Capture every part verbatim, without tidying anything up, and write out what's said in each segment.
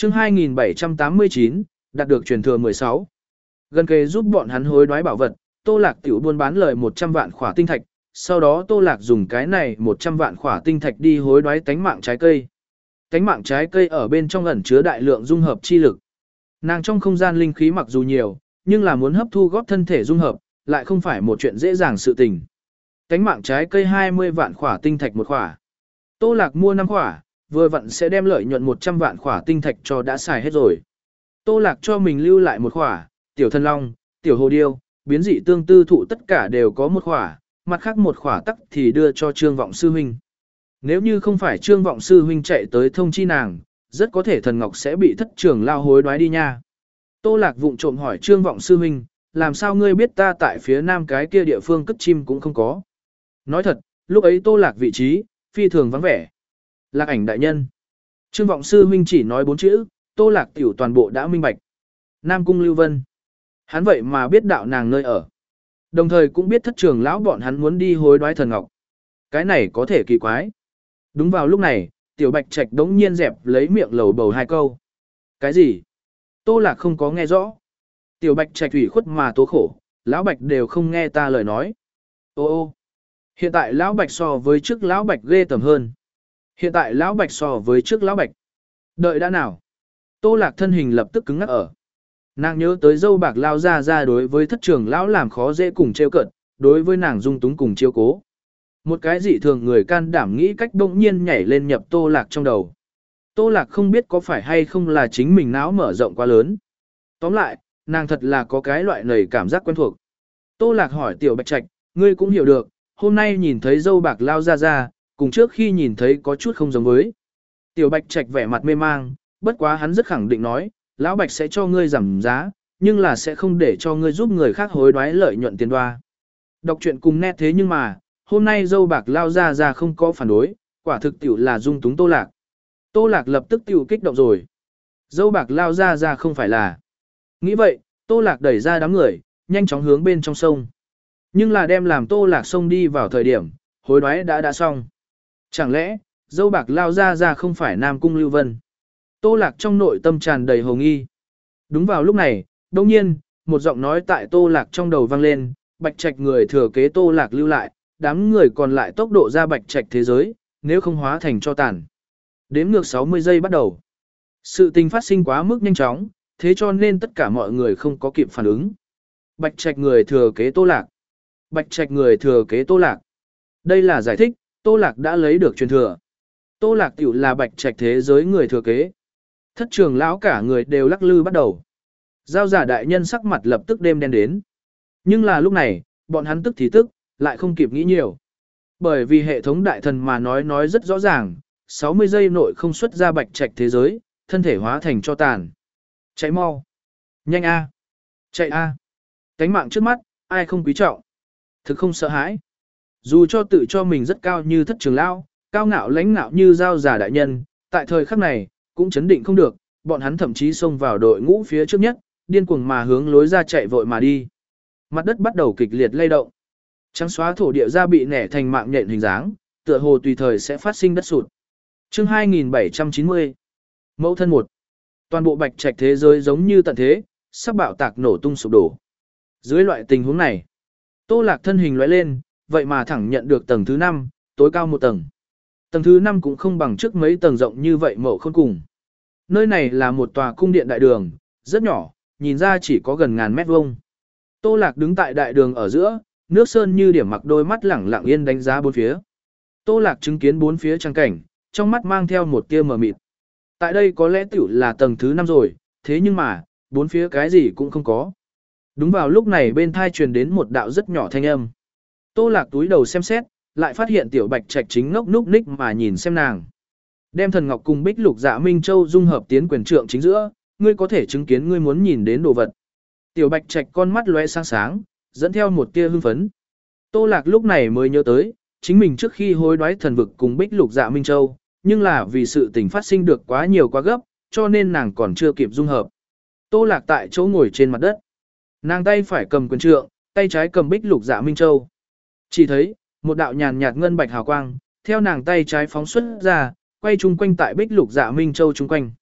Chương hai nghìn bảy trăm tám mươi chín, đạt được truyền thừa mười sáu. Gần kề giúp bọn hắn hối đoái bảo vật, Tô Lạc tiểu buôn bán lời một trăm vạn khỏa tinh thạch, sau đó Tô Lạc dùng cái này một trăm vạn khỏa tinh thạch đi hối đoái tánh mạng trái cây. Tánh mạng trái cây ở bên trong ẩn chứa đại lượng dung hợp chi lực. Nàng trong không gian linh khí mặc dù nhiều, nhưng là muốn hấp thu góp thân thể dung hợp, lại không phải một chuyện dễ dàng sự tình. Tánh mạng trái cây hai mươi vạn khỏa tinh thạch một khỏa. Tô Lạc mua năm khỏa, vừa vặn sẽ đem lợi nhuận một trăm vạn khỏa tinh thạch cho đã xài hết rồi. Tô Lạc cho mình lưu lại một khỏa, tiểu thần long, tiểu hồ điêu, biến dị tương tư thụ tất cả đều có một khỏa, mặt khác một khỏa tắc thì đưa cho Trương Vọng Sư Huynh. Nếu như không phải Trương Vọng Sư Huynh chạy tới thông chi nàng, rất có thể thần ngọc sẽ bị thất trưởng lao hối đoái đi nha. Tô Lạc vụng trộm hỏi Trương Vọng Sư Huynh, làm sao ngươi biết ta tại phía nam cái kia địa phương cất chim cũng không có. Nói thật, lúc ấy Tô Lạc vị trí, phi thường vắng vẻ. Lạc ảnh đại nhân. Trương Vọng Sư Huynh chỉ nói bốn chữ, Tô Lạc tiểu toàn bộ đã minh bạch. Nam Cung Lưu Vân. Hắn vậy mà biết đạo nàng nơi ở. Đồng thời cũng biết thất trưởng lão bọn hắn muốn đi hối đoái thần ngọc. Cái này có thể kỳ quái. Đúng vào lúc này, tiểu bạch trạch đống nhiên dẹp lấy miệng lầu bầu hai câu. Cái gì? Tô Lạc không có nghe rõ. Tiểu bạch trạch ủy khuất mà tố khổ, lão bạch đều không nghe ta lời nói. Ô ô. Hiện tại lão bạch so với trước lão bạch ghê tởm hơn. Hiện tại lão bạch so với trước lão bạch. Đợi đã nào. Tô Lạc thân hình lập tức cứng ngắc ở. Nàng nhớ tới dâu bạc lao ra ra đối với thất trưởng lão làm khó dễ cùng trêu cợt, đối với nàng dung túng cùng chiêu cố. Một cái dị thường người can đảm nghĩ cách bỗng nhiên nhảy lên nhập Tô Lạc trong đầu. Tô Lạc không biết có phải hay không là chính mình não mở rộng quá lớn. Tóm lại, nàng thật là có cái loại nầy cảm giác quen thuộc. Tô Lạc hỏi tiểu bạch trạch, ngươi cũng hiểu được, hôm nay nhìn thấy dâu bạc lao ra ra, cùng trước khi nhìn thấy có chút không giống với. Tiểu bạch trạch vẻ mặt mê mang, bất quá hắn rất khẳng định nói, lão bạch sẽ cho ngươi giảm giá, nhưng là sẽ không để cho ngươi giúp người khác hối đoái lợi nhuận tiền đoa. Đọc truyện cùng nét thế nhưng mà, hôm nay dâu bạc lao ra ra không có phản đối, quả thực tiểu là dung túng Tô Lạc. Tô Lạc lập tức tiểu kích động rồi. Dâu bạc lao ra ra không phải là. Nghĩ vậy, Tô Lạc đẩy ra đám người, nhanh chóng hướng bên trong sông. Nhưng là đem làm Tô Lạc sông đi vào thời điểm, hối đoái đã đã xong. Chẳng lẽ, dâu bạc lao ra ra không phải Nam Cung Lưu Vân? Tô Lạc trong nội tâm tràn đầy hồ nghi. Đúng vào lúc này, đồng nhiên, một giọng nói tại Tô Lạc trong đầu vang lên, bạch trạch người thừa kế Tô Lạc lưu lại, đám người còn lại tốc độ ra bạch trạch thế giới, nếu không hóa thành cho tàn. Đếm ngược sáu mươi giây bắt đầu. Sự tình phát sinh quá mức nhanh chóng, thế cho nên tất cả mọi người không có kịp phản ứng. Bạch trạch người thừa kế Tô Lạc. Bạch trạch người thừa kế Tô Lạc. Đây là giải thích, Tô Lạc đã lấy được truyền thừa. Tô Lạc tiểu là bạch trạch thế giới người thừa kế. Thất trường lão cả người đều lắc lư bắt đầu. Giao giả đại nhân sắc mặt lập tức đêm đen đến. Nhưng là lúc này, bọn hắn tức thì tức, lại không kịp nghĩ nhiều. Bởi vì hệ thống đại thần mà nói nói rất rõ ràng, sáu mươi giây nội không xuất ra bạch trạch thế giới, thân thể hóa thành cho tàn. Cháy mau. Nhanh a. Chạy a. Cánh mạng trước mắt, ai không quý trọng. Thực không sợ hãi. Dù cho tự cho mình rất cao như thất trường lão, cao ngạo lãnh ngạo như giao giả đại nhân, tại thời khắc này, cũng chấn định không được, bọn hắn thậm chí xông vào đội ngũ phía trước nhất, điên cuồng mà hướng lối ra chạy vội mà đi. Mặt đất bắt đầu kịch liệt lay động. Trắng xóa thổ địa ra bị nẻ thành mạng nhện hình dáng, tựa hồ tùy thời sẽ phát sinh đất sụt. Chương hai nghìn bảy trăm chín mươi. Mẫu thân một. Toàn bộ bạch trạch thế giới giống như tận thế, sắp bạo tạc nổ tung sụp đổ. Dưới loại tình huống này, Tô Lạc thân hình lóe lên, vậy mà thẳng nhận được tầng thứ năm, tối cao một tầng. Tầng thứ năm cũng không bằng trước mấy tầng rộng như vậy mậu khôn cùng. Nơi này là một tòa cung điện đại đường, rất nhỏ, nhìn ra chỉ có gần ngàn mét vuông. Tô Lạc đứng tại đại đường ở giữa, nước sơn như điểm mặc đôi mắt lẳng lặng yên đánh giá bốn phía. Tô Lạc chứng kiến bốn phía trang cảnh, trong mắt mang theo một tia mờ mịt. Tại đây có lẽ tiểu là tầng thứ năm rồi, thế nhưng mà, bốn phía cái gì cũng không có. Đúng vào lúc này bên thai truyền đến một đạo rất nhỏ thanh âm. Tô Lạc túi đầu xem xét, lại phát hiện tiểu bạch trạch chính ngốc núc ních mà nhìn xem nàng. Đem thần ngọc cùng bích lục dạ minh châu dung hợp tiến quyền trượng chính giữa, ngươi có thể chứng kiến ngươi muốn nhìn đến đồ vật. Tiểu bạch trạch con mắt lóe sáng sáng, dẫn theo một tia hưng phấn. Tô Lạc lúc này mới nhớ tới, chính mình trước khi hối đoái thần vực cùng bích lục dạ minh châu, nhưng là vì sự tình phát sinh được quá nhiều quá gấp, cho nên nàng còn chưa kịp dung hợp. Tô Lạc tại chỗ ngồi trên mặt đất. Nàng tay phải cầm quyền trượng, tay trái cầm bích lục dạ minh châu. Chỉ thấy, một đạo nhàn nhạt ngân bạch hào quang, theo nàng tay trái phóng xuất ra, quay chung quanh tại bích lục dạ minh châu chung quanh.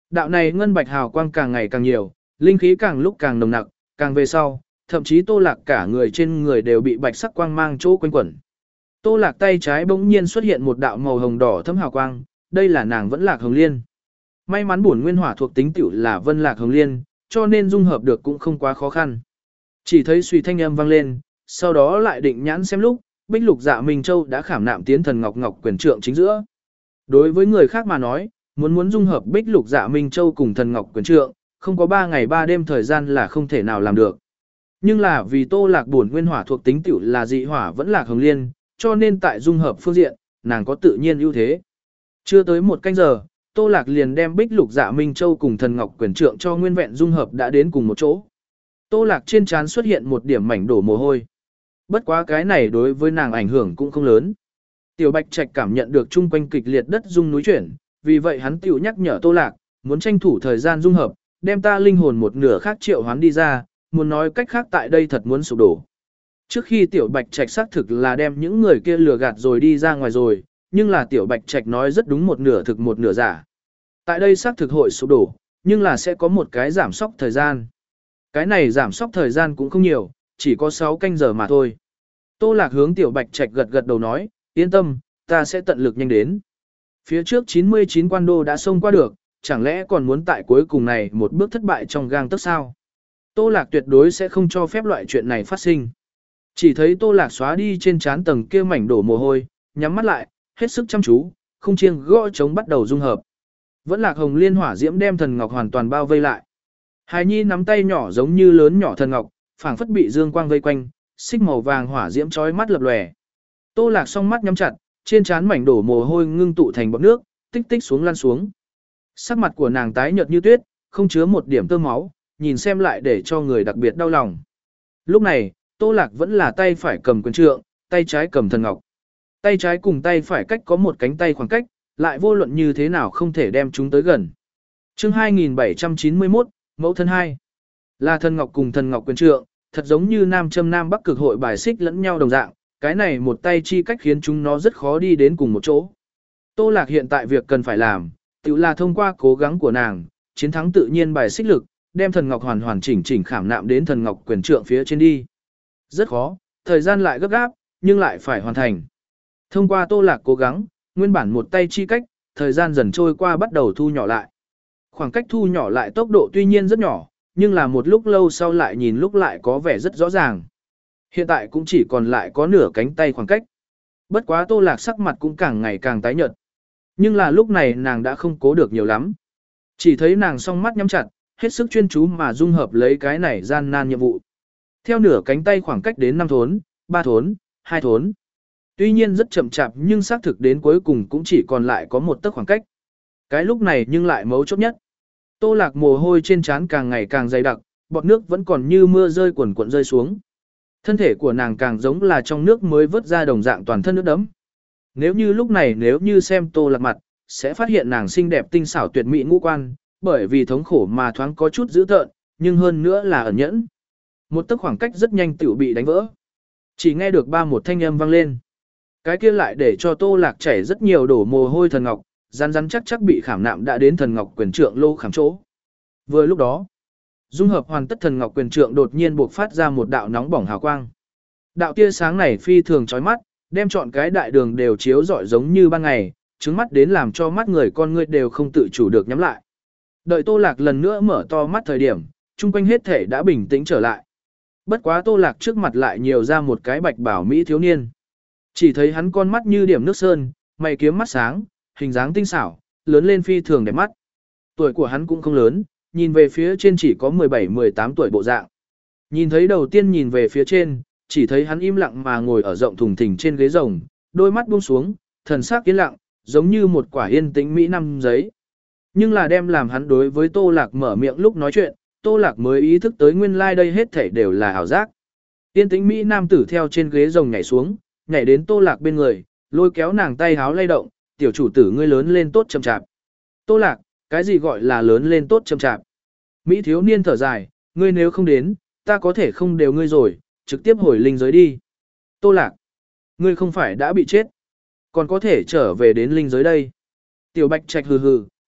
Đạo này ngân bạch hào quang càng ngày càng nhiều, linh khí càng lúc càng nồng nặc, càng về sau, thậm chí Tô Lạc cả người trên người đều bị bạch sắc quang mang chỗ quanh quẩn. Tô Lạc tay trái bỗng nhiên xuất hiện một đạo màu hồng đỏ thấm hào quang, đây là nàng vẫn Lạc Hồng Liên. May mắn bổn nguyên hỏa thuộc tính tiểu là Vân Lạc Hồng Liên, cho nên dung hợp được cũng không quá khó khăn. Chỉ thấy suy thanh âm vang lên, sau đó lại định nhãn xem lúc, Bích Lục Dạ Minh Châu đã khảm nạm tiến thần ngọc ngọc quyền trượng chính giữa. Đối với người khác mà nói, muốn muốn dung hợp Bích Lục Dạ Minh Châu cùng thần ngọc quyền trượng, không có ba ngày ba đêm thời gian là không thể nào làm được. Nhưng là vì Tô Lạc bổn nguyên hỏa thuộc tính tiểu là dị hỏa vẫn Lạc Hồng Liên, cho nên tại dung hợp phương diện, nàng có tự nhiên ưu thế. Chưa tới một canh giờ, Tô Lạc liền đem Bích Lục Dạ Minh Châu cùng thần ngọc quyền trượng cho nguyên vẹn dung hợp đã đến cùng một chỗ. Tô Lạc trên trán xuất hiện một điểm mảnh đổ mồ hôi. Bất quá cái này đối với nàng ảnh hưởng cũng không lớn. Tiểu Bạch Trạch cảm nhận được chung quanh kịch liệt đất rung núi chuyển, vì vậy hắn tiểu nhắc nhở Tô Lạc, muốn tranh thủ thời gian dung hợp, đem ta linh hồn một nửa khác triệu hoán đi ra, muốn nói cách khác tại đây thật muốn sụp đổ. Trước khi Tiểu Bạch Trạch xác thực là đem những người kia lừa gạt rồi đi ra ngoài rồi, nhưng là Tiểu Bạch Trạch nói rất đúng một nửa thực một nửa giả. Tại đây xác thực hội sụp đổ, nhưng là sẽ có một cái giảm sóc thời gian. Cái này giảm sóc thời gian cũng không nhiều, chỉ có sáu canh giờ mà thôi. Tô Lạc hướng Tiểu Bạch Trạch gật gật đầu nói, yên tâm, ta sẽ tận lực nhanh đến. Phía trước chín mươi chín quan đô đã xông qua được, chẳng lẽ còn muốn tại cuối cùng này một bước thất bại trong gang tấc sao? Tô Lạc tuyệt đối sẽ không cho phép loại chuyện này phát sinh. Chỉ thấy Tô Lạc xóa đi trên trán tầng kia mảnh đổ mồ hôi, nhắm mắt lại, hết sức chăm chú, không chiêng gõ trống bắt đầu dung hợp. Vẫn Lạc Hồng Liên hỏa diễm đem thần ngọc hoàn toàn bao vây lại. Hài Nhi nắm tay nhỏ giống như lớn nhỏ thần ngọc, phảng phất bị dương quang vây quanh, xích màu vàng hỏa diễm chói mắt lập lòe. Tô Lạc song mắt nhắm chặt, trên trán mảnh đổ mồ hôi ngưng tụ thành bọt nước, tích tích xuống lăn xuống. Sắc mặt của nàng tái nhợt như tuyết, không chứa một điểm tơ máu, nhìn xem lại để cho người đặc biệt đau lòng. Lúc này, Tô Lạc vẫn là tay phải cầm quyền trượng, tay trái cầm thần ngọc. Tay trái cùng tay phải cách có một cánh tay khoảng cách, lại vô luận như thế nào không thể đem chúng tới gần. Chương hai nghìn bảy trăm chín mươi mốt, Mẫu thân hai. Là thần ngọc cùng thần ngọc quyền trượng, thật giống như nam châm nam bắc cực hội bài xích lẫn nhau đồng dạng, cái này một tay chi cách khiến chúng nó rất khó đi đến cùng một chỗ. Tô Lạc hiện tại việc cần phải làm, tự là thông qua cố gắng của nàng, chiến thắng tự nhiên bài xích lực, đem thần ngọc hoàn hoàn chỉnh chỉnh khảm nạm đến thần ngọc quyền trượng phía trên đi. Rất khó, thời gian lại gấp gáp, nhưng lại phải hoàn thành. Thông qua Tô Lạc cố gắng, nguyên bản một tay chi cách, thời gian dần trôi qua bắt đầu thu nhỏ lại. Khoảng cách thu nhỏ lại tốc độ tuy nhiên rất nhỏ, nhưng là một lúc lâu sau lại nhìn lúc lại có vẻ rất rõ ràng. Hiện tại cũng chỉ còn lại có nửa cánh tay khoảng cách. Bất quá Tô Lạc sắc mặt cũng càng ngày càng tái nhợt. Nhưng là lúc này nàng đã không cố được nhiều lắm. Chỉ thấy nàng song mắt nhắm chặt, hết sức chuyên chú mà dung hợp lấy cái này gian nan nhiệm vụ. Theo nửa cánh tay khoảng cách đến năm thốn, ba thốn, hai thốn. Tuy nhiên rất chậm chạp nhưng xác thực đến cuối cùng cũng chỉ còn lại có một tấc khoảng cách. Cái lúc này nhưng lại mấu chốt nhất. Tô Lạc mồ hôi trên trán càng ngày càng dày đặc, bọt nước vẫn còn như mưa rơi quần cuộn rơi xuống. Thân thể của nàng càng giống là trong nước mới vớt ra đồng dạng toàn thân nước đẫm. Nếu như lúc này nếu như xem Tô Lạc mặt, sẽ phát hiện nàng xinh đẹp tinh xảo tuyệt mỹ ngũ quan, bởi vì thống khổ mà thoáng có chút dữ tợn, nhưng hơn nữa là ẩn nhẫn. Một tấc khoảng cách rất nhanh tiểu bị đánh vỡ. Chỉ nghe được ba một thanh âm vang lên. Cái kia lại để cho Tô Lạc chảy rất nhiều đổ mồ hôi thần ngọc, rắn rắn chắc chắc bị khảm nạm đã đến thần ngọc quyền trượng lô khảm chỗ. Vừa lúc đó, dung hợp hoàn tất thần ngọc quyền trượng đột nhiên bộc phát ra một đạo nóng bỏng hào quang. Đạo tia sáng này phi thường chói mắt, đem trọn cái đại đường đều chiếu rọi giống như ban ngày, trứng mắt đến làm cho mắt người con người đều không tự chủ được nhắm lại. Đợi Tô Lạc lần nữa mở to mắt thời điểm, chung quanh hết thể đã bình tĩnh trở lại. Bất quá Tô Lạc trước mặt lại nhiều ra một cái bạch bảo mỹ thiếu niên. Chỉ thấy hắn con mắt như điểm nước sơn, mày kiếm mắt sáng, hình dáng tinh xảo, lớn lên phi thường đẹp mắt. Tuổi của hắn cũng không lớn, nhìn về phía trên chỉ có mười bảy mười tám tuổi bộ dạng. Nhìn thấy đầu tiên nhìn về phía trên, chỉ thấy hắn im lặng mà ngồi ở rộng thùng thình trên ghế rồng, đôi mắt buông xuống, thần sắc yên lặng, giống như một quả yên tĩnh mỹ năm giấy. Nhưng là đem làm hắn đối với Tô Lạc mở miệng lúc nói chuyện, Tô Lạc mới ý thức tới nguyên lai like đây hết thảy đều là ảo giác. Yên tĩnh mỹ nam tử theo trên ghế rồng nhảy xuống, nhảy đến Tô Lạc bên người, lôi kéo nàng tay háo lay động, tiểu chủ tử ngươi lớn lên tốt chậm chạp. Tô Lạc, cái gì gọi là lớn lên tốt chậm chạp? Mỹ thiếu niên thở dài, ngươi nếu không đến, ta có thể không đều ngươi rồi, trực tiếp hồi linh giới đi. Tô Lạc, ngươi không phải đã bị chết, còn có thể trở về đến linh giới đây. Tiểu Bạch Trạch hừ hừ,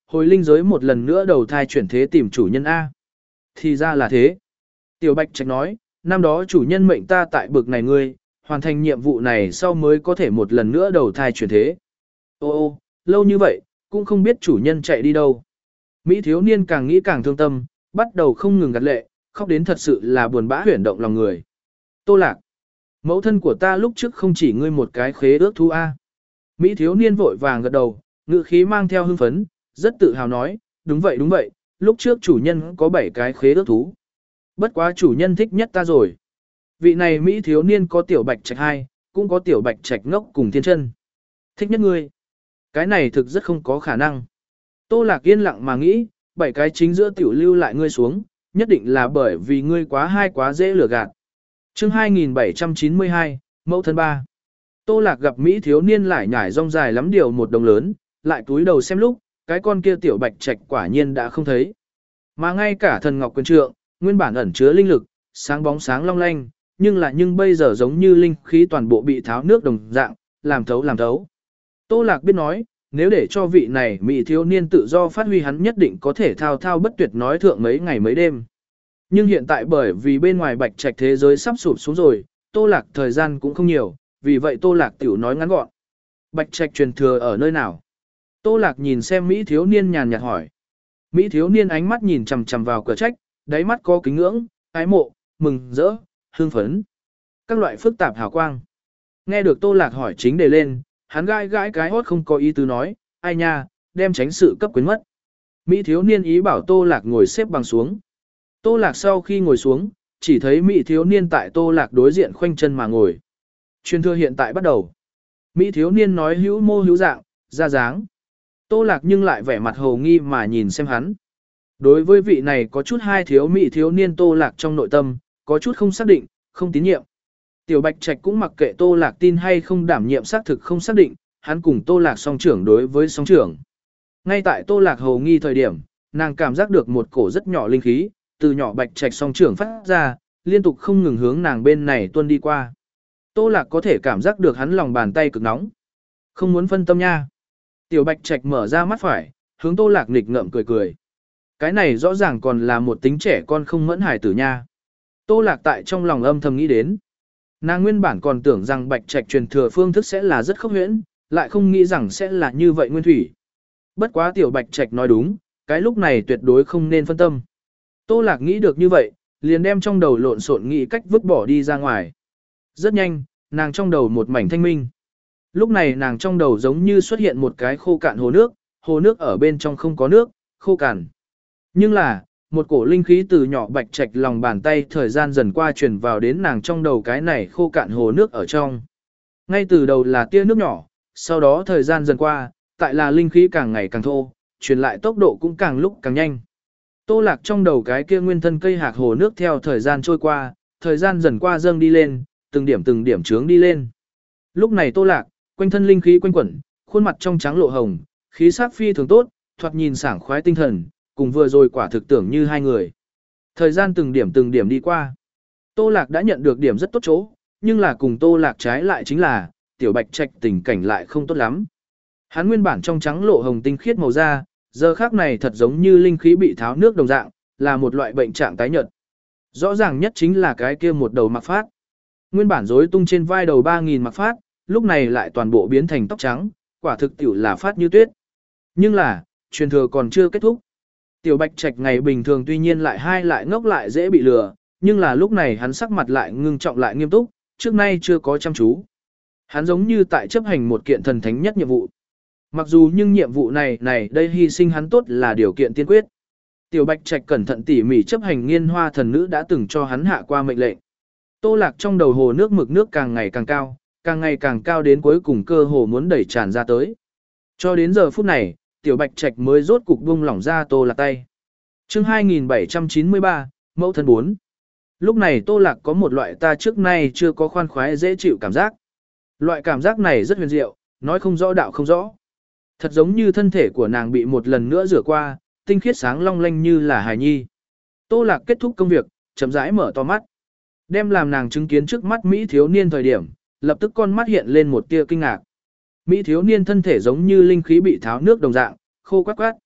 hồi linh giới một lần nữa đầu thai chuyển thế tìm chủ nhân A. Thì ra là thế. Tiểu Bạch Trạch nói, năm đó chủ nhân mệnh ta tại bực này ngươi, hoàn thành nhiệm vụ này sau mới có thể một lần nữa đầu thai chuyển thế. Ô ô, lâu như vậy, cũng không biết chủ nhân chạy đi đâu. Mỹ thiếu niên càng nghĩ càng thương tâm, bắt đầu không ngừng gạt lệ, khóc đến thật sự là buồn bã huyển động lòng người. Tô Lạc, mẫu thân của ta lúc trước không chỉ ngươi một cái khế ước thú A. Mỹ thiếu niên vội vàng gật đầu, ngữ khí mang theo hưng phấn, rất tự hào nói, đúng vậy đúng vậy, lúc trước chủ nhân có bảy cái khế ước thú. Bất quá chủ nhân thích nhất ta rồi. Vị này Mỹ thiếu niên có tiểu Bạch Trạch hai, cũng có tiểu Bạch Trạch ngốc cùng thiên chân. Thích nhất ngươi. Cái này thực rất không có khả năng. Tô Lạc yên lặng mà nghĩ, bảy cái chính giữa tiểu lưu lại ngươi xuống, nhất định là bởi vì ngươi quá hai quá dễ lừa gạt. Chương hai nghìn bảy trăm chín mươi hai, mẫu thân ba. Tô Lạc gặp Mỹ thiếu niên lại nhải rong dài lắm điều một đồng lớn, lại túi đầu xem lúc, cái con kia tiểu Bạch Trạch quả nhiên đã không thấy. Mà ngay cả thần ngọc quyền trượng, nguyên bản ẩn chứa linh lực, sáng bóng sáng long lanh, nhưng là nhưng bây giờ giống như linh khí toàn bộ bị tháo nước đồng dạng, làm thấu làm thấu. Tô Lạc biết nói, nếu để cho vị này Mỹ thiếu niên tự do phát huy hắn nhất định có thể thao thao bất tuyệt nói thượng mấy ngày mấy đêm. Nhưng hiện tại bởi vì bên ngoài Bạch Trạch thế giới sắp sụp xuống rồi, Tô Lạc thời gian cũng không nhiều, vì vậy Tô Lạc tiểu nói ngắn gọn. Bạch Trạch truyền thừa ở nơi nào? Tô Lạc nhìn xem Mỹ thiếu niên nhàn nhạt hỏi. Mỹ thiếu niên ánh mắt nhìn chằm chằm vào cửa trách, đáy mắt có kính ngưỡng, ái mộ, mừng, rỡ, hương phấn. Các loại phức tạp hào quang. Nghe được Tô Lạc hỏi chính đề lên, hắn gãi gãi cái hốt không có ý tứ nói, ai nha, đem tránh sự cấp quyến mất. Mỹ thiếu niên ý bảo Tô Lạc ngồi xếp bằng xuống. Tô Lạc sau khi ngồi xuống, chỉ thấy Mỹ thiếu niên tại Tô Lạc đối diện khoanh chân mà ngồi. Truyền thừa hiện tại bắt đầu. Mỹ thiếu niên nói hữu mô hữu dạng, ra dáng. Tô Lạc nhưng lại vẻ mặt hồ nghi mà nhìn xem hắn. Đối với vị này có chút hai thiếu Mỹ thiếu niên Tô Lạc trong nội tâm, có chút không xác định, không tín nhiệm. Tiểu Bạch Trạch cũng mặc kệ Tô Lạc tin hay không đảm nhiệm xác thực không xác định, hắn cùng Tô Lạc song trưởng đối với song trưởng. Ngay tại Tô Lạc hồ nghi thời điểm, nàng cảm giác được một cổ rất nhỏ linh khí, từ nhỏ Bạch Trạch song trưởng phát ra, liên tục không ngừng hướng nàng bên này tuôn đi qua. Tô Lạc có thể cảm giác được hắn lòng bàn tay cực nóng. Không muốn phân tâm nha. Tiểu Bạch Trạch mở ra mắt phải, hướng Tô Lạc nghịch ngợm cười cười. Cái này rõ ràng còn là một tính trẻ con không mẫn hải tử nha. Tô Lạc tại trong lòng âm thầm nghĩ đến. Nàng nguyên bản còn tưởng rằng Bạch Trạch truyền thừa phương thức sẽ là rất khốc huyễn, lại không nghĩ rằng sẽ là như vậy nguyên thủy. Bất quá tiểu Bạch Trạch nói đúng, cái lúc này tuyệt đối không nên phân tâm. Tô Lạc nghĩ được như vậy, liền đem trong đầu lộn xộn nghĩ cách vứt bỏ đi ra ngoài. Rất nhanh, nàng trong đầu một mảnh thanh minh. Lúc này nàng trong đầu giống như xuất hiện một cái khô cạn hồ nước, hồ nước ở bên trong không có nước, khô cạn. Nhưng là, một cổ linh khí từ nhỏ Bạch Trạch lòng bàn tay thời gian dần qua truyền vào đến nàng trong đầu cái này khô cạn hồ nước ở trong. Ngay từ đầu là tia nước nhỏ, sau đó thời gian dần qua, tại là linh khí càng ngày càng thô, truyền lại tốc độ cũng càng lúc càng nhanh. Tô Lạc trong đầu cái kia nguyên thân cây hạc hồ nước theo thời gian trôi qua, thời gian dần qua dâng đi lên, từng điểm từng điểm trướng đi lên. Lúc này Tô Lạc, quanh thân linh khí quanh quẩn, khuôn mặt trong trắng lộ hồng, khí sắc phi thường tốt, thoạt nhìn sảng khoái tinh thần, cùng vừa rồi quả thực tưởng như hai người. Thời gian từng điểm từng điểm đi qua. Tô Lạc đã nhận được điểm rất tốt chỗ, nhưng là cùng Tô Lạc trái lại chính là, tiểu Bạch Trạch tình cảnh lại không tốt lắm. Hắn nguyên bản trong trắng lộ hồng tinh khiết màu da, giờ khác này thật giống như linh khí bị tháo nước đồng dạng, là một loại bệnh trạng tái nhợt. Rõ ràng nhất chính là cái kia một đầu mặc phát. Nguyên bản rối tung trên vai đầu ba nghìn mặc phát, lúc này lại toàn bộ biến thành tóc trắng, quả thực tiểu là phát như tuyết. Nhưng là, truyền thừa còn chưa kết thúc. Tiểu Bạch Trạch ngày bình thường tuy nhiên lại hai lại ngốc lại dễ bị lừa, nhưng là lúc này hắn sắc mặt lại ngưng trọng lại nghiêm túc, trước nay chưa có chăm chú. Hắn giống như tại chấp hành một kiện thần thánh nhất nhiệm vụ. Mặc dù nhưng nhiệm vụ này này đây hy sinh hắn tốt là điều kiện tiên quyết. Tiểu Bạch Trạch cẩn thận tỉ mỉ chấp hành Nghiên Hoa thần nữ đã từng cho hắn hạ qua mệnh lệnh. Tô Lạc trong đầu hồ nước mực nước càng ngày càng cao, càng ngày càng cao đến cuối cùng cơ hồ muốn đẩy tràn ra tới. Cho đến giờ phút này, Tiểu Bạch Trạch mới rốt cục buông lỏng ra Tô Lạc tay. Chương hai nghìn bảy trăm chín mươi ba, Mẫu thân bốn. Lúc này Tô Lạc có một loại ta trước nay chưa có khoan khoái dễ chịu cảm giác. Loại cảm giác này rất huyền diệu, nói không rõ đạo không rõ. Thật giống như thân thể của nàng bị một lần nữa rửa qua, tinh khiết sáng long lanh như là hài nhi. Tô Lạc kết thúc công việc, chậm rãi mở to mắt. Đem làm nàng chứng kiến trước mắt Mỹ thiếu niên thời điểm, lập tức con mắt hiện lên một tia kinh ngạc. Mỹ thiếu niên thân thể giống như linh khí bị tháo nước đồng dạng, khô quắc quắc.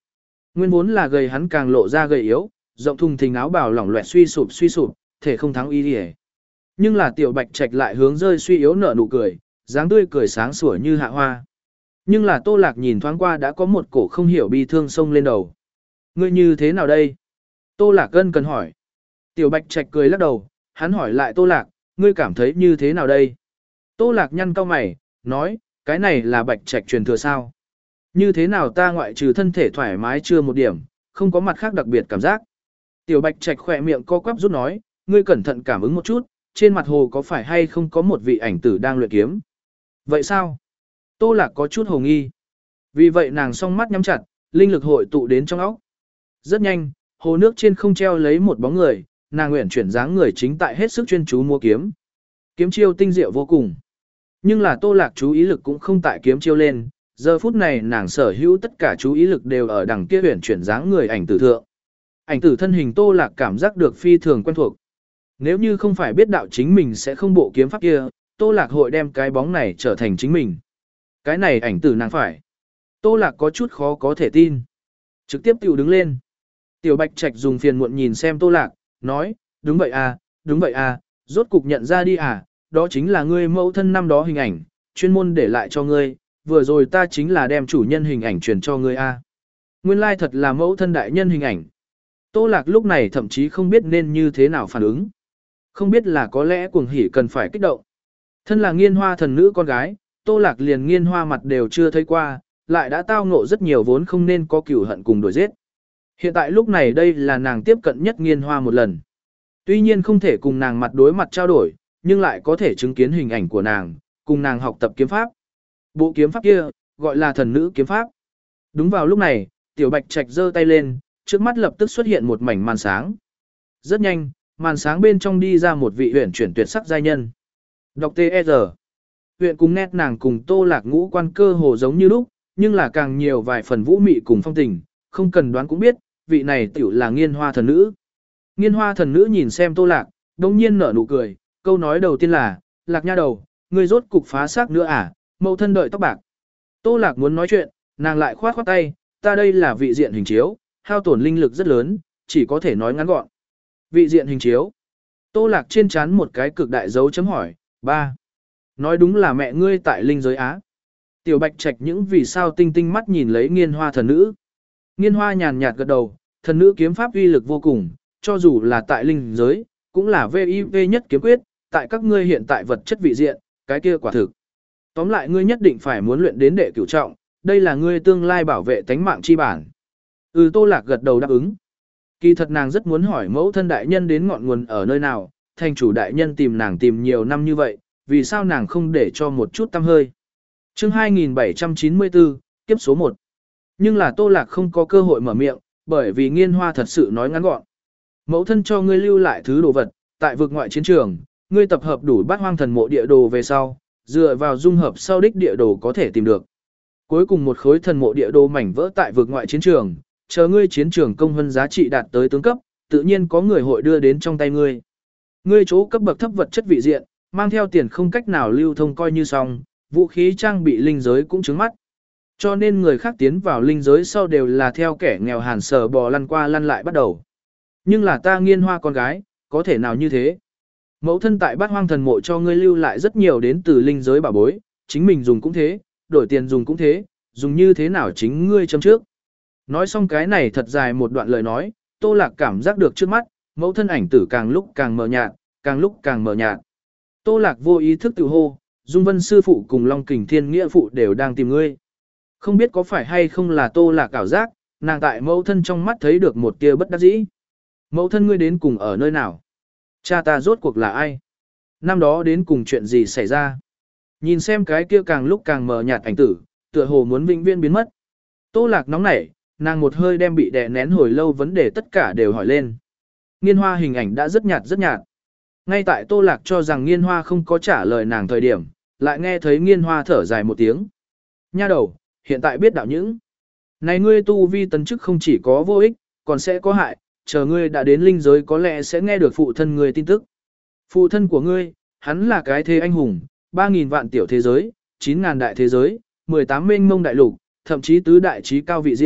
Nguyên vốn là gầy hắn càng lộ ra gầy yếu, rộng thùng thình áo bào lỏng loẹt suy sụp suy sụp, thể không thắng y đi. Nhưng là tiểu bạch trạch lại hướng rơi suy yếu nở nụ cười, dáng tươi cười sáng sủa như hạ hoa. Nhưng là Tô Lạc nhìn thoáng qua đã có một cổ không hiểu bi thương sông lên đầu. Ngươi như thế nào đây? Tô Lạc gân cần hỏi. Tiểu bạch trạch cười lắc đầu, hắn hỏi lại Tô Lạc, ngươi cảm thấy như thế nào đây? Tô Lạc nhăn cau mày, nói, cái này là bạch trạch truyền thừa sao? Như thế nào ta ngoại trừ thân thể thoải mái chưa một điểm, không có mặt khác đặc biệt cảm giác. Tiểu bạch trạch khỏe miệng co quắp rút nói, ngươi cẩn thận cảm ứng một chút, trên mặt hồ có phải hay không có một vị ảnh tử đang luyện kiếm? Vậy sao? Tô Lạc có chút hồ nghi. Vì vậy nàng song mắt nhắm chặt, linh lực hội tụ đến trong óc. Rất nhanh, hồ nước trên không treo lấy một bóng người, nàng nguyện chuyển dáng người chính tại hết sức chuyên chú mua kiếm. Kiếm chiêu tinh diệu vô cùng. Nhưng là Tô Lạc chú ý lực cũng không tại kiếm chiêu lên, giờ phút này nàng sở hữu tất cả chú ý lực đều ở đằng kia huyền chuyển dáng người ảnh tử thượng. Ảnh tử thân hình Tô Lạc cảm giác được phi thường quen thuộc. Nếu như không phải biết đạo chính mình sẽ không bộ kiếm pháp kia, Tô Lạc hội đem cái bóng này trở thành chính mình. Cái này ảnh tử nàng phải. Tô Lạc có chút khó có thể tin. Trực tiếp tiểu đứng lên. Tiểu Bạch Trạch dùng phiền muộn nhìn xem Tô Lạc, nói, đúng vậy à, đúng vậy à, rốt cục nhận ra đi à, đó chính là ngươi mẫu thân năm đó hình ảnh, chuyên môn để lại cho ngươi, vừa rồi ta chính là đem chủ nhân hình ảnh truyền cho ngươi à. Nguyên lai thật là mẫu thân đại nhân hình ảnh. Tô Lạc lúc này thậm chí không biết nên như thế nào phản ứng. Không biết là có lẽ cuồng hỉ cần phải kích động. Thân là nghiên hoa thần nữ con gái, Tô Lạc liền nghiên hoa mặt đều chưa thấy qua, lại đã tao ngộ rất nhiều vốn không nên có cửu hận cùng đuổi giết. Hiện tại lúc này đây là nàng tiếp cận nhất nghiên hoa một lần. Tuy nhiên không thể cùng nàng mặt đối mặt trao đổi, nhưng lại có thể chứng kiến hình ảnh của nàng, cùng nàng học tập kiếm pháp. Bộ kiếm pháp kia, gọi là thần nữ kiếm pháp. Đúng vào lúc này, Tiểu Bạch Trạch giơ tay lên, trước mắt lập tức xuất hiện một mảnh màn sáng. Rất nhanh, màn sáng bên trong đi ra một vị huyền chuyển tuyệt sắc giai nhân. Đọc tê e rờ. Huyện cùng nét nàng cùng Tô Lạc ngũ quan cơ hồ giống như lúc, nhưng là càng nhiều vài phần vũ mị cùng phong tình, không cần đoán cũng biết, vị này tiểu là nghiên hoa thần nữ. Nghiên hoa thần nữ nhìn xem Tô Lạc, đồng nhiên nở nụ cười, câu nói đầu tiên là, Lạc nha đầu, ngươi rốt cục phá xác nữa à, mẫu thân đợi tóc bạc. Tô Lạc muốn nói chuyện, nàng lại khoát khoát tay, ta đây là vị diện hình chiếu, hao tổn linh lực rất lớn, chỉ có thể nói ngắn gọn. Vị diện hình chiếu. Tô Lạc trên trán một cái cực đại dấu chấm hỏi, ba. Nói đúng là mẹ ngươi tại linh giới Á. Tiểu Bạch Trạch những vì sao tinh tinh mắt nhìn lấy nghiên hoa thần nữ. Nghiên hoa nhàn nhạt gật đầu, thần nữ kiếm pháp uy lực vô cùng, cho dù là tại linh giới, cũng là vê i vê nhất kiếm quyết, tại các ngươi hiện tại vật chất vị diện, cái kia quả thực. Tóm lại ngươi nhất định phải muốn luyện đến đệ cửu trọng, đây là ngươi tương lai bảo vệ tánh mạng chi bản. Ừ, Tô Lạc gật đầu đáp ứng. Kỳ thật nàng rất muốn hỏi mẫu thân đại nhân đến ngọn nguồn ở nơi nào, thành chủ đại nhân tìm nàng tìm nhiều năm như vậy, vì sao nàng không để cho một chút tâm hơi. Chương hai nghìn bảy trăm chín mươi tư, kiếp số một. Nhưng là Tô Lạc không có cơ hội mở miệng, bởi vì nghiên hoa thật sự nói ngắn gọn. Mẫu thân cho ngươi lưu lại thứ đồ vật, tại vực ngoại chiến trường, ngươi tập hợp đủ bát hoang thần mộ địa đồ về sau, dựa vào dung hợp sau đích địa đồ có thể tìm được. Cuối cùng một khối thần mộ địa đồ mảnh vỡ tại vực ngoại chiến trường, chờ ngươi chiến trường công hơn giá trị đạt tới tướng cấp, tự nhiên có người hội đưa đến trong tay ngươi. Ngươi chỗ cấp bậc thấp vật chất vị diện, mang theo tiền không cách nào lưu thông coi như xong, vũ khí trang bị linh giới cũng trứng mắt. Cho nên người khác tiến vào linh giới sau đều là theo kẻ nghèo hàn sở bò lăn qua lăn lại bắt đầu. Nhưng là ta nghiên hoa con gái, có thể nào như thế? Mẫu thân tại bát hoang thần mộ cho ngươi lưu lại rất nhiều đến từ linh giới bảo bối, chính mình dùng cũng thế, đổi tiền dùng cũng thế, dùng như thế nào chính ngươi châm trước. Nói xong cái này thật dài một đoạn lời nói, Tô Lạc cảm giác được trước mắt, mẫu thân ảnh tử càng lúc càng mờ nhạt, càng lúc càng mờ nhạt. Tô Lạc vô ý thức tự hô, Dung Vân sư phụ cùng Long Kình Thiên nghĩa phụ đều đang tìm ngươi. Không biết có phải hay không là Tô Lạc ảo giác, nàng tại mẫu thân trong mắt thấy được một tia bất đắc dĩ. Mẫu thân ngươi đến cùng ở nơi nào? Cha ta rốt cuộc là ai? Năm đó đến cùng chuyện gì xảy ra? Nhìn xem cái kia càng lúc càng mờ nhạt ảnh tử, tựa hồ muốn vĩnh viễn biến mất. Tô Lạc nóng nảy, nàng một hơi đem bị đè nén hồi lâu vấn đề tất cả đều hỏi lên. Nghiên hoa hình ảnh đã rất nhạt rất nhạt. Ngay tại Tô Lạc cho rằng nghiên hoa không có trả lời nàng thời điểm, lại nghe thấy nghiên hoa thở dài một tiếng. Nha đầu, hiện tại biết đạo những. Này ngươi tu vi tấn chức không chỉ có vô ích, còn sẽ có hại, chờ ngươi đã đến linh giới có lẽ sẽ nghe được phụ thân ngươi tin tức. Phụ thân của ngươi, hắn là cái thế anh hùng, ba nghìn vạn tiểu thế giới, chín ngàn đại thế giới, mười tám mênh mông đại lục, thậm chí tứ đại trí cao vị diện,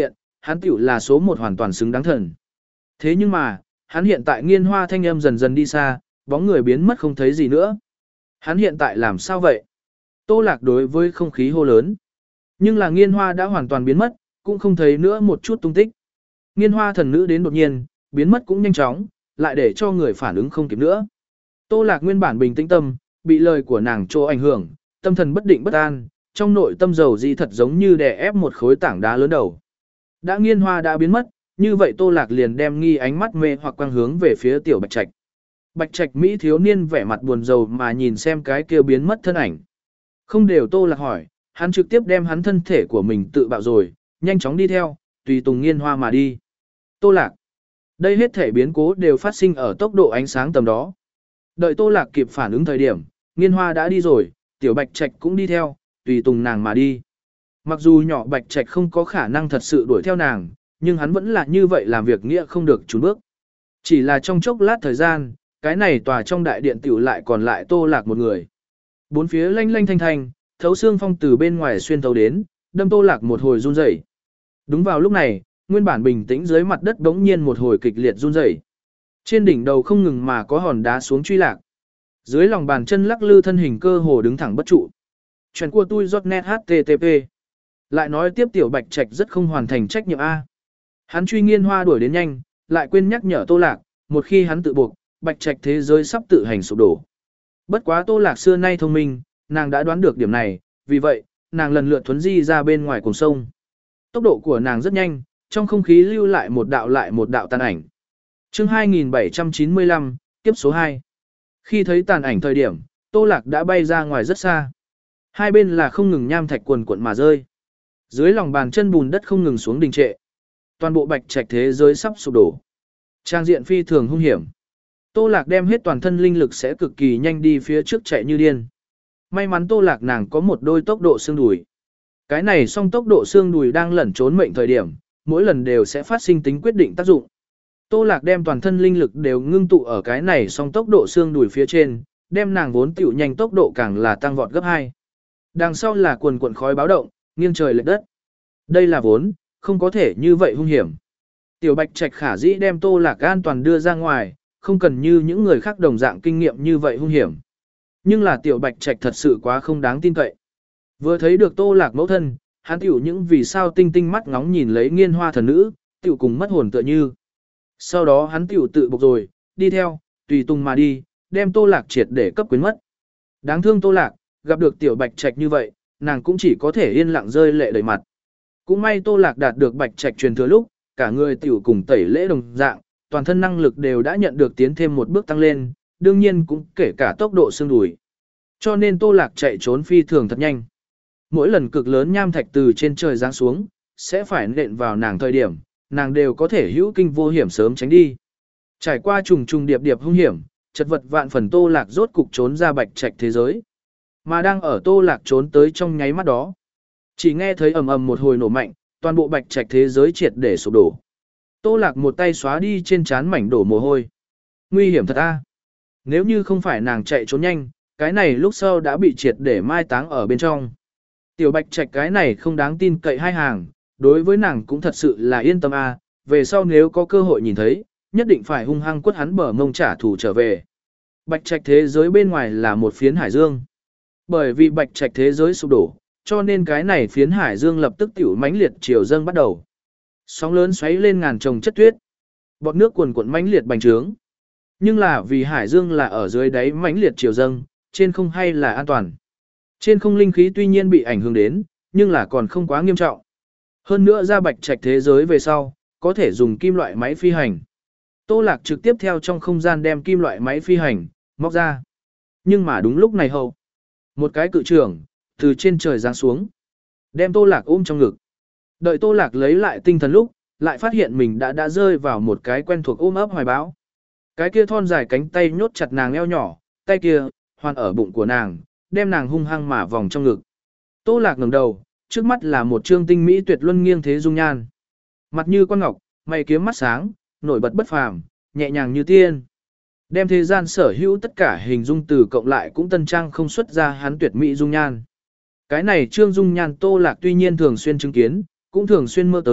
hắn tiểu là số một hoàn toàn xứng đáng thần. Thế nhưng mà, hắn hiện tại nghiên hoa thanh âm dần dần đi xa, bóng người biến mất không thấy gì nữa. Hắn hiện tại làm sao vậy? Tô Lạc đối với không khí hô lớn. Nhưng là nghiên hoa đã hoàn toàn biến mất, cũng không thấy nữa một chút tung tích. Nghiên hoa thần nữ đến đột nhiên, biến mất cũng nhanh chóng, lại để cho người phản ứng không kịp nữa. Tô Lạc nguyên bản bình tĩnh tâm, bị lời của nàng trô ảnh hưởng, tâm thần bất định bất an, trong nội tâm dầu dị thật giống như đè ép một khối tảng đá lớn đầu. Đã nghiên hoa đã biến mất, như vậy Tô Lạc liền đem nghi ánh mắt mê hoặc quang hướng về phía tiểu Bạch Trạch. Bạch Trạch Mỹ thiếu niên vẻ mặt buồn rầu mà nhìn xem cái kia biến mất thân ảnh. Không đều Tô Lạc hỏi, hắn trực tiếp đem hắn thân thể của mình tự bạo rồi, nhanh chóng đi theo, tùy tùng nghiên hoa mà đi. Tô Lạc. Đây hết thể biến cố đều phát sinh ở tốc độ ánh sáng tầm đó. Đợi Tô Lạc kịp phản ứng thời điểm, nghiên hoa đã đi rồi, tiểu Bạch Trạch cũng đi theo, tùy tùng nàng mà đi. Mặc dù nhỏ Bạch Trạch không có khả năng thật sự đuổi theo nàng, nhưng hắn vẫn là như vậy làm việc nghĩa không được trốn bước. Chỉ là trong chốc lát thời gian, cái này tòa trong đại điện tiểu lại còn lại Tô Lạc một người. Bốn phía lanh lanh thanh thanh, thấu xương phong từ bên ngoài xuyên thấu đến, đâm Tô Lạc một hồi run rẩy. Đúng vào lúc này, nguyên bản bình tĩnh dưới mặt đất bỗng nhiên một hồi kịch liệt run rẩy. Trên đỉnh đầu không ngừng mà có hòn đá xuống truy lạc. Dưới lòng bàn chân lắc lư thân hình cơ hồ đứng thẳng bất trụ. Chuyện của tôi giọt net hát tê tê pê. Lại nói tiếp tiểu Bạch Trạch rất không hoàn thành trách nhiệm A. Hắn truy nghiên hoa đuổi đến nhanh, lại quên nhắc nhở Tô Lạc, một khi hắn tự buộc, Bạch Trạch thế giới sắp tự hành sụp đổ. Bất quá Tô Lạc xưa nay thông minh, nàng đã đoán được điểm này, vì vậy, nàng lần lượt thuấn di ra bên ngoài cùng sông. Tốc độ của nàng rất nhanh, trong không khí lưu lại một đạo lại một đạo tàn ảnh. Chương hai nghìn bảy trăm chín mươi lăm, tiếp số hai. Khi thấy tàn ảnh thời điểm, Tô Lạc đã bay ra ngoài rất xa. Hai bên là không ngừng nham thạch quần cuộn mà rơi. Dưới lòng bàn chân bùn đất không ngừng xuống đình trệ. Toàn bộ Bạch Trạch thế giới sắp sụp đổ. Trang diện phi thường hung hiểm. Tô Lạc đem hết toàn thân linh lực sẽ cực kỳ nhanh đi phía trước chạy như điên. May mắn Tô Lạc nàng có một đôi tốc độ xương đùi. Cái này song tốc độ xương đùi đang lẩn trốn mệnh thời điểm, mỗi lần đều sẽ phát sinh tính quyết định tác dụng. Tô Lạc đem toàn thân linh lực đều ngưng tụ ở cái này song tốc độ xương đùi phía trên, đem nàng vốn tiểu nhanh tốc độ càng là tăng vọt gấp hai. Đằng sau là quần quần khói báo động, nghiêng trời lệch đất. Đây là vốn, không có thể như vậy hung hiểm. Tiểu Bạch Trạch khả dĩ đem Tô Lạc an toàn đưa ra ngoài, không cần như những người khác đồng dạng kinh nghiệm như vậy hung hiểm. Nhưng là Tiểu Bạch Trạch thật sự quá không đáng tin cậy. Vừa thấy được Tô Lạc mẫu thân, hắn tiểu những vì sao tinh tinh mắt ngóng nhìn lấy nghiên hoa thần nữ, tiểu cùng mất hồn tựa như. Sau đó hắn tiểu tự buộc rồi, đi theo, tùy tùng mà đi, đem Tô Lạc triệt để cấp quyến mất. Đáng thương Tô Lạc, gặp được Tiểu Bạch Trạch như vậy, nàng cũng chỉ có thể yên lặng rơi lệ đầy mặt. Cũng may Tô Lạc đạt được Bạch Trạch truyền thừa lúc, cả người tiểu cùng tẩy lễ đồng dạng, toàn thân năng lực đều đã nhận được tiến thêm một bước tăng lên, đương nhiên cũng kể cả tốc độ xương đùi. Cho nên Tô Lạc chạy trốn phi thường thật nhanh. Mỗi lần cực lớn nham thạch từ trên trời giáng xuống, sẽ phải nện vào nàng thời điểm, nàng đều có thể hữu kinh vô hiểm sớm tránh đi. Trải qua trùng trùng điệp điệp hung hiểm, chật vật vạn phần Tô Lạc rốt cục trốn ra Bạch Trạch thế giới. Mà đang ở Tô Lạc trốn tới trong nháy mắt đó, chỉ nghe thấy ầm ầm một hồi nổ mạnh, toàn bộ Bạch Trạch thế giới triệt để sụp đổ. Tô Lạc một tay xóa đi trên trán mảnh đổ mồ hôi. Nguy hiểm thật a. Nếu như không phải nàng chạy trốn nhanh, cái này lúc sau đã bị triệt để mai táng ở bên trong. Tiểu Bạch Trạch cái này không đáng tin cậy hai hàng, đối với nàng cũng thật sự là yên tâm a, về sau nếu có cơ hội nhìn thấy, nhất định phải hung hăng quất hắn bờ mông trả thù trở về. Bạch Trạch thế giới bên ngoài là một phiến hải dương. Bởi vì Bạch Trạch thế giới sụp đổ, cho nên cái này phiến hải dương lập tức tiểu mãnh liệt chiều dâng bắt đầu. Sóng lớn xoáy lên ngàn trồng chất tuyết. Bọt nước cuồn cuộn mãnh liệt bành trướng. Nhưng là vì hải dương là ở dưới đáy mãnh liệt chiều dâng, trên không hay là an toàn. Trên không linh khí tuy nhiên bị ảnh hưởng đến, nhưng là còn không quá nghiêm trọng. Hơn nữa ra Bạch Trạch thế giới về sau, có thể dùng kim loại máy phi hành. Tô Lạc trực tiếp theo trong không gian đem kim loại máy phi hành, móc ra. Nhưng mà đúng lúc này hậu, một cái cự trưởng, từ trên trời giáng xuống. Đem Tô Lạc ôm trong ngực. Đợi Tô Lạc lấy lại tinh thần lúc, lại phát hiện mình đã đã rơi vào một cái quen thuộc ôm ấp hoài bão. Cái kia thon dài cánh tay nhốt chặt nàng eo nhỏ, tay kia, hoàn ở bụng của nàng, đem nàng hung hăng mà vòng trong ngực. Tô Lạc ngẩng đầu, trước mắt là một trương tinh mỹ tuyệt luân nghiêng thế dung nhan. Mặt như quan ngọc, mày kiếm mắt sáng, nổi bật bất phàm, nhẹ nhàng như tiên. Đem thế gian sở hữu tất cả hình dung từ cộng lại cũng tân trang không xuất ra hắn tuyệt mỹ dung nhan. Cái này trương dung nhan Tô Lạc tuy nhiên thường xuyên chứng kiến, cũng thường xuyên mơ tới,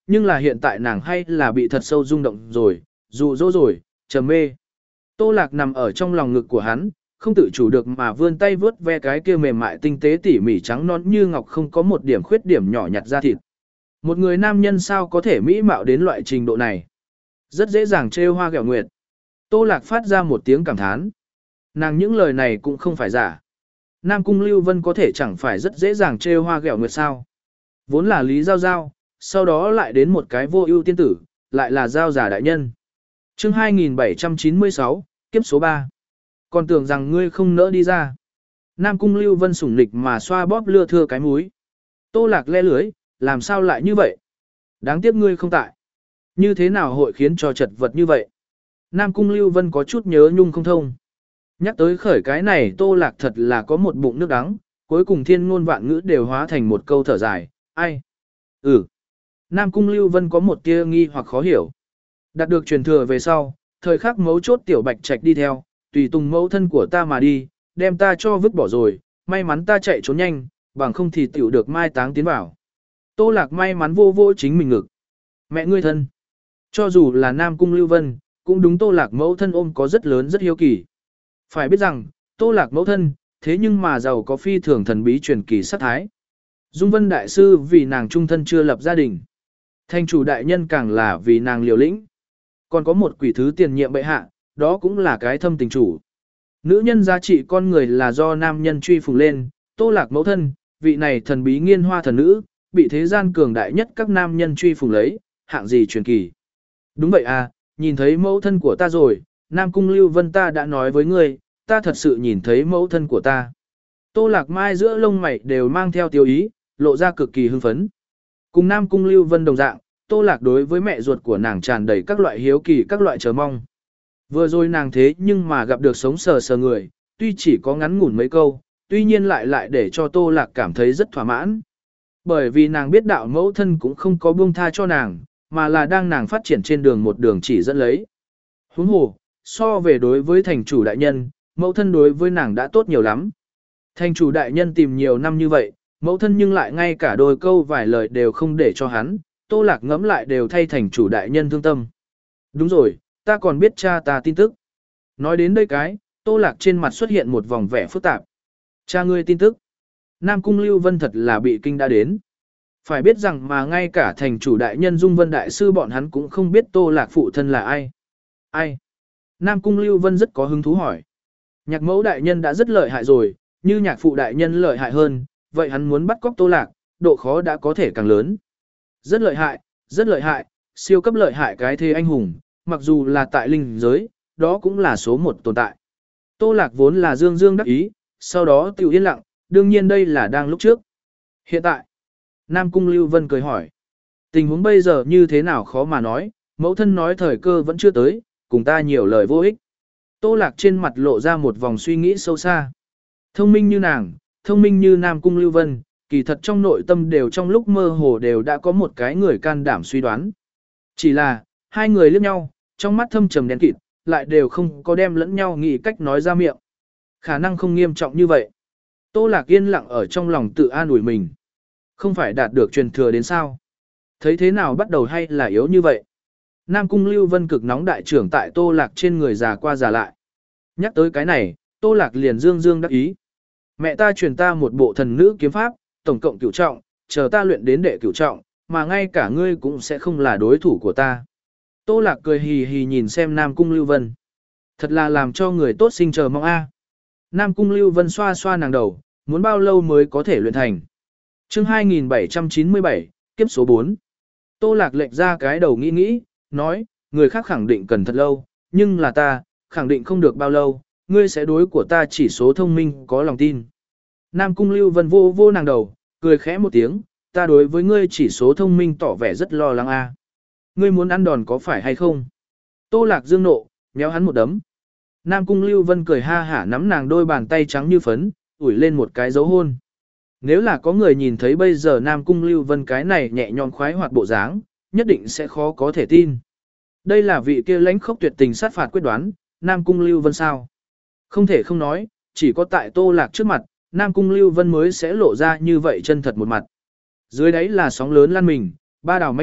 nhưng là hiện tại nàng hay là bị thật sâu rung động rồi, dụ dỗ rồi, trầm mê. Tô Lạc nằm ở trong lòng ngực của hắn, không tự chủ được mà vươn tay vướt ve cái kia mềm mại tinh tế tỉ mỉ trắng non như ngọc không có một điểm khuyết điểm nhỏ nhặt da thịt. Một người nam nhân sao có thể mỹ mạo đến loại trình độ này? Rất dễ dàng trêu hoa ghẹo nguyệt. Tô Lạc phát ra một tiếng cảm thán. Nàng những lời này cũng không phải giả. Nam Cung Lưu Vân có thể chẳng phải rất dễ dàng trêu hoa ghẹo nguyệt sao? Vốn là Lý Giao Giao, sau đó lại đến một cái vô ưu tiên tử, lại là Giao giả đại nhân. Chương hai nghìn bảy trăm chín mươi sáu, kiếp số ba. Còn tưởng rằng ngươi không nỡ đi ra. Nam Cung Lưu Vân sủng nịch mà xoa bóp lưa thưa cái múi. Tô Lạc le lưới, làm sao lại như vậy? Đáng tiếc ngươi không tại. Như thế nào hội khiến cho chật vật như vậy? Nam Cung Lưu Vân có chút nhớ nhung không thông. Nhắc tới khởi cái này Tô Lạc thật là có một bụng nước đắng, cuối cùng thiên ngôn vạn ngữ đều hóa thành một câu thở dài, ai? Ừ. Nam Cung Lưu Vân có một tia nghi hoặc khó hiểu. Đạt được truyền thừa về sau, thời khắc mấu chốt tiểu bạch trạch đi theo, tùy tùng mẫu thân của ta mà đi, đem ta cho vứt bỏ rồi, may mắn ta chạy trốn nhanh, bằng không thì tiểu được mai táng tiến vào. Tô Lạc may mắn vô vô chính mình ngực. Mẹ ngươi thân. Cho dù là Nam Cung Lưu Vân, cũng đúng Tô Lạc mẫu thân ôm có rất lớn rất hiếu kỳ. Phải biết rằng, Tô Lạc mẫu thân, thế nhưng mà giàu có phi thường thần bí truyền kỳ sát thái. Dung Vân Đại Sư vì nàng trung thân chưa lập gia đình. Thành chủ đại nhân càng là vì nàng liều lĩnh. Còn có một quỷ thứ tiền nhiệm bệ hạ, đó cũng là cái thâm tình chủ. Nữ nhân giá trị con người là do nam nhân truy phùng lên, Tô Lạc mẫu thân, vị này thần bí nghiên hoa thần nữ, bị thế gian cường đại nhất các nam nhân truy phùng lấy, hạng gì truyền kỳ. Đúng vậy à, nhìn thấy mẫu thân của ta rồi, Nam Cung Lưu Vân ta đã nói với ngươi, ta thật sự nhìn thấy mẫu thân của ta. Tô Lạc Mai giữa lông mày đều mang theo tiêu ý, lộ ra cực kỳ hưng phấn. Cùng Nam Cung Lưu Vân đồng dạng, Tô Lạc đối với mẹ ruột của nàng tràn đầy các loại hiếu kỳ các loại chờ mong. Vừa rồi nàng thế nhưng mà gặp được sống sờ sờ người, tuy chỉ có ngắn ngủn mấy câu, tuy nhiên lại lại để cho Tô Lạc cảm thấy rất thỏa mãn. Bởi vì nàng biết đạo mẫu thân cũng không có buông tha cho nàng, mà là đang nàng phát triển trên đường một đường chỉ dẫn lấy. Huống hồ, so về đối với thành chủ đại nhân, mẫu thân đối với nàng đã tốt nhiều lắm. Thành chủ đại nhân tìm nhiều năm như vậy, mẫu thân nhưng lại ngay cả đôi câu vài lời đều không để cho hắn, Tô Lạc ngẫm lại đều thay thành chủ đại nhân thương tâm. Đúng rồi, ta còn biết cha ta tin tức. Nói đến đây cái, Tô Lạc trên mặt xuất hiện một vòng vẻ phức tạp. Cha ngươi tin tức. Nam Cung Lưu Vân thật là bị kinh đã đến. Phải biết rằng mà ngay cả thành chủ đại nhân Dung Vân Đại Sư bọn hắn cũng không biết Tô Lạc phụ thân là ai. Ai? Nam Cung Lưu Vân rất có hứng thú hỏi. Nhạc mẫu đại nhân đã rất lợi hại rồi, như nhạc phụ đại nhân lợi hại hơn, vậy hắn muốn bắt cóc Tô Lạc, độ khó đã có thể càng lớn. Rất lợi hại, rất lợi hại, siêu cấp lợi hại cái thế anh hùng, mặc dù là tại linh giới, đó cũng là số một tồn tại. Tô Lạc vốn là dương dương đắc ý, sau đó tiểu yên lặng, đương nhiên đây là đang lúc trước. Hiện tại, Nam Cung Lưu Vân cười hỏi. Tình huống bây giờ như thế nào khó mà nói, mẫu thân nói thời cơ vẫn chưa tới, cùng ta nhiều lời vô ích. Tô Lạc trên mặt lộ ra một vòng suy nghĩ sâu xa. Thông minh như nàng, thông minh như Nam Cung Lưu Vân, kỳ thật trong nội tâm đều trong lúc mơ hồ đều đã có một cái người can đảm suy đoán. Chỉ là, hai người liếc nhau, trong mắt thâm trầm đen kịt, lại đều không có đem lẫn nhau nghĩ cách nói ra miệng. Khả năng không nghiêm trọng như vậy. Tô Lạc yên lặng ở trong lòng tự an ủi mình. Không phải đạt được truyền thừa đến sao? Thấy thế nào bắt đầu hay là yếu như vậy? Nam Cung Lưu Vân cực nóng đại trưởng tại Tô Lạc trên người già qua già lại. Nhắc tới cái này, Tô Lạc liền dương dương đắc ý. Mẹ ta truyền ta một bộ thần nữ kiếm pháp, tổng cộng cửu trọng, chờ ta luyện đến đệ cửu trọng, mà ngay cả ngươi cũng sẽ không là đối thủ của ta. Tô Lạc cười hì hì nhìn xem Nam Cung Lưu Vân. Thật là làm cho người tốt sinh chờ mong a. Nam Cung Lưu Vân xoa xoa nàng đầu, muốn bao lâu mới có thể luyện thành. Chương hai nghìn bảy trăm chín mươi bảy, kiếp số bốn. Tô Lạc lệch ra cái đầu nghĩ nghĩ, nói, người khác khẳng định cần thật lâu, nhưng là ta, khẳng định không được bao lâu, ngươi sẽ đối của ta chỉ số thông minh có lòng tin. Nam Cung Lưu Vân vô vô nàng đầu, cười khẽ một tiếng, ta đối với ngươi chỉ số thông minh tỏ vẻ rất lo lắng a. Ngươi muốn ăn đòn có phải hay không? Tô Lạc dương nộ, méo hắn một đấm. Nam Cung Lưu Vân cười ha hả nắm nàng đôi bàn tay trắng như phấn, ủi lên một cái dấu hôn. Nếu là có người nhìn thấy bây giờ Nam Cung Lưu Vân cái này nhẹ nhõm khoái hoạt bộ dáng, nhất định sẽ khó có thể tin. Đây là vị kia lãnh khốc tuyệt tình sát phạt quyết đoán, Nam Cung Lưu Vân sao? Không thể không nói, chỉ có tại Tô Lạc trước mặt, Nam Cung Lưu Vân mới sẽ lộ ra như vậy chân thật một mặt. Dưới đấy là sóng lớn lan mình, ba đảo mãnh liệt,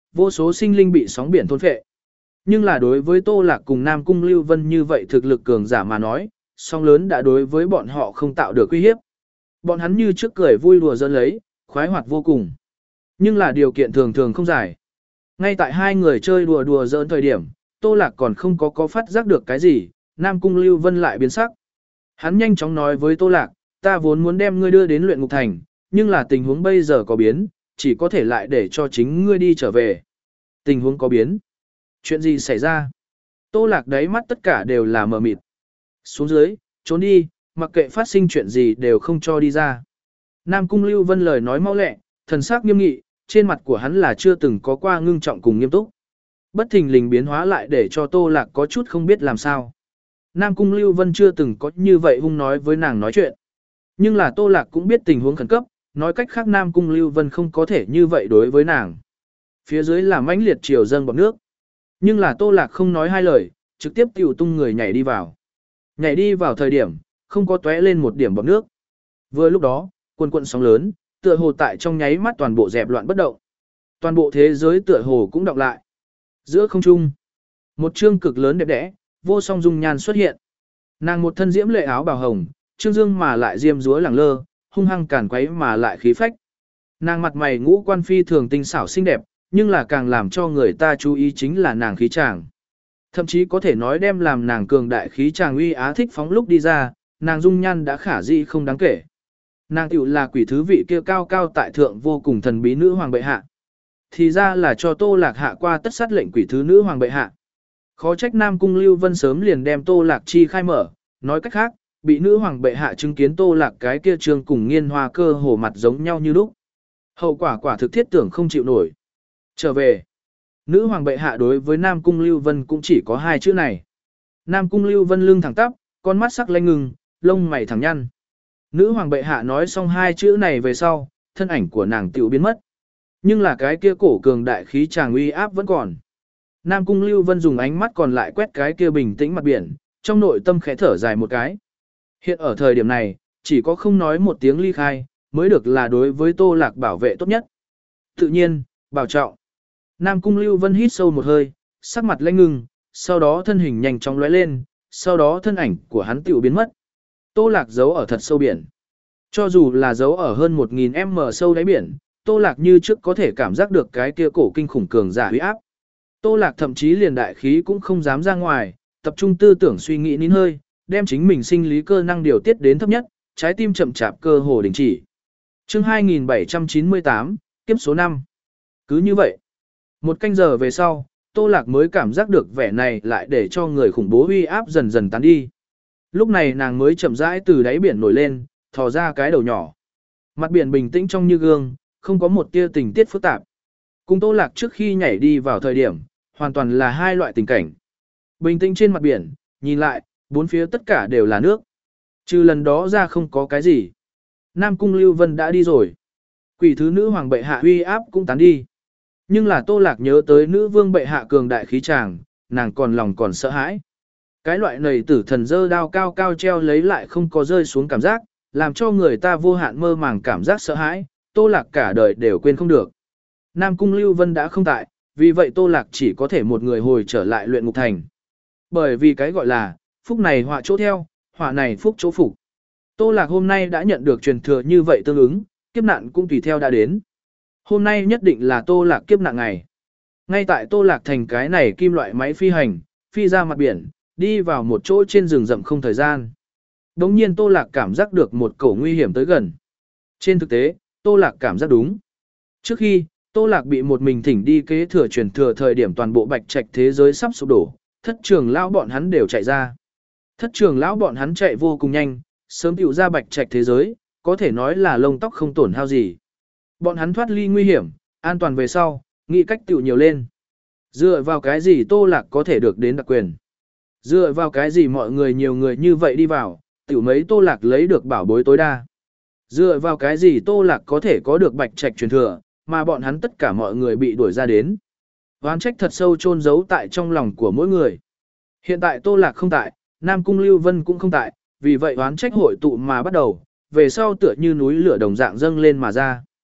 vô số sinh linh bị sóng biển thôn phệ. Nhưng là đối với Tô Lạc cùng Nam Cung Lưu Vân như vậy thực lực cường giả mà nói, sóng lớn đã đối với bọn họ không tạo được uy hiếp. Bọn hắn như trước cười vui đùa giỡn lấy, khoái hoạt vô cùng. Nhưng là điều kiện thường thường không giải. Ngay tại hai người chơi đùa đùa giỡn thời điểm, Tô Lạc còn không có có phát giác được cái gì, Nam Cung Lưu Vân lại biến sắc. Hắn nhanh chóng nói với Tô Lạc, ta vốn muốn đem ngươi đưa đến luyện ngục thành, nhưng là tình huống bây giờ có biến, chỉ có thể lại để cho chính ngươi đi trở về. Tình huống có biến. Chuyện gì xảy ra? Tô Lạc đáy mắt tất cả đều là mờ mịt. Xuống dưới, trốn đi, mặc kệ phát sinh chuyện gì đều không cho đi ra. Nam Cung Lưu Vân lời nói mau lẹ, thần sắc nghiêm nghị, trên mặt của hắn là chưa từng có qua ngưng trọng cùng nghiêm túc. Bất thình lình biến hóa lại để cho Tô Lạc có chút không biết làm sao. Nam Cung Lưu Vân chưa từng có như vậy hung nói với nàng nói chuyện. Nhưng là Tô Lạc cũng biết tình huống khẩn cấp, nói cách khác Nam Cung Lưu Vân không có thể như vậy đối với nàng. Phía dưới là mãnh liệt chiều dâng bọt nước. Nhưng là Tô Lạc không nói hai lời, trực tiếp tiểu tung người nhảy đi vào. Nhảy đi vào thời điểm, không có tóe lên một điểm bọt nước. Vừa lúc đó, quần quận sóng lớn, tựa hồ tại trong nháy mắt toàn bộ dẹp loạn bất động. Toàn bộ thế giới tựa hồ cũng đọc lại. Giữa không trung, một trương cực lớn đẹp đẽ, vô song dung nhan xuất hiện. Nàng một thân diễm lệ áo bào hồng, trương dương mà lại diêm dúa lẳng lơ, hung hăng càn quấy mà lại khí phách. Nàng mặt mày ngũ quan phi thường tinh xảo xinh đẹp, nhưng là càng làm cho người ta chú ý chính là nàng khí chàng. Thậm chí có thể nói đem làm nàng cường đại khí chàng uy á thích phóng lúc đi ra, nàng dung nhan đã khả dĩ không đáng kể. Nàng tiểu là quỷ thứ vị kia cao cao tại thượng vô cùng thần bí nữ hoàng bệ hạ. Thì ra là cho Tô Lạc hạ qua tất sát lệnh quỷ thứ nữ hoàng bệ hạ. Khó trách Nam Cung Lưu Vân sớm liền đem Tô Lạc chi khai mở, nói cách khác, bị nữ hoàng bệ hạ chứng kiến Tô Lạc cái kia trương cùng nghiên hoa cơ hồ mặt giống nhau như lúc. Hậu quả quả thực thiết tưởng không chịu nổi. Trở về, nữ hoàng bệ hạ đối với Nam Cung Lưu Vân cũng chỉ có hai chữ này. Nam Cung Lưu Vân lưng thẳng tắp, con mắt sắc lanh ngừng, lông mày thẳng nhăn. Nữ hoàng bệ hạ nói xong hai chữ này về sau, thân ảnh của nàng tiểu biến mất. Nhưng là cái kia cổ cường đại khí tràng uy áp vẫn còn. Nam Cung Lưu Vân dùng ánh mắt còn lại quét cái kia bình tĩnh mặt biển, trong nội tâm khẽ thở dài một cái. Hiện ở thời điểm này, chỉ có không nói một tiếng ly khai, mới được là đối với Tô Lạc bảo vệ tốt nhất. Tự nhiên, bảo trọng. Nam Cung Lưu Vân hít sâu một hơi, sắc mặt lãnh ngưng, sau đó thân hình nhanh chóng lóe lên, sau đó thân ảnh của hắn tiểu biến mất. Tô Lạc giấu ở thật sâu biển. Cho dù là giấu ở hơn một nghìn mét sâu đáy biển, Tô Lạc như trước có thể cảm giác được cái kia cổ kinh khủng cường giả uy áp. Tô Lạc thậm chí liền đại khí cũng không dám ra ngoài, tập trung tư tưởng suy nghĩ nín hơi, đem chính mình sinh lý cơ năng điều tiết đến thấp nhất, trái tim chậm chạp cơ hồ đình chỉ. Chương hai nghìn bảy trăm chín mươi tám, kiếp số năm. Cứ như vậy, một canh giờ về sau, Tô Lạc mới cảm giác được vẻ này lại để cho người khủng bố uy áp dần dần tán đi. Lúc này nàng mới chậm rãi từ đáy biển nổi lên, thò ra cái đầu nhỏ. Mặt biển bình tĩnh trong như gương, không có một tia tình tiết phức tạp. Cùng Tô Lạc trước khi nhảy đi vào thời điểm, hoàn toàn là hai loại tình cảnh. Bình tĩnh trên mặt biển, nhìn lại, bốn phía tất cả đều là nước. Trừ lần đó ra không có cái gì. Nam Cung Lưu Vân đã đi rồi. Quỷ thứ nữ hoàng bệ hạ uy áp cũng tán đi. Nhưng là Tô Lạc nhớ tới nữ vương bệ hạ cường đại khí tràng, nàng còn lòng còn sợ hãi. Cái loại này tử thần dơ đao cao cao treo lấy lại không có rơi xuống cảm giác, làm cho người ta vô hạn mơ màng cảm giác sợ hãi, Tô Lạc cả đời đều quên không được. Nam Cung Lưu Vân đã không tại, vì vậy Tô Lạc chỉ có thể một người hồi trở lại luyện ngục thành. Bởi vì cái gọi là, phúc này họa chỗ theo, họa này phúc chỗ phục. Tô Lạc hôm nay đã nhận được truyền thừa như vậy tương ứng, kiếp nạn cũng tùy theo đã đến. Hôm nay nhất định là Tô Lạc kiếp nạn ngày. Ngay tại Tô Lạc thành cái này kim loại máy phi hành, phi ra mặt biển, đi vào một chỗ trên rừng rậm không thời gian. Đống nhiên Tô Lạc cảm giác được một cổ nguy hiểm tới gần. Trên thực tế, Tô Lạc cảm giác đúng. Trước khi, Tô Lạc bị một mình thỉnh đi kế thừa truyền thừa thời điểm toàn bộ bạch trạch thế giới sắp sụp đổ, thất trường lão bọn hắn đều chạy ra. Thất trường lão bọn hắn chạy vô cùng nhanh, sớm tiểu ra bạch trạch thế giới, có thể nói là lông tóc không tổn hao gì. Bọn hắn thoát ly nguy hiểm, an toàn về sau, nghĩ cách tiểu nhiều lên. Dựa vào cái gì Tô Lạc có thể được đến đặc quyền? Dựa vào cái gì mọi người nhiều người như vậy đi vào, tiểu mấy Tô Lạc lấy được bảo bối tối đa? Dựa vào cái gì Tô Lạc có thể có được bạch trạch truyền thừa, mà bọn hắn tất cả mọi người bị đuổi ra đến? Oán trách thật sâu chôn giấu tại trong lòng của mỗi người. Hiện tại Tô Lạc không tại, Nam Cung Lưu Vân cũng không tại, vì vậy oán trách hội tụ mà bắt đầu, về sau tựa như núi lửa đồng dạng dâng lên mà ra.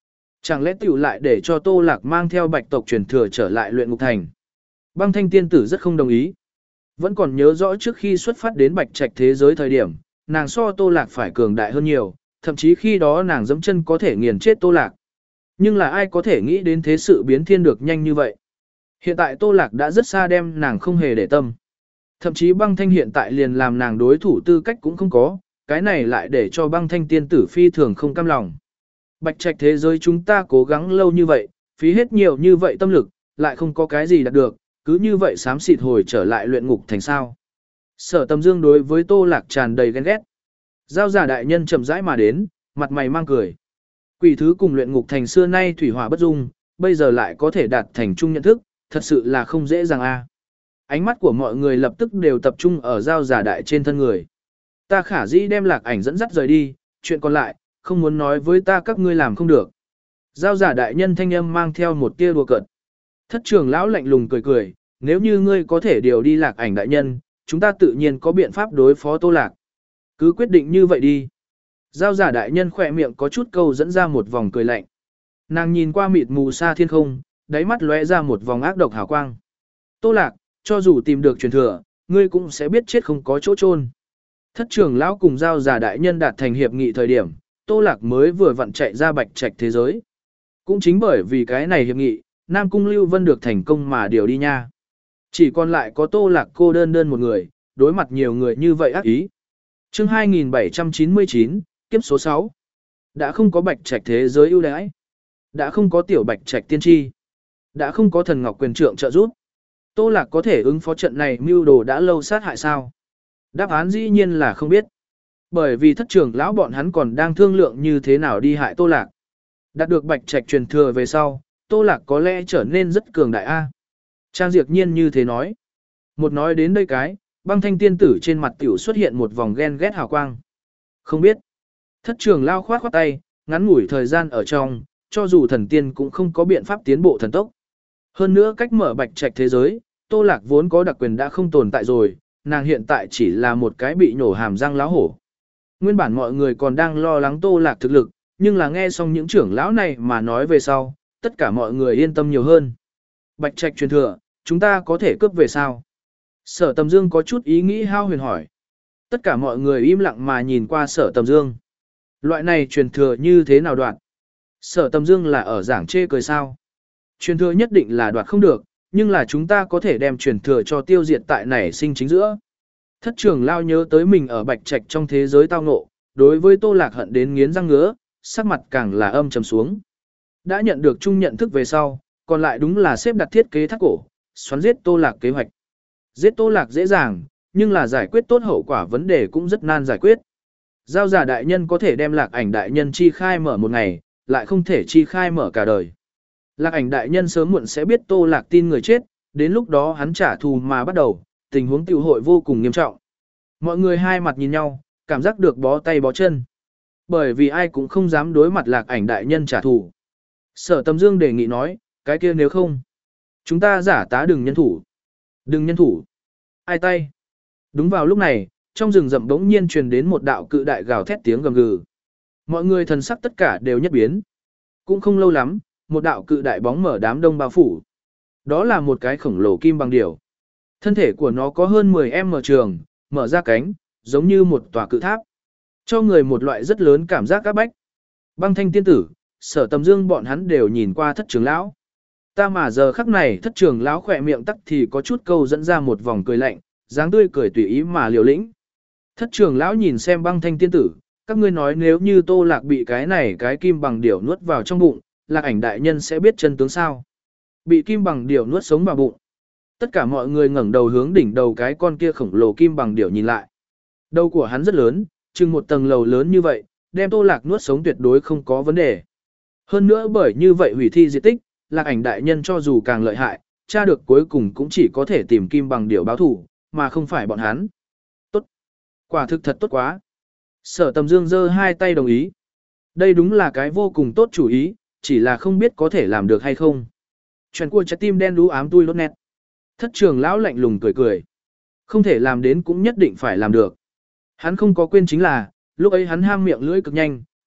Chẳng lẽ tiểu lại để cho Tô Lạc mang theo bạch tộc truyền thừa trở lại luyện ngục thành. Băng thanh tiên tử rất không đồng ý. Vẫn còn nhớ rõ trước khi xuất phát đến bạch trạch thế giới thời điểm, nàng so Tô Lạc phải cường đại hơn nhiều, thậm chí khi đó nàng dẫm chân có thể nghiền chết Tô Lạc. Nhưng là ai có thể nghĩ đến thế sự biến thiên được nhanh như vậy. Hiện tại Tô Lạc đã rất xa đem nàng không hề để tâm. Thậm chí băng thanh hiện tại liền làm nàng đối thủ tư cách cũng không có, cái này lại để cho băng thanh tiên tử phi thường không cam lòng. Bạch trạch thế giới chúng ta cố gắng lâu như vậy, phí hết nhiều như vậy tâm lực, lại không có cái gì đạt được, cứ như vậy xám xịt hồi trở lại luyện ngục thành sao. Sở Tầm Dương đối với Tô Lạc tràn đầy ghen ghét. Giao giả đại nhân chậm rãi mà đến, mặt mày mang cười. Quỷ thứ cùng luyện ngục thành xưa nay thủy hỏa bất dung, bây giờ lại có thể đạt thành chung nhận thức, thật sự là không dễ dàng a. Ánh mắt của mọi người lập tức đều tập trung ở giao giả đại trên thân người. Ta khả dĩ đem Lạc Ảnh dẫn dắt rời đi, chuyện còn lại, không muốn nói với ta các ngươi làm không được. Giao giả đại nhân thanh âm mang theo một tia đùa cợt. Thất trưởng lão lạnh lùng cười cười, nếu như ngươi có thể điều đi Lạc Ảnh đại nhân, chúng ta tự nhiên có biện pháp đối phó Tô Lạc. Cứ quyết định như vậy đi. Giao giả đại nhân khỏe miệng có chút câu dẫn ra một vòng cười lạnh. Nàng nhìn qua mịt mù xa thiên không, đáy mắt lóe ra một vòng ác độc hào quang. Tô Lạc, cho dù tìm được truyền thừa, ngươi cũng sẽ biết chết không có chỗ chôn. Thất trưởng lão cùng giao giả đại nhân đạt thành hiệp nghị thời điểm, Tô Lạc mới vừa vặn chạy ra bạch trạch thế giới. Cũng chính bởi vì cái này hiệp nghị, Nam Cung Lưu Vân được thành công mà điều đi nha. Chỉ còn lại có Tô Lạc cô đơn đơn một người, đối mặt nhiều người như vậy ác ý. Chương hai nghìn bảy trăm chín mươi chín, kiếp số sáu. Đã không có bạch trạch thế giới ưu đãi, đã không có tiểu bạch trạch tiên tri, đã không có thần ngọc quyền trượng trợ giúp. Tô Lạc có thể ứng phó trận này mưu đồ đã lâu sát hại sao? Đáp án dĩ nhiên là không biết. Bởi vì thất trưởng lão bọn hắn còn đang thương lượng như thế nào đi hại Tô Lạc. Đạt được bạch trạch truyền thừa về sau, Tô Lạc có lẽ trở nên rất cường đại a. Trang Diệp Nhiên như thế nói. Một nói đến đây cái, băng thanh tiên tử trên mặt tiểu xuất hiện một vòng ghen ghét hào quang. Không biết. Thất trưởng lão khoát khoát tay, ngắn ngủi thời gian ở trong, cho dù thần tiên cũng không có biện pháp tiến bộ thần tốc. Hơn nữa cách mở bạch trạch thế giới, Tô Lạc vốn có đặc quyền đã không tồn tại rồi, nàng hiện tại chỉ là một cái bị nhổ hàm răng láo hổ. Nguyên bản mọi người còn đang lo lắng Tô Lạc thực lực, nhưng là nghe xong những trưởng lão này mà nói về sau, tất cả mọi người yên tâm nhiều hơn. Bạch trạch truyền thừa, chúng ta có thể cướp về sao? Sở Tầm Dương có chút ý nghĩ hao huyền hỏi. Tất cả mọi người im lặng mà nhìn qua Sở Tầm Dương. Loại này truyền thừa như thế nào đoạt? Sở Tầm Dương là ở giảng chê cười sao? Truyền thừa nhất định là đoạt không được, nhưng là chúng ta có thể đem truyền thừa cho tiêu diệt tại nảy sinh chính giữa. Thất trưởng lao nhớ tới mình ở bạch trạch trong thế giới tao ngộ, đối với Tô Lạc hận đến nghiến răng ngứa, sắc mặt càng là âm trầm xuống. Đã nhận được chung nhận thức về sau, còn lại đúng là xếp đặt thiết kế thác cổ, xoắn giết Tô Lạc kế hoạch. Giết Tô Lạc dễ dàng, nhưng là giải quyết tốt hậu quả vấn đề cũng rất nan giải quyết. Giao giả đại nhân có thể đem Lạc Ảnh đại nhân chi khai mở một ngày, lại không thể chi khai mở cả đời. Lạc Ảnh đại nhân sớm muộn sẽ biết Tô Lạc tin người chết, đến lúc đó hắn trả thù mà bắt đầu, tình huống tiểu hội vô cùng nghiêm trọng. Mọi người hai mặt nhìn nhau, cảm giác được bó tay bó chân. Bởi vì ai cũng không dám đối mặt Lạc Ảnh đại nhân trả thù. Sở Tầm Dương đề nghị nói, cái kia nếu không, chúng ta giả tá đừng nhân thủ. Đừng nhân thủ. Ai tay? Đúng vào lúc này, trong rừng rậm bỗng nhiên truyền đến một đạo cự đại gào thét tiếng gầm gừ. Mọi người thần sắc tất cả đều nhất biến. Cũng không lâu lắm, một đạo cự đại bóng mở đám đông bao phủ. Đó là một cái khổng lồ kim bằng điểu. Thân thể của nó có hơn mười mét trường, mở ra cánh, giống như một tòa cự tháp. Cho người một loại rất lớn cảm giác áp bách. Băng thanh tiên tử, Sở Tầm Dương bọn hắn đều nhìn qua thất trưởng lão. Ta mà giờ khắc này thất trưởng lão khỏe miệng tắc thì có chút câu dẫn ra một vòng cười lạnh, dáng tươi cười tùy ý mà liều lĩnh. Thất trưởng lão nhìn xem băng thanh tiên tử, các ngươi nói nếu như Tô Lạc bị cái này cái kim bằng điểu nuốt vào trong bụng, Lạc Ảnh đại nhân sẽ biết chân tướng sao? Bị kim bằng điểu nuốt sống vào bụng. Tất cả mọi người ngẩng đầu hướng đỉnh đầu cái con kia khổng lồ kim bằng điểu nhìn lại. Đầu của hắn rất lớn, chừng một tầng lầu lớn như vậy, đem Tô Lạc nuốt sống tuyệt đối không có vấn đề. Hơn nữa bởi như vậy hủy thi diệt tích, Lạc Ảnh đại nhân cho dù càng lợi hại, tra được cuối cùng cũng chỉ có thể tìm kim bằng điểu báo thủ, mà không phải bọn hắn. Tốt. Quả thực thật tốt quá. Sở Tầm Dương giơ hai tay đồng ý. Đây đúng là cái vô cùng tốt chủ ý, chỉ là không biết có thể làm được hay không. Chuyện của trái tim đen đú ám tui lốt nét. Thất trưởng lão lạnh lùng cười cười. Không thể làm đến cũng nhất định phải làm được. Hắn không có quên chính là, lúc ấy hắn ham miệng lưỡi cực nhanh,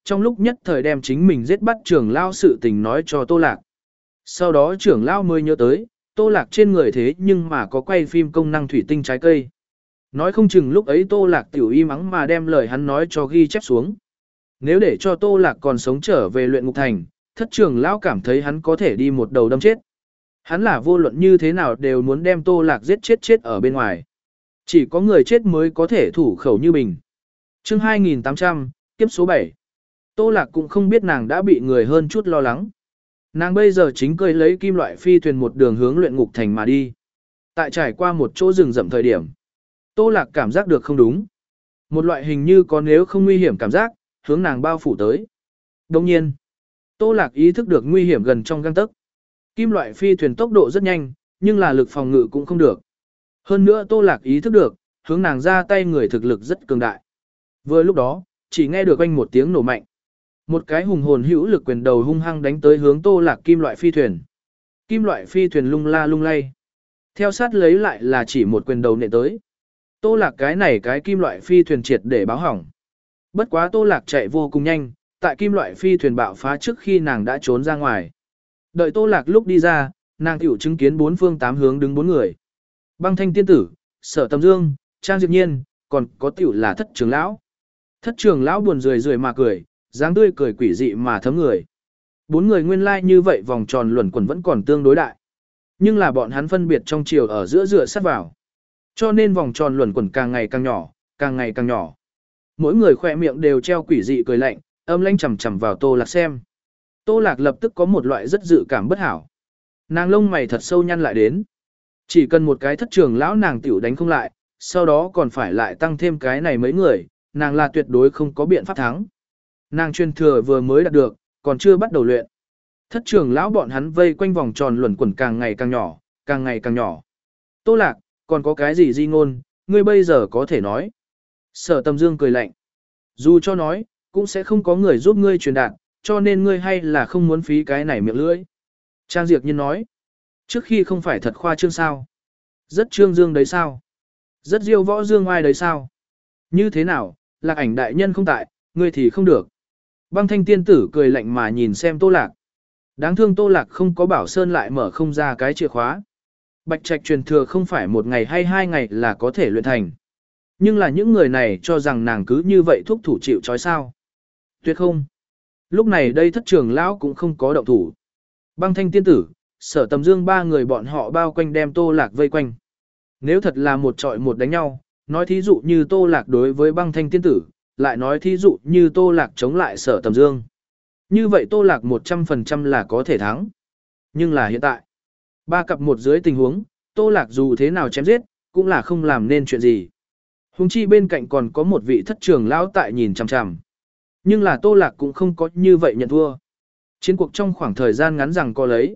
trong lúc nhất thời đem chính mình giết bắt trưởng lao sự tình nói cho Tô Lạc. Sau đó trưởng lao mới nhớ tới, Tô Lạc trên người thế nhưng mà có quay phim công năng thủy tinh trái cây. Nói không chừng lúc ấy Tô Lạc tiểu y mắng mà đem lời hắn nói cho ghi chép xuống. Nếu để cho Tô Lạc còn sống trở về luyện ngục thành, thất trưởng lão cảm thấy hắn có thể đi một đầu đâm chết. Hắn là vô luận như thế nào đều muốn đem Tô Lạc giết chết chết ở bên ngoài. Chỉ có người chết mới có thể thủ khẩu như bình. Chương hai nghìn tám trăm, kiếp số bảy. Tô Lạc cũng không biết nàng đã bị người hơn chút lo lắng. Nàng bây giờ chính cười lấy kim loại phi thuyền một đường hướng luyện ngục thành mà đi. Tại trải qua một chỗ rừng rậm thời điểm, Tô Lạc cảm giác được không đúng. Một loại hình như có nếu không nguy hiểm cảm giác, hướng nàng bao phủ tới. Đồng nhiên, Tô Lạc ý thức được nguy hiểm gần trong gang tấc. Kim loại phi thuyền tốc độ rất nhanh, nhưng là lực phòng ngự cũng không được. Hơn nữa Tô Lạc ý thức được, hướng nàng ra tay người thực lực rất cường đại. Vừa lúc đó, chỉ nghe được quanh một tiếng nổ mạnh. Một cái hùng hồn hữu lực quyền đầu hung hăng đánh tới hướng Tô Lạc kim loại phi thuyền. Kim loại phi thuyền lung la lung lay. Theo sát lấy lại là chỉ một quyền đầu nện tới. Tô Lạc cái này cái kim loại phi thuyền triệt để báo hỏng. Bất quá Tô Lạc chạy vô cùng nhanh, tại kim loại phi thuyền bạo phá trước khi nàng đã trốn ra ngoài. Đợi Tô Lạc lúc đi ra, nàng tiểu chứng kiến bốn phương tám hướng đứng bốn người. Băng Thanh tiên tử, Sở Tầm Dương, Trang Diệp Nhiên, còn có tiểu là Thất Trường lão. Thất Trường lão buồn rười rười mà cười, dáng tươi cười quỷ dị mà thấm người. Bốn người nguyên lai like như vậy vòng tròn luẩn quẩn vẫn còn tương đối đại. Nhưng là bọn hắn phân biệt trong chiều ở giữa dựa sát vào. Cho nên vòng tròn luẩn quẩn càng ngày càng nhỏ, càng ngày càng nhỏ. Mỗi người khỏe miệng đều treo quỷ dị cười lạnh, âm lãnh chằm chằm vào Tô Lạc xem. Tô Lạc lập tức có một loại rất dự cảm bất hảo. Nàng lông mày thật sâu nhăn lại đến. Chỉ cần một cái Thất Trường lão nàng tiểu đánh không lại, sau đó còn phải lại tăng thêm cái này mấy người, nàng là tuyệt đối không có biện pháp thắng. Nàng truyền thừa vừa mới đạt được, còn chưa bắt đầu luyện. Thất Trường lão bọn hắn vây quanh vòng tròn luẩn quẩn càng ngày càng nhỏ, càng ngày càng nhỏ. Tô Lạc, còn có cái gì di ngôn, ngươi bây giờ có thể nói. Sở Tầm Dương cười lạnh. Dù cho nói, cũng sẽ không có người giúp ngươi truyền đạt, cho nên ngươi hay là không muốn phí cái này miệng lưỡi. Trang Diệp Nhiên nói. Trước khi không phải thật khoa trương sao. Rất trương dương đấy sao. Rất diêu võ dương oai đấy sao. Như thế nào, Lạc Ảnh đại nhân không tại, ngươi thì không được. Băng Thanh tiên tử cười lạnh mà nhìn xem Tô Lạc. Đáng thương Tô Lạc không có bảo sơn lại mở không ra cái chìa khóa. Bạch Trạch truyền thừa không phải một ngày hay hai ngày là có thể luyện thành. Nhưng là những người này cho rằng nàng cứ như vậy thúc thủ chịu trói sao. Tuyệt không. Lúc này đây Thất Trường lão cũng không có động thủ. Băng Thanh tiên tử, Sở Tầm Dương ba người bọn họ bao quanh đem Tô Lạc vây quanh. Nếu thật là một trọi một đánh nhau, nói thí dụ như Tô Lạc đối với Băng Thanh tiên tử, lại nói thí dụ như Tô Lạc chống lại Sở Tầm Dương. Như vậy Tô Lạc một trăm phần trăm là có thể thắng. Nhưng là hiện tại, ba cặp một dưới tình huống, Tô Lạc dù thế nào chém giết, cũng là không làm nên chuyện gì. Huống chi bên cạnh còn có một vị Thất Trường lão tại nhìn chằm chằm. Nhưng là Tô Lạc cũng không có như vậy nhận thua. Chiến cuộc trong khoảng thời gian ngắn rằng có lấy.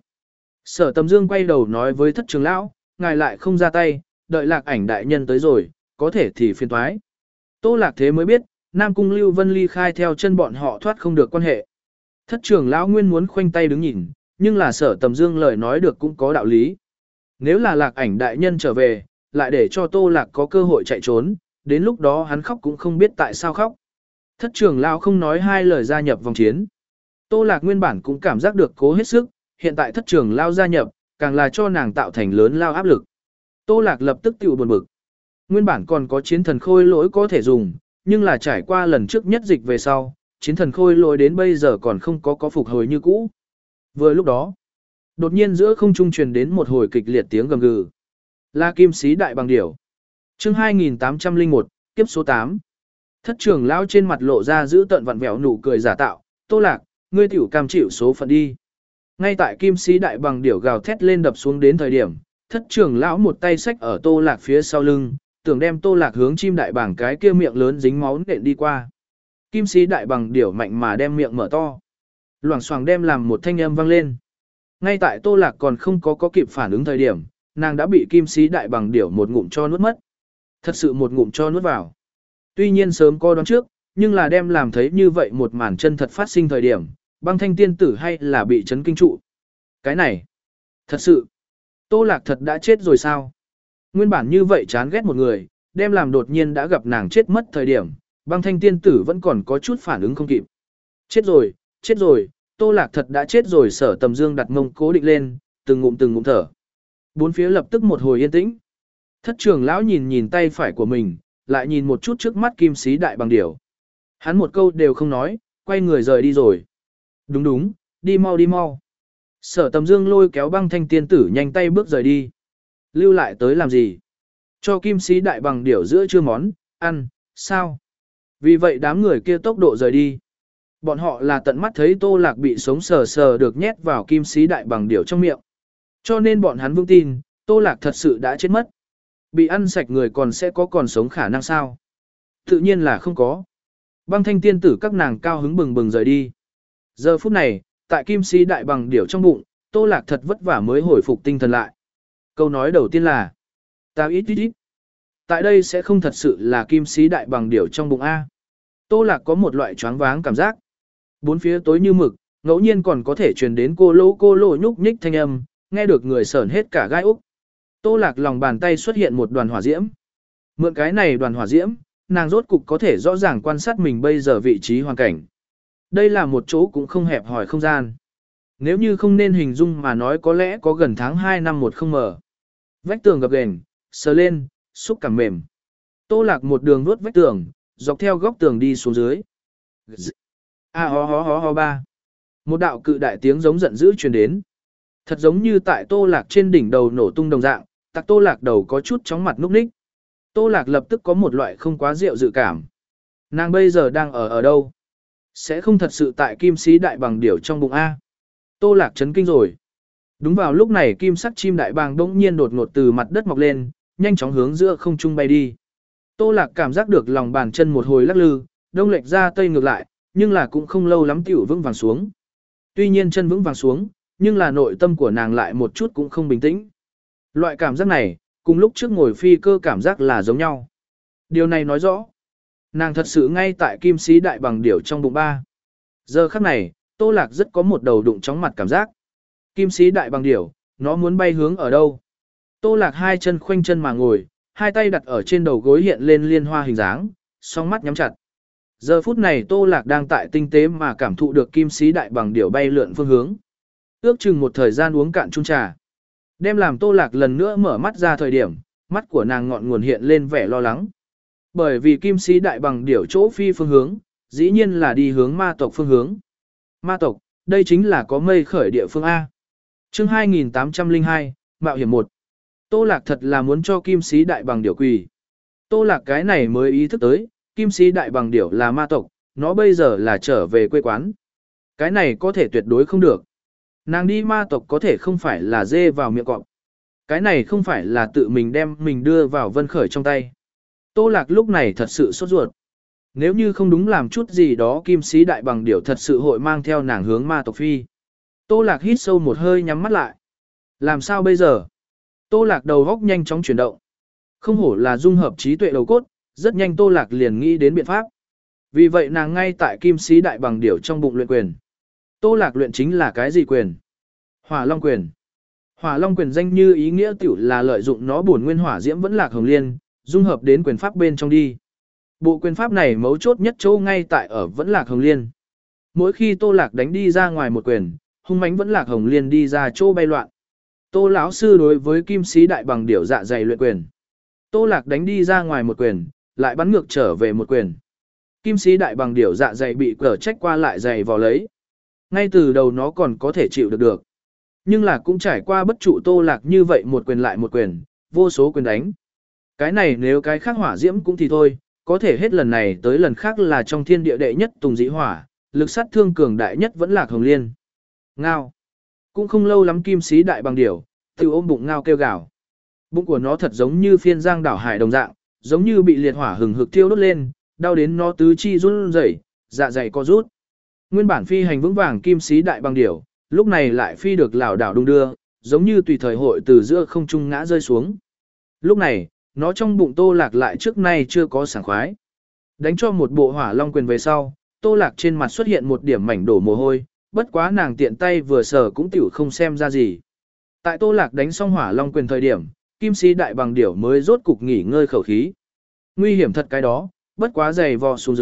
Sở Tầm Dương quay đầu nói với Thất Trường lão, ngài lại không ra tay, đợi Lạc Ảnh đại nhân tới rồi, có thể thì phiền toái. Tô Lạc thế mới biết, Nam Cung Lưu Vân ly khai theo chân bọn họ thoát không được quan hệ. Thất Trường lão nguyên muốn khoanh tay đứng nhìn, nhưng là Sở Tầm Dương lời nói được cũng có đạo lý. Nếu là Lạc Ảnh đại nhân trở về, lại để cho Tô Lạc có cơ hội chạy trốn, đến lúc đó hắn khóc cũng không biết tại sao khóc. Thất Trường lão không nói hai lời gia nhập vòng chiến. Tô Lạc nguyên bản cũng cảm giác được cố hết sức, hiện tại Thất Trường lão gia nhập, càng là cho nàng tạo thành lớn lao áp lực. Tô Lạc lập tức tiểu buồn bực. Nguyên bản còn có chiến thần khôi lỗi có thể dùng, nhưng là trải qua lần trước nhất dịch về sau, chiến thần khôi lỗi đến bây giờ còn không có có phục hồi như cũ. Vừa lúc đó, đột nhiên giữa không trung truyền đến một hồi kịch liệt tiếng gầm gừ. La Kim Sĩ đại bằng điểu. Chương hai nghìn tám trăm lẻ một, kiếp số tám. Thất Trường lão trên mặt lộ ra giữ tận vặn vẹo nụ cười giả tạo, Tô Lạc, ngươi tiểu cam chịu số phận đi. Ngay tại Kim Sĩ đại bằng điểu gào thét lên đập xuống đến thời điểm, Thất Trường lão một tay xách ở Tô Lạc phía sau lưng, tưởng đem Tô Lạc hướng chim đại bàng cái kia miệng lớn dính máu nện đi qua. Kim Sĩ đại bằng điểu mạnh mà đem miệng mở to. Loảng xoảng đem làm một thanh âm vang lên. Ngay tại Tô Lạc còn không có có kịp phản ứng thời điểm, nàng đã bị Kim Sĩ đại bằng điểu một ngụm cho nuốt mất. Thật sự một ngụm cho nuốt vào. Tuy nhiên sớm có đoán trước, nhưng là đem làm thấy như vậy một màn chân thật phát sinh thời điểm, Băng Thanh tiên tử hay là bị chấn kinh trụ. Cái này, thật sự, Tô Lạc thật đã chết rồi sao? Nguyên bản như vậy chán ghét một người, đem làm đột nhiên đã gặp nàng chết mất thời điểm, Băng Thanh tiên tử vẫn còn có chút phản ứng không kịp. Chết rồi, chết rồi, Tô Lạc thật đã chết rồi. Sở Tầm Dương đặt mông cố định lên, từng ngụm từng ngụm thở. Bốn phía lập tức một hồi yên tĩnh. Thất trưởng lão nhìn nhìn tay phải của mình, lại nhìn một chút trước mắt kim sĩ đại bằng điểu. Hắn một câu đều không nói, quay người rời đi rồi. Đúng đúng, đi mau đi mau. Sở Tầm Dương lôi kéo Băng Thanh tiên tử nhanh tay bước rời đi. Lưu lại tới làm gì? Cho kim sĩ đại bằng điểu giữa trưa món, ăn, sao? Vì vậy đám người kia tốc độ rời đi. Bọn họ là tận mắt thấy Tô Lạc bị sống sờ sờ được nhét vào kim sĩ đại bằng điểu trong miệng. Cho nên bọn hắn vững tin, Tô Lạc thật sự đã chết mất. Bị ăn sạch người còn sẽ có còn sống khả năng sao? Tự nhiên là không có. Băng Thanh tiên tử các nàng cao hứng bừng bừng rời đi. Giờ phút này, tại kim sĩ đại bằng điểu trong bụng, Tô Lạc thật vất vả mới hồi phục tinh thần lại. Câu nói đầu tiên là, ta ít ít ít. Tại đây sẽ không thật sự là kim sĩ đại bằng điểu trong bụng A. Tô Lạc có một loại choáng váng cảm giác. Bốn phía tối như mực, ngẫu nhiên còn có thể truyền đến cô lỗ cô lỗ nhúc nhích thanh âm, nghe được người sởn hết cả gai úc. Tô Lạc lòng bàn tay xuất hiện một đoàn hỏa diễm. Mượn cái này đoàn hỏa diễm, nàng rốt cục có thể rõ ràng quan sát mình bây giờ vị trí hoàn cảnh. Đây là một chỗ cũng không hẹp hòi không gian. Nếu như không nên hình dung mà nói có lẽ có gần tháng hai năm một không mở. Vách tường gập ghềnh, sờ lên, xúc cảm mềm. Tô Lạc một đường vuốt vách tường, dọc theo góc tường đi xuống dưới. A ho ho ho ho ba. Một đạo cự đại tiếng giống giận dữ truyền đến. Thật giống như tại Tô Lạc trên đỉnh đầu nổ tung đồng dạng, tặc Tô Lạc đầu có chút chóng mặt núc ních. Tô Lạc lập tức có một loại không quá rượu dự cảm. Nàng bây giờ đang ở ở đâu? Sẽ không thật sự tại kim sĩ đại bằng điểu trong bụng A. Tô Lạc chấn kinh rồi. Đúng vào lúc này kim sắc chim đại bàng đống nhiên đột ngột từ mặt đất mọc lên, nhanh chóng hướng giữa không trung bay đi. Tô Lạc cảm giác được lòng bàn chân một hồi lắc lư, đông lệch ra tây ngược lại, nhưng là cũng không lâu lắm tiểu vững vàng xuống. Tuy nhiên chân vững vàng xuống, nhưng là nội tâm của nàng lại một chút cũng không bình tĩnh. Loại cảm giác này, cùng lúc trước ngồi phi cơ cảm giác là giống nhau. Điều này nói rõ, nàng thật sự ngay tại kim sĩ đại bằng điểu trong bụng ba. Giờ khắc này, Tô Lạc rất có một đầu đụng chóng mặt cảm giác. Kim sĩ đại bằng điểu, nó muốn bay hướng ở đâu? Tô Lạc hai chân khoanh chân mà ngồi, hai tay đặt ở trên đầu gối hiện lên liên hoa hình dáng, song mắt nhắm chặt. Giờ phút này Tô Lạc đang tại tinh tế mà cảm thụ được kim sĩ đại bằng điểu bay lượn phương hướng. Ước chừng một thời gian uống cạn chung trà. Đem làm Tô Lạc lần nữa mở mắt ra thời điểm, mắt của nàng ngọn nguồn hiện lên vẻ lo lắng. Bởi vì kim sĩ đại bằng điểu chỗ phi phương hướng, dĩ nhiên là đi hướng ma tộc phương hướng. Ma tộc, đây chính là có mây khởi địa phương A. Chương hai nghìn tám trăm lẻ hai, Mạo hiểm một. Tô Lạc thật là muốn cho kim sĩ đại bằng điểu quỳ. Tô Lạc cái này mới ý thức tới, kim sĩ đại bằng điểu là ma tộc, nó bây giờ là trở về quê quán. Cái này có thể tuyệt đối không được. Nàng đi ma tộc có thể không phải là dê vào miệng cọp. Cái này không phải là tự mình đem mình đưa vào vân khởi trong tay. Tô Lạc lúc này thật sự sốt ruột. Nếu như không đúng làm chút gì đó kim sĩ đại bằng điểu thật sự hội mang theo nàng hướng ma tộc phi. Tô Lạc hít sâu một hơi nhắm mắt lại. Làm sao bây giờ? Tô Lạc đầu góc nhanh chóng chuyển động. Không hổ là dung hợp trí tuệ đầu cốt, rất nhanh Tô Lạc liền nghĩ đến biện pháp. Vì vậy nàng ngay tại kim sĩ đại bằng điểu trong bụng luyện quyền. Tô Lạc luyện chính là cái gì quyền? Hỏa Long quyền. Hỏa Long quyền danh như ý nghĩa tiểu là lợi dụng nó bổn nguyên hỏa diễm vẫn lạc hồng liên, dung hợp đến quyền pháp bên trong đi. Bộ quyền pháp này mấu chốt nhất chỗ ngay tại ở vẫn lạc hồng liên. Mỗi khi Tô Lạc đánh đi ra ngoài một quyền, hung mãnh vẫn lạc hồng liên đi ra chỗ bay loạn. Tô lão sư đối với kim sĩ đại bằng điểu dạ dày luyện quyền. Tô Lạc đánh đi ra ngoài một quyền, lại bắn ngược trở về một quyền. Kim sĩ đại bằng điểu dạ dày bị cở trách qua lại dày vào lấy. Ngay từ đầu nó còn có thể chịu được được. Nhưng là cũng trải qua bất trụ Tô Lạc như vậy một quyền lại một quyền, vô số quyền đánh. Cái này nếu cái khác hỏa diễm cũng thì thôi, có thể hết lần này tới lần khác là trong thiên địa đệ nhất tùng dĩ hỏa, lực sát thương cường đại nhất vẫn là hồng liên. Ngao. Cũng không lâu lắm kim sĩ đại bằng điểu, tự ôm bụng ngao kêu gào. Bụng của nó thật giống như phiên giang đảo hải đồng dạng, giống như bị liệt hỏa hừng hực thiêu đốt lên, đau đến nó tứ chi run rẩy, dạ dày co rút. Nguyên bản phi hành vững vàng kim sĩ đại bằng điểu, lúc này lại phi được lảo đảo đung đưa, giống như tùy thời hội từ giữa không trung ngã rơi xuống. Lúc này, nó trong bụng Tô Lạc lại trước nay chưa có sảng khoái. Đánh cho một bộ hỏa long quyền về sau, Tô Lạc trên mặt xuất hiện một điểm mảnh đổ mồ hôi, bất quá nàng tiện tay vừa sờ cũng tiểu không xem ra gì. Tại Tô Lạc đánh xong hỏa long quyền thời điểm, kim sĩ đại bằng điểu mới rốt cục nghỉ ngơi khẩu khí. Nguy hiểm thật cái đó, bất quá dày vò xuống dưới,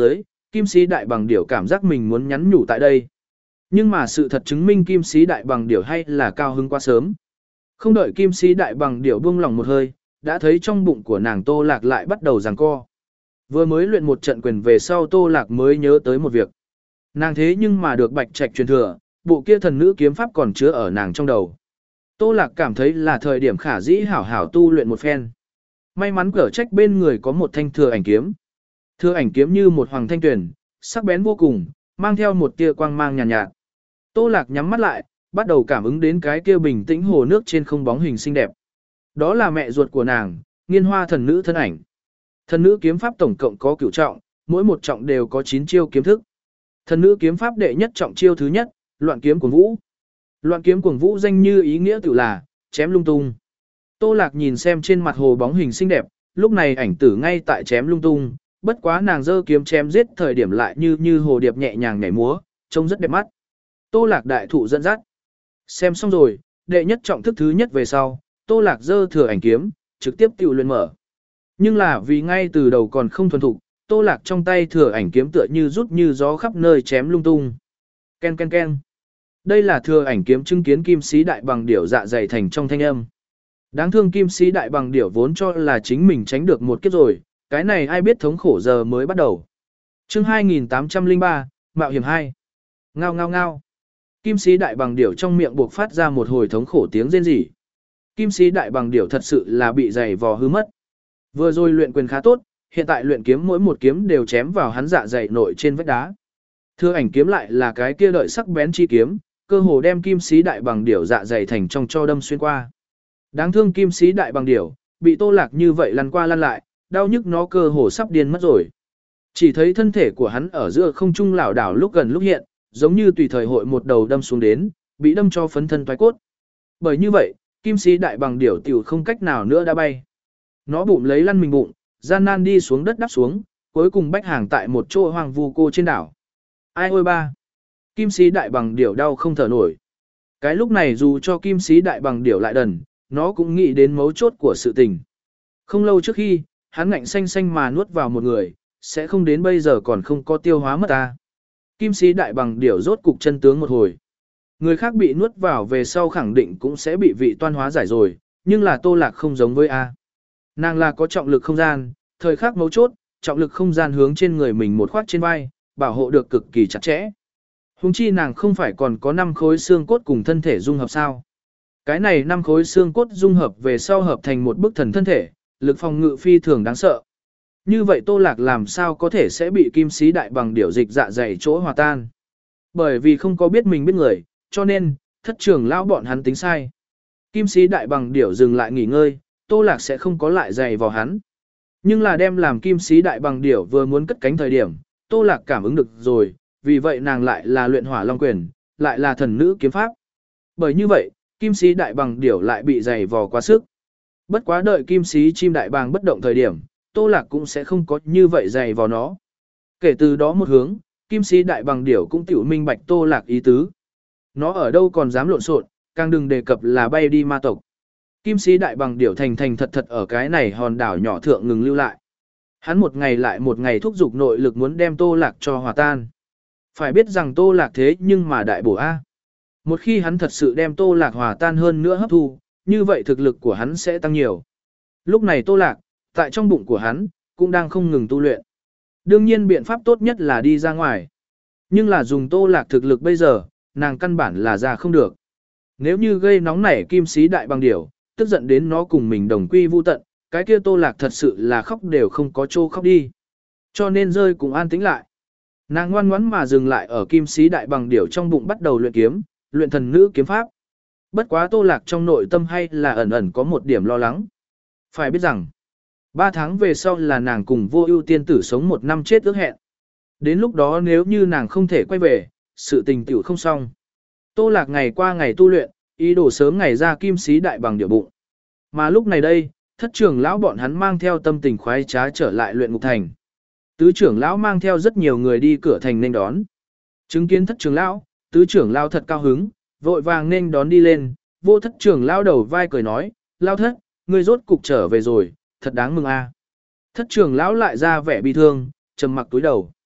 Kim sĩ đại bằng điểu cảm giác mình muốn nhắn nhủ tại đây. Nhưng mà sự thật chứng minh kim sĩ đại bằng điểu hay là cao hứng quá sớm. Không đợi kim sĩ đại bằng điểu buông lòng một hơi, đã thấy trong bụng của nàng Tô Lạc lại bắt đầu giằng co. Vừa mới luyện một trận quyền về sau Tô Lạc mới nhớ tới một việc. Nàng thế nhưng mà được Bạch Trạch truyền thừa, bộ kia thần nữ kiếm pháp còn chứa ở nàng trong đầu. Tô Lạc cảm thấy là thời điểm khả dĩ hảo hảo tu luyện một phen. May mắn Cở Trách bên người có một thanh thừa ảnh kiếm. Thừa ảnh kiếm như một hoàng thanh tuyển, sắc bén vô cùng, mang theo một tia quang mang nhàn nhạt, nhạt. Tô Lạc nhắm mắt lại, bắt đầu cảm ứng đến cái kia bình tĩnh hồ nước trên không bóng hình xinh đẹp. Đó là mẹ ruột của nàng, Nghiên Hoa thần nữ thân ảnh. Thần nữ kiếm pháp tổng cộng có cửu trọng, mỗi một trọng đều có chín chiêu kiếm thức. Thần nữ kiếm pháp đệ nhất trọng chiêu thứ nhất, Loạn kiếm cuồng vũ. Loạn kiếm cuồng vũ danh như ý nghĩa tự là chém lung tung. Tô Lạc nhìn xem trên mặt hồ bóng hình xinh đẹp, lúc này ảnh tử ngay tại chém lung tung, bất quá nàng giơ kiếm chém giết thời điểm lại như như hồ điệp nhẹ nhàng nhảy múa, trông rất đẹp mắt. Tô Lạc đại thụ dẫn dắt. Xem xong rồi, đệ nhất trọng thức thứ nhất về sau, Tô Lạc giơ thừa ảnh kiếm, trực tiếp tiểu luyện mở. Nhưng là vì ngay từ đầu còn không thuần thục, Tô Lạc trong tay thừa ảnh kiếm tựa như rút như gió khắp nơi chém lung tung. Ken ken ken. Đây là thừa ảnh kiếm chứng kiến kim sĩ đại bằng điểu dạ dày thành trong thanh âm. Đáng thương kim sĩ đại bằng điểu vốn cho là chính mình tránh được một kiếp rồi, cái này ai biết thống khổ giờ mới bắt đầu. Chương hai nghìn tám trăm lẻ ba, Mạo hiểm hai. Ngao ngao ngao. Kim sĩ đại bằng điểu trong miệng buộc phát ra một hồi thống khổ tiếng rên rỉ. Kim sĩ đại bằng điểu thật sự là bị dày vò hư mất. Vừa rồi luyện quyền khá tốt, hiện tại luyện kiếm mỗi một kiếm đều chém vào hắn dạ dày nội trên vách đá. Thừa ảnh kiếm lại là cái kia đợi sắc bén chi kiếm, cơ hồ đem kim sĩ đại bằng điểu dạ dày thành trong cho đâm xuyên qua. Đáng thương kim sĩ đại bằng điểu, bị Tô Lạc như vậy lăn qua lăn lại, đau nhức nó cơ hồ sắp điên mất rồi. Chỉ thấy thân thể của hắn ở giữa không trung lảo đảo lúc gần lúc hiện, giống như tùy thời hội một đầu đâm xuống đến, bị đâm cho phấn thân toái cốt. Bởi như vậy, kim sĩ đại bằng điểu tiểu không cách nào nữa đã bay. Nó bụng lấy lăn mình bụng, gian nan đi xuống đất đắp xuống, cuối cùng bách hàng tại một chỗ hoang vu cô trên đảo. Ai ôi ba! Kim sĩ đại bằng điểu đau không thở nổi. Cái lúc này dù cho kim sĩ đại bằng điểu lại đần, nó cũng nghĩ đến mấu chốt của sự tình. Không lâu trước khi, hắn ngạnh xanh xanh mà nuốt vào một người, sẽ không đến bây giờ còn không có tiêu hóa mất ta. Kim sĩ đại bằng điểu rốt cục chân tướng một hồi. Người khác bị nuốt vào về sau khẳng định cũng sẽ bị vị toan hóa giải rồi, nhưng là Tô Lạc không giống với A. Nàng là có trọng lực không gian, thời khắc mấu chốt, trọng lực không gian hướng trên người mình một khoát trên vai, bảo hộ được cực kỳ chặt chẽ. Huống chi nàng không phải còn có năm khối xương cốt cùng thân thể dung hợp sao? Cái này năm khối xương cốt dung hợp về sau hợp thành một bức thần thân thể, lực phòng ngự phi thường đáng sợ. Như vậy Tô Lạc làm sao có thể sẽ bị kim sĩ đại bằng điểu dịch dạ dày chỗ hòa tan? Bởi vì không có biết mình biết người, cho nên, thất trưởng lão bọn hắn tính sai. Kim sĩ đại bằng điểu dừng lại nghỉ ngơi, Tô Lạc sẽ không có lại dày vào hắn. Nhưng là đem làm kim sĩ đại bằng điểu vừa muốn cất cánh thời điểm, Tô Lạc cảm ứng được rồi, vì vậy nàng lại là luyện hỏa long quyền, lại là thần nữ kiếm pháp. Bởi như vậy, kim sĩ đại bằng điểu lại bị dày vò quá sức. Bất quá đợi kim sĩ chim đại bàng bất động thời điểm, Tô Lạc cũng sẽ không có như vậy dày vào nó. Kể từ đó một hướng, kim sĩ đại bằng điểu cũng tiểu minh bạch Tô Lạc ý tứ. Nó ở đâu còn dám lộn xộn, càng đừng đề cập là bay đi ma tộc. Kim sĩ đại bằng điểu thành thành thật thật ở cái này hòn đảo nhỏ thượng ngừng lưu lại. Hắn một ngày lại một ngày thúc giục nội lực muốn đem Tô Lạc cho hòa tan. Phải biết rằng Tô Lạc thế nhưng mà đại bổ A. Một khi hắn thật sự đem Tô Lạc hòa tan hơn nữa hấp thu, như vậy thực lực của hắn sẽ tăng nhiều. Lúc này Tô Lạc, tại trong bụng của hắn, cũng đang không ngừng tu luyện. Đương nhiên biện pháp tốt nhất là đi ra ngoài. Nhưng là dùng Tô Lạc thực lực bây giờ, nàng căn bản là ra không được. Nếu như gây nóng nảy kim sĩ đại bằng điểu, tức giận đến nó cùng mình đồng quy vu tận, cái kia Tô Lạc thật sự là khóc đều không có chỗ khóc đi. Cho nên rơi cùng an tĩnh lại. Nàng ngoan ngoãn mà dừng lại ở kim sĩ đại bằng điểu trong bụng bắt đầu luyện kiếm, luyện thần nữ kiếm pháp. Bất quá Tô Lạc trong nội tâm hay là ẩn ẩn có một điểm lo lắng. Phải biết rằng, ba tháng về sau là nàng cùng Vô Ưu tiên tử sống một năm chết ước hẹn. Đến lúc đó nếu như nàng không thể quay về, sự tình tiểu không xong. Tô Lạc ngày qua ngày tu luyện, ý đồ sớm ngày ra kim sĩ đại bằng điểu bụng. Mà lúc này đây, thất trưởng lão bọn hắn mang theo tâm tình khoái trá trở lại luyện ngục thành. Tứ trưởng lão mang theo rất nhiều người đi cửa thành nên đón. Chứng kiến thất trưởng lão, tứ trưởng lão thật cao hứng, vội vàng nên đón đi lên, vô thất trưởng lão đầu vai cười nói, lão thất, ngươi rốt cục trở về rồi, thật đáng mừng a. Thất trưởng lão lại ra vẻ bi thương, trầm mặc túi đầu.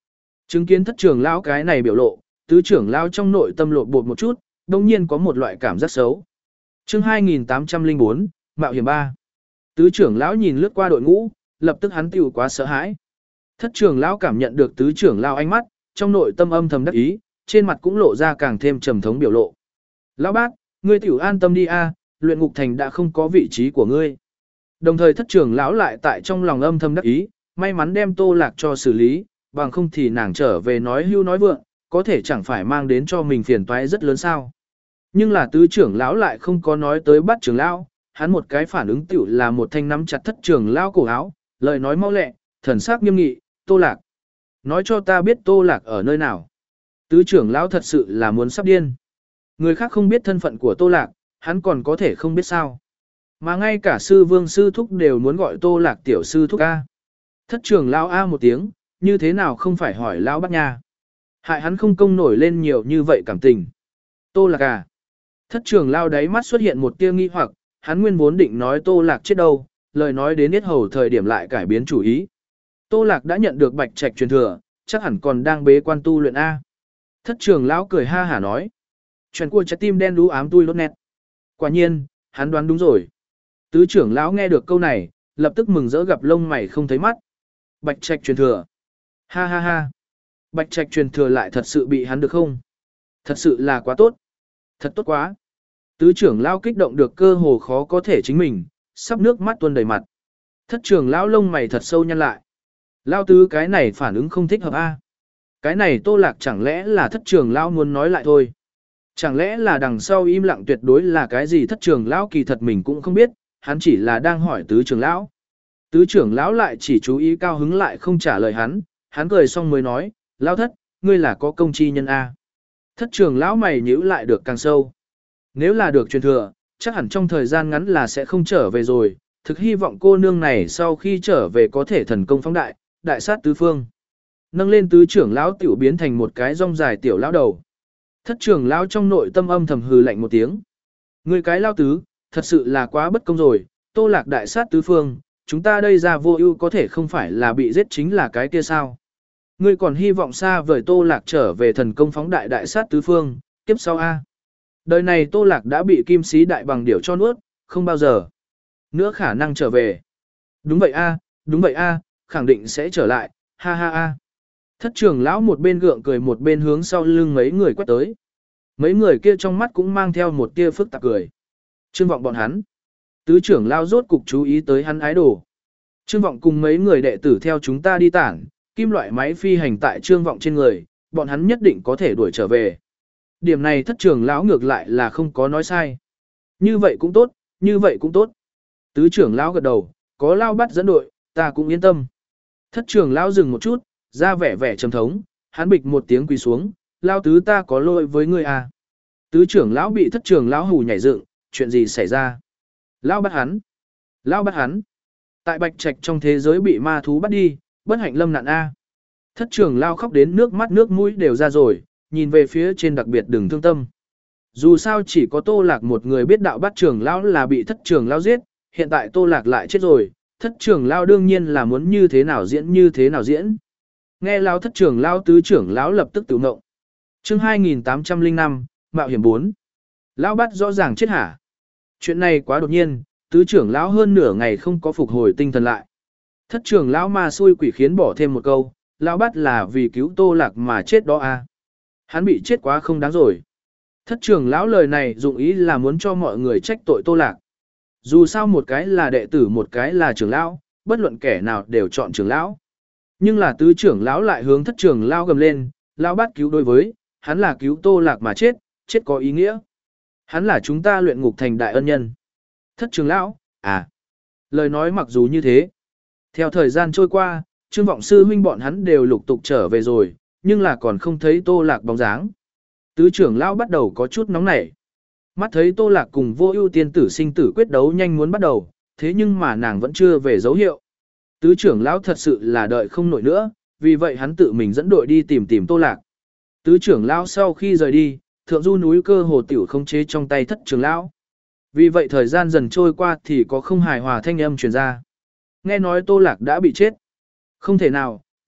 Chứng kiến thất trưởng lão cái này biểu lộ, tứ trưởng lão trong nội tâm lộ bột một chút, đồng nhiên có một loại cảm giác xấu. Chương hai nghìn tám trăm lẻ bốn, Mạo hiểm ba. Tứ trưởng lão nhìn lướt qua đội ngũ, lập tức hắn tiểu quá sợ hãi. Thất trưởng lão cảm nhận được tứ trưởng lão ánh mắt, trong nội tâm âm thầm đắc ý, trên mặt cũng lộ ra càng thêm trầm thống biểu lộ. Lão bác, ngươi tiểu an tâm đi a, luyện ngục thành đã không có vị trí của ngươi. Đồng thời thất trưởng lão lại tại trong lòng âm thầm đắc ý, may mắn đem Tô Lạc cho xử lý, bằng không thì nàng trở về nói hưu nói vượng, có thể chẳng phải mang đến cho mình phiền toái rất lớn sao. Nhưng là tứ trưởng lão lại không có nói tới bắt trưởng lão, hắn một cái phản ứng tiểu là một thanh nắm chặt thất trưởng lão cổ áo, lời nói mau lẹ, thần sắc nghiêm nghị, Tô Lạc. Nói cho ta biết Tô Lạc ở nơi nào. Tứ trưởng lão thật sự là muốn sắp điên. Người khác không biết thân phận của Tô Lạc, hắn còn có thể không biết sao. Mà ngay cả sư vương sư thúc đều muốn gọi Tô Lạc tiểu sư thúc A. Thất trưởng lão A một tiếng, như thế nào không phải hỏi lão bác nha. Hại hắn không công nổi lên nhiều như vậy cảm tình. Tô Lạc à. Thất trưởng lão đáy mắt xuất hiện một tia nghi hoặc, hắn nguyên vốn định nói Tô Lạc chết đâu, lời nói đến yết hầu thời điểm lại cải biến chủ ý. Tô Lạc đã nhận được bạch trạch truyền thừa, chắc hẳn còn đang bế quan tu luyện A. Thất trưởng lão cười ha hả nói. Chuyện của trái tim đen đú ám tui lốt nét. Quả nhiên, hắn đoán đúng rồi. Tứ trưởng lão nghe được câu này, lập tức mừng rỡ gặp lông mày không thấy mắt. Bạch trạch truyền thừa. Ha ha ha. Bạch trạch truyền thừa lại thật sự bị hắn được không? Thật sự là quá tốt. Thật tốt quá. Tứ trưởng lão kích động được cơ hồ khó có thể chính mình, sắp nước mắt tuôn đầy mặt. Thất trưởng lão lông mày thật sâu nhăn lại. Lão tứ cái này phản ứng không thích hợp a. Cái này Tô Lạc chẳng lẽ là thất trưởng lão muốn nói lại thôi. Chẳng lẽ là đằng sau im lặng tuyệt đối là cái gì thất trưởng lão kỳ thật mình cũng không biết, hắn chỉ là đang hỏi tứ trưởng lão. Tứ trưởng lão lại chỉ chú ý cao hứng lại không trả lời hắn, hắn cười xong mới nói, lão thất, ngươi là có công chi nhân A. Thất trưởng lão mày nhíu lại được càng sâu. Nếu là được truyền thừa, chắc hẳn trong thời gian ngắn là sẽ không trở về rồi, thực hy vọng cô nương này sau khi trở về có thể thần công phóng đại, đại sát tứ phương. Nâng lên tứ trưởng lão tiểu biến thành một cái rong dài tiểu lão đầu. Thất trưởng lão trong nội tâm âm thầm hừ lạnh một tiếng. Ngươi cái lão tứ, thật sự là quá bất công rồi, Tô Lạc đại sát tứ phương, chúng ta đây ra vô ưu có thể không phải là bị giết chính là cái kia sao. Ngươi còn hy vọng xa vời Tô Lạc trở về thần công phóng đại đại sát tứ phương, kiếp sau A. Đời này Tô Lạc đã bị kim sĩ đại bằng điểu cho nuốt, không bao giờ nữa khả năng trở về. Đúng vậy A, đúng vậy A, khẳng định sẽ trở lại, ha ha A. Thất trưởng lão một bên gượng cười một bên hướng sau lưng mấy người quét tới. Mấy người kia trong mắt cũng mang theo một tia phức tạp cười. Trương Vọng bọn hắn. Tứ trưởng lao rốt cục chú ý tới hắn ái đồ. Trương Vọng cùng mấy người đệ tử theo chúng ta đi tản, kim loại máy phi hành tại Trương Vọng trên người, bọn hắn nhất định có thể đuổi trở về. Điểm này thất trưởng lão ngược lại là không có nói sai. Như vậy cũng tốt, như vậy cũng tốt. Tứ trưởng lão gật đầu, có lao bắt dẫn đội, ta cũng yên tâm. Thất trưởng lão dừng một chút, ra vẻ vẻ trầm thống, hắn bịch một tiếng quỳ xuống, lao tứ ta có lỗi với ngươi à. Tứ trưởng lão bị thất trưởng lão hù nhảy dựng, chuyện gì xảy ra? Lao bắt hắn. Lao bắt hắn. Tại Bạch Trạch trong thế giới bị ma thú bắt đi, bất hạnh lâm nạn A. Thất trưởng lao khóc đến nước mắt nước mũi đều ra rồi, nhìn về phía trên đặc biệt đừng thương tâm. Dù sao chỉ có Tô Lạc một người biết đạo bắt trưởng lão là bị thất trưởng lao giết, hiện tại Tô Lạc lại chết rồi, thất trưởng lao đương nhiên là muốn như thế nào diễn như thế nào diễn. Nghe lao thất trưởng lao tứ trưởng lão lập tức tự ngộng. Chương hai nghìn tám trăm lẻ năm, Mạo hiểm bốn. Lão bắt rõ ràng chết hả? Chuyện này quá đột nhiên, tứ trưởng lão hơn nửa ngày không có phục hồi tinh thần lại. Thất trưởng lão ma xui quỷ khiến bỏ thêm một câu, lão bắt là vì cứu Tô Lạc mà chết đó à. Hắn bị chết quá không đáng rồi. Thất trưởng lão lời này dụng ý là muốn cho mọi người trách tội Tô Lạc. Dù sao một cái là đệ tử một cái là trưởng lão, bất luận kẻ nào đều chọn trưởng lão. Nhưng là tứ trưởng lão lại hướng thất trưởng lão gầm lên, lão bắt cứu đối với, hắn là cứu Tô Lạc mà chết, chết có ý nghĩa. Hắn là chúng ta luyện ngục thành đại ân nhân. Thất trưởng lão, à. Lời nói mặc dù như thế. Theo thời gian trôi qua, Trương Vọng sư huynh bọn hắn đều lục tục trở về rồi, nhưng là còn không thấy Tô Lạc bóng dáng. Tứ trưởng lão bắt đầu có chút nóng nảy. Mắt thấy Tô Lạc cùng Vô Ưu tiên tử sinh tử quyết đấu nhanh muốn bắt đầu, thế nhưng mà nàng vẫn chưa về dấu hiệu. Tứ trưởng lão thật sự là đợi không nổi nữa, vì vậy hắn tự mình dẫn đội đi tìm tìm Tô Lạc. Tứ trưởng lão sau khi rời đi, thượng du núi cơ hồ tiểu không chế trong tay thất trưởng lão. Vì vậy thời gian dần trôi qua thì có không hài hòa thanh âm truyền ra. Nghe nói Tô Lạc đã bị chết. Không thể nào,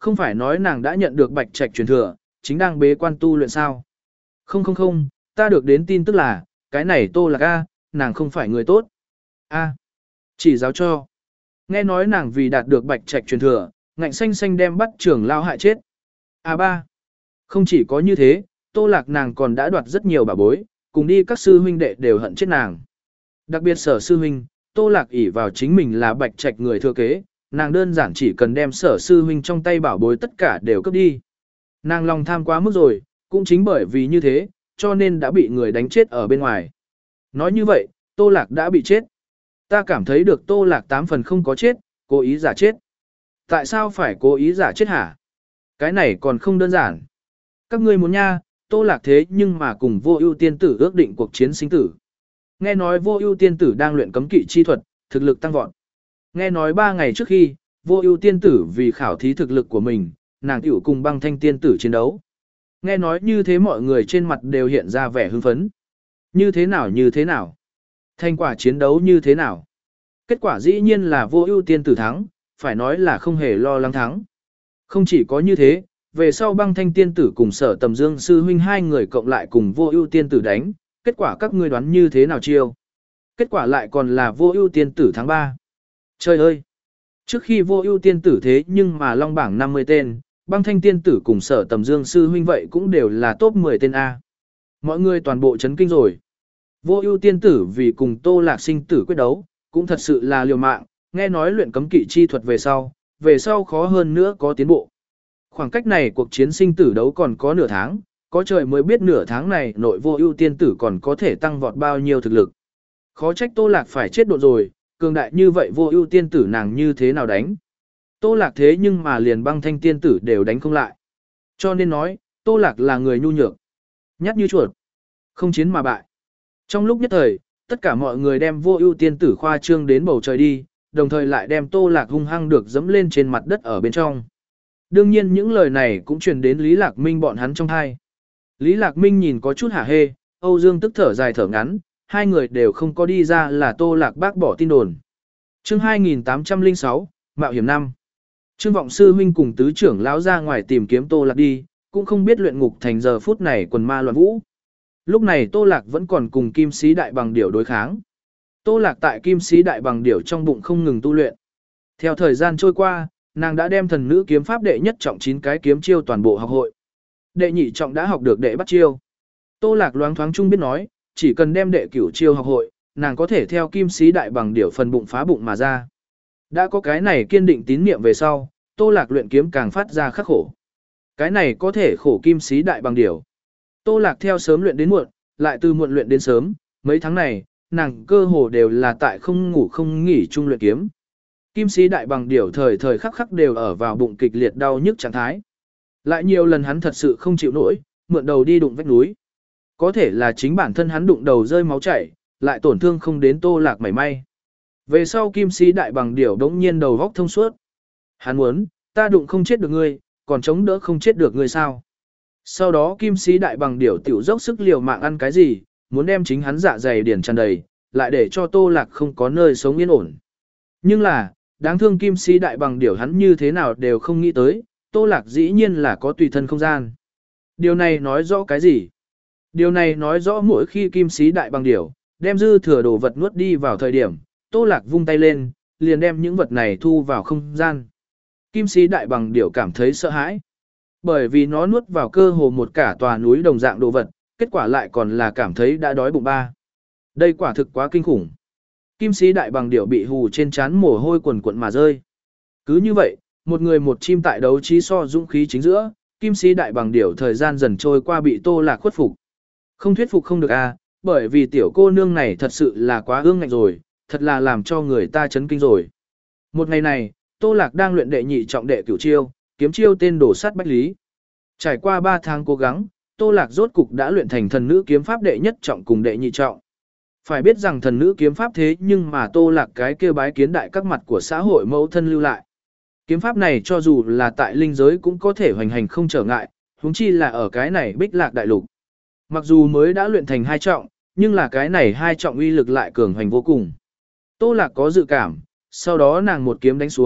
Không phải nói nàng đã nhận được bạch trạch truyền thừa, chính đang bế quan tu luyện sao? Không không không, ta được đến tin tức là, cái này Tô Lạc A, nàng không phải người tốt. A, chỉ giáo cho. Nghe nói nàng vì đạt được bạch trạch truyền thừa, ngạnh xanh xanh đem bắt trưởng lao hại chết. A ba, không chỉ có như thế, Tô Lạc nàng còn đã đoạt rất nhiều bảo bối, cùng đi các sư huynh đệ đều hận chết nàng. Đặc biệt sở sư huynh, Tô Lạc ỷ vào chính mình là bạch trạch người thừa kế, nàng đơn giản chỉ cần đem sở sư huynh trong tay bảo bối tất cả đều cướp đi. Nàng lòng tham quá mức rồi, cũng chính bởi vì như thế, cho nên đã bị người đánh chết ở bên ngoài. Nói như vậy, Tô Lạc đã bị chết. Ta cảm thấy được Tô Lạc tám phần không có chết, cố ý giả chết. Tại sao phải cố ý giả chết hả? Cái này còn không đơn giản. Các ngươi muốn nha, Tô Lạc thế nhưng mà cùng Vô Ưu tiên tử ước định cuộc chiến sinh tử. Nghe nói Vô Ưu tiên tử đang luyện cấm kỵ chi thuật, thực lực tăng vọt. Nghe nói ba ngày trước khi, Vô Ưu tiên tử vì khảo thí thực lực của mình, nàng tiểu cùng Băng Thanh tiên tử chiến đấu. Nghe nói như thế mọi người trên mặt đều hiện ra vẻ hưng phấn. Như thế nào như thế nào? Thành quả chiến đấu như thế nào? Kết quả dĩ nhiên là Vô Ưu tiên tử thắng, phải nói là không hề lo lắng thắng. Không chỉ có như thế, về sau Băng Thanh tiên tử cùng Sở Tầm Dương sư huynh hai người cộng lại cùng Vô Ưu tiên tử đánh, kết quả các ngươi đoán như thế nào chiêu? Kết quả lại còn là Vô Ưu tiên tử thắng ba. Trời ơi! Trước khi Vô Ưu tiên tử thế nhưng mà long bảng năm mươi tên, Băng Thanh tiên tử cùng Sở Tầm Dương sư huynh vậy cũng đều là top mười tên A. Mọi người toàn bộ chấn kinh rồi. Vô Ưu tiên tử vì cùng Tô Lạc sinh tử quyết đấu, cũng thật sự là liều mạng, nghe nói luyện cấm kỵ chi thuật về sau, về sau khó hơn nữa có tiến bộ. Khoảng cách này cuộc chiến sinh tử đấu còn có nửa tháng, có trời mới biết nửa tháng này nội Vô Ưu tiên tử còn có thể tăng vọt bao nhiêu thực lực. Khó trách Tô Lạc phải chết độ rồi, cường đại như vậy Vô Ưu tiên tử nàng như thế nào đánh. Tô Lạc thế nhưng mà liền Băng Thanh tiên tử đều đánh không lại. Cho nên nói, Tô Lạc là người nhu nhược, nhát như chuột, không chiến mà bại. Trong lúc nhất thời, tất cả mọi người đem Vô Ưu tiên tử khoa trương đến bầu trời đi, đồng thời lại đem Tô Lạc hung hăng được dẫm lên trên mặt đất ở bên trong. Đương nhiên những lời này cũng truyền đến Lý Lạc Minh bọn hắn trong tai. Lý Lạc Minh nhìn có chút hả hê, Âu Dương tức thở dài thở ngắn, hai người đều không có đi ra là Tô Lạc bác bỏ tin đồn. Chương hai nghìn tám trăm lẻ sáu, Mạo hiểm năm. Trương Vọng sư huynh cùng tứ trưởng lão ra ngoài tìm kiếm Tô Lạc đi, cũng không biết luyện ngục thành giờ phút này quần ma loạn vũ. Lúc này Tô Lạc vẫn còn cùng Kim Sĩ Đại Bằng Điểu đối kháng. Tô Lạc tại Kim Sĩ Đại Bằng Điểu trong bụng không ngừng tu luyện. Theo thời gian trôi qua, nàng đã đem thần nữ kiếm pháp đệ nhất trọng chín cái kiếm chiêu toàn bộ học hội. Đệ nhị trọng đã học được đệ bắt chiêu. Tô Lạc loáng thoáng chung biết nói, chỉ cần đem đệ cửu chiêu học hội, nàng có thể theo Kim Sĩ Đại Bằng Điểu phần bụng phá bụng mà ra. Đã có cái này kiên định tín niệm về sau, Tô Lạc luyện kiếm càng phát ra khắc khổ. Cái này có thể khổ Kim Sĩ Đại Bằng Điểu. Tô Lạc theo sớm luyện đến muộn, lại từ muộn luyện đến sớm, mấy tháng này, nàng cơ hồ đều là tại không ngủ không nghỉ chung luyện kiếm. Kim Sĩ Đại Bằng Điểu thời thời khắc khắc đều ở vào bụng kịch liệt đau nhức trạng thái. Lại nhiều lần hắn thật sự không chịu nổi, mượn đầu đi đụng vách núi. Có thể là chính bản thân hắn đụng đầu rơi máu chảy, lại tổn thương không đến Tô Lạc mảy may. Về sau Kim Sĩ Đại Bằng Điểu đống nhiên đầu góc thông suốt. Hắn muốn, ta đụng không chết được ngươi, còn chống đỡ không chết được ngươi sao? Sau đó Kim Sĩ Đại Bằng Điểu tiểu dốc sức liều mạng ăn cái gì, muốn đem chính hắn dạ dày điển tràn đầy, lại để cho Tô Lạc không có nơi sống yên ổn. Nhưng là, đáng thương Kim Sĩ Đại Bằng Điểu hắn như thế nào đều không nghĩ tới, Tô Lạc dĩ nhiên là có tùy thân không gian. Điều này nói rõ cái gì? Điều này nói rõ mỗi khi Kim Sĩ Đại Bằng Điểu đem dư thừa đồ vật nuốt đi vào thời điểm, Tô Lạc vung tay lên, liền đem những vật này thu vào không gian. Kim Sĩ Đại Bằng Điểu cảm thấy sợ hãi. Bởi vì nó nuốt vào cơ hồ một cả tòa núi đồng dạng đồ vật, kết quả lại còn là cảm thấy đã đói bụng ba. Đây quả thực quá kinh khủng. Kim Sĩ Đại Bằng Điểu bị hù trên trán mồ hôi quần quần mà rơi. Cứ như vậy, một người một chim tại đấu trí so dũng khí chính giữa, Kim Sĩ Đại Bằng Điểu thời gian dần trôi qua bị Tô Lạc khuất phục. Không thuyết phục không được à, bởi vì tiểu cô nương này thật sự là quá ương ngạnh rồi, thật là làm cho người ta chấn kinh rồi. Một ngày này, Tô Lạc đang luyện đệ nhị trọng đệ cửu chiêu, kiếm chiêu tên đổ sát bách lý. Trải qua ba tháng cố gắng, Tô Lạc rốt cục đã luyện thành thần nữ kiếm pháp đệ nhất trọng cùng đệ nhị trọng. Phải biết rằng thần nữ kiếm pháp thế nhưng mà Tô Lạc cái kia bái kiến đại các mặt của xã hội mẫu thân lưu lại. Kiếm pháp này cho dù là tại linh giới cũng có thể hoành hành không trở ngại, huống chi là ở cái này Bích Lạc đại lục. Mặc dù mới đã luyện thành hai trọng, nhưng là cái này hai trọng uy lực lại cường hoành vô cùng. Tô Lạc có dự cảm, sau đó nàng một kiếm đánh xuống,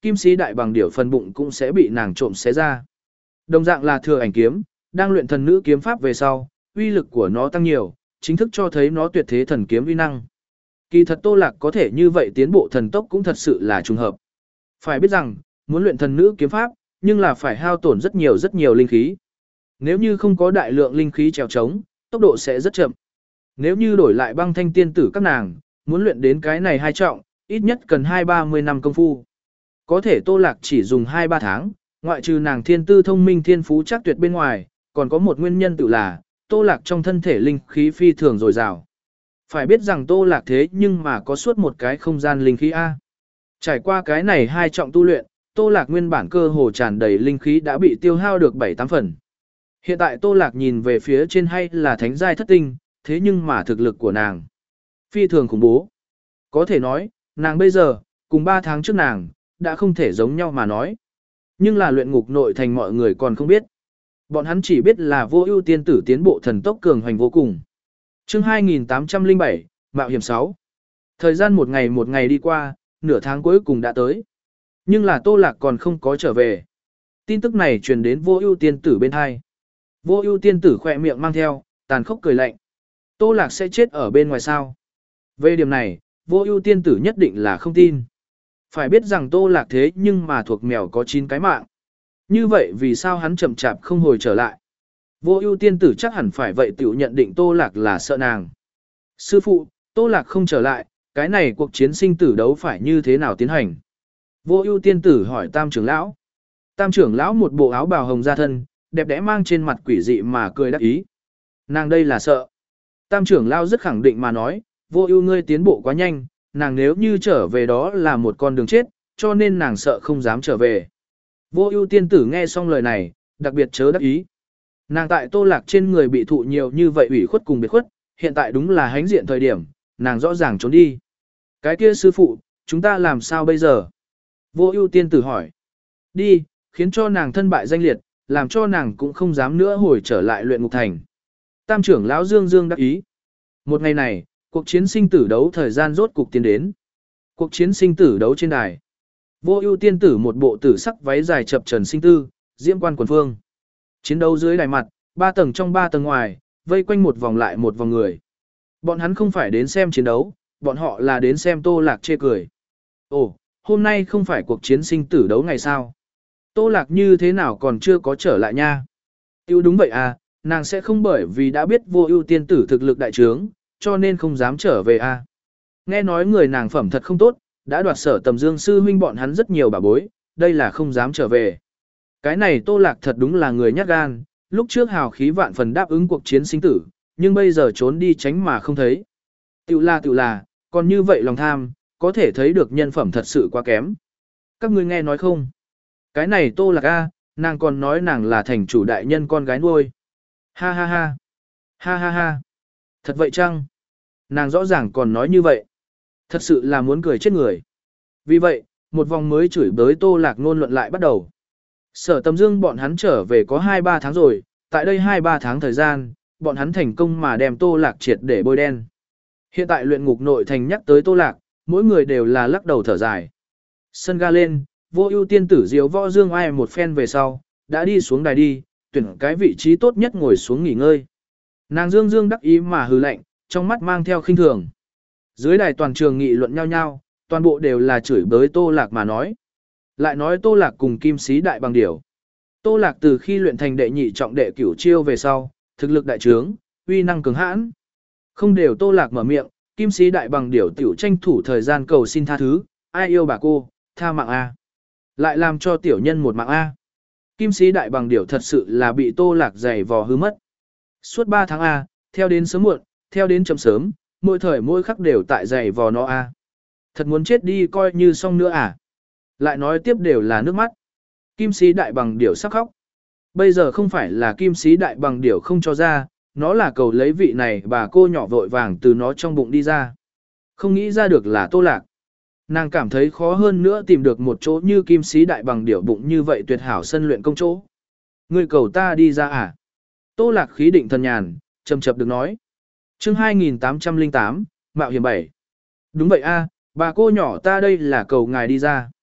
kim sĩ đại bằng điểu phần bụng cũng sẽ bị nàng trộm xé ra. Đồng dạng là thừa ảnh kiếm, đang luyện thần nữ kiếm pháp về sau, uy lực của nó tăng nhiều, chính thức cho thấy nó tuyệt thế thần kiếm uy năng. Kỳ thật Tô Lạc có thể như vậy tiến bộ thần tốc cũng thật sự là trùng hợp. Phải biết rằng, muốn luyện thần nữ kiếm pháp, nhưng là phải hao tổn rất nhiều rất nhiều linh khí. Nếu như không có đại lượng linh khí trèo trống, tốc độ sẽ rất chậm. Nếu như đổi lại băng thanh tiên tử các nàng, muốn luyện đến cái này hai trọng, ít nhất cần hai ba mươi năm công phu. Có thể Tô Lạc chỉ dùng hai ba tháng, ngoại trừ nàng thiên tư thông minh thiên phú chắc tuyệt bên ngoài, còn có một nguyên nhân tự là, Tô Lạc trong thân thể linh khí phi thường dồi dào. Phải biết rằng Tô Lạc thế nhưng mà có suốt một cái không gian linh khí A. Trải qua cái này hai trọng tu luyện, Tô Lạc nguyên bản cơ hồ tràn đầy linh khí đã bị tiêu hao được bảy tám phần. Hiện tại Tô Lạc nhìn về phía trên hay là thánh giai thất tinh, thế nhưng mà thực lực của nàng phi thường khủng bố. Có thể nói, nàng bây giờ, cùng ba tháng trước nàng, đã không thể giống nhau mà nói. Nhưng là luyện ngục nội thành mọi người còn không biết. Bọn hắn chỉ biết là Vô Ưu tiên tử tiến bộ thần tốc cường hoành vô cùng. Chương hai nghìn tám trăm lẻ bảy, Mạo hiểm sáu. Thời gian một ngày một ngày đi qua, nửa tháng cuối cùng đã tới. Nhưng là Tô Lạc còn không có trở về. Tin tức này truyền đến Vô Ưu tiên tử bên tai. Vô Ưu tiên tử khẽ miệng mang theo tàn khốc cười lạnh. Tô Lạc sẽ chết ở bên ngoài sao? Về điểm này, Vô Ưu tiên tử nhất định là không tin. Phải biết rằng Tô Lạc thế nhưng mà thuộc mèo có chín cái mạng. Như vậy vì sao hắn chậm chạp không hồi trở lại? Vô Ưu tiên tử chắc hẳn phải vậy tiểu nhận định Tô Lạc là sợ nàng. Sư phụ, Tô Lạc không trở lại, cái này cuộc chiến sinh tử đấu phải như thế nào tiến hành? Vô Ưu tiên tử hỏi Tam trưởng lão. Tam trưởng lão một bộ áo bào hồng da thân, đẹp đẽ mang trên mặt quỷ dị mà cười đắc ý. Nàng đây là sợ. Tam trưởng lão rất khẳng định mà nói, Vô Ưu ngươi tiến bộ quá nhanh, nàng nếu như trở về đó là một con đường chết, cho nên nàng sợ không dám trở về. Vô Ưu tiên tử nghe xong lời này, đặc biệt chớ đắc ý. Nàng tại Tô Lạc trên người bị thụ nhiều như vậy ủy khuất cùng biệt khuất, hiện tại đúng là hánh diện thời điểm, nàng rõ ràng trốn đi. Cái kia sư phụ, chúng ta làm sao bây giờ? Vô Ưu tiên tử hỏi. Đi, khiến cho nàng thân bại danh liệt, làm cho nàng cũng không dám nữa hồi trở lại luyện ngục thành. Tam trưởng lão Dương Dương đắc ý. Một ngày này, cuộc chiến sinh tử đấu thời gian rốt cục tiến đến. Cuộc chiến sinh tử đấu trên đài. Vô Ưu tiên tử một bộ tử sắc váy dài chập trần sinh tư, diễm quan quần phương. Chiến đấu dưới đài mặt, ba tầng trong ba tầng ngoài, vây quanh một vòng lại một vòng người. Bọn hắn không phải đến xem chiến đấu, bọn họ là đến xem Tô Lạc chê cười. Ồ, hôm nay không phải cuộc chiến sinh tử đấu ngày sao? Tô Lạc như thế nào còn chưa có trở lại nha? Yêu đúng vậy à, nàng sẽ không bởi vì đã biết Vô Ưu tiên tử thực lực đại trướng, cho nên không dám trở về à. Nghe nói người nàng phẩm thật không tốt, đã đoạt Sở Tầm Dương sư huynh bọn hắn rất nhiều bà bối, đây là không dám trở về. Cái này Tô Lạc thật đúng là người nhát gan, lúc trước hào khí vạn phần đáp ứng cuộc chiến sinh tử, nhưng bây giờ trốn đi tránh mà không thấy. Tiểu là tiểu là, còn như vậy lòng tham, có thể thấy được nhân phẩm thật sự quá kém. Các ngươi nghe nói không? Cái này Tô Lạc a, nàng còn nói nàng là thành chủ đại nhân con gái nuôi. Ha ha ha. Ha ha ha. Thật vậy chăng? Nàng rõ ràng còn nói như vậy. Thật sự là muốn cười chết người. Vì vậy, một vòng mới chửi bới Tô Lạc ngôn luận lại bắt đầu. Sở Tầm Dương bọn hắn trở về có hai ba tháng rồi, tại đây hai ba tháng thời gian, bọn hắn thành công mà đem Tô Lạc triệt để bôi đen. Hiện tại luyện ngục nội thành nhắc tới Tô Lạc, mỗi người đều là lắc đầu thở dài. Sân ga lên, Vô Ưu tiên tử diếu võ dương ai một phen về sau, đã đi xuống đài đi, tuyển cái vị trí tốt nhất ngồi xuống nghỉ ngơi. Nàng Dương Dương đắc ý mà hừ lạnh, trong mắt mang theo khinh thường. Dưới đài toàn trường nghị luận nhau nhau, toàn bộ đều là chửi bới Tô Lạc mà nói. Lại nói Tô Lạc cùng Kim Sĩ đại bằng điểu. Tô Lạc từ khi luyện thành đệ nhị trọng đệ cửu chiêu về sau, thực lực đại trướng, uy năng cường hãn. Không đều Tô Lạc mở miệng, Kim Sĩ đại bằng điểu tiểu tranh thủ thời gian cầu xin tha thứ, ai yêu bà cô, tha mạng a. Lại làm cho tiểu nhân một mạng a. Kim Sĩ đại bằng điểu thật sự là bị Tô Lạc giày vò hư mất. Suốt ba tháng a, theo đến sớm muộn, theo đến chậm sớm, mỗi thời mỗi khắc đều tại giày vò nó a. Thật muốn chết đi coi như xong nữa à. Lại nói tiếp đều là nước mắt. Kim Sĩ đại bằng điểu sắp khóc. Bây giờ không phải là Kim Sĩ đại bằng điểu không cho ra, nó là cầu lấy vị này bà cô nhỏ vội vàng từ nó trong bụng đi ra. Không nghĩ ra được là Tô Lạc. Nàng cảm thấy khó hơn nữa tìm được một chỗ như Kim Sĩ đại bằng điểu bụng như vậy tuyệt hảo sân luyện công chỗ. Ngươi cầu ta đi ra à? Tô Lạc khí định thần nhàn, chầm chập được nói. Chương hai nghìn tám trăm lẻ tám, Mạo hiểm bảy. Đúng vậy a, bà cô nhỏ ta đây là cầu ngài đi ra.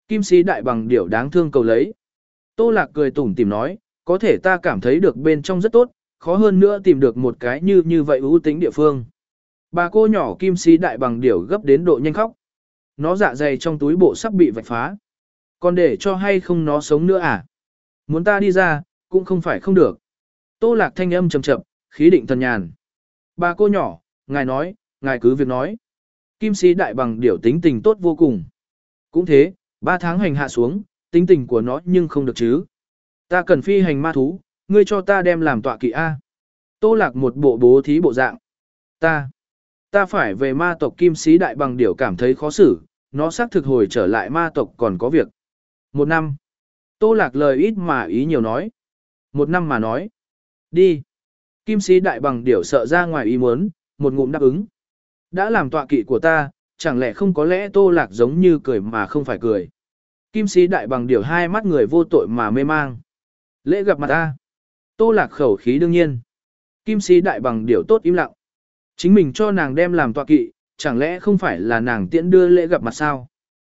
Kim sĩ đại bằng điểu đáng thương cầu lấy. Tô Lạc cười tủm tỉm nói, có thể ta cảm thấy được bên trong rất tốt, khó hơn nữa tìm được một cái như như vậy ưu tính địa phương. Bà cô nhỏ kim sĩ đại bằng điểu gấp đến độ nhanh khóc. Nó dạ dày trong túi bộ sắp bị vạch phá. Còn để cho hay không nó sống nữa à? Muốn ta đi ra, cũng không phải không được. Tô Lạc thanh âm trầm chậm, khí định thần nhàn. Bà cô nhỏ, ngài nói, ngài cứ việc nói. Kim sĩ đại bằng điểu tính tình tốt vô cùng. Cũng thế, ba tháng hành hạ xuống, tính tình của nó nhưng không được chứ. Ta cần phi hành ma thú, ngươi cho ta đem làm tọa kỵ A. Tô Lạc một bộ bố thí bộ dạng. Ta, ta phải về ma tộc kim sĩ đại bằng điểu cảm thấy khó xử, nó xác thực hồi trở lại ma tộc còn có việc. Một năm. Tô Lạc lời ít mà ý nhiều nói. Một năm mà nói. Đi. Kim sĩ đại bằng điểu sợ ra ngoài ý muốn, một ngụm đáp ứng. Đã làm tọa kỵ của ta, chẳng lẽ không có lẽ Tô Lạc giống như cười mà không phải cười. Kim sĩ đại bằng điểu hai mắt người vô tội mà mê mang. Lễ gặp mặt ta. Tô Lạc khẩu khí đương nhiên. Kim sĩ đại bằng điểu tốt im lặng. Chính mình cho nàng đem làm tọa kỵ, chẳng lẽ không phải là nàng tiễn đưa lễ gặp mặt sao?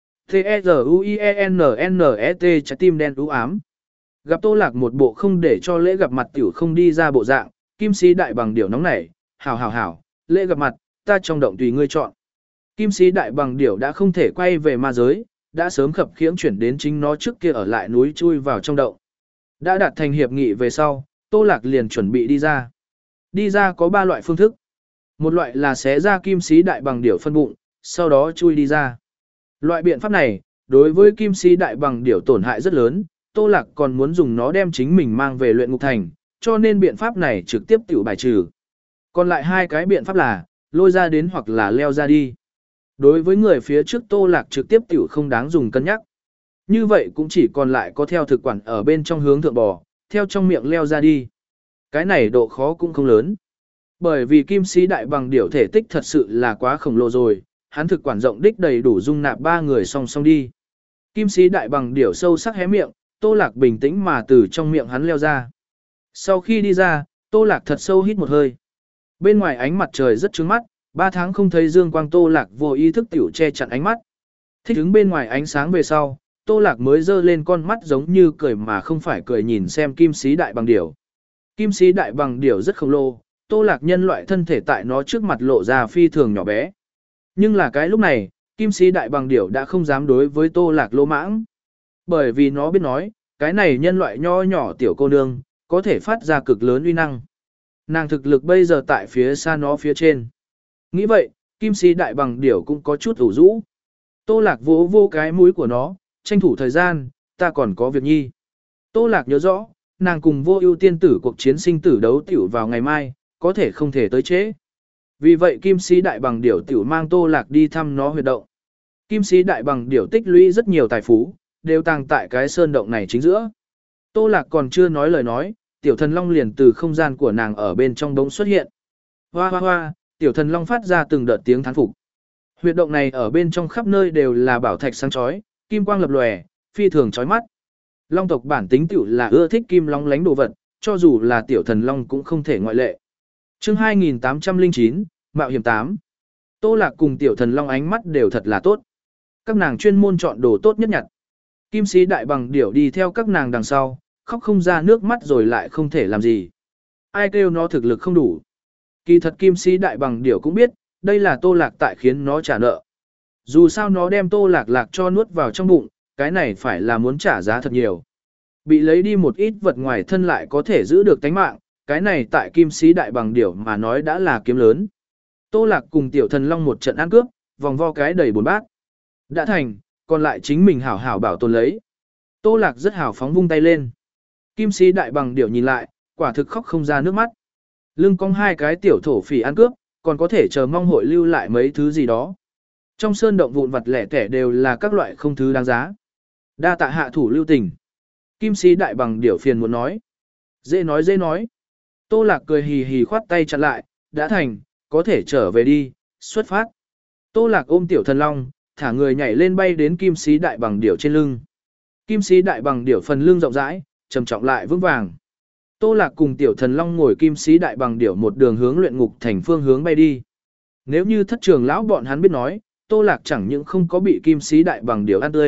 T-E-Z-U-I-E-N-N-E-T trái tim đen u ám. Gặp Tô Lạc một bộ không để cho lễ gặp mặt tiểu không đi ra bộ dạng, kim sĩ đại bằng điểu nóng nảy, hảo hảo hảo, lễ gặp mặt, ta trong động tùy ngươi chọn. Kim sĩ đại bằng điểu đã không thể quay về ma giới, đã sớm khập khiễng chuyển đến chính nó trước kia ở lại núi chui vào trong động. Đã đạt thành hiệp nghị về sau, Tô Lạc liền chuẩn bị đi ra. Đi ra có ba loại phương thức. Một loại là xé ra kim sĩ đại bằng điểu phân bụng, sau đó chui đi ra. Loại biện pháp này, đối với kim sĩ đại bằng điểu tổn hại rất lớn, Tô Lạc còn muốn dùng nó đem chính mình mang về luyện ngục thành, cho nên biện pháp này trực tiếp tiểu bài trừ. Còn lại hai cái biện pháp là, lôi ra đến hoặc là leo ra đi. Đối với người phía trước Tô Lạc trực tiếp tiểu không đáng dùng cân nhắc. Như vậy cũng chỉ còn lại có theo thực quản ở bên trong hướng thượng bò, theo trong miệng leo ra đi. Cái này độ khó cũng không lớn. Bởi vì kim sĩ đại bằng điểu thể tích thật sự là quá khổng lồ rồi, hắn thực quản rộng đích đầy đủ dung nạp ba người song song đi. Kim sĩ đại bằng điểu sâu sắc hé miệng, Tô Lạc bình tĩnh mà từ trong miệng hắn leo ra. Sau khi đi ra, Tô Lạc thật sâu hít một hơi. Bên ngoài ánh mặt trời rất trướng mắt, ba tháng không thấy dương quang Tô Lạc vô ý thức tiểu che chặn ánh mắt. Thích ứng bên ngoài ánh sáng về sau, Tô Lạc mới dơ lên con mắt giống như cười mà không phải cười nhìn xem kim sĩ đại bằng điểu. Kim sĩ đại bằng điểu rất khổng lồ, Tô Lạc nhân loại thân thể tại nó trước mặt lộ ra phi thường nhỏ bé. Nhưng là cái lúc này, kim sĩ đại bằng điểu đã không dám đối với Tô Lạc lỗ mãng. Bởi vì nó biết nói, cái này nhân loại nho nhỏ tiểu cô nương, có thể phát ra cực lớn uy năng. Nàng thực lực bây giờ tại phía xa nó phía trên. Nghĩ vậy, kim sĩ đại bằng điểu cũng có chút ủ rũ. Tô Lạc vỗ vô cái mũi của nó, tranh thủ thời gian, ta còn có việc nhi. Tô Lạc nhớ rõ, nàng cùng vô ưu tiên tử cuộc chiến sinh tử đấu tiểu vào ngày mai, có thể không thể tới trễ. Vì vậy kim sĩ đại bằng điểu tiểu mang Tô Lạc đi thăm nó huyệt động. Kim sĩ đại bằng điểu tích lũy rất nhiều tài phú, đều tàng tại cái sơn động này chính giữa. Tô Lạc còn chưa nói lời nói, tiểu thần long liền từ không gian của nàng ở bên trong đống xuất hiện. Hoa hoa hoa, tiểu thần long phát ra từng đợt tiếng thán phục. Huyệt động này ở bên trong khắp nơi đều là bảo thạch sáng chói, kim quang lập lòe, phi thường chói mắt. Long tộc bản tính tiểu là ưa thích kim long lánh đồ vật, cho dù là tiểu thần long cũng không thể ngoại lệ. Chương hai nghìn tám trăm lẻ chín, Mạo hiểm tám. Tô Lạc cùng tiểu thần long ánh mắt đều thật là tốt. Các nàng chuyên môn chọn đồ tốt nhất nhặt. Kim sĩ đại bằng điểu đi theo các nàng đằng sau, khóc không ra nước mắt rồi lại không thể làm gì. Ai kêu nó thực lực không đủ. Kỳ thật kim sĩ đại bằng điểu cũng biết, đây là Tô Lạc tại khiến nó trả nợ. Dù sao nó đem Tô Lạc Lạc cho nuốt vào trong bụng, cái này phải là muốn trả giá thật nhiều. Bị lấy đi một ít vật ngoài thân lại có thể giữ được tánh mạng, cái này tại kim sĩ đại bằng điểu mà nói đã là kiếm lớn. Tô Lạc cùng tiểu thần long một trận ăn cướp, vòng vo cái đầy bốn bát. Đã thành, còn lại chính mình hảo hảo bảo tồn lấy. Tô Lạc rất hảo phóng vung tay lên. Kim sĩ đại bằng điểu nhìn lại, quả thực khóc không ra nước mắt. Lưng cong hai cái tiểu thổ phỉ ăn cướp, còn có thể chờ mong hội lưu lại mấy thứ gì đó. Trong sơn động vụn vặt lẻ tẻ đều là các loại không thứ đáng giá. Đa tạ hạ thủ lưu tình. Kim sĩ đại bằng điểu phiền muốn nói. Dễ nói dễ nói. Tô Lạc cười hì hì khoát tay chặn lại, đã thành, có thể trở về đi, xuất phát. Tô Lạc ôm tiểu thần long, thả người nhảy lên bay đến kim sĩ đại bằng điểu trên lưng. Kim sĩ đại bằng điểu phần lưng rộng rãi, trầm trọng lại vững vàng. Tô Lạc cùng tiểu thần long ngồi kim sĩ đại bằng điểu một đường hướng luyện ngục thành phương hướng bay đi. Nếu như thất trường lão bọn hắn biết nói, Tô Lạc chẳng những không có bị kim sĩ đại bằng điểu ăn tươi,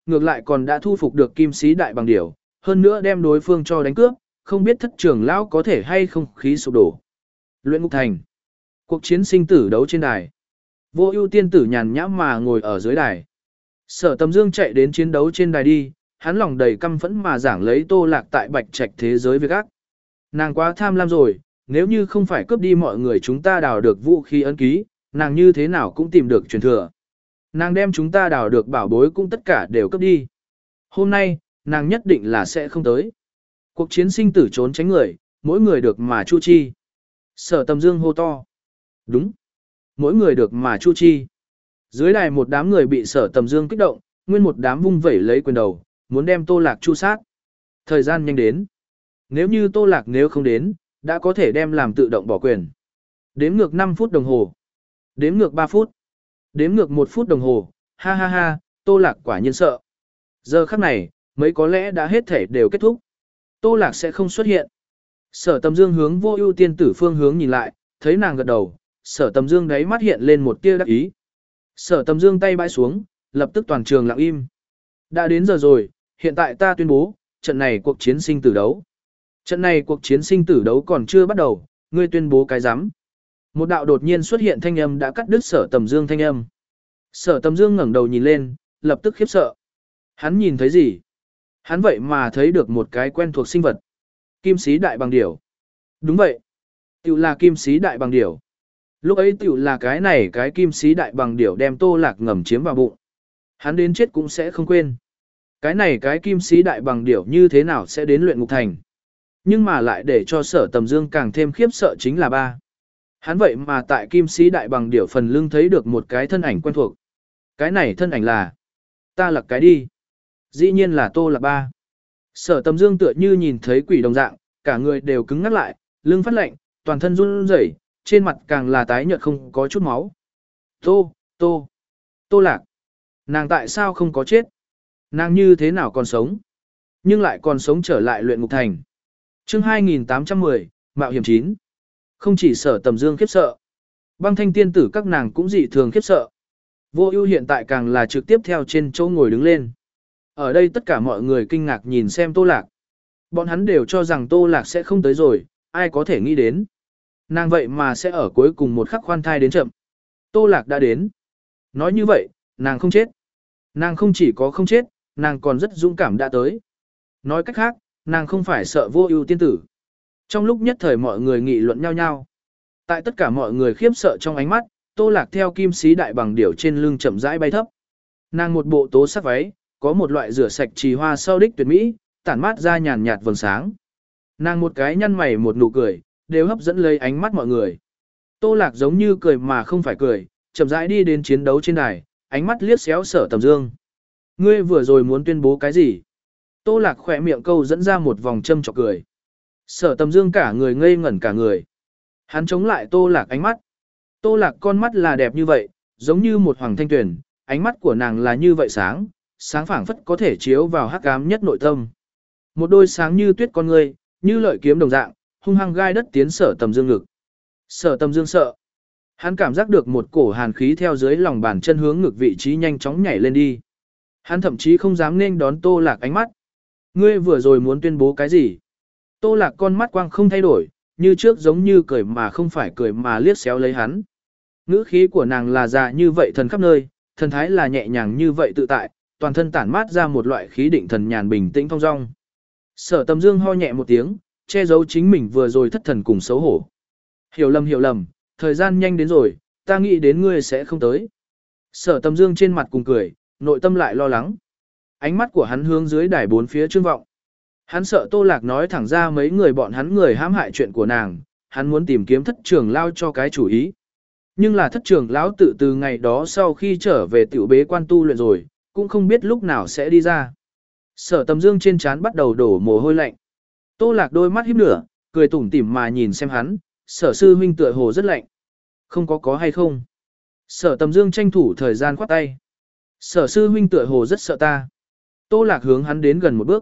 ngược lại còn đã thu phục được kim sĩ đại bằng điểu, hơn nữa đem đối phương cho đánh cướp, không biết thất trưởng lão có thể hay không khí sụp đổ. Luyện ngục thành. Cuộc chiến sinh tử đấu trên đài. Vô ưu tiên tử nhàn nhã mà ngồi ở dưới đài. Sở Tầm Dương chạy đến chiến đấu trên đài đi, hắn lòng đầy căm phẫn mà giảng lấy Tô Lạc tại Bạch Trạch thế giới việc ác. Nàng quá tham lam rồi, nếu như không phải cướp đi mọi người chúng ta đào được vũ khí ấn ký, nàng như thế nào cũng tìm được truyền thừa. Nàng đem chúng ta đào được bảo bối cũng tất cả đều cướp đi. Hôm nay, nàng nhất định là sẽ không tới. Cuộc chiến sinh tử trốn tránh người, mỗi người được mà chu chi. Sở Tầm Dương hô to. Đúng. Mỗi người được mà chu chi. Dưới đài một đám người bị Sở Tầm Dương kích động, nguyên một đám vung vẩy lấy quyền đầu, muốn đem Tô Lạc chu sát. Thời gian nhanh đến. Nếu như Tô Lạc nếu không đến, đã có thể đem làm tự động bỏ quyền. Đếm ngược năm phút đồng hồ. Đếm ngược ba phút. Đếm ngược một phút đồng hồ. Ha ha ha, Tô Lạc quả nhiên sợ. Giờ khắc này, mấy có lẽ đã hết thể đều kết thúc. Tô Lạc sẽ không xuất hiện. Sở Tầm Dương hướng Vô Ưu tiên tử phương hướng nhìn lại, thấy nàng gật đầu, Sở Tầm Dương đáy mắt hiện lên một tia đắc ý. Sở Tầm Dương tay bãi xuống, lập tức toàn trường lặng im. Đã đến giờ rồi, hiện tại ta tuyên bố, trận này cuộc chiến sinh tử đấu. Trận này cuộc chiến sinh tử đấu còn chưa bắt đầu, ngươi tuyên bố cái rắm. Một đạo đột nhiên xuất hiện thanh âm đã cắt đứt Sở Tầm Dương thanh âm. Sở Tầm Dương ngẩng đầu nhìn lên, lập tức khiếp sợ. Hắn nhìn thấy gì? Hắn vậy mà thấy được một cái quen thuộc sinh vật. Kim sĩ đại bằng điểu. Đúng vậy. Tiểu là kim sĩ đại bằng điểu. Lúc ấy tiểu là cái này cái kim sĩ đại bằng điểu đem Tô Lạc ngầm chiếm vào bụng. Hắn đến chết cũng sẽ không quên. Cái này cái kim sĩ đại bằng điểu như thế nào sẽ đến luyện ngục thành. Nhưng mà lại để cho Sở Tầm Dương càng thêm khiếp sợ chính là ba. Hắn vậy mà tại kim sĩ đại bằng điểu phần lưng thấy được một cái thân ảnh quen thuộc. Cái này thân ảnh là ta Lạc cái đi. Dĩ nhiên là Tô Lạc ba. Sở Tầm Dương tựa như nhìn thấy quỷ đồng dạng, cả người đều cứng ngắc lại, lưng phát lạnh, toàn thân run rẩy, trên mặt càng là tái nhợt không có chút máu. Tô, Tô, Tô Lạc. Nàng tại sao không có chết? Nàng như thế nào còn sống? Nhưng lại còn sống trở lại luyện ngục thành. Chương hai nghìn tám trăm mười, Mạo hiểm chín. Không chỉ Sở Tầm Dương khiếp sợ, Băng Thanh tiên tử các nàng cũng dị thường khiếp sợ. Vô Ưu hiện tại càng là trực tiếp theo trên chỗ ngồi đứng lên. Ở đây tất cả mọi người kinh ngạc nhìn xem Tô Lạc. Bọn hắn đều cho rằng Tô Lạc sẽ không tới rồi, ai có thể nghĩ đến. Nàng vậy mà sẽ ở cuối cùng một khắc khoan thai đến chậm. Tô Lạc đã đến. Nói như vậy, nàng không chết. Nàng không chỉ có không chết, nàng còn rất dũng cảm đã tới. Nói cách khác, nàng không phải sợ Vô Ưu tiên tử. Trong lúc nhất thời mọi người nghị luận nhau nhau. Tại tất cả mọi người khiếp sợ trong ánh mắt, Tô Lạc theo kim sĩ đại bằng điểu trên lưng chậm rãi bay thấp. Nàng một bộ tố sắc váy, có một loại rửa sạch trì hoa sau đích tuyệt mỹ, tản mát ra nhàn nhạt vầng sáng. Nàng một cái nhăn mày một nụ cười, đều hấp dẫn lấy ánh mắt mọi người. Tô Lạc giống như cười mà không phải cười, chậm rãi đi đến chiến đấu trên đài, ánh mắt liếc xéo Sở Tầm Dương. Ngươi vừa rồi muốn tuyên bố cái gì? Tô Lạc khỏe miệng câu dẫn ra một vòng châm chọc cười. Sở Tầm Dương cả người ngây ngẩn cả người. Hắn chống lại Tô Lạc ánh mắt. Tô Lạc con mắt là đẹp như vậy, giống như một hoàng thanh tuyển, ánh mắt của nàng là như vậy sáng, sáng phảng phất có thể chiếu vào hắc ám nhất nội tâm. Một đôi sáng như tuyết con ngươi, như lợi kiếm đồng dạng, hung hăng gai đất tiến Sở Tầm Dương ngực. Sở Tầm Dương sợ. Hắn cảm giác được một cổ hàn khí theo dưới lòng bàn chân hướng ngực vị trí nhanh chóng nhảy lên đi. Hắn thậm chí không dám nên đón Tô Lạc ánh mắt. Ngươi vừa rồi muốn tuyên bố cái gì? Tô Lạc con mắt quang không thay đổi, như trước giống như cười mà không phải cười mà liếc xéo lấy hắn. Ngữ khí của nàng là già như vậy thần khắp nơi, thần thái là nhẹ nhàng như vậy tự tại, toàn thân tản mát ra một loại khí định thần nhàn bình tĩnh thong dong. Sở Tầm Dương ho nhẹ một tiếng, che giấu chính mình vừa rồi thất thần cùng xấu hổ. Hiểu lầm hiểu lầm, thời gian nhanh đến rồi, ta nghĩ đến ngươi sẽ không tới. Sở Tầm Dương trên mặt cùng cười, nội tâm lại lo lắng. Ánh mắt của hắn hướng dưới đài bốn phía trương vọng. Hắn sợ Tô Lạc nói thẳng ra mấy người bọn hắn người hãm hại chuyện của nàng, hắn muốn tìm kiếm thất trưởng lao cho cái chủ ý. Nhưng là thất trưởng lão tự từ ngày đó sau khi trở về tiểu bế quan tu luyện rồi, cũng không biết lúc nào sẽ đi ra. Sở Tầm Dương trên trán bắt đầu đổ mồ hôi lạnh. Tô Lạc đôi mắt híp nửa, cười tủm tỉm mà nhìn xem hắn, Sở sư huynh tựa hồ rất lạnh. Không có có hay không? Sở Tầm Dương tranh thủ thời gian khoát tay. Sở sư huynh tựa hồ rất sợ ta. Tô Lạc hướng hắn đến gần một bước.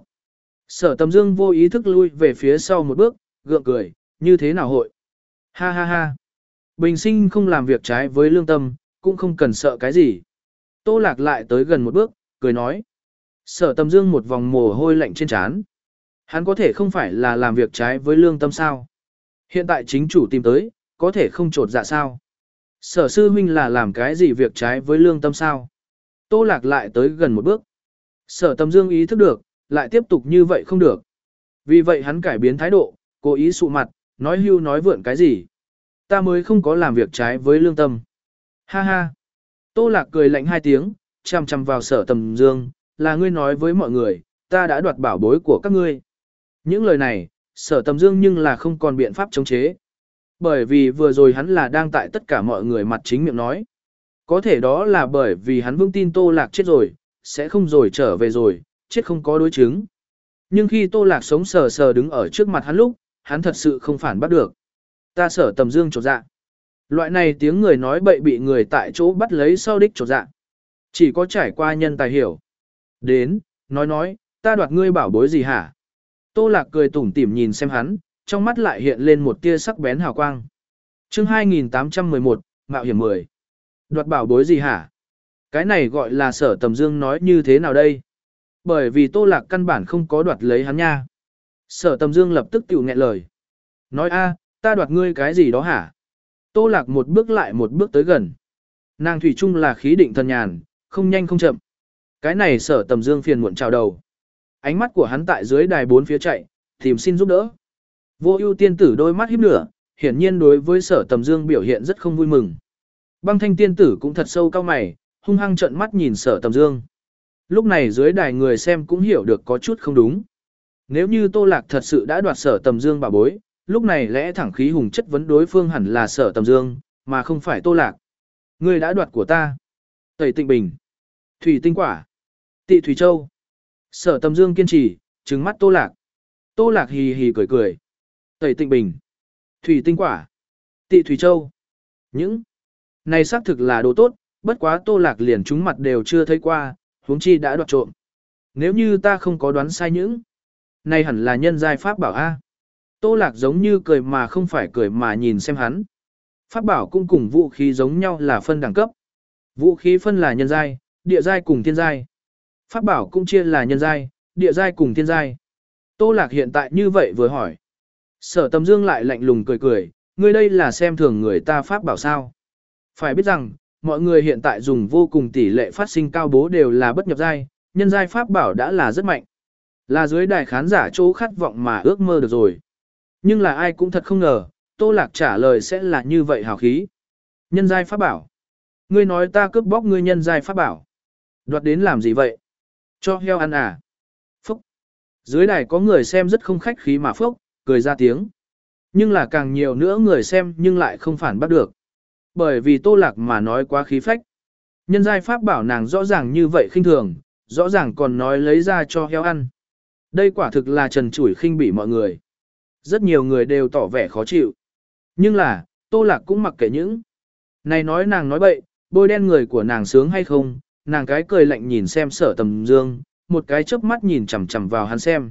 Sở Tầm Dương vô ý thức lui về phía sau một bước, gượng cười, như thế nào hội? Ha ha ha. Bình sinh không làm việc trái với lương tâm, cũng không cần sợ cái gì. Tô Lạc lại tới gần một bước, cười nói. Sở Tầm Dương một vòng mồ hôi lạnh trên trán. Hắn có thể không phải là làm việc trái với lương tâm sao? Hiện tại chính chủ tìm tới, có thể không trột dạ sao? Sở sư huynh là làm cái gì việc trái với lương tâm sao? Tô Lạc lại tới gần một bước. Sở Tầm Dương ý thức được, lại tiếp tục như vậy không được. Vì vậy hắn cải biến thái độ, cố ý sụ mặt, nói hưu nói vượn cái gì. Ta mới không có làm việc trái với lương tâm. Ha ha. Tô Lạc cười lạnh hai tiếng, chằm chằm vào Sở Tầm Dương, là ngươi nói với mọi người, ta đã đoạt bảo bối của các ngươi. Những lời này, Sở Tầm Dương nhưng là không còn biện pháp chống chế. Bởi vì vừa rồi hắn là đang tại tất cả mọi người mặt chính miệng nói. Có thể đó là bởi vì hắn vững tin Tô Lạc chết rồi, sẽ không rồi trở về rồi, chết không có đối chứng. Nhưng khi Tô Lạc sống sờ sờ đứng ở trước mặt hắn lúc, hắn thật sự không phản bắt được. Ta Sở Tầm Dương chột dạ. Loại này tiếng người nói bậy bị người tại chỗ bắt lấy sau đích chột dạ. Chỉ có trải qua nhân tài hiểu. Đến, nói nói, ta đoạt ngươi bảo bối gì hả? Tô Lạc cười tủm tỉm nhìn xem hắn, trong mắt lại hiện lên một tia sắc bén hào quang. Chương hai nghìn tám trăm mười một, Mạo hiểm mười. Đoạt bảo bối gì hả? Cái này gọi là Sở Tầm Dương nói như thế nào đây? Bởi vì Tô Lạc căn bản không có đoạt lấy hắn nha. Sở Tầm Dương lập tức tiểu nghẹn lời. Nói a, ta đoạt ngươi cái gì đó hả? Tô Lạc một bước lại một bước tới gần. Nàng thủy chung là khí định thần nhàn, không nhanh không chậm. Cái này Sở Tầm Dương phiền muộn chào đầu. Ánh mắt của hắn tại dưới đài bốn phía chạy, tìm xin giúp đỡ. Vô Ưu tiên tử đôi mắt híp lửa, hiển nhiên đối với Sở Tầm Dương biểu hiện rất không vui mừng. Băng Thanh tiên tử cũng thật sâu cao mày, hung hăng trợn mắt nhìn Sở Tầm Dương. Lúc này dưới đài người xem cũng hiểu được có chút không đúng. Nếu như Tô Lạc thật sự đã đoạt Sở Tầm Dương bảo bối, lúc này lẽ thẳng khí hùng chất vấn đối phương hẳn là Sở Tầm Dương, mà không phải Tô Lạc. Ngươi đã đoạt của ta. Tẩy Tịnh Bình, Thủy Tinh Quả, Tị Thủy Châu. Sở Tầm Dương kiên trì, trừng mắt Tô Lạc. Tô Lạc hì hì cười cười. Tẩy Tịnh Bình, Thủy Tinh Quả, Tị Thủy Châu. Những này xác thực là đồ tốt, bất quá Tô Lạc liền chúng mặt đều chưa thấy qua, huống chi đã đoạt trộm. Nếu như ta không có đoán sai những này hẳn là nhân giai pháp bảo a. Tô Lạc giống như cười mà không phải cười mà nhìn xem hắn. Pháp bảo cũng cùng vũ khí giống nhau là phân đẳng cấp. Vũ khí phân là nhân giai, địa giai cùng thiên giai. Pháp bảo cũng chia là nhân giai, địa giai cùng thiên giai. Tô Lạc hiện tại như vậy vừa hỏi. Sở Tầm Dương lại lạnh lùng cười cười, ngươi đây là xem thường người ta pháp bảo sao. Phải biết rằng, mọi người hiện tại dùng vô cùng tỷ lệ phát sinh cao bố đều là bất nhập giai, nhân giai pháp bảo đã là rất mạnh. Là dưới đài khán giả chỗ khát vọng mà ước mơ được rồi. Nhưng là ai cũng thật không ngờ, Tô Lạc trả lời sẽ là như vậy hào khí. Nhân giai pháp bảo. Ngươi nói ta cướp bóc ngươi nhân giai pháp bảo. Đoạt đến làm gì vậy? Cho heo ăn à? Phúc. Dưới đài có người xem rất không khách khí mà phúc, cười ra tiếng. Nhưng là càng nhiều nữa người xem nhưng lại không phản bắt được. Bởi vì Tô Lạc mà nói quá khí phách. Nhân giai pháp bảo nàng rõ ràng như vậy khinh thường, rõ ràng còn nói lấy ra cho heo ăn. Đây quả thực là trần trụi khinh bỉ mọi người. Rất nhiều người đều tỏ vẻ khó chịu. Nhưng là, Tô Lạc cũng mặc kệ những. Này nói nàng nói bậy, bôi đen người của nàng sướng hay không, nàng cái cười lạnh nhìn xem Sở Tầm Dương, một cái chớp mắt nhìn chằm chằm vào hắn xem.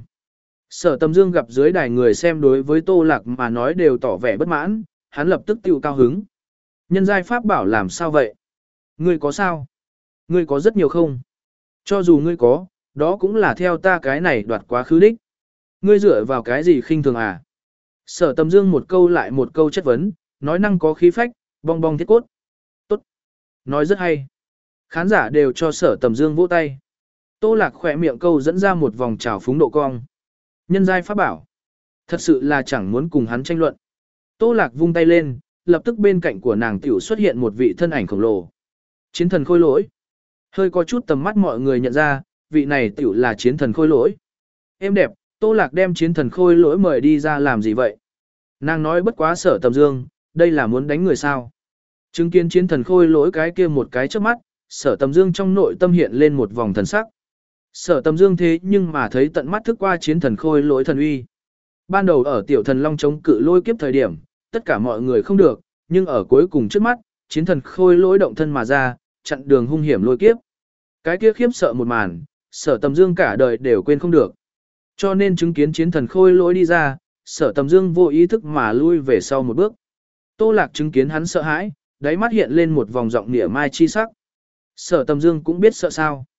Sở Tầm Dương gặp dưới đài người xem đối với Tô Lạc mà nói đều tỏ vẻ bất mãn, hắn lập tức tiêu cao hứng. Nhân giai pháp bảo làm sao vậy? Ngươi có sao? Ngươi có rất nhiều không? Cho dù ngươi có, đó cũng là theo ta cái này đoạt quá khứ đích. Ngươi dựa vào cái gì khinh thường à? Sở Tầm Dương một câu lại một câu chất vấn, nói năng có khí phách, bong bong thiết cốt. Tốt. Nói rất hay. Khán giả đều cho Sở Tầm Dương vỗ tay. Tô Lạc khỏe miệng câu dẫn ra một vòng trào phúng độ cong. Nhân giai pháp bảo. Thật sự là chẳng muốn cùng hắn tranh luận. Tô Lạc vung tay lên, lập tức bên cạnh của nàng tiểu xuất hiện một vị thân ảnh khổng lồ. Chiến thần khôi lỗi. Hơi có chút tầm mắt mọi người nhận ra, vị này tiểu là chiến thần khôi lỗi. Em đẹp, Tô Lạc đem chiến thần khôi lỗi mời đi ra làm gì vậy? Nàng nói bất quá Sở Tầm Dương, đây là muốn đánh người sao? Chứng kiến chiến thần khôi lỗi cái kia một cái trước mắt, Sở Tầm Dương trong nội tâm hiện lên một vòng thần sắc. Sở Tầm Dương thế nhưng mà thấy tận mắt thức qua chiến thần khôi lỗi thần uy. Ban đầu ở tiểu thần long chống cự lôi kiếp thời điểm, tất cả mọi người không được, nhưng ở cuối cùng trước mắt, chiến thần khôi lỗi động thân mà ra, chặn đường hung hiểm lôi kiếp. Cái kia khiếp sợ một màn, Sở Tầm Dương cả đời đều quên không được. Cho nên chứng kiến chiến thần khôi lỗi đi ra, Sở Tầm Dương vô ý thức mà lui về sau một bước. Tô Lạc chứng kiến hắn sợ hãi, đáy mắt hiện lên một vòng giọng nịa mai chi sắc. Sở Tầm Dương cũng biết sợ sao.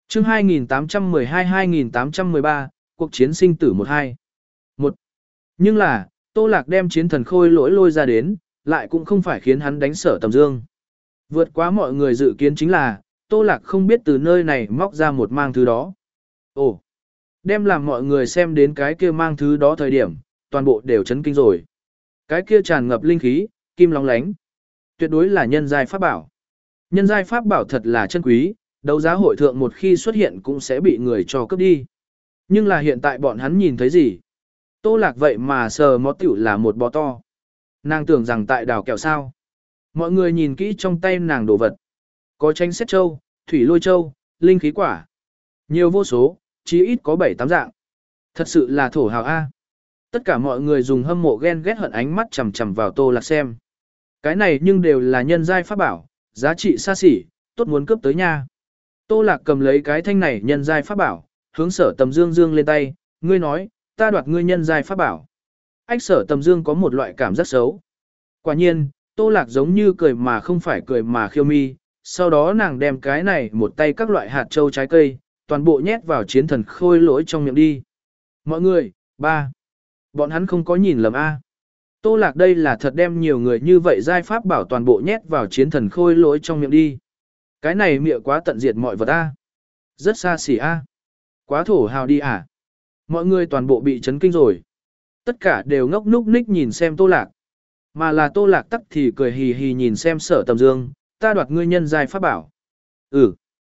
Chương hai nghìn tám trăm mười hai hai nghìn tám trăm mười ba, cuộc chiến sinh tử một hai. một. Nhưng là, Tô Lạc đem chiến thần khôi lỗi lôi ra đến, lại cũng không phải khiến hắn đánh Sở Tầm Dương. Vượt quá mọi người dự kiến chính là, Tô Lạc không biết từ nơi này móc ra một mang thứ đó. Ồ, đem làm mọi người xem đến cái kia mang thứ đó thời điểm, toàn bộ đều chấn kinh rồi. Cái kia tràn ngập linh khí, kim lóng lánh. Tuyệt đối là nhân giai pháp bảo. Nhân giai pháp bảo thật là chân quý, đấu giá hội thượng một khi xuất hiện cũng sẽ bị người cho cướp đi. Nhưng là hiện tại bọn hắn nhìn thấy gì? Tô Lạc vậy mà sờ mó tiểu là một bó to. Nàng tưởng rằng tại đảo kẹo sao. Mọi người nhìn kỹ trong tay nàng đồ vật. Có tranh xét châu, thủy lôi châu, linh khí quả. Nhiều vô số, chí ít có bảy tám dạng. Thật sự là thổ hào A. Tất cả mọi người dùng hâm mộ ghen ghét hận ánh mắt chằm chằm vào Tô Lạc xem. Cái này nhưng đều là nhân giai pháp bảo, giá trị xa xỉ, tốt muốn cướp tới nha. Tô Lạc cầm lấy cái thanh này nhân giai pháp bảo, hướng Sở Tầm Dương dương lên tay, ngươi nói, ta đoạt ngươi nhân giai pháp bảo. Ách Sở Tầm Dương có một loại cảm giác xấu. Quả nhiên, Tô Lạc giống như cười mà không phải cười mà khiêu mi, sau đó nàng đem cái này một tay các loại hạt châu trái cây, toàn bộ nhét vào chiến thần khôi lỗi trong miệng đi. Mọi người, ba. Bọn hắn không có nhìn lầm A. Tô Lạc đây là thật đem nhiều người như vậy giai pháp bảo toàn bộ nhét vào chiến thần khôi lỗi trong miệng đi. Cái này miệng quá tận diệt mọi vật A. Rất xa xỉ A. Quá thổ hào đi à. Mọi người toàn bộ bị chấn kinh rồi. Tất cả đều ngốc núc ních nhìn xem Tô Lạc. Mà là Tô Lạc tắc thì cười hì hì nhìn xem Sở Tầm Dương, ta đoạt ngươi nhân giai pháp bảo. Ừ.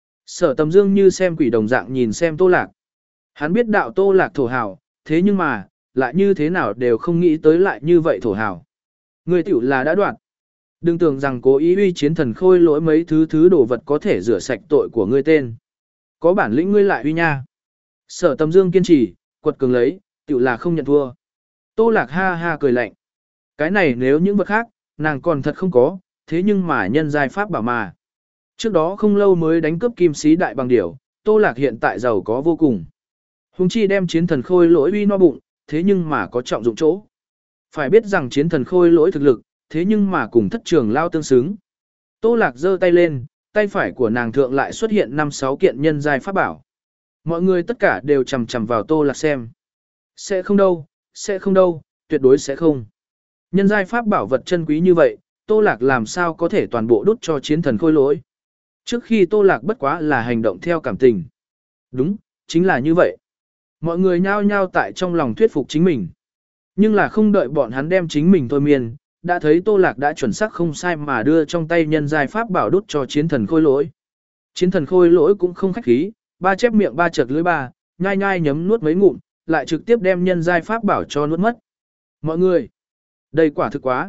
Sở Tầm Dương như xem quỷ đồng dạng nhìn xem Tô Lạc. Hắn biết đạo Tô Lạc thổ hào, thế nhưng mà, lại như thế nào đều không nghĩ tới lại như vậy thổ hào. Ngươi tiểu là đã đoạt. Đừng tưởng rằng cố ý uy chiến thần khôi lỗi mấy thứ thứ đồ vật có thể rửa sạch tội của ngươi tên. Có bản lĩnh ngươi lại uy nha. Sở Tầm Dương kiên trì, quật cường lấy, tiểu là không nhận thua. Tô Lạc ha ha cười lạnh. Cái này nếu những vật khác, nàng còn thật không có, thế nhưng mà nhân giai pháp bảo mà. Trước đó không lâu mới đánh cướp kim sĩ đại bằng điểu, Tô Lạc hiện tại giàu có vô cùng. Hùng chi đem chiến thần khôi lỗi uy no bụng, thế nhưng mà có trọng dụng chỗ. Phải biết rằng chiến thần khôi lỗi thực lực, thế nhưng mà cùng thất trường lao tương xứng. Tô Lạc giơ tay lên, tay phải của nàng thượng lại xuất hiện năm sáu kiện nhân giai pháp bảo. Mọi người tất cả đều chằm chằm vào Tô Lạc xem. Sẽ không đâu, sẽ không đâu, tuyệt đối sẽ không. Nhân giai pháp bảo vật chân quý như vậy, Tô Lạc làm sao có thể toàn bộ đút cho chiến thần khôi lỗi. Trước khi Tô Lạc bất quá là hành động theo cảm tình. Đúng, chính là như vậy. Mọi người nhao nhao tại trong lòng thuyết phục chính mình. Nhưng là không đợi bọn hắn đem chính mình thôi miên, đã thấy Tô Lạc đã chuẩn xác không sai mà đưa trong tay nhân giai pháp bảo đút cho chiến thần khôi lỗi. Chiến thần khôi lỗi cũng không khách khí, ba chép miệng ba chật lưỡi ba, nhai nhai nhấm nuốt mấy ngụm, lại trực tiếp đem nhân giai pháp bảo cho nuốt mất. Mọi người, đây quả thực quá.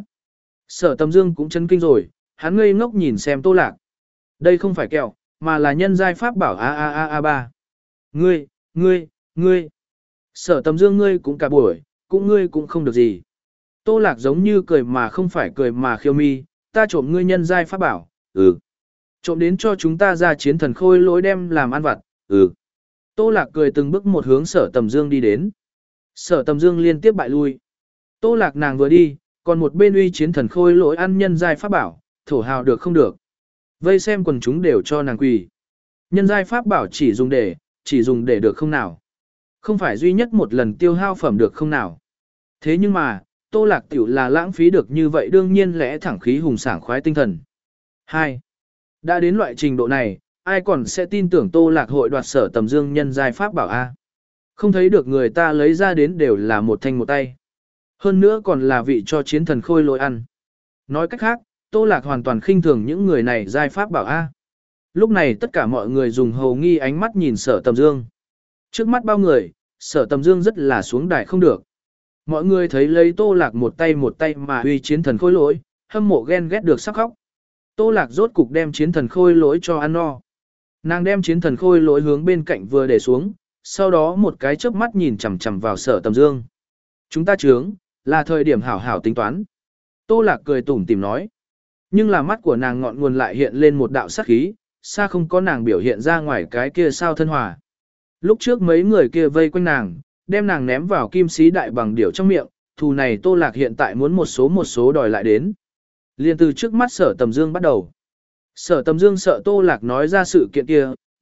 Sở Tầm Dương cũng chấn kinh rồi, hắn ngây ngốc nhìn xem Tô Lạc. Đây không phải kẹo, mà là nhân giai pháp bảo a a a a ba. Ngươi, ngươi, ngươi. Sở Tầm Dương ngươi cũng cả buổi, cũng ngươi cũng không được gì. Tô Lạc giống như cười mà không phải cười mà khiêu mi, ta trộm ngươi nhân giai pháp bảo, ừ. Trộm đến cho chúng ta ra chiến thần khôi lỗi đem làm ăn vặt, ừ. Tô Lạc cười từng bước một hướng Sở Tầm Dương đi đến. Sở Tầm Dương liên tiếp bại lui. Tô Lạc nàng vừa đi, còn một bên uy chiến thần khôi lỗi ăn nhân giai pháp bảo, thổ hào được không được. Vây xem quần chúng đều cho nàng quỳ. Nhân giai pháp bảo chỉ dùng để, chỉ dùng để được không nào. Không phải duy nhất một lần tiêu hao phẩm được không nào. Thế nhưng mà, Tô Lạc tiểu là lãng phí được như vậy đương nhiên lẽ thẳng khí hùng sảng khoái tinh thần. hai. Đã đến loại trình độ này, ai còn sẽ tin tưởng Tô Lạc hội đoạt Sở Tầm Dương nhân giai pháp bảo A. Không thấy được người ta lấy ra đến đều là một thanh một tay. Hơn nữa còn là vị cho chiến thần khôi lỗi ăn. Nói cách khác, Tô Lạc hoàn toàn khinh thường những người này giai pháp bảo A. Lúc này tất cả mọi người dùng hầu nghi ánh mắt nhìn Sở Tầm Dương. Trước mắt bao người, Sở Tầm Dương rất là xuống đài không được. Mọi người thấy lấy Tô Lạc một tay một tay mà uy chiến thần khôi lỗi, hâm mộ ghen ghét được sắc khóc. Tô Lạc rốt cục đem chiến thần khôi lỗi cho ăn no. Nàng đem chiến thần khôi lỗi hướng bên cạnh vừa để xuống, sau đó một cái chớp mắt nhìn chằm chằm vào Sở Tầm Dương. Chúng ta chướng, là thời điểm hảo hảo tính toán. Tô Lạc cười tủm tỉm nói. Nhưng là mắt của nàng ngọn nguồn lại hiện lên một đạo sát khí, xa không có nàng biểu hiện ra ngoài cái kia sao thân hòa. Lúc trước mấy người kia vây quanh nàng, đem nàng ném vào kim sĩ đại bằng điểu trong miệng, thù này Tô Lạc hiện tại muốn một số một số đòi lại đến. Liên từ trước mắt Sở Tầm Dương bắt đầu. Sở Tầm Dương sợ Tô Lạc nói ra sự kiện kia,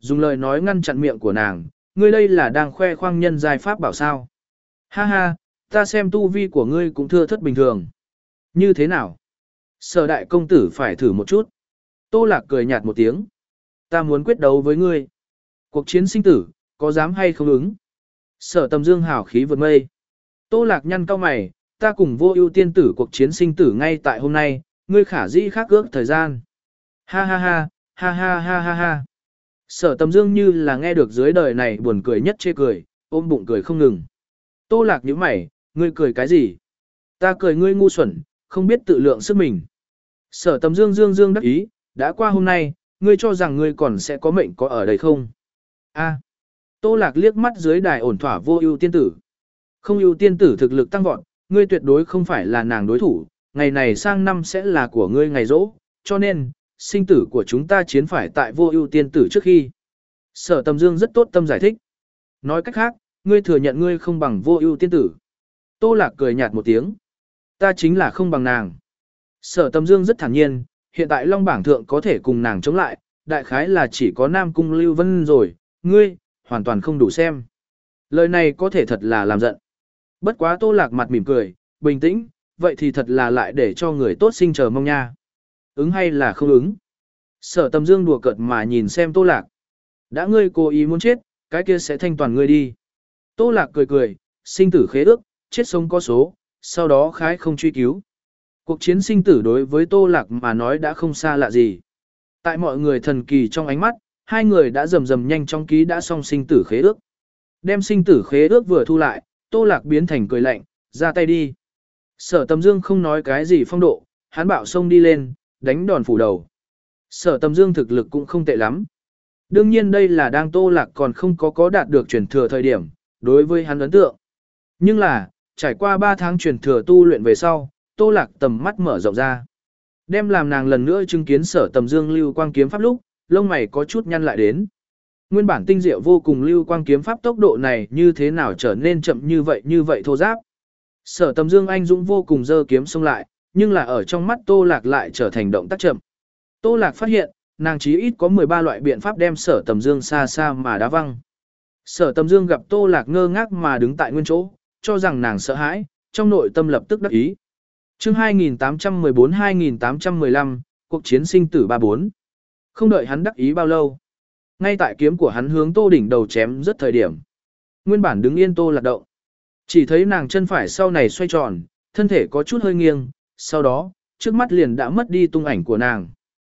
dùng lời nói ngăn chặn miệng của nàng, ngươi đây là đang khoe khoang nhân giai pháp bảo sao. Ha ha, ta xem tu vi của ngươi cũng thưa thất bình thường. Như thế nào? Sở đại công tử phải thử một chút. Tô Lạc cười nhạt một tiếng. Ta muốn quyết đấu với ngươi. Cuộc chiến sinh tử, có dám hay không ứng? Sở Tầm Dương hào khí vượt mây. Tô Lạc nhăn cau mày, ta cùng Vô Ưu tiên tử cuộc chiến sinh tử ngay tại hôm nay, ngươi khả dĩ khác ước thời gian. Ha ha ha, ha ha ha ha ha. Sở Tầm Dương như là nghe được dưới đời này buồn cười nhất chê cười, ôm bụng cười không ngừng. Tô Lạc nhíu mày, ngươi cười cái gì? Ta cười ngươi ngu xuẩn, không biết tự lượng sức mình. Sở Tầm Dương dương dương đắc ý, đã qua hôm nay, ngươi cho rằng ngươi còn sẽ có mệnh có ở đây không? A. Tô Lạc liếc mắt dưới đài ổn thỏa Vô Ưu tiên tử. Không Ưu tiên tử thực lực tăng vọt, ngươi tuyệt đối không phải là nàng đối thủ, ngày này sang năm sẽ là của ngươi ngày rỗ, cho nên, sinh tử của chúng ta chiến phải tại Vô Ưu tiên tử trước khi. Sở Tầm Dương rất tốt tâm giải thích. Nói cách khác, ngươi thừa nhận ngươi không bằng Vô Ưu tiên tử. Tô Lạc cười nhạt một tiếng. Ta chính là không bằng nàng. Sở Tầm Dương rất thản nhiên, hiện tại Long bảng thượng có thể cùng nàng chống lại, đại khái là chỉ có Nam Cung Lưu Vân rồi, ngươi, hoàn toàn không đủ xem. Lời này có thể thật là làm giận. Bất quá Tô Lạc mặt mỉm cười, bình tĩnh, vậy thì thật là lại để cho người tốt sinh chờ mong nha. Ứng hay là không ứng? Sở Tầm Dương đùa cợt mà nhìn xem Tô Lạc. Đã ngươi cố ý muốn chết, cái kia sẽ thanh toàn ngươi đi. Tô Lạc cười cười, sinh tử khế ước, chết sống có số, sau đó khái không truy cứu. Cuộc chiến sinh tử đối với Tô Lạc mà nói đã không xa lạ gì. Tại mọi người thần kỳ trong ánh mắt, hai người đã rầm rầm nhanh trong ký đã xong sinh tử khế ước. Đem sinh tử khế ước vừa thu lại, Tô Lạc biến thành cười lạnh, ra tay đi. Sở Tầm Dương không nói cái gì phong độ, hắn bạo xông đi lên, đánh đòn phủ đầu. Sở Tầm Dương thực lực cũng không tệ lắm. Đương nhiên đây là đang Tô Lạc còn không có có đạt được truyền thừa thời điểm, đối với hắn ấn tượng. Nhưng là, trải qua ba tháng truyền thừa tu luyện về sau, Tô Lạc tầm mắt mở rộng ra. Đem làm nàng lần nữa chứng kiến Sở Tầm Dương lưu quang kiếm pháp lúc, lông mày có chút nhăn lại đến. Nguyên bản tinh diệu vô cùng lưu quang kiếm pháp tốc độ này như thế nào trở nên chậm như vậy như vậy thô giáp. Sở Tầm Dương anh dũng vô cùng giơ kiếm xông lại, nhưng là ở trong mắt Tô Lạc lại trở thành động tác chậm. Tô Lạc phát hiện, nàng chí ít có mười ba loại biện pháp đem Sở Tầm Dương xa xa mà đá văng. Sở Tầm Dương gặp Tô Lạc ngơ ngác mà đứng tại nguyên chỗ, cho rằng nàng sợ hãi, trong nội tâm lập tức đắc ý. Chương hai nghìn tám trăm mười bốn hai nghìn tám trăm mười lăm, cuộc chiến sinh tử ba bốn. Không đợi hắn đắc ý bao lâu, ngay tại kiếm của hắn hướng Tô đỉnh đầu chém rất thời điểm. Nguyên bản đứng yên Tô Lạc động, chỉ thấy nàng chân phải sau này xoay tròn, thân thể có chút hơi nghiêng, sau đó, trước mắt liền đã mất đi tung ảnh của nàng.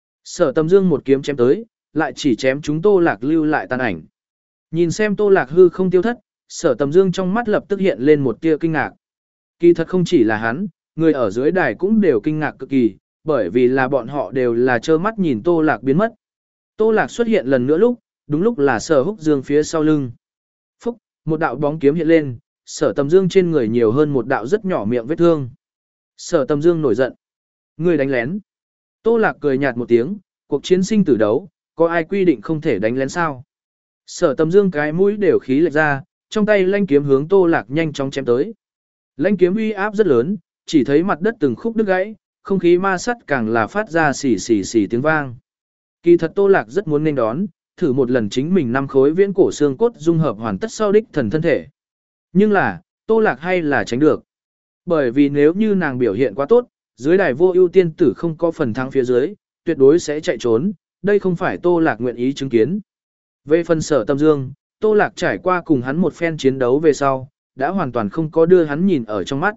Sở Tầm Dương một kiếm chém tới, lại chỉ chém chúng Tô Lạc lưu lại tàn ảnh. Nhìn xem Tô Lạc hư không tiêu thất, Sở Tầm Dương trong mắt lập tức hiện lên một tia kinh ngạc. Kỳ thật không chỉ là hắn, người ở dưới đài cũng đều kinh ngạc cực kỳ, bởi vì là bọn họ đều là trơ mắt nhìn Tô Lạc biến mất. Tô Lạc xuất hiện lần nữa lúc, đúng lúc là Sở Húc Dương phía sau lưng. Phúc, một đạo bóng kiếm hiện lên, Sở Tầm Dương trên người nhiều hơn một đạo rất nhỏ miệng vết thương. Sở Tầm Dương nổi giận. Người đánh lén. Tô Lạc cười nhạt một tiếng, cuộc chiến sinh tử đấu, có ai quy định không thể đánh lén sao? Sở Tầm Dương cái mũi đều khí lệch ra, trong tay lanh kiếm hướng Tô Lạc nhanh chóng chém tới. Lanh kiếm uy áp rất lớn, chỉ thấy mặt đất từng khúc đứt gãy, không khí ma sắt càng là phát ra xì xì xì tiếng vang. Kỳ thật Tô Lạc rất muốn nên đón, thử một lần chính mình năm khối viễn cổ xương cốt dung hợp hoàn tất sau đích thần thân thể. Nhưng là, Tô Lạc hay là tránh được. Bởi vì nếu như nàng biểu hiện quá tốt, dưới đài Vô Ưu tiên tử không có phần thắng phía dưới, tuyệt đối sẽ chạy trốn, đây không phải Tô Lạc nguyện ý chứng kiến. Về phần Sở Tầm Dương, Tô Lạc trải qua cùng hắn một phen chiến đấu về sau, đã hoàn toàn không có đưa hắn nhìn ở trong mắt.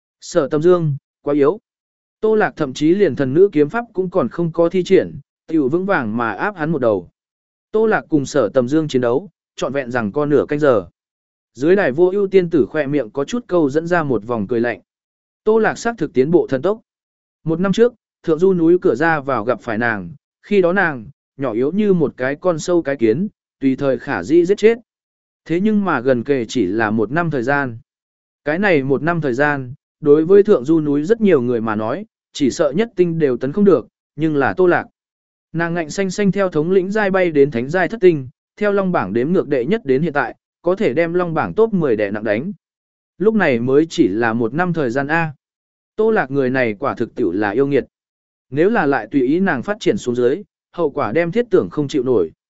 Sở Tầm Dương, quá yếu. Tô Lạc thậm chí liền thần nữ kiếm pháp cũng còn không có thi triển, tiểu vững vàng mà áp hắn một đầu. Tô Lạc cùng Sở Tầm Dương chiến đấu, trọn vẹn rằng co nửa canh giờ. Dưới đài Vô Ưu tiên tử khỏe miệng có chút câu dẫn ra một vòng cười lạnh. Tô Lạc xác thực tiến bộ thần tốc. Một năm trước, Thượng Du núi cửa ra vào gặp phải nàng, khi đó nàng, nhỏ yếu như một cái con sâu cái kiến, tùy thời khả dĩ giết chết. Thế nhưng mà gần kề chỉ là một năm thời gian. Cái này một năm thời gian, đối với Thượng Du núi rất nhiều người mà nói, chỉ sợ nhất tinh đều tấn không được, nhưng là Tô Lạc. Nàng ngạnh xanh xanh theo thống lĩnh giai bay đến thánh giai thất tinh, theo long bảng đếm ngược đệ nhất đến hiện tại, có thể đem long bảng top mười đệ nặng đánh. Lúc này mới chỉ là một năm thời gian A. Tô Lạc người này quả thực tiểu là yêu nghiệt. Nếu là lại tùy ý nàng phát triển xuống dưới, hậu quả đem thiết tưởng không chịu nổi.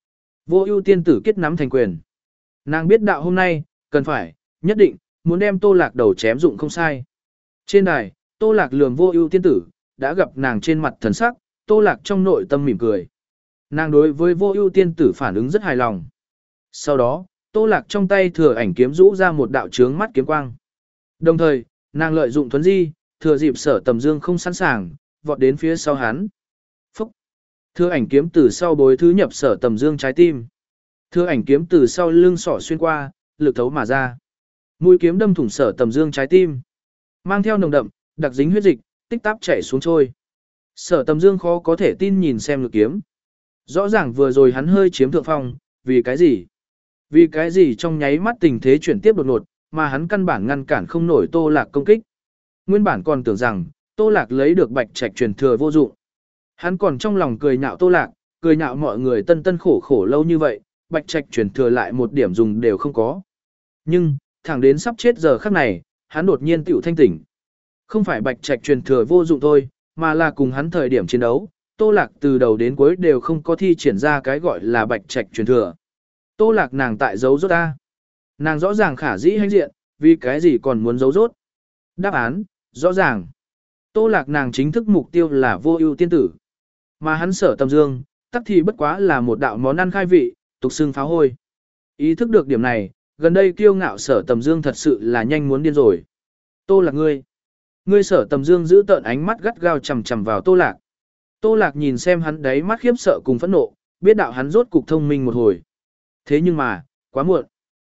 Vô ưu tiên tử kết nắm thành quyền. Nàng biết đạo hôm nay, cần phải, nhất định, muốn đem Tô Lạc đầu chém dụng không sai. Trên đài, Tô Lạc lườm vô ưu tiên tử, đã gặp nàng trên mặt thần sắc, Tô Lạc trong nội tâm mỉm cười. Nàng đối với vô ưu tiên tử phản ứng rất hài lòng. Sau đó, Tô Lạc trong tay thừa ảnh kiếm rũ ra một đạo chướng mắt kiếm quang. Đồng thời, nàng lợi dụng thuấn di, thừa dịp Sở Tầm Dương không sẵn sàng, vọt đến phía sau hắn. Phúc! Thừa ảnh kiếm từ sau bối thứ nhập Sở Tầm Dương trái tim. Thừa ảnh kiếm từ sau lưng sỏ xuyên qua, lực thấu mà ra. Mũi kiếm đâm thủng Sở Tầm Dương trái tim. Mang theo nồng đậm, đặc dính huyết dịch, tích táp chảy xuống trôi. Sở Tầm Dương khó có thể tin nhìn xem lực kiếm. Rõ ràng vừa rồi hắn hơi chiếm thượng phong, vì cái gì? Vì cái gì trong nháy mắt tình thế chuyển tiếp đột ngột, mà hắn căn bản ngăn cản không nổi Tô Lạc công kích. Nguyên bản còn tưởng rằng, Tô Lạc lấy được bạch trạch truyền thừa vô dụng. Hắn còn trong lòng cười nhạo Tô Lạc, cười nhạo mọi người tân tân khổ khổ lâu như vậy, bạch trạch truyền thừa lại một điểm dùng đều không có. Nhưng, thẳng đến sắp chết giờ khắc này, hắn đột nhiên tiểu thanh tỉnh. Không phải bạch trạch truyền thừa vô dụng thôi, mà là cùng hắn thời điểm chiến đấu, Tô Lạc từ đầu đến cuối đều không có thi triển ra cái gọi là bạch trạch truyền thừa. Tô Lạc nàng tại giấu rốt ta. Nàng rõ ràng khả dĩ hãnh diện, vì cái gì còn muốn giấu rốt. Đáp án, rõ ràng. Tô Lạc nàng chính thức mục tiêu là vô ưu tiên tử. Mà hắn Sở Tầm Dương, tắc thì bất quá là một đạo món ăn khai vị, tục xương pháo hôi. Ý thức được điểm này, gần đây kiêu ngạo Sở Tầm Dương thật sự là nhanh muốn điên rồi. Tô Lạc ngươi. Ngươi Sở Tầm Dương giữ tợn ánh mắt gắt gao chằm chằm vào Tô Lạc. Tô Lạc nhìn xem hắn đấy mắt khiếp sợ cùng phẫn nộ, biết đạo hắn rốt cục thông minh một hồi. Thế nhưng mà, quá muộn.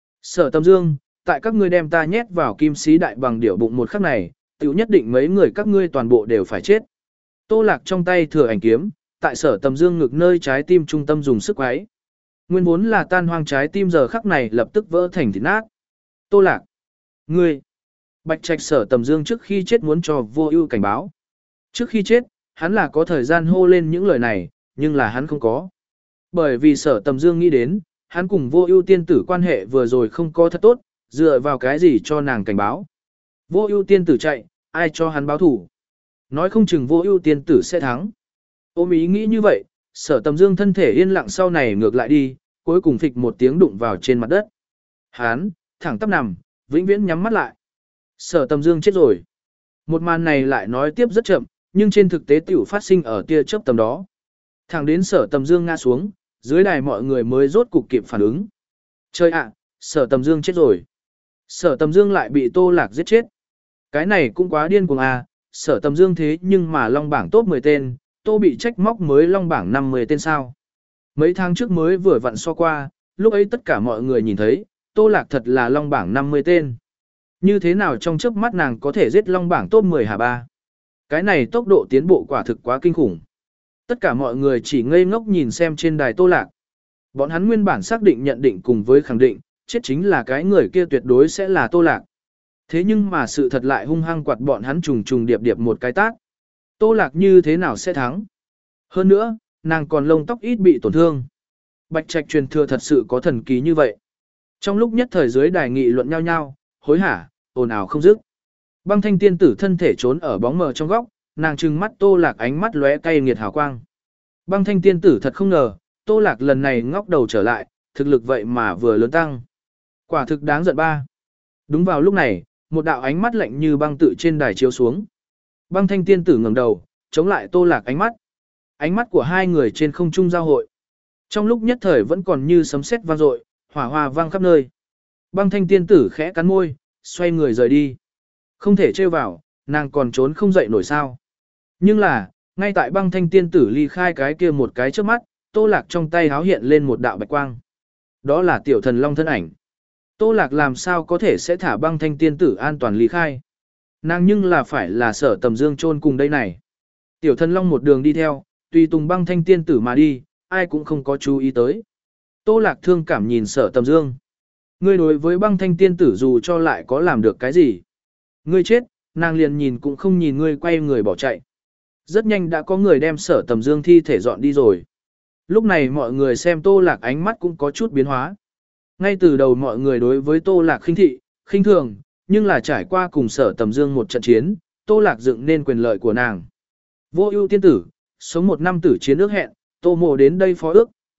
Sở Tầm Dương, tại các ngươi đem ta nhét vào kim sĩ đại bằng điểu bụng một khắc này, tiểu nhất định mấy người các ngươi toàn bộ đều phải chết. Tô Lạc trong tay thừa ảnh kiếm, tại Sở Tầm Dương ngực nơi trái tim trung tâm dùng sức quấy. Nguyên vốn là tan hoang trái tim giờ khắc này lập tức vỡ thành thịt nát. Tô Lạc, ngươi, bạch trạch Sở Tầm Dương trước khi chết muốn cho vô ưu cảnh báo. Trước khi chết, hắn là có thời gian hô lên những lời này, nhưng là hắn không có. Bởi vì Sở Tầm Dương nghĩ đến, hắn cùng vô ưu tiên tử quan hệ vừa rồi không có thật tốt, dựa vào cái gì cho nàng cảnh báo. Vô ưu tiên tử chạy, ai cho hắn báo thủ. Nói không chừng vô ưu tiên tử sẽ thắng. Ôm ý nghĩ như vậy, Sở Tầm Dương thân thể yên lặng sau này ngược lại đi, cuối cùng phịch một tiếng đụng vào trên mặt đất. Hắn, thẳng tắp nằm, vĩnh viễn nhắm mắt lại. Sở Tầm Dương chết rồi. Một màn này lại nói tiếp rất chậm, nhưng trên thực tế tiểu phát sinh ở tia chớp tầm đó. Thẳng đến Sở Tầm Dương ngã xuống, dưới đài mọi người mới rốt cục kịp phản ứng. Trời ạ, Sở Tầm Dương chết rồi. Sở Tầm Dương lại bị Tô Lạc giết chết. Cái này cũng quá điên cuồng à, Sở Tầm Dương thế nhưng mà long bảng top mười tên, Tô bị trách móc mới long bảng năm mươi tên sao. Mấy tháng trước mới vừa vặn so qua, lúc ấy tất cả mọi người nhìn thấy, Tô Lạc thật là long bảng năm mươi tên. Như thế nào trong chớp mắt nàng có thể giết long bảng top mười hả ba? Cái này tốc độ tiến bộ quả thực quá kinh khủng. Tất cả mọi người chỉ ngây ngốc nhìn xem trên đài Tô Lạc. Bọn hắn nguyên bản xác định nhận định cùng với khẳng định, chết chính là cái người kia tuyệt đối sẽ là Tô Lạc. Thế nhưng mà sự thật lại hung hăng quạt bọn hắn trùng trùng điệp điệp một cái tác. Tô Lạc như thế nào sẽ thắng? Hơn nữa, nàng còn lông tóc ít bị tổn thương. Bạch trạch truyền thừa thật sự có thần kỳ như vậy. Trong lúc nhất thời dưới đài nghị luận nhau nhau, hối hả, ồn ào không dứt. Băng Thanh tiên tử thân thể trốn ở bóng mờ trong góc, nàng trừng mắt Tô Lạc ánh mắt lóe cay nghiệt hào quang. Băng Thanh tiên tử thật không ngờ, Tô Lạc lần này ngóc đầu trở lại, thực lực vậy mà vừa lớn tăng. Quả thực đáng giận ba. Đúng vào lúc này, một đạo ánh mắt lạnh như băng tự trên đài chiếu xuống. Băng Thanh tiên tử ngẩng đầu, chống lại Tô Lạc ánh mắt. Ánh mắt của hai người trên không trung giao hội. Trong lúc nhất thời vẫn còn như sấm sét vang dội, hỏa hoa vang khắp nơi. Băng Thanh tiên tử khẽ cắn môi, xoay người rời đi. Không thể trêu vào, nàng còn trốn không dậy nổi sao. Nhưng là, ngay tại Băng Thanh tiên tử ly khai cái kia một cái trước mắt, Tô Lạc trong tay háo hiện lên một đạo bạch quang. Đó là tiểu thần long thân ảnh. Tô Lạc làm sao có thể sẽ thả Băng Thanh tiên tử an toàn ly khai. Nàng nhưng là phải là Sở Tầm Dương chôn cùng đây này. Tiểu thần long một đường đi theo, tùy tùng Băng Thanh tiên tử mà đi, ai cũng không có chú ý tới. Tô Lạc thương cảm nhìn Sở Tầm Dương. Ngươi đối với Băng Thanh tiên tử dù cho lại có làm được cái gì. Ngươi chết, nàng liền nhìn cũng không nhìn ngươi quay người bỏ chạy. Rất nhanh đã có người đem Sở Tầm Dương thi thể dọn đi rồi. Lúc này mọi người xem Tô Lạc ánh mắt cũng có chút biến hóa. Ngay từ đầu mọi người đối với Tô Lạc khinh thị, khinh thường, nhưng là trải qua cùng Sở Tầm Dương một trận chiến, Tô Lạc dựng nên quyền lợi của nàng. Vô ưu tiên tử, sống một năm tử chiến ước hẹn, Tô Mộ đến đây phó ước,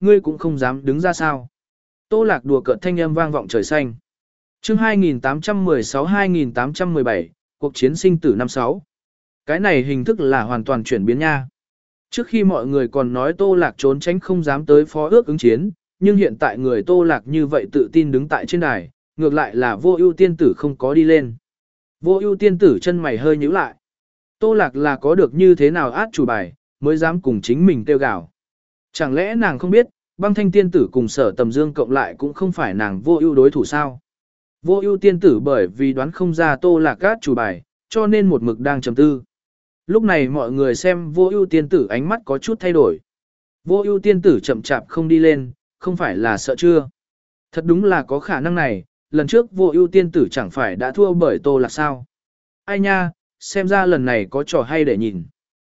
ngươi cũng không dám đứng ra sao. Tô Lạc đùa cợt thanh âm vang vọng trời xanh. Chương hai nghìn tám trăm mười sáu hai nghìn tám trăm mười bảy, cuộc chiến sinh tử năm sáu. Cái này hình thức là hoàn toàn chuyển biến nha. Trước khi mọi người còn nói Tô Lạc trốn tránh không dám tới phó ước ứng chiến, nhưng hiện tại người Tô Lạc như vậy tự tin đứng tại trên đài, ngược lại là Vô Ưu tiên tử không có đi lên. Vô Ưu tiên tử chân mày hơi nhíu lại. Tô Lạc là có được như thế nào át chủ bài, mới dám cùng chính mình kêu gào. Chẳng lẽ nàng không biết, Băng Thanh tiên tử cùng Sở Tầm Dương cộng lại cũng không phải nàng Vô Ưu đối thủ sao? Vô Ưu tiên tử bởi vì đoán không ra Tô Lạc át chủ bài, cho nên một mực đang trầm tư. Lúc này mọi người xem Vô Ưu tiên tử ánh mắt có chút thay đổi. Vô Ưu tiên tử chậm chạp không đi lên, không phải là sợ chưa? Thật đúng là có khả năng này, lần trước Vô Ưu tiên tử chẳng phải đã thua bởi Tô Lạc sao? Ai nha, xem ra lần này có trò hay để nhìn.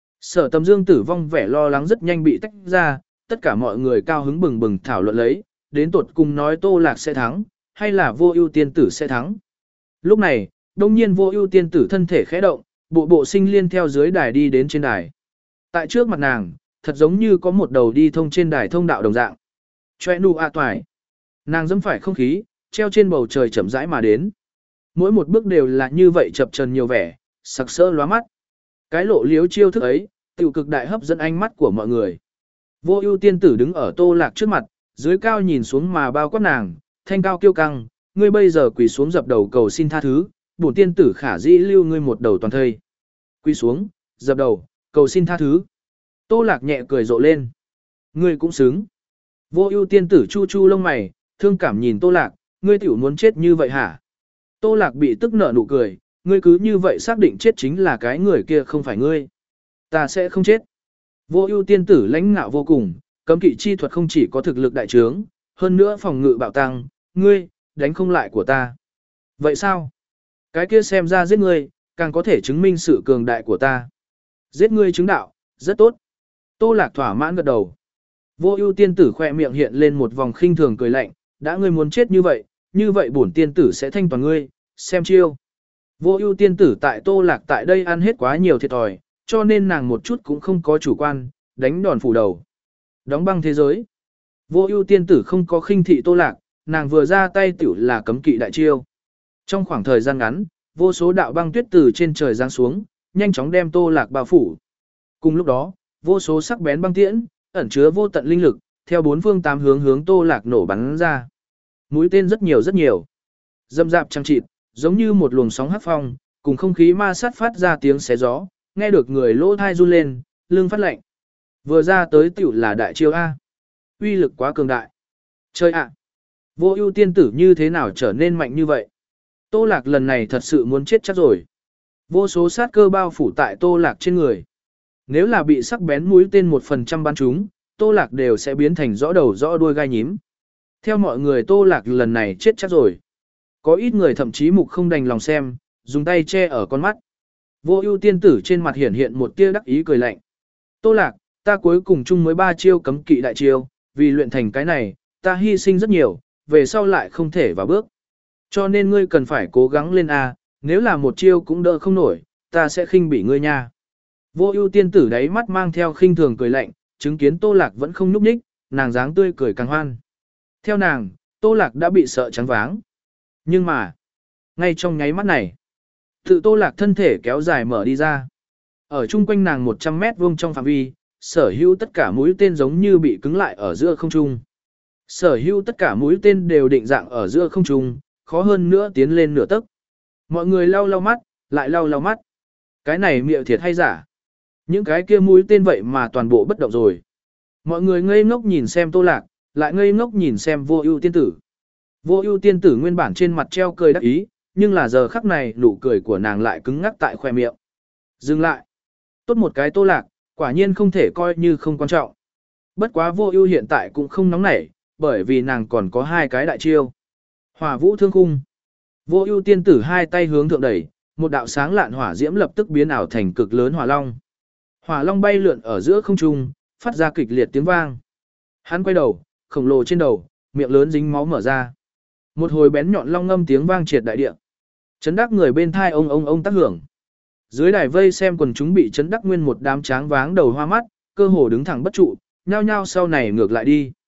Sở Tầm Dương tử vong vẻ lo lắng rất nhanh bị tách ra, tất cả mọi người cao hứng bừng bừng thảo luận lấy, đến tột cùng nói Tô Lạc sẽ thắng, hay là Vô Ưu tiên tử sẽ thắng. Lúc này, đông nhiên Vô Ưu tiên tử thân thể khẽ động, bộ bộ sinh liên theo dưới đài đi đến trên đài. Tại trước mặt nàng, thật giống như có một đầu đi thông trên đài thông đạo đồng dạng. Choe nu a toại. Nàng dẫm phải không khí, treo trên bầu trời chậm rãi mà đến. Mỗi một bước đều là như vậy chập chờn nhiều vẻ, sặc sỡ lóa mắt. Cái lộ liếu chiêu thức ấy, tiểu cực đại hấp dẫn ánh mắt của mọi người. Vô Ưu tiên tử đứng ở Tô Lạc trước mặt, dưới cao nhìn xuống mà bao quát nàng, thanh cao kiêu căng, ngươi bây giờ quỳ xuống dập đầu cầu xin tha thứ, bổn tiên tử khả dĩ lưu ngươi một đầu toàn thây. Quỳ xuống, dập đầu, cầu xin tha thứ. Tô Lạc nhẹ cười rộ lên. Ngươi cũng xứng. Vô Ưu tiên tử chu chu lông mày, thương cảm nhìn Tô Lạc, ngươi tiểu muốn chết như vậy hả? Tô Lạc bị tức nở nụ cười, ngươi cứ như vậy xác định chết chính là cái người kia không phải ngươi. Ta sẽ không chết. Vô Ưu tiên tử lãnh ngạo vô cùng, cấm kỵ chi thuật không chỉ có thực lực đại trướng, hơn nữa phòng ngự bạo tăng, ngươi, đánh không lại của ta. Vậy sao? Cái kia xem ra giết ngươi, càng có thể chứng minh sự cường đại của ta. Giết ngươi chứng đạo, rất tốt. Tô Lạc thỏa mãn gật đầu. Vô Ưu tiên tử khỏe miệng hiện lên một vòng khinh thường cười lạnh, đã ngươi muốn chết như vậy, như vậy bổn tiên tử sẽ thanh toàn ngươi, xem chiêu. Vô Ưu tiên tử tại Tô Lạc tại đây ăn hết quá nhiều thiệt thòi, cho nên nàng một chút cũng không có chủ quan, đánh đòn phủ đầu. Đóng băng thế giới. Vô Ưu tiên tử không có khinh thị Tô Lạc, nàng vừa ra tay tiểu là cấm kỵ đại chiêu. Trong khoảng thời gian ngắn, vô số đạo băng tuyết từ trên trời giáng xuống, nhanh chóng đem Tô Lạc bao phủ. Cùng lúc đó, vô số sắc bén băng tiễn, ẩn chứa vô tận linh lực, theo bốn phương tám hướng hướng Tô Lạc nổ bắn ra. Mũi tên rất nhiều rất nhiều. Dâm dạp chằng chịt, giống như một luồng sóng hắc phong, cùng không khí ma sát phát ra tiếng xé gió, nghe được người lỗ thai run lên, lưng phát lạnh. Vừa ra tới tiểu là đại chiêu A. Uy lực quá cường đại. Chơi ạ! Vô Ưu tiên tử như thế nào trở nên mạnh như vậy? Tô Lạc lần này thật sự muốn chết chắc rồi. Vô số sát cơ bao phủ tại Tô Lạc trên người. Nếu là bị sắc bén mũi tên một phần trăm bắn trúng, Tô Lạc đều sẽ biến thành rõ đầu rõ đuôi gai nhím. Theo mọi người Tô Lạc lần này chết chắc rồi. Có ít người thậm chí mục không đành lòng xem, dùng tay che ở con mắt. Vô Ưu tiên tử trên mặt hiển hiện một tia đắc ý cười lạnh. Tô Lạc, ta cuối cùng chung mới ba chiêu cấm kỵ đại chiêu, vì luyện thành cái này, ta hy sinh rất nhiều, về sau lại không thể vào bước. Cho nên ngươi cần phải cố gắng lên A, nếu là một chiêu cũng đỡ không nổi, ta sẽ khinh bỉ ngươi nha. Vô Ưu tiên tử đáy mắt mang theo khinh thường cười lạnh, chứng kiến Tô Lạc vẫn không nhúc nhích, nàng dáng tươi cười càng hoan. Theo nàng, Tô Lạc đã bị sợ choáng váng. Nhưng mà, ngay trong nháy mắt này, tự Tô Lạc thân thể kéo dài mở đi ra. Ở chung quanh nàng một trăm mét vuông trong phạm vi, sở hữu tất cả mũi tên giống như bị cứng lại ở giữa không trung. Sở hữu tất cả mũi tên đều định dạng ở giữa không trung, khó hơn nữa tiến lên nửa tấc. Mọi người lau lau mắt, lại lau lau mắt. Cái này miệng thiệt hay giả? Những cái kia mũi tên vậy mà toàn bộ bất động rồi. Mọi người ngây ngốc nhìn xem Tô Lạc, lại ngây ngốc nhìn xem Vô Ưu tiên tử. Vô Ưu tiên tử nguyên bản trên mặt treo cười đắc ý, nhưng là giờ khắc này nụ cười của nàng lại cứng ngắc tại khóe miệng. Dừng lại. Tốt một cái Tô Lạc, quả nhiên không thể coi như không quan trọng. Bất quá Vô Ưu hiện tại cũng không nóng nảy, bởi vì nàng còn có hai cái đại chiêu. Hỏa Vũ Thương Khung. Vô Ưu tiên tử hai tay hướng thượng đẩy, một đạo sáng lạn hỏa diễm lập tức biến ảo thành cực lớn hỏa long. Hỏa long bay lượn ở giữa không trung, phát ra kịch liệt tiếng vang. Hắn quay đầu, khổng lồ trên đầu, miệng lớn dính máu mở ra. Một hồi bén nhọn long ngâm tiếng vang triệt đại địa. Chấn đắc người bên thai ông ông ông tác hưởng. Dưới đài vây xem quần chúng bị chấn đắc nguyên một đám tráng váng đầu hoa mắt, cơ hồ đứng thẳng bất trụ, nhao nhao sau này ngược lại đi.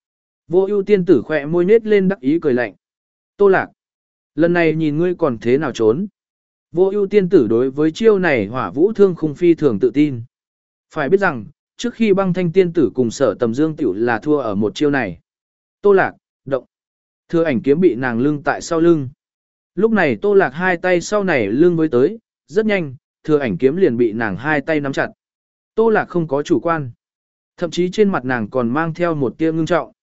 Vô ưu tiên tử khỏe môi nết lên đắc ý cười lạnh. Tô Lạc, lần này nhìn ngươi còn thế nào trốn. Vô ưu tiên tử đối với chiêu này hỏa vũ thương khung phi thường tự tin. Phải biết rằng, trước khi băng thanh tiên tử cùng sở tầm dương tiểu là thua ở một chiêu này. Tô Lạc, động. Thừa ảnh kiếm bị nàng lưng tại sau lưng. Lúc này Tô Lạc hai tay sau này lưng với tới, rất nhanh, thừa ảnh kiếm liền bị nàng hai tay nắm chặt. Tô Lạc không có chủ quan. Thậm chí trên mặt nàng còn mang theo một tia ngưng trọng.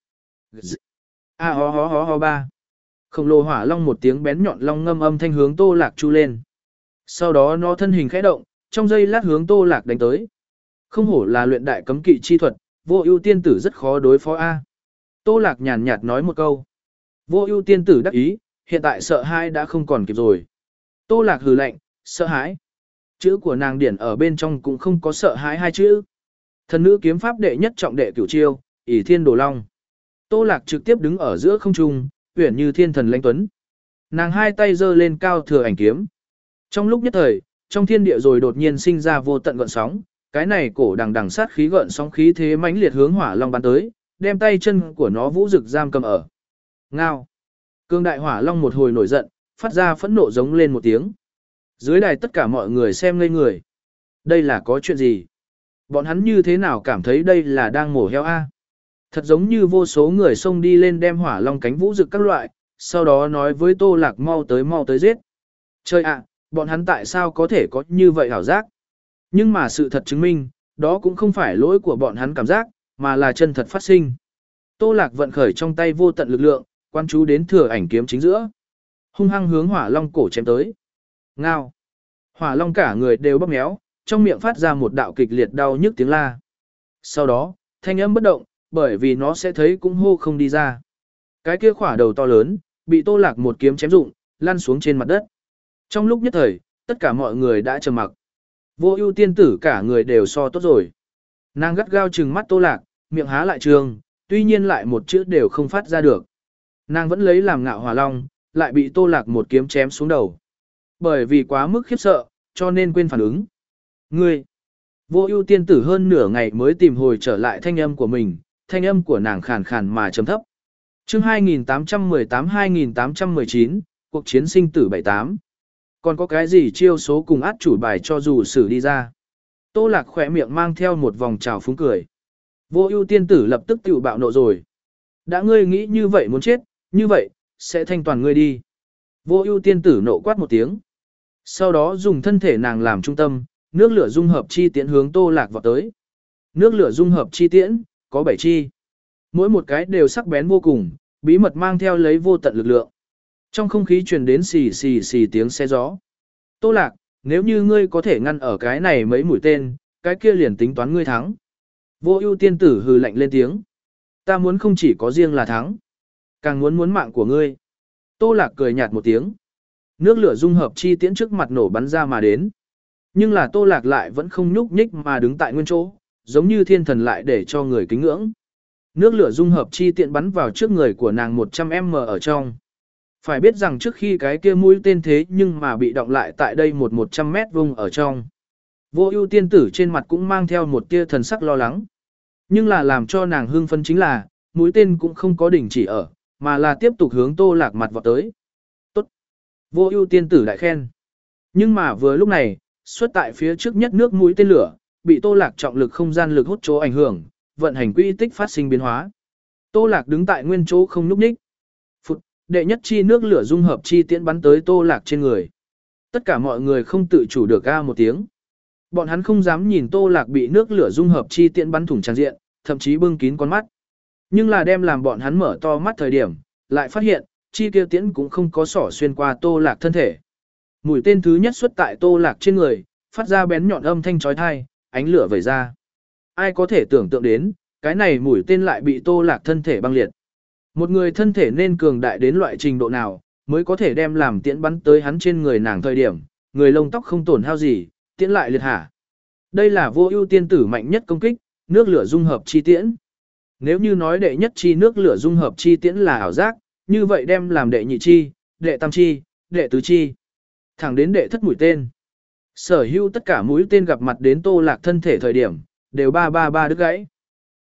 A ho ho ho ho ba. Khổng lồ hỏa long một tiếng bén nhọn long ngâm âm thanh hướng Tô Lạc chu lên. Sau đó nó thân hình khẽ động, trong giây lát hướng Tô Lạc đánh tới. Không hổ là luyện đại cấm kỵ chi thuật, Vô ưu tiên tử rất khó đối phó a. Tô Lạc nhàn nhạt nói một câu. Vô ưu tiên tử đắc ý, hiện tại sợ hãi đã không còn kịp rồi. Tô Lạc hừ lạnh, sợ hãi. Chữ của nàng điển ở bên trong cũng không có sợ hãi hai chữ. Thần nữ kiếm pháp đệ nhất trọng đệ cửu chiêu, ỷ thiên đồ long. Tô Lạc trực tiếp đứng ở giữa không trung, uyển như thiên thần lãnh tuấn. Nàng hai tay giơ lên cao thừa ảnh kiếm. Trong lúc nhất thời, trong thiên địa rồi đột nhiên sinh ra vô tận gợn sóng, cái này cổ đằng đằng sát khí gợn sóng khí thế mãnh liệt hướng hỏa long bắn tới, đem tay chân của nó vũ rực giam cầm ở. Ngao. Cương đại hỏa long một hồi nổi giận, phát ra phẫn nộ giống lên một tiếng. Dưới đài tất cả mọi người xem ngây người. Đây là có chuyện gì? Bọn hắn như thế nào cảm thấy đây là đang mổ heo a? Thật giống như vô số người xông đi lên đem hỏa long cánh vũ rực các loại, sau đó nói với Tô Lạc mau tới mau tới giết. Trời ạ, bọn hắn tại sao có thể có như vậy hảo giác? Nhưng mà sự thật chứng minh, đó cũng không phải lỗi của bọn hắn cảm giác, mà là chân thật phát sinh. Tô Lạc vận khởi trong tay vô tận lực lượng, quan chú đến thừa ảnh kiếm chính giữa. Hung hăng hướng hỏa long cổ chém tới. Ngao. Hỏa long cả người đều bóp méo, trong miệng phát ra một đạo kịch liệt đau nhức tiếng la. Sau đó, thanh âm bất động, bởi vì nó sẽ thấy cũng hô không đi ra. Cái kia khỏa đầu to lớn, bị Tô Lạc một kiếm chém rụng, lăn xuống trên mặt đất. Trong lúc nhất thời, tất cả mọi người đã trầm mặc. Vô ưu tiên tử cả người đều so tốt rồi. Nàng gắt gao trừng mắt Tô Lạc, miệng há lại trường, tuy nhiên lại một chữ đều không phát ra được. Nàng vẫn lấy làm ngạo hỏa long, lại bị Tô Lạc một kiếm chém xuống đầu. Bởi vì quá mức khiếp sợ, cho nên quên phản ứng. Ngươi! Vô ưu tiên tử hơn nửa ngày mới tìm hồi trở lại thanh âm của mình, thanh âm của nàng khàn khàn mà trầm thấp. Chương hai nghìn tám trăm mười tám hai nghìn tám trăm mười chín, cuộc chiến sinh tử bảy tám. Còn có cái gì chiêu số cùng át chủ bài cho dù xử đi ra. Tô Lạc khỏe miệng mang theo một vòng trào phúng cười. Vô ưu tiên tử lập tức tự bạo nộ rồi. Đã ngươi nghĩ như vậy muốn chết, như vậy, sẽ thanh toàn ngươi đi. Vô ưu tiên tử nộ quát một tiếng. Sau đó dùng thân thể nàng làm trung tâm, nước lửa dung hợp chi tiễn hướng Tô Lạc vào tới. Nước lửa dung hợp chi tiễn, có bảy chi. Mỗi một cái đều sắc bén vô cùng, bí mật mang theo lấy vô tận lực lượng. Trong không khí truyền đến xì xì xì tiếng xe gió. Tô Lạc, nếu như ngươi có thể ngăn ở cái này mấy mũi tên, cái kia liền tính toán ngươi thắng. Vô ưu tiên tử hừ lạnh lên tiếng. Ta muốn không chỉ có riêng là thắng, càng muốn muốn mạng của ngươi. Tô Lạc cười nhạt một tiếng. Nước lửa dung hợp chi tiễn trước mặt nổ bắn ra mà đến. Nhưng là Tô Lạc lại vẫn không nhúc nhích mà đứng tại nguyên chỗ, giống như thiên thần lại để cho người kính ngưỡng. Nước lửa dung hợp chi tiện bắn vào trước người của nàng một trăm mét ở trong. Phải biết rằng trước khi cái kia mũi tên thế nhưng mà bị động lại tại đây một một trăm mét vuông ở trong. Vô ưu tiên tử trên mặt cũng mang theo một tia thần sắc lo lắng. Nhưng là làm cho nàng hưng phấn chính là, mũi tên cũng không có đỉnh chỉ ở, mà là tiếp tục hướng Tô Lạc mặt vào tới. Tốt! Vô ưu tiên tử đại khen. Nhưng mà vừa lúc này, xuất tại phía trước nhất nước mũi tên lửa, bị Tô Lạc trọng lực không gian lực hút chỗ ảnh hưởng, vận hành quỹ tích phát sinh biến hóa. Tô Lạc đứng tại nguyên chỗ không nhúc nhích. Phụt, đệ nhất chi nước lửa dung hợp chi tiễn bắn tới Tô Lạc trên người. Tất cả mọi người không tự chủ được a một tiếng. Bọn hắn không dám nhìn Tô Lạc bị nước lửa dung hợp chi tiễn bắn thủng tràn diện, thậm chí bưng kín con mắt. Nhưng là đem làm bọn hắn mở to mắt thời điểm, lại phát hiện, chi kia tiễn cũng không có xỏ xuyên qua Tô Lạc thân thể. Mũi tên thứ nhất xuất tại Tô Lạc trên người, phát ra bén nhọn âm thanh chói tai, ánh lửa vẩy ra. Ai có thể tưởng tượng đến, cái này mũi tên lại bị Tô Lạc thân thể băng liệt. Một người thân thể nên cường đại đến loại trình độ nào, mới có thể đem làm tiễn bắn tới hắn trên người nàng thời điểm, người lông tóc không tổn hao gì, tiễn lại liệt hả. Đây là vô ưu tiên tử mạnh nhất công kích, nước lửa dung hợp chi tiễn. Nếu như nói đệ nhất chi nước lửa dung hợp chi tiễn là ảo giác, như vậy đem làm đệ nhị chi, đệ tam chi, đệ tứ chi, thẳng đến đệ thất mũi tên. Sở hữu tất cả mũi tên gặp mặt đến Tô Lạc thân thể thời điểm, đều ba ba ba đứt gãy.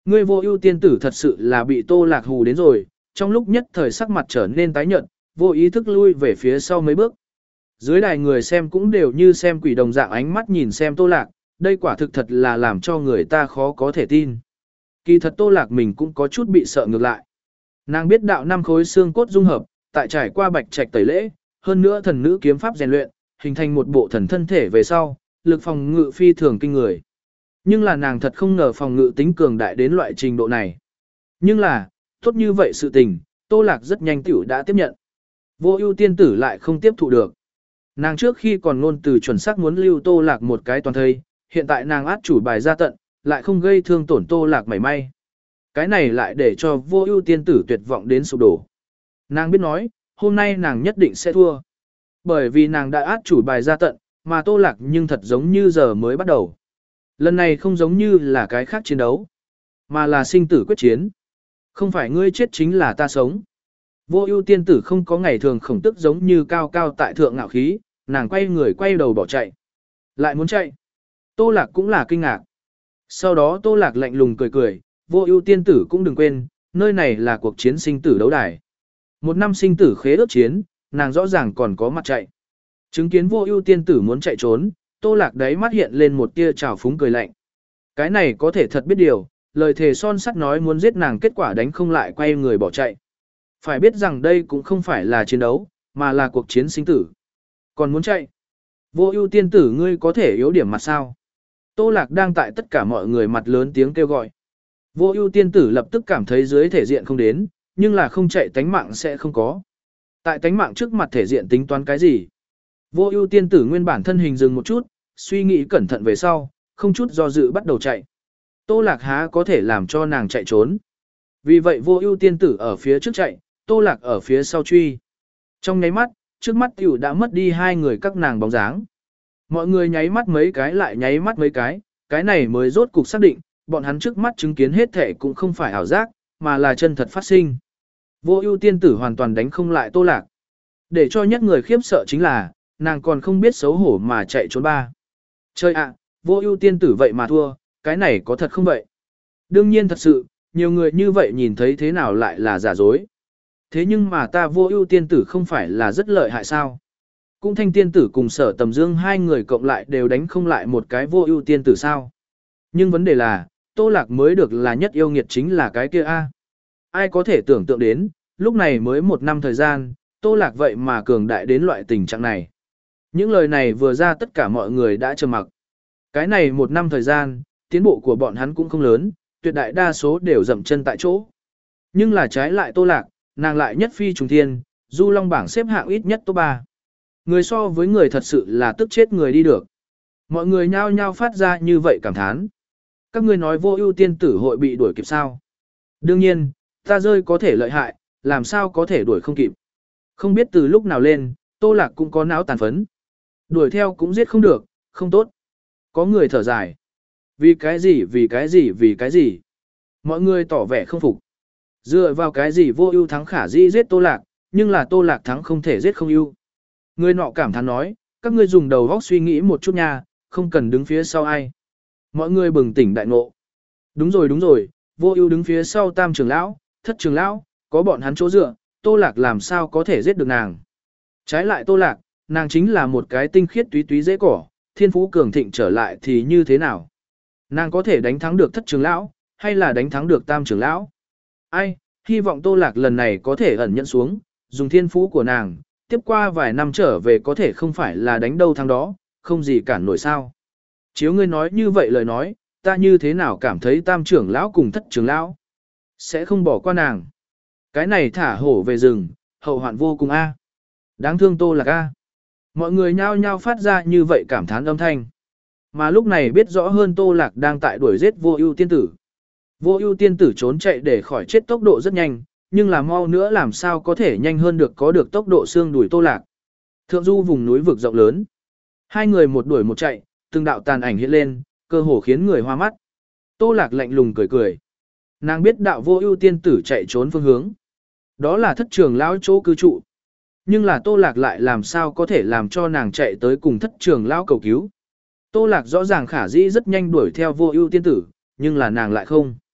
Ngươi vô ưu tiên tử thật sự là bị Tô Lạc hù đến rồi, trong lúc nhất thời sắc mặt trở nên tái nhợt, vô ý thức lui về phía sau mấy bước. Dưới đài người xem cũng đều như xem quỷ đồng dạng ánh mắt nhìn xem Tô Lạc, đây quả thực thật là làm cho người ta khó có thể tin. Kỳ thật Tô Lạc mình cũng có chút bị sợ ngược lại. Nàng biết đạo năm khối xương cốt dung hợp, tại trải qua bạch trạch tẩy lễ, hơn nữa thần nữ kiếm pháp rèn luyện, hình thành một bộ thần thân thể về sau, lực phòng ngự phi thường kinh người. Nhưng là nàng thật không ngờ phòng ngự tính cường đại đến loại trình độ này. Nhưng là, tốt như vậy sự tình, Tô Lạc rất nhanh tiểu đã tiếp nhận. Vô ưu tiên tử lại không tiếp thụ được. Nàng trước khi còn ngôn từ chuẩn xác muốn lưu Tô Lạc một cái toàn thây, hiện tại nàng át chủ bài ra tận, lại không gây thương tổn Tô Lạc mảy may. Cái này lại để cho vô ưu tiên tử tuyệt vọng đến sụp đổ. Nàng biết nói, hôm nay nàng nhất định sẽ thua. Bởi vì nàng đã át chủ bài ra tận, mà Tô Lạc nhưng thật giống như giờ mới bắt đầu. Lần này không giống như là cái khác chiến đấu, mà là sinh tử quyết chiến. Không phải ngươi chết chính là ta sống. Vô ưu tiên tử không có ngày thường khổng tức giống như cao cao tại thượng ngạo khí, nàng quay người quay đầu bỏ chạy. Lại muốn chạy. Tô Lạc cũng là kinh ngạc. Sau đó Tô Lạc lạnh lùng cười cười, vô ưu tiên tử cũng đừng quên, nơi này là cuộc chiến sinh tử đấu đài. Một năm sinh tử khế ước chiến, nàng rõ ràng còn có mặt chạy. Chứng kiến vô ưu tiên tử muốn chạy trốn, Tô Lạc đấy mắt hiện lên một tia trào phúng cười lạnh. Cái này có thể thật biết điều, lời thề son sắt nói muốn giết nàng kết quả đánh không lại quay người bỏ chạy. Phải biết rằng đây cũng không phải là chiến đấu, mà là cuộc chiến sinh tử. Còn muốn chạy? Vô ưu tiên tử ngươi có thể yếu điểm mặt sao? Tô Lạc đang tại tất cả mọi người mặt lớn tiếng kêu gọi. Vô ưu tiên tử lập tức cảm thấy dưới thể diện không đến, nhưng là không chạy tánh mạng sẽ không có. Tại tánh mạng trước mặt thể diện tính toán cái gì? Vô ưu tiên tử nguyên bản thân hình dừng một chút, suy nghĩ cẩn thận về sau, không chút do dự bắt đầu chạy. Tô Lạc há có thể làm cho nàng chạy trốn. Vì vậy vô ưu tiên tử ở phía trước chạy, Tô Lạc ở phía sau truy. Trong nháy mắt, trước mắt tiểu đã mất đi hai người các nàng bóng dáng. Mọi người nháy mắt mấy cái lại nháy mắt mấy cái, cái này mới rốt cục xác định, bọn hắn trước mắt chứng kiến hết thể cũng không phải ảo giác, mà là chân thật phát sinh. Vô ưu tiên tử hoàn toàn đánh không lại Tô Lạc. Để cho nhất người khiếp sợ chính là, nàng còn không biết xấu hổ mà chạy trốn ba. Chơi ạ, vô ưu tiên tử vậy mà thua, cái này có thật không vậy? Đương nhiên thật sự, nhiều người như vậy nhìn thấy thế nào lại là giả dối. Thế nhưng mà ta vô ưu tiên tử không phải là rất lợi hại sao? Cũng thanh tiên tử cùng sở tầm dương hai người cộng lại đều đánh không lại một cái vô ưu tiên tử sao? Nhưng vấn đề là, Tô Lạc mới được là nhất yêu nghiệt chính là cái kia a. Ai có thể tưởng tượng đến, lúc này mới một năm thời gian, Tô Lạc vậy mà cường đại đến loại tình trạng này. Những lời này vừa ra tất cả mọi người đã trầm mặc. Cái này một năm thời gian, tiến bộ của bọn hắn cũng không lớn, tuyệt đại đa số đều dậm chân tại chỗ. Nhưng là trái lại Tô Lạc, nàng lại nhất phi trùng thiên, du long bảng xếp hạng ít nhất top ba. Người so với người thật sự là tức chết người đi được. Mọi người nhao nhao phát ra như vậy cảm thán. Các ngươi nói vô ưu tiên tử hội bị đuổi kịp sao? Đương nhiên, ta rơi có thể lợi hại, làm sao có thể đuổi không kịp. Không biết từ lúc nào lên, Tô Lạc cũng có não tàn phấn. Đuổi theo cũng giết không được, không tốt. Có người thở dài. Vì cái gì, vì cái gì, vì cái gì? Mọi người tỏ vẻ không phục. Dựa vào cái gì vô ưu thắng khả dĩ giết Tô Lạc, nhưng là Tô Lạc thắng không thể giết không ưu. Người nọ cảm thán nói, các ngươi dùng đầu óc suy nghĩ một chút nha, không cần đứng phía sau ai. Mọi người bừng tỉnh đại ngộ. Đúng rồi đúng rồi, vô ưu đứng phía sau tam trưởng lão, thất trưởng lão, có bọn hắn chỗ dựa, Tô Lạc làm sao có thể giết được nàng. Trái lại Tô Lạc, nàng chính là một cái tinh khiết túy túy dễ cỏ, thiên phú cường thịnh trở lại thì như thế nào? Nàng có thể đánh thắng được thất trưởng lão, hay là đánh thắng được tam trưởng lão? Ai, hy vọng Tô Lạc lần này có thể ẩn nhận xuống, dùng thiên phú của nàng, tiếp qua vài năm trở về có thể không phải là đánh đâu thắng đó, không gì cản nổi sao. Chiếu ngươi nói như vậy lời nói, ta như thế nào cảm thấy tam trưởng lão cùng thất trưởng lão sẽ không bỏ qua nàng. Cái này thả hổ về rừng, hậu hoạn vô cùng a. Đáng thương Tô Lạc a. Mọi người nhao nhao phát ra như vậy cảm thán âm thanh. Mà lúc này biết rõ hơn Tô Lạc đang tại đuổi giết vô ưu tiên tử. Vô ưu tiên tử trốn chạy để khỏi chết tốc độ rất nhanh, nhưng là mau nữa làm sao có thể nhanh hơn được có được tốc độ xương đuổi Tô Lạc. Thượng du vùng núi vực rộng lớn. Hai người một đuổi một chạy, từng đạo tàn ảnh hiện lên, cơ hồ khiến người hoa mắt. Tô Lạc lạnh lùng cười cười. Nàng biết đạo vô ưu tiên tử chạy trốn phương hướng. Đó là thất trường lão chỗ cư trụ. Nhưng là Tô Lạc lại làm sao có thể làm cho nàng chạy tới cùng thất trường lão cầu cứu. Tô Lạc rõ ràng khả dĩ rất nhanh đuổi theo vô ưu tiên tử, nhưng là nàng lại không.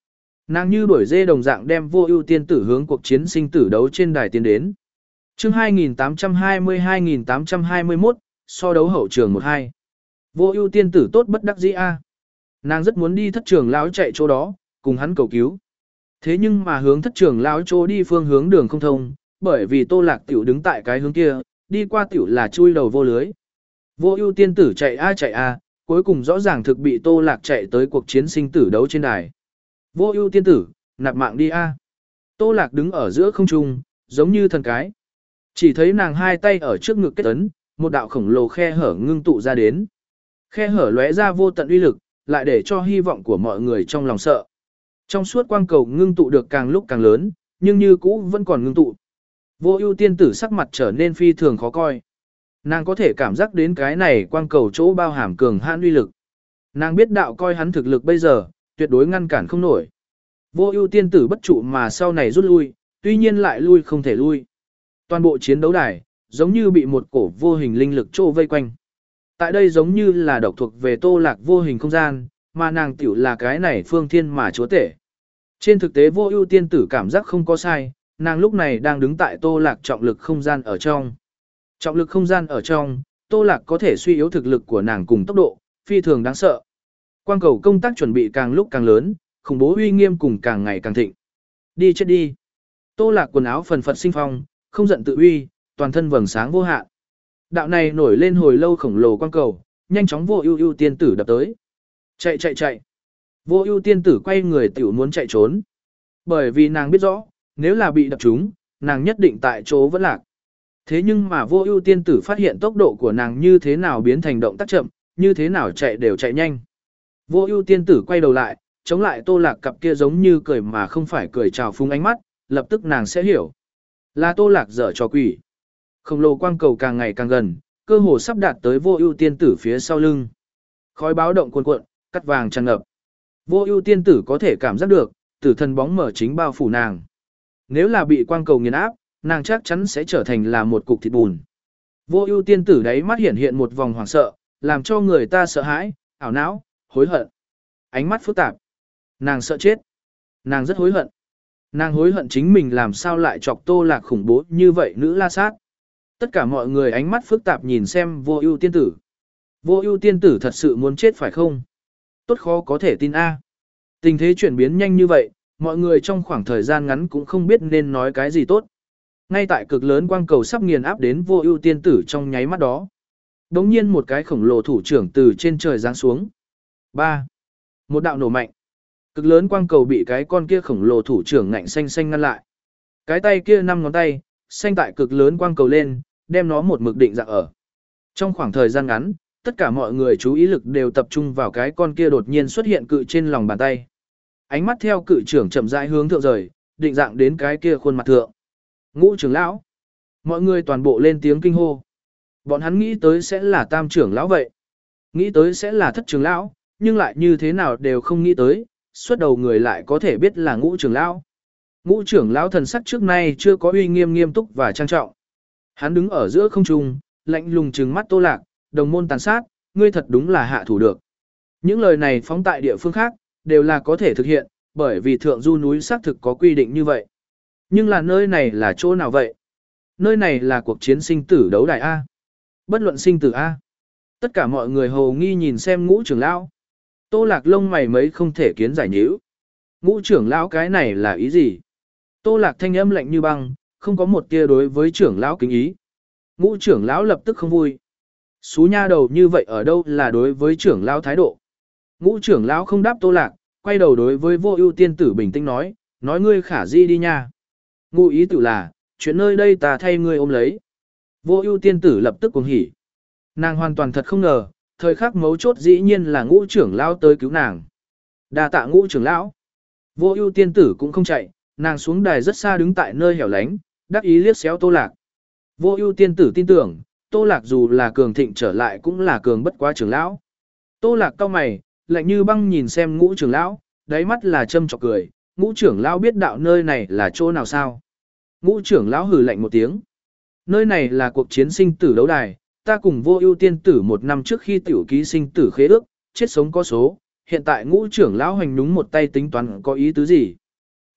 Nàng như đuổi dê đồng dạng đem Vô Ưu tiên tử hướng cuộc chiến sinh tử đấu trên đài tiến đến. Chương hai nghìn tám trăm hai mươi hai nghìn tám trăm hai mươi mốt, so đấu hậu trường một hai. Vô Ưu tiên tử tốt bất đắc dĩ a. Nàng rất muốn đi thất trường lão chạy chỗ đó, cùng hắn cầu cứu. Thế nhưng mà hướng thất trường lão chỗ đi phương hướng đường không thông, bởi vì Tô Lạc tiểu đứng tại cái hướng kia, đi qua tiểu là chui đầu vô lưới. Vô Ưu tiên tử chạy a chạy a, cuối cùng rõ ràng thực bị Tô Lạc chạy tới cuộc chiến sinh tử đấu trên đài. Vô Ưu tiên tử, nạp mạng đi a. Tô Lạc đứng ở giữa không trung, giống như thần cái. Chỉ thấy nàng hai tay ở trước ngực kết ấn, một đạo khổng lồ khe hở ngưng tụ ra đến. Khe hở lóe ra vô tận uy lực, lại để cho hy vọng của mọi người trong lòng sợ. Trong suốt quang cầu ngưng tụ được càng lúc càng lớn, nhưng như cũ vẫn còn ngưng tụ. Vô Ưu tiên tử sắc mặt trở nên phi thường khó coi. Nàng có thể cảm giác đến cái này quang cầu chỗ bao hàm cường hãn uy lực. Nàng biết đạo coi hắn thực lực bây giờ, tuyệt đối ngăn cản không nổi. Vô Ưu tiên tử bất trụ mà sau này rút lui, tuy nhiên lại lui không thể lui. Toàn bộ chiến đấu đài, giống như bị một cổ vô hình linh lực trô vây quanh. Tại đây giống như là độc thuộc về Tô Lạc vô hình không gian, mà nàng tiểu là cái này phương thiên mà chúa tể. Trên thực tế Vô Ưu tiên tử cảm giác không có sai, nàng lúc này đang đứng tại Tô Lạc trọng lực không gian ở trong. Trọng lực không gian ở trong, Tô Lạc có thể suy yếu thực lực của nàng cùng tốc độ, phi thường đáng sợ. Quang cầu công tác chuẩn bị càng lúc càng lớn, khủng bố uy nghiêm cùng càng ngày càng thịnh. Đi chết đi. Tô Lạc quần áo phần phật sinh phong, không giận tự uy, toàn thân vầng sáng vô hạn. Đạo này nổi lên hồi lâu khổng lồ quang cầu, nhanh chóng Vô Ưu Ưu tiên tử đập tới. Chạy chạy chạy. Vô Ưu tiên tử quay người tiểu muốn chạy trốn. Bởi vì nàng biết rõ, nếu là bị đập trúng, nàng nhất định tại chỗ vẫn lạc. Thế nhưng mà Vô Ưu tiên tử phát hiện tốc độ của nàng như thế nào biến thành động tác chậm, như thế nào chạy đều chạy nhanh. Vô Ưu tiên tử quay đầu lại, chống lại Tô Lạc cặp kia giống như cười mà không phải cười trào phúng ánh mắt, lập tức nàng sẽ hiểu. Là Tô Lạc dở trò quỷ. Khổng lồ quang cầu càng ngày càng gần, cơ hồ sắp đạt tới Vô Ưu tiên tử phía sau lưng. Khói báo động cuồn cuộn, cắt vàng tràn ngập. Vô Ưu tiên tử có thể cảm giác được, tử thần bóng mở chính bao phủ nàng. Nếu là bị quang cầu nghiền áp, nàng chắc chắn sẽ trở thành là một cục thịt bùn. Vô Ưu tiên tử đấy mắt hiện hiện một vòng hoảng sợ, làm cho người ta sợ hãi, ảo não, hối hận. Ánh mắt phức tạp. Nàng sợ chết. Nàng rất hối hận. Nàng hối hận chính mình làm sao lại chọc Tô Lạc khủng bố như vậy nữ la sát. Tất cả mọi người ánh mắt phức tạp nhìn xem Vô Ưu tiên tử. Vô Ưu tiên tử thật sự muốn chết phải không? Tốt khó có thể tin a. Tình thế chuyển biến nhanh như vậy, mọi người trong khoảng thời gian ngắn cũng không biết nên nói cái gì tốt. Ngay tại cực lớn quang cầu sắp nghiền áp đến Vô Ưu tiên tử trong nháy mắt đó, đột nhiên một cái khổng lồ thủ trưởng từ trên trời giáng xuống. ba. Một đạo nổ mạnh. Cực lớn quang cầu bị cái con kia khổng lồ thủ trưởng ngạnh xanh xanh ngăn lại. Cái tay kia năm ngón tay, xanh tại cực lớn quang cầu lên, đem nó một mực định dạng ở. Trong khoảng thời gian ngắn, tất cả mọi người chú ý lực đều tập trung vào cái con kia đột nhiên xuất hiện cự trên lòng bàn tay. Ánh mắt theo cự trưởng chậm rãi hướng thượng rời, định dạng đến cái kia khuôn mặt thượng. Ngũ trưởng lão. Mọi người toàn bộ lên tiếng kinh hô. Bọn hắn nghĩ tới sẽ là tam trưởng lão vậy. Nghĩ tới sẽ là thất trưởng lão, nhưng lại như thế nào đều không nghĩ tới, suốt đầu người lại có thể biết là ngũ trưởng lão. Ngũ trưởng lão thần sắc trước nay chưa có uy nghiêm nghiêm túc và trang trọng. Hắn đứng ở giữa không trung, lạnh lùng trừng mắt Tô Lạc, đồng môn tàn sát, ngươi thật đúng là hạ thủ được. Những lời này phóng tại địa phương khác, đều là có thể thực hiện, bởi vì thượng du núi xác thực có quy định như vậy. Nhưng là nơi này là chỗ nào vậy? Nơi này là cuộc chiến sinh tử đấu đài A. Bất luận sinh tử A. Tất cả mọi người hồ nghi nhìn xem ngũ trưởng lão. Tô Lạc lông mày mấy không thể kiến giải nhíu. Ngũ trưởng lão cái này là ý gì? Tô Lạc thanh âm lạnh như băng, không có một tia đối với trưởng lão kính ý. Ngũ trưởng lão lập tức không vui. Xú nha đầu như vậy ở đâu là đối với trưởng lão thái độ? Ngũ trưởng lão không đáp Tô Lạc, quay đầu đối với Vô Ưu tiên tử bình tĩnh nói, nói ngươi khả di đi nha. Ngụ ý tự là, chuyện nơi đây ta thay ngươi ôm lấy. Vô Ưu tiên tử lập tức cuồng hỉ. Nàng hoàn toàn thật không ngờ, thời khắc mấu chốt dĩ nhiên là ngũ trưởng lão tới cứu nàng. Đa tạ ngũ trưởng lão. Vô Ưu tiên tử cũng không chạy, nàng xuống đài rất xa đứng tại nơi hẻo lánh, đắc ý liếc xéo Tô Lạc. Vô Ưu tiên tử tin tưởng, Tô Lạc dù là cường thịnh trở lại cũng là cường bất quá trưởng lão. Tô Lạc cau mày, lạnh như băng nhìn xem ngũ trưởng lão, đáy mắt là châm chọc cười, ngũ trưởng lão biết đạo nơi này là chỗ nào sao? Ngũ trưởng lão hừ lạnh một tiếng. Nơi này là cuộc chiến sinh tử đấu đài, ta cùng Vô Ưu tiên tử một năm trước khi tiểu ký sinh tử khế ước, chết sống có số, hiện tại ngũ trưởng lão hành đúng một tay tính toán có ý tứ gì?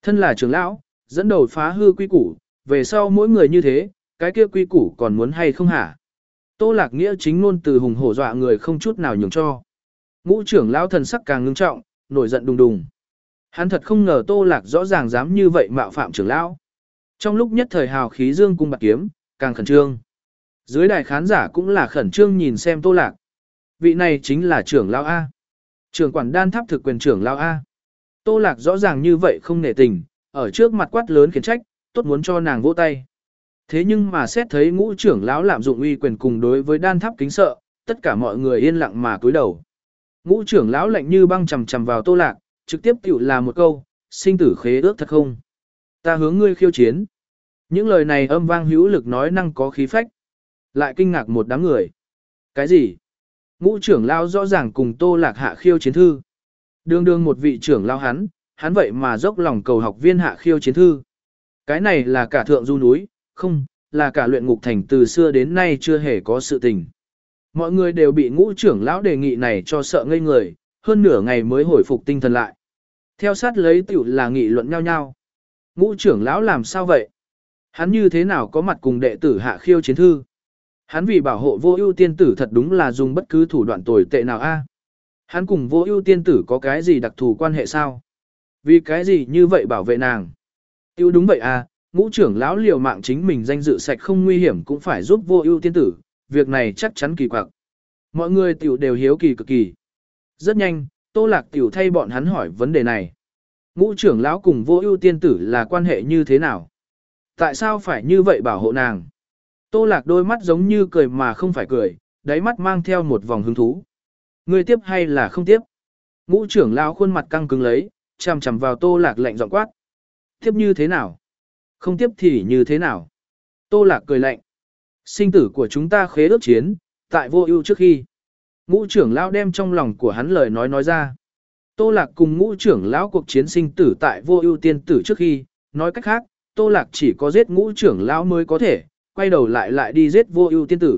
Thân là trưởng lão, dẫn đầu phá hư quy củ, về sau mỗi người như thế, cái kia quy củ còn muốn hay không hả? Tô Lạc Nghĩa chính luôn từ hùng hổ dọa người không chút nào nhường cho. Ngũ trưởng lão thần sắc càng ngưng trọng, nổi giận đùng đùng. Hắn thật không ngờ Tô Lạc rõ ràng dám như vậy mạo phạm trưởng lão. Trong lúc nhất thời hào khí dương cung bạc kiếm, càng khẩn trương. Dưới đài khán giả cũng là khẩn trương nhìn xem Tô Lạc. Vị này chính là trưởng lão A. Trưởng quản đan tháp thực quyền trưởng lão A. Tô Lạc rõ ràng như vậy không nể tình, ở trước mặt quát lớn khiển trách, tốt muốn cho nàng vỗ tay. Thế nhưng mà xét thấy ngũ trưởng lão lạm dụng uy quyền cùng đối với đan tháp kính sợ, tất cả mọi người yên lặng mà cúi đầu. Ngũ trưởng lão lạnh như băng chằm chằm vào Tô Lạc, trực tiếp tiểu là một câu, sinh tử khế ước thật không? Ta hướng ngươi khiêu chiến. Những lời này âm vang hữu lực nói năng có khí phách. Lại kinh ngạc một đám người. Cái gì? Ngũ trưởng lão rõ ràng cùng Tô Lạc hạ khiêu chiến thư. Đương đương một vị trưởng lão hắn, hắn vậy mà dốc lòng cầu học viên hạ khiêu chiến thư. Cái này là cả thượng du núi, không, là cả luyện ngục thành từ xưa đến nay chưa hề có sự tình. Mọi người đều bị ngũ trưởng lão đề nghị này cho sợ ngây người, hơn nửa ngày mới hồi phục tinh thần lại. Theo sát lấy tiểu là nghị luận nhau nhau. Ngũ trưởng lão làm sao vậy? Hắn như thế nào có mặt cùng đệ tử hạ khiêu chiến thư? Hắn vì bảo hộ vô ưu tiên tử thật đúng là dùng bất cứ thủ đoạn tồi tệ nào a? Hắn cùng vô ưu tiên tử có cái gì đặc thù quan hệ sao? Vì cái gì như vậy bảo vệ nàng? Tiêu đúng vậy à, ngũ trưởng lão liều mạng chính mình danh dự sạch không nguy hiểm cũng phải giúp vô ưu tiên tử, việc này chắc chắn kỳ quặc. Mọi người tiểu đều hiếu kỳ cực kỳ. Rất nhanh, Tô Lạc tiểu thay bọn hắn hỏi vấn đề này. Ngũ trưởng lão cùng vô ưu tiên tử là quan hệ như thế nào? Tại sao phải như vậy bảo hộ nàng? Tô Lạc đôi mắt giống như cười mà không phải cười, đáy mắt mang theo một vòng hứng thú. Ngươi tiếp hay là không tiếp? Ngũ trưởng lão khuôn mặt căng cứng lấy, chằm chằm vào Tô Lạc lạnh giọng quát. Tiếp như thế nào? Không tiếp thì như thế nào? Tô Lạc cười lạnh. Sinh tử của chúng ta khế ước chiến, tại vô ưu trước khi. Ngũ trưởng lão đem trong lòng của hắn lời nói nói ra. Tô Lạc cùng ngũ trưởng lão cuộc chiến sinh tử tại vô ưu tiên tử trước khi, nói cách khác, Tô Lạc chỉ có giết ngũ trưởng lão mới có thể, quay đầu lại lại đi giết vô ưu tiên tử.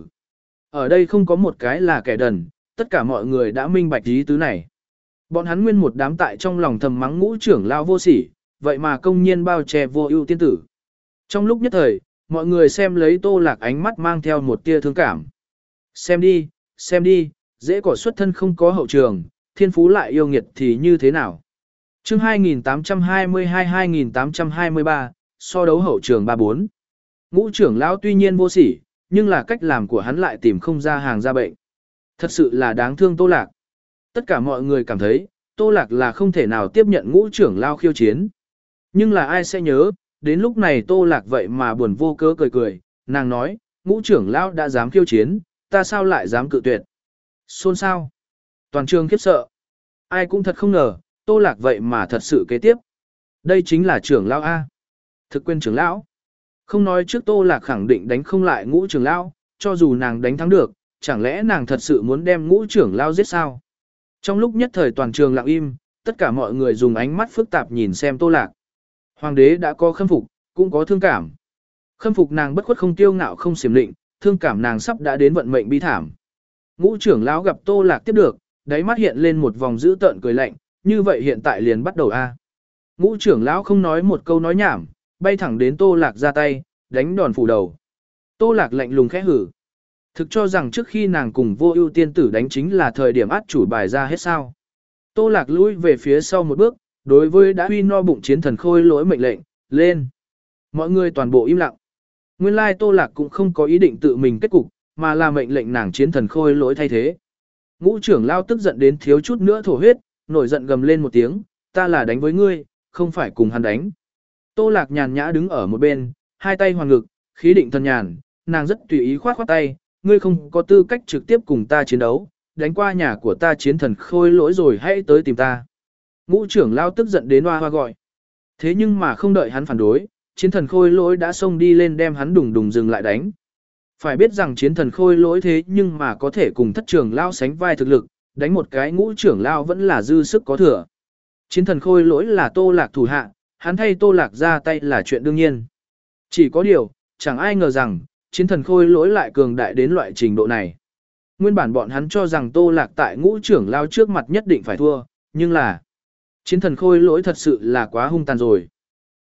Ở đây không có một cái là kẻ đần, tất cả mọi người đã minh bạch ý tứ này. Bọn hắn nguyên một đám tại trong lòng thầm mắng ngũ trưởng lão vô sỉ, vậy mà công nhiên bao che vô ưu tiên tử. Trong lúc nhất thời, mọi người xem lấy Tô Lạc ánh mắt mang theo một tia thương cảm. Xem đi, xem đi, dễ cỏ xuất thân không có hậu trường, thiên phú lại yêu nghiệt thì như thế nào? Chương hai nghìn tám trăm hai mươi hai hai nghìn tám trăm hai mươi ba, so đấu hậu trường ba bốn. Ngũ trưởng lão tuy nhiên vô sỉ, nhưng là cách làm của hắn lại tìm không ra hàng ra bệnh. Thật sự là đáng thương Tô Lạc. Tất cả mọi người cảm thấy, Tô Lạc là không thể nào tiếp nhận ngũ trưởng lão khiêu chiến. Nhưng là ai sẽ nhớ, đến lúc này Tô Lạc vậy mà buồn vô cớ cười cười, nàng nói, ngũ trưởng lão đã dám khiêu chiến, ta sao lại dám cự tuyệt. Xôn xao. Toàn trường khiếp sợ. Ai cũng thật không ngờ, Tô Lạc vậy mà thật sự kế tiếp. Đây chính là trưởng lão A. Thực quyền trưởng lão. Không nói trước Tô Lạc khẳng định đánh không lại ngũ trưởng lão, cho dù nàng đánh thắng được, chẳng lẽ nàng thật sự muốn đem ngũ trưởng lão giết sao? Trong lúc nhất thời toàn trường lặng im, tất cả mọi người dùng ánh mắt phức tạp nhìn xem Tô Lạc. Hoàng đế đã có khâm phục, cũng có thương cảm. Khâm phục nàng bất khuất không tiêu ngạo không xiểm định, thương cảm nàng sắp đã đến vận mệnh bi thảm. Ngũ trưởng lão gặp Tô Lạc tiếp được, đáy mắt hiện lên một vòng dữ tợn cười lạnh, như vậy hiện tại liền bắt đầu a. Ngũ trưởng lão không nói một câu nói nhảm, bay thẳng đến Tô Lạc ra tay, đánh đòn phủ đầu. Tô Lạc lạnh lùng khẽ hử. Thực cho rằng trước khi nàng cùng vô ưu tiên tử đánh chính là thời điểm át chủ bài ra hết sao. Tô Lạc lùi về phía sau một bước, đối với đã huy no bụng chiến thần khôi lỗi mệnh lệnh, lên. Mọi người toàn bộ im lặng. Nguyên lai Tô Lạc cũng không có ý định tự mình kết cục, mà là mệnh lệnh nàng chiến thần khôi lỗi thay thế. Ngũ trưởng lao tức giận đến thiếu chút nữa thổ huyết, nổi giận gầm lên một tiếng, ta là đánh với ngươi, không phải cùng hắn đánh. Tô Lạc nhàn nhã đứng ở một bên, hai tay hoàn ngực, khí định thần nhàn, nàng rất tùy ý khoát khoát tay, ngươi không có tư cách trực tiếp cùng ta chiến đấu, đánh qua nhà của ta chiến thần khôi lỗi rồi hãy tới tìm ta. Ngũ trưởng lao tức giận đến hoa hoa gọi. Thế nhưng mà không đợi hắn phản đối, chiến thần khôi lỗi đã xông đi lên đem hắn đùng đùng dừng lại đánh. Phải biết rằng chiến thần khôi lỗi thế nhưng mà có thể cùng thất trưởng lao sánh vai thực lực, đánh một cái ngũ trưởng lao vẫn là dư sức có thừa. Chiến thần khôi lỗi là Tô Lạc thủ hạ, hắn thay Tô Lạc ra tay là chuyện đương nhiên. Chỉ có điều, chẳng ai ngờ rằng, chiến thần khôi lỗi lại cường đại đến loại trình độ này. Nguyên bản bọn hắn cho rằng Tô Lạc tại ngũ trưởng lao trước mặt nhất định phải thua, nhưng là chiến thần khôi lỗi thật sự là quá hung tàn rồi.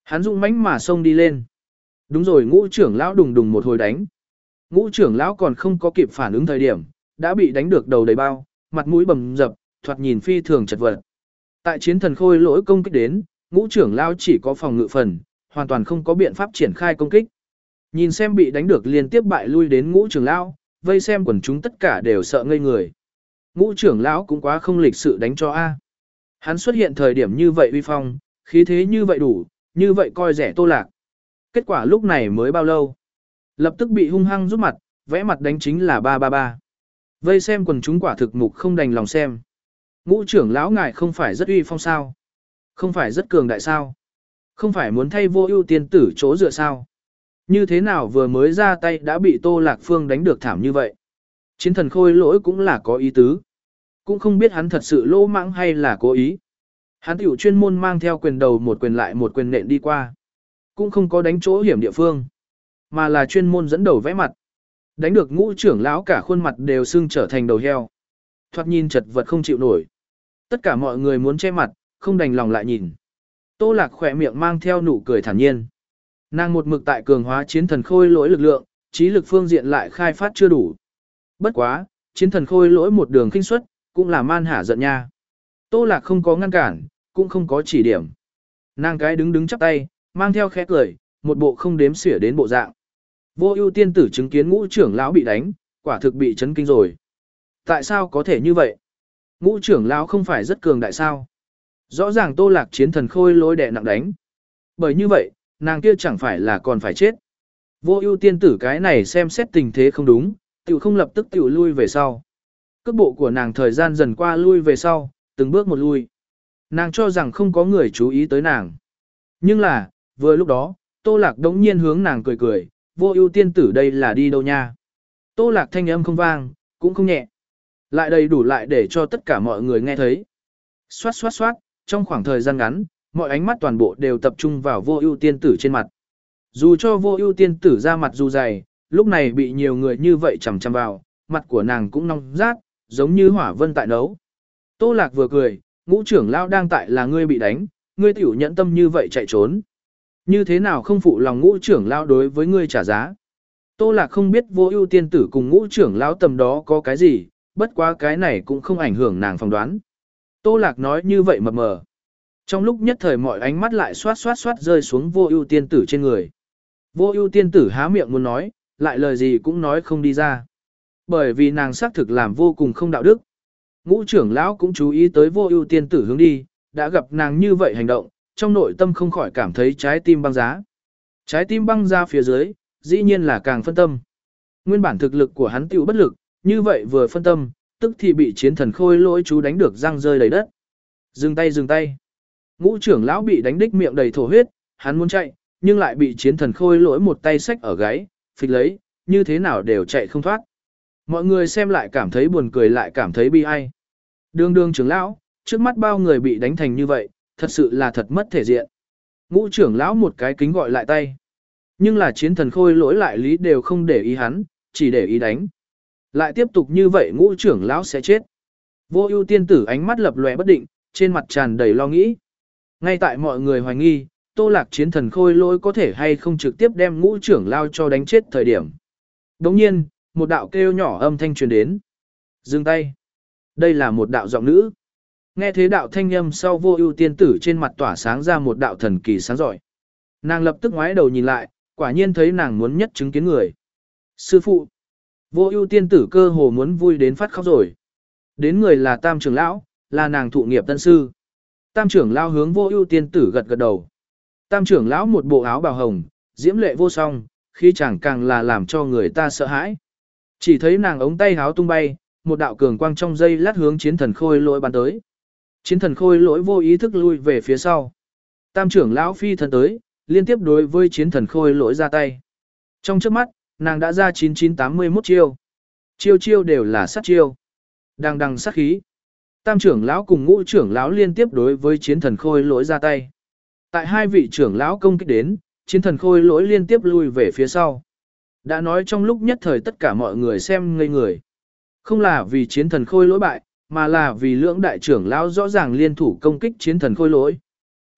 Hắn dũng mãnh mà xông đi lên. Đúng rồi, ngũ trưởng lão đùng đùng một hồi đánh. Ngũ trưởng lão còn không có kịp phản ứng thời điểm, đã bị đánh được đầu đầy bao, mặt mũi bầm dập, thoạt nhìn phi thường chật vật. Tại chiến thần khôi lỗi công kích đến, ngũ trưởng lão chỉ có phòng ngự phần, hoàn toàn không có biện pháp triển khai công kích. Nhìn xem bị đánh được liên tiếp bại lui đến ngũ trưởng lão, vây xem quần chúng tất cả đều sợ ngây người. Ngũ trưởng lão cũng quá không lịch sự đánh cho a. Hắn xuất hiện thời điểm như vậy uy phong, khí thế như vậy đủ, như vậy coi rẻ Tô Lạc. Kết quả lúc này mới bao lâu? Lập tức bị hung hăng rút mặt, vẽ mặt đánh chính là ba ba ba. Vây xem quần chúng quả thực mục không đành lòng xem. Ngũ trưởng lão ngài không phải rất uy phong sao? Không phải rất cường đại sao? Không phải muốn thay vô ưu tiên tử chỗ dựa sao? Như thế nào vừa mới ra tay đã bị Tô Lạc Phương đánh được thảm như vậy? Chiến thần khôi lỗi cũng là có ý tứ. Cũng không biết hắn thật sự lỗ mãng hay là cố ý. Hắn tiểu chuyên môn mang theo quyền đầu một quyền lại một quyền nện đi qua. Cũng không có đánh chỗ hiểm địa phương, mà là chuyên môn dẫn đầu vẽ mặt. Đánh được ngũ trưởng lão cả khuôn mặt đều sưng trở thành đầu heo. Thoạt nhìn chật vật không chịu nổi. Tất cả mọi người muốn che mặt, không đành lòng lại nhìn. Tô Lạc khỏe miệng mang theo nụ cười thản nhiên. Nàng một mực tại cường hóa chiến thần khôi lỗi lực lượng, trí lực phương diện lại khai phát chưa đủ. Bất quá, chiến thần khôi lỗi một đường khinh suất, cũng là man hả giận nha. Tô Lạc không có ngăn cản, cũng không có chỉ điểm. Nàng cái đứng đứng chắp tay, mang theo khẽ cười, một bộ không đếm xỉa đến bộ dạng. Vô ưu tiên tử chứng kiến ngũ trưởng lão bị đánh, quả thực bị chấn kinh rồi. Tại sao có thể như vậy? Ngũ trưởng lão không phải rất cường đại sao? Rõ ràng Tô Lạc chiến thần khôi lỗi đè nặng đánh. Bởi như vậy, nàng kia chẳng phải là còn phải chết. Vô ưu tiên tử cái này xem xét tình thế không đúng, tiểu không lập tức tiểu lui về sau. Cước bộ của nàng thời gian dần qua lui về sau, từng bước một lui. Nàng cho rằng không có người chú ý tới nàng. Nhưng là, vừa lúc đó, Tô Lạc đống nhiên hướng nàng cười cười, vô ưu tiên tử đây là đi đâu nha. Tô Lạc thanh âm không vang, cũng không nhẹ. Lại đầy đủ lại để cho tất cả mọi người nghe thấy. Xoát xoát xoát, trong khoảng thời gian ngắn, mọi ánh mắt toàn bộ đều tập trung vào vô ưu tiên tử trên mặt. Dù cho vô ưu tiên tử ra mặt dù dày, lúc này bị nhiều người như vậy chằm chằm vào, mặt của nàng cũng nóng rát, giống như hỏa vân tại nấu. Tô Lạc vừa cười, ngũ trưởng lão đang tại là ngươi bị đánh, ngươi tiểu nhẫn tâm như vậy chạy trốn. Như thế nào không phụ lòng ngũ trưởng lão đối với ngươi trả giá. Tô Lạc không biết vô ưu tiên tử cùng ngũ trưởng lão tầm đó có cái gì, bất quá cái này cũng không ảnh hưởng nàng phỏng đoán. Tô Lạc nói như vậy mập mờ. Trong lúc nhất thời mọi ánh mắt lại xoát xoát xoát rơi xuống vô ưu tiên tử trên người. Vô ưu tiên tử há miệng muốn nói, lại lời gì cũng nói không đi ra. Bởi vì nàng xác thực làm vô cùng không đạo đức. Ngũ trưởng lão cũng chú ý tới vô ưu tiên tử hướng đi, đã gặp nàng như vậy hành động, trong nội tâm không khỏi cảm thấy trái tim băng giá. Trái tim băng ra phía dưới, dĩ nhiên là càng phân tâm. Nguyên bản thực lực của hắn tiểu bất lực, như vậy vừa phân tâm, tức thì bị chiến thần khôi lỗi chú đánh được răng rơi đầy đất. Dừng tay dừng tay. Ngũ trưởng lão bị đánh đích miệng đầy thổ huyết, hắn muốn chạy, nhưng lại bị chiến thần khôi lỗi một tay xách ở gáy, phịch lấy, như thế nào đều chạy không thoát. Mọi người xem lại cảm thấy buồn cười lại cảm thấy bi ai. Đường đường trưởng lão, trước mắt bao người bị đánh thành như vậy, thật sự là thật mất thể diện. Ngũ trưởng lão một cái kính gọi lại tay. Nhưng là chiến thần khôi lỗi lại lý đều không để ý hắn, chỉ để ý đánh. Lại tiếp tục như vậy ngũ trưởng lão sẽ chết. Vô ưu tiên tử ánh mắt lập lòe bất định, trên mặt tràn đầy lo nghĩ. Ngay tại mọi người hoài nghi, Tô Lạc chiến thần khôi lỗi có thể hay không trực tiếp đem ngũ trưởng lao cho đánh chết thời điểm. Đồng nhiên, một đạo kêu nhỏ âm thanh truyền đến. Dừng tay. Đây là một đạo giọng nữ. Nghe thế đạo thanh âm sau vô ưu tiên tử trên mặt tỏa sáng ra một đạo thần kỳ sáng giỏi. Nàng lập tức ngoái đầu nhìn lại, quả nhiên thấy nàng muốn nhất chứng kiến người. Sư phụ. Vô ưu tiên tử cơ hồ muốn vui đến phát khóc rồi. Đến người là Tam trưởng lão, là nàng thụ nghiệp tân sư. Tam trưởng lão hướng vô ưu tiên tử gật gật đầu. Tam trưởng lão một bộ áo bào hồng, diễm lệ vô song, khi chẳng càng là làm cho người ta sợ hãi. Chỉ thấy nàng ống tay áo tung bay, một đạo cường quang trong dây lát hướng chiến thần khôi lỗi bắn tới. Chiến thần khôi lỗi vô ý thức lui về phía sau. Tam trưởng lão phi thần tới, liên tiếp đối với chiến thần khôi lỗi ra tay. Trong chớp mắt, nàng đã ra chín chín tám mươi mốt chiêu. Chiêu chiêu đều là sát chiêu. Đang đằng sát khí. Tam trưởng lão cùng ngũ trưởng lão liên tiếp đối với chiến thần khôi lỗi ra tay. Tại hai vị trưởng lão công kích đến, chiến thần khôi lỗi liên tiếp lui về phía sau. Đã nói trong lúc nhất thời tất cả mọi người xem ngây người. Không là vì chiến thần khôi lỗi bại, mà là vì lưỡng đại trưởng lão rõ ràng liên thủ công kích chiến thần khôi lỗi.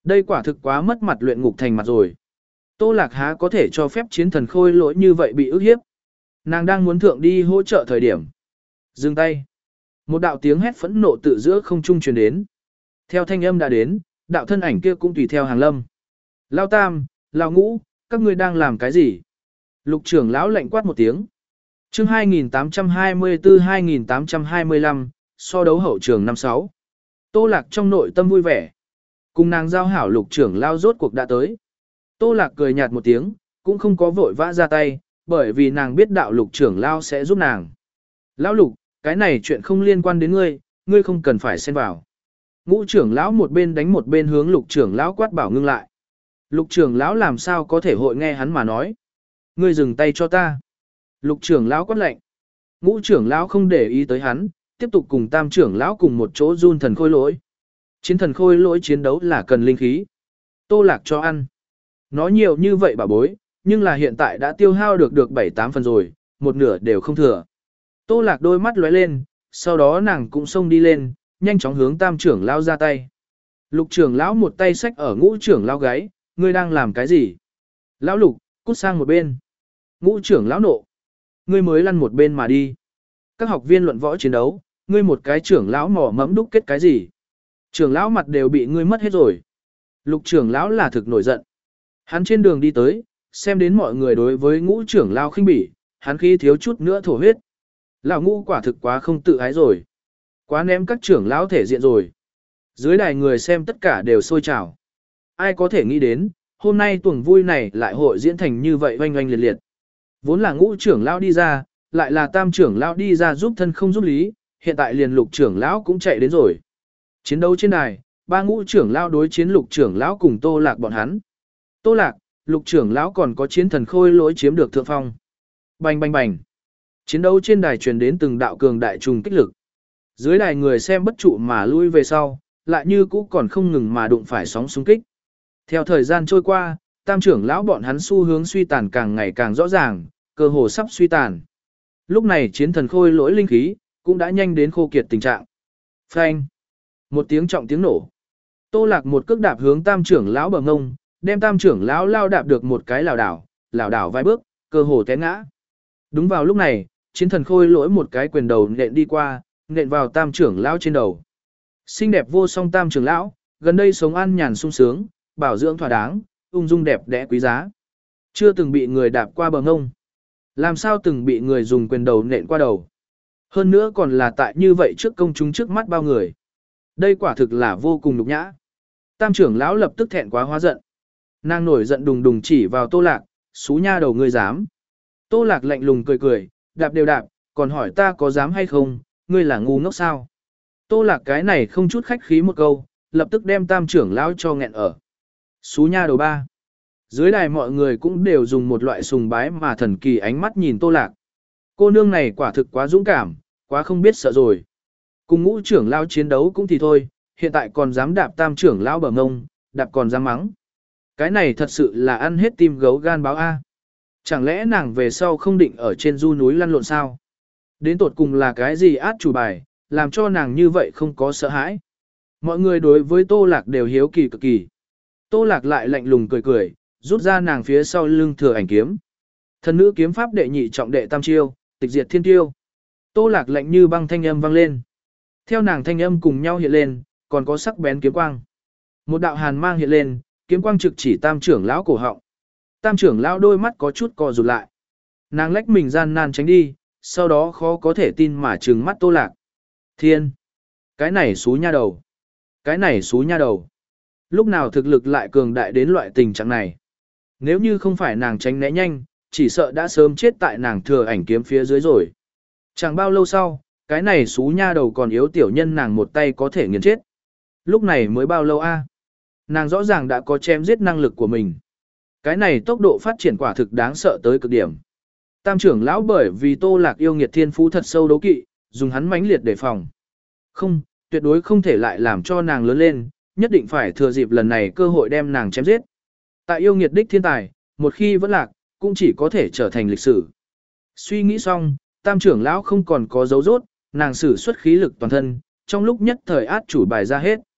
Đây quả thực quá mất mặt luyện ngục thành mặt rồi. Tô Lạc há có thể cho phép chiến thần khôi lỗi như vậy bị ức hiếp. Nàng đang muốn thượng đi hỗ trợ thời điểm. Dừng tay. Một đạo tiếng hét phẫn nộ tự giữa không trung truyền đến. Theo thanh âm đã đến, đạo thân ảnh kia cũng tùy theo hàng lâm. Lao tam, lao ngũ, các ngươi đang làm cái gì? Lục trưởng lão lạnh quát một tiếng. Chương hai nghìn tám trăm hai mươi tư đến hai nghìn tám trăm hai mươi lăm, so đấu hậu trường năm sáu. Tô Lạc trong nội tâm vui vẻ. Cùng nàng giao hảo lục trưởng lao rốt cuộc đã tới. Tô Lạc cười nhạt một tiếng, cũng không có vội vã ra tay, bởi vì nàng biết đạo lục trưởng lao sẽ giúp nàng. Lão lục, cái này chuyện không liên quan đến ngươi, ngươi không cần phải xen vào. Ngũ trưởng lão một bên đánh một bên hướng lục trưởng lão quát bảo ngưng lại. Lục trưởng lão làm sao có thể hội nghe hắn mà nói. Ngươi dừng tay cho ta. Lục trưởng lão quát lệnh. Ngũ trưởng lão không để ý tới hắn, tiếp tục cùng tam trưởng lão cùng một chỗ run thần khôi lỗi. Chiến thần khôi lỗi chiến đấu là cần linh khí. Tô Lạc cho ăn. Nó nhiều như vậy bà bối, nhưng là hiện tại đã tiêu hao được được bảy tám phần rồi, một nửa đều không thừa. Tô Lạc đôi mắt lóe lên, sau đó nàng cũng xông đi lên, nhanh chóng hướng tam trưởng lão ra tay. Lục trưởng lão một tay xách ở ngũ trưởng lão gáy, ngươi đang làm cái gì? Lão lục, cút sang một bên. Ngũ trưởng lão nộ. Ngươi mới lăn một bên mà đi. Các học viên luận võ chiến đấu, ngươi một cái trưởng lão mỏ mẫm đúc kết cái gì? Trưởng lão mặt đều bị ngươi mất hết rồi. Lục trưởng lão là thực nổi giận. Hắn trên đường đi tới, xem đến mọi người đối với ngũ trưởng lão khinh bỉ, hắn khi thiếu chút nữa thổ huyết. Lão ngũ quả thực quá không tự ái rồi. Quá ném các trưởng lão thể diện rồi. Dưới đài người xem tất cả đều sôi trào. Ai có thể nghĩ đến, hôm nay tuần vui này lại hội diễn thành như vậy oanh oanh liệt liệt. Vốn là ngũ trưởng lão đi ra, lại là tam trưởng lão đi ra giúp thân không giúp lý, hiện tại liền lục trưởng lão cũng chạy đến rồi. Chiến đấu trên đài, ba ngũ trưởng lão đối chiến lục trưởng lão cùng Tô Lạc bọn hắn. Tô Lạc, lục trưởng lão còn có chiến thần khôi lỗi chiếm được thượng phong. Bành bành bành. Chiến đấu trên đài truyền đến từng đạo cường đại trùng kích lực. Dưới đài người xem bất trụ mà lui về sau, lại như cũ còn không ngừng mà đụng phải sóng xung kích. Theo thời gian trôi qua, tam trưởng lão bọn hắn xu hướng suy tàn càng ngày càng rõ ràng, cơ hồ sắp suy tàn. Lúc này chiến thần khôi lỗi linh khí, cũng đã nhanh đến khô kiệt tình trạng. Phanh. Một tiếng trọng tiếng nổ. Tô Lạc một cước đạp hướng tam trưởng lão bờ ngông, đem tam trưởng lão lao đạp được một cái lảo đảo, lảo đảo vài bước, cơ hồ té ngã. Đúng vào lúc này, chiến thần khôi lỗi một cái quyền đầu nện đi qua, nện vào tam trưởng lão trên đầu. Xinh đẹp vô song tam trưởng lão, gần đây sống an nhàn sung sướng, bảo dưỡng thỏa đáng, ung dung đẹp đẽ quý giá. Chưa từng bị người đạp qua bờ ngông. Làm sao từng bị người dùng quyền đầu nện qua đầu. Hơn nữa còn là tại như vậy trước công chúng trước mắt bao người. Đây quả thực là vô cùng nhục nhã. Tam trưởng lão lập tức thẹn quá hóa giận. Nàng nổi giận đùng đùng chỉ vào Tô Lạc, xú nha đầu ngươi dám. Tô Lạc lạnh lùng cười cười, đạp đều đạp, còn hỏi ta có dám hay không, ngươi là ngu ngốc sao. Tô Lạc cái này không chút khách khí một câu, lập tức đem tam trưởng lão cho nghẹn ở. Xú nha đầu ba. Dưới đài mọi người cũng đều dùng một loại sùng bái mà thần kỳ ánh mắt nhìn Tô Lạc. Cô nương này quả thực quá dũng cảm, quá không biết sợ rồi. Cùng ngũ trưởng lão chiến đấu cũng thì thôi, hiện tại còn dám đạp tam trưởng lão bờ ngông, đạp còn dám mắng. Cái này thật sự là ăn hết tim gấu gan báo A. Chẳng lẽ nàng về sau không định ở trên du núi lăn lộn sao? Đến tột cùng là cái gì át chủ bài, làm cho nàng như vậy không có sợ hãi. Mọi người đối với Tô Lạc đều hiếu kỳ cực kỳ. Tô Lạc lại lạnh lùng cười cười, rút ra nàng phía sau lưng thừa ảnh kiếm. Thần nữ kiếm pháp đệ nhị trọng đệ tam chiêu, tịch diệt thiên tiêu. Tô Lạc lạnh như băng thanh âm vang lên. Theo nàng thanh âm cùng nhau hiện lên, còn có sắc bén kiếm quang. Một đạo hàn mang hiện lên, kiếm quang trực chỉ tam trưởng lão cổ họng. Tam trưởng lão đôi mắt có chút co rụt lại. Nàng lách mình gian nan tránh đi, sau đó khó có thể tin mà trừng mắt Tô Lạc. Thiên! Cái này xú nha đầu! Cái này xú nha đầu! Lúc nào thực lực lại cường đại đến loại tình trạng này? Nếu như không phải nàng tránh né nhanh, chỉ sợ đã sớm chết tại nàng thừa ảnh kiếm phía dưới rồi. Chẳng bao lâu sau, cái này xú nha đầu còn yếu tiểu nhân nàng một tay có thể nghiền chết. Lúc này mới bao lâu a? Nàng rõ ràng đã có chém giết năng lực của mình. Cái này tốc độ phát triển quả thực đáng sợ tới cực điểm. Tam trưởng lão bởi vì Tô Lạc yêu nghiệt thiên phú thật sâu đấu kỵ, dùng hắn mãnh liệt đề phòng. Không, tuyệt đối không thể lại làm cho nàng lớn lên, nhất định phải thừa dịp lần này cơ hội đem nàng chém giết. Tại yêu nghiệt đích thiên tài, một khi vẫn lạc, cũng chỉ có thể trở thành lịch sử. Suy nghĩ xong, tam trưởng lão không còn có dấu rốt, nàng sử xuất khí lực toàn thân, trong lúc nhất thời át chủ bài ra hết.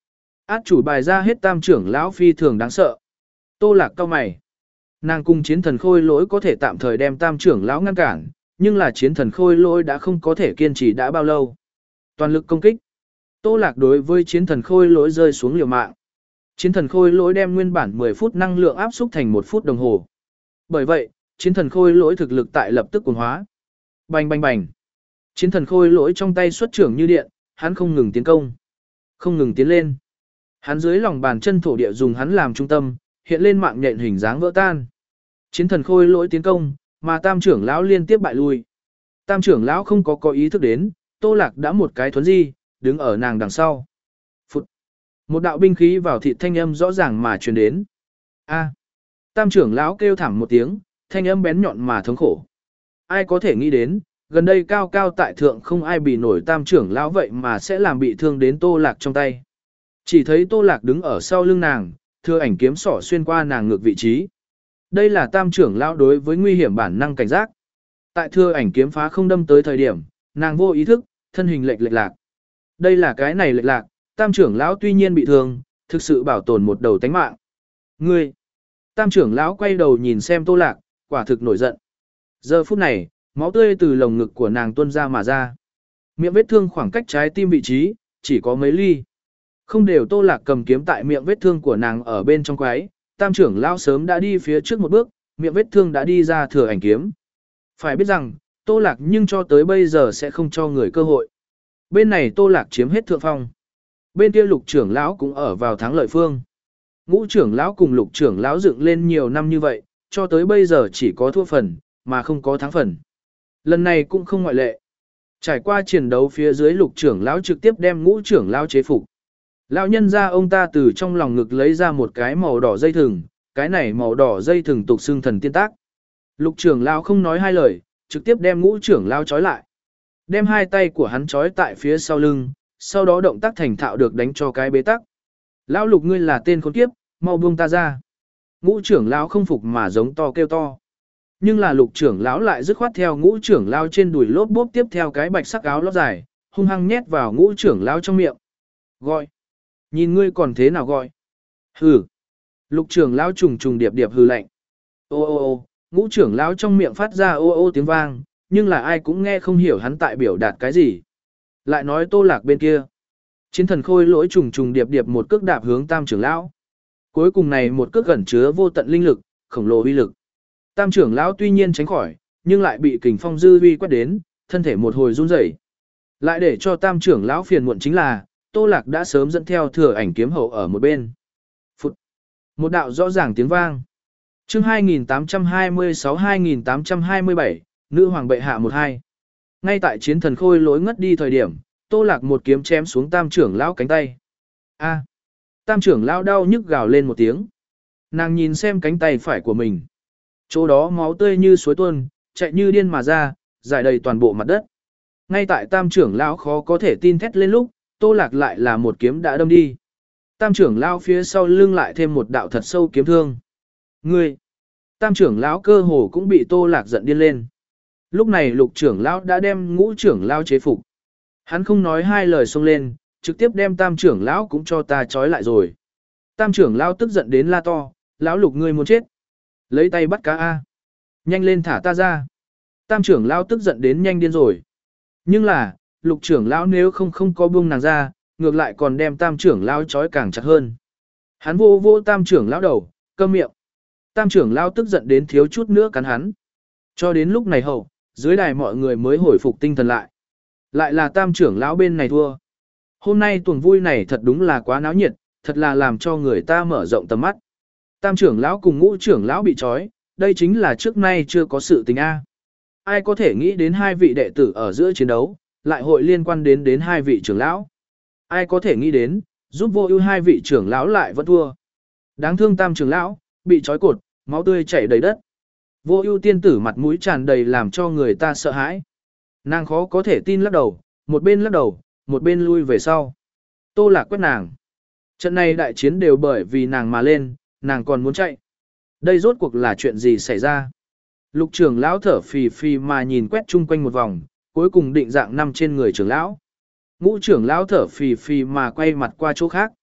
Át chủ bài ra hết tam trưởng lão phi thường đáng sợ. Tô Lạc cau mày. Nàng cùng chiến thần khôi lỗi có thể tạm thời đem tam trưởng lão ngăn cản, nhưng là chiến thần khôi lỗi đã không có thể kiên trì đã bao lâu. Toàn lực công kích. Tô Lạc đối với chiến thần khôi lỗi rơi xuống liều mạng. Chiến thần khôi lỗi đem nguyên bản mười phút năng lượng áp xúc thành một phút đồng hồ. Bởi vậy, chiến thần khôi lỗi thực lực tại lập tức cuồng hóa. Bành bành bành. Chiến thần khôi lỗi trong tay xuất trưởng như điện, hắn không ngừng tiến công, không ngừng tiến lên. Hắn dưới lòng bàn chân thổ địa dùng hắn làm trung tâm, hiện lên mạng nhện hình dáng vỡ tan. Chiến thần khôi lỗi tiến công, mà tam trưởng lão liên tiếp bại lui. Tam trưởng lão không có có ý thức đến, Tô Lạc đã một cái thuấn di, đứng ở nàng đằng sau. Phụt. Một đạo binh khí vào thịt thanh âm rõ ràng mà truyền đến. A. Tam trưởng lão kêu thảm một tiếng, thanh âm bén nhọn mà thống khổ. Ai có thể nghĩ đến, gần đây cao cao tại thượng không ai bị nổi tam trưởng lão vậy mà sẽ làm bị thương đến Tô Lạc trong tay. Chỉ thấy Tô Lạc đứng ở sau lưng nàng, thừa ảnh kiếm sỏ xuyên qua nàng ngược vị trí. Đây là tam trưởng lão đối với nguy hiểm bản năng cảnh giác. Tại thừa ảnh kiếm phá không đâm tới thời điểm, nàng vô ý thức, thân hình lệch lệch lạc. Đây là cái này lệch lạc, tam trưởng lão tuy nhiên bị thương, thực sự bảo tồn một đầu tánh mạng. Ngươi! Tam trưởng lão quay đầu nhìn xem Tô Lạc, quả thực nổi giận. Giờ phút này, máu tươi từ lồng ngực của nàng tuôn ra mà ra. Miệng vết thương khoảng cách trái tim vị trí, chỉ có mấy ly. Không đều Tô Lạc cầm kiếm tại miệng vết thương của nàng ở bên trong quái, tam trưởng lão sớm đã đi phía trước một bước, miệng vết thương đã đi ra thừa ảnh kiếm. Phải biết rằng, Tô Lạc nhưng cho tới bây giờ sẽ không cho người cơ hội. Bên này Tô Lạc chiếm hết thượng phong. Bên kia lục trưởng lão cũng ở vào thắng lợi phương. Ngũ trưởng lão cùng lục trưởng lão dựng lên nhiều năm như vậy, cho tới bây giờ chỉ có thua phần, mà không có thắng phần. Lần này cũng không ngoại lệ. Trải qua chiến đấu phía dưới lục trưởng lão trực tiếp đem ngũ trưởng lão chế phục. Lão nhân ra ông ta từ trong lòng ngực lấy ra một cái màu đỏ dây thừng, cái này màu đỏ dây thừng tục xưng thần tiên tác. Lục trưởng lão không nói hai lời, trực tiếp đem ngũ trưởng lão trói lại. Đem hai tay của hắn trói tại phía sau lưng, sau đó động tác thành thạo được đánh cho cái bế tắc. Lão lục ngươi là tên khốn kiếp, mau buông ta ra. Ngũ trưởng lão không phục mà giống to kêu to. Nhưng là lục trưởng lão lại dứt khoát theo ngũ trưởng lão trên đùi lốp bốp tiếp theo cái bạch sắc áo lót dài, hung hăng nhét vào ngũ trưởng lão trong miệng. Gọi. Nhìn ngươi còn thế nào gọi. Hừ. Lục trưởng lão trùng trùng điệp điệp hừ lạnh. Ô ô ô, ngũ trưởng lão trong miệng phát ra ô ô tiếng vang, nhưng là ai cũng nghe không hiểu hắn tại biểu đạt cái gì. Lại nói Tô Lạc bên kia. Chiến thần khôi lỗi trùng trùng điệp điệp một cước đạp hướng tam trưởng lão. Cuối cùng này một cước gần chứa vô tận linh lực, khổng lồ uy lực. Tam trưởng lão tuy nhiên tránh khỏi, nhưng lại bị kình phong dư uy quét đến, thân thể một hồi run rẩy. Lại để cho tam trưởng lão phiền muộn chính là, Tô Lạc đã sớm dẫn theo thừa ảnh kiếm hậu ở một bên. Phụt. Một đạo rõ ràng tiếng vang. Chương hai nghìn tám trăm hai mươi sáu hai nghìn tám trăm hai mươi bảy, nữ hoàng bệ hạ một hai. Ngay tại chiến thần khôi lỗi ngất đi thời điểm, Tô Lạc một kiếm chém xuống tam trưởng lão cánh tay. A. Tam trưởng lão đau nhức gào lên một tiếng. Nàng nhìn xem cánh tay phải của mình. Chỗ đó máu tươi như suối tuôn, chạy như điên mà ra, rải đầy toàn bộ mặt đất. Ngay tại tam trưởng lão khó có thể tin thét lên lúc, Tô Lạc lại là một kiếm đã đâm đi. Tam trưởng lão phía sau lưng lại thêm một đạo thật sâu kiếm thương. Ngươi! Tam trưởng lão cơ hồ cũng bị Tô Lạc giận điên lên. Lúc này lục trưởng lão đã đem ngũ trưởng lão chế phục. Hắn không nói hai lời xông lên, trực tiếp đem tam trưởng lão cũng cho ta trói lại rồi. Tam trưởng lão tức giận đến la to, lão lục ngươi muốn chết. Lấy tay bắt cá A. Nhanh lên thả ta ra. Tam trưởng lão tức giận đến nhanh điên rồi. Nhưng là, lục trưởng lão nếu không không có buông nàng ra, ngược lại còn đem tam trưởng lão trói càng chặt hơn. Hắn vô vô tam trưởng lão đầu, câm miệng. Tam trưởng lão tức giận đến thiếu chút nữa cắn hắn. Cho đến lúc này hậu, dưới đài mọi người mới hồi phục tinh thần lại. Lại là tam trưởng lão bên này thua. Hôm nay tuần vui này thật đúng là quá náo nhiệt, thật là làm cho người ta mở rộng tầm mắt. Tam trưởng lão cùng ngũ trưởng lão bị trói, đây chính là trước nay chưa có sự tình A. Ai có thể nghĩ đến hai vị đệ tử ở giữa chiến đấu, lại hội liên quan đến đến hai vị trưởng lão. Ai có thể nghĩ đến, giúp vô ưu hai vị trưởng lão lại vẫn thua. Đáng thương tam trưởng lão, bị trói cột, máu tươi chảy đầy đất. Vô ưu tiên tử mặt mũi tràn đầy làm cho người ta sợ hãi. Nàng khó có thể tin lắc đầu, một bên lắc đầu, một bên lui về sau. Tô Lạc quét nàng. Trận này đại chiến đều bởi vì nàng mà lên, nàng còn muốn chạy. Đây rốt cuộc là chuyện gì xảy ra? Lục trưởng lão thở phì phì mà nhìn quét chung quanh một vòng, cuối cùng định dạng nằm trên người trưởng lão. Ngũ trưởng lão thở phì phì mà quay mặt qua chỗ khác.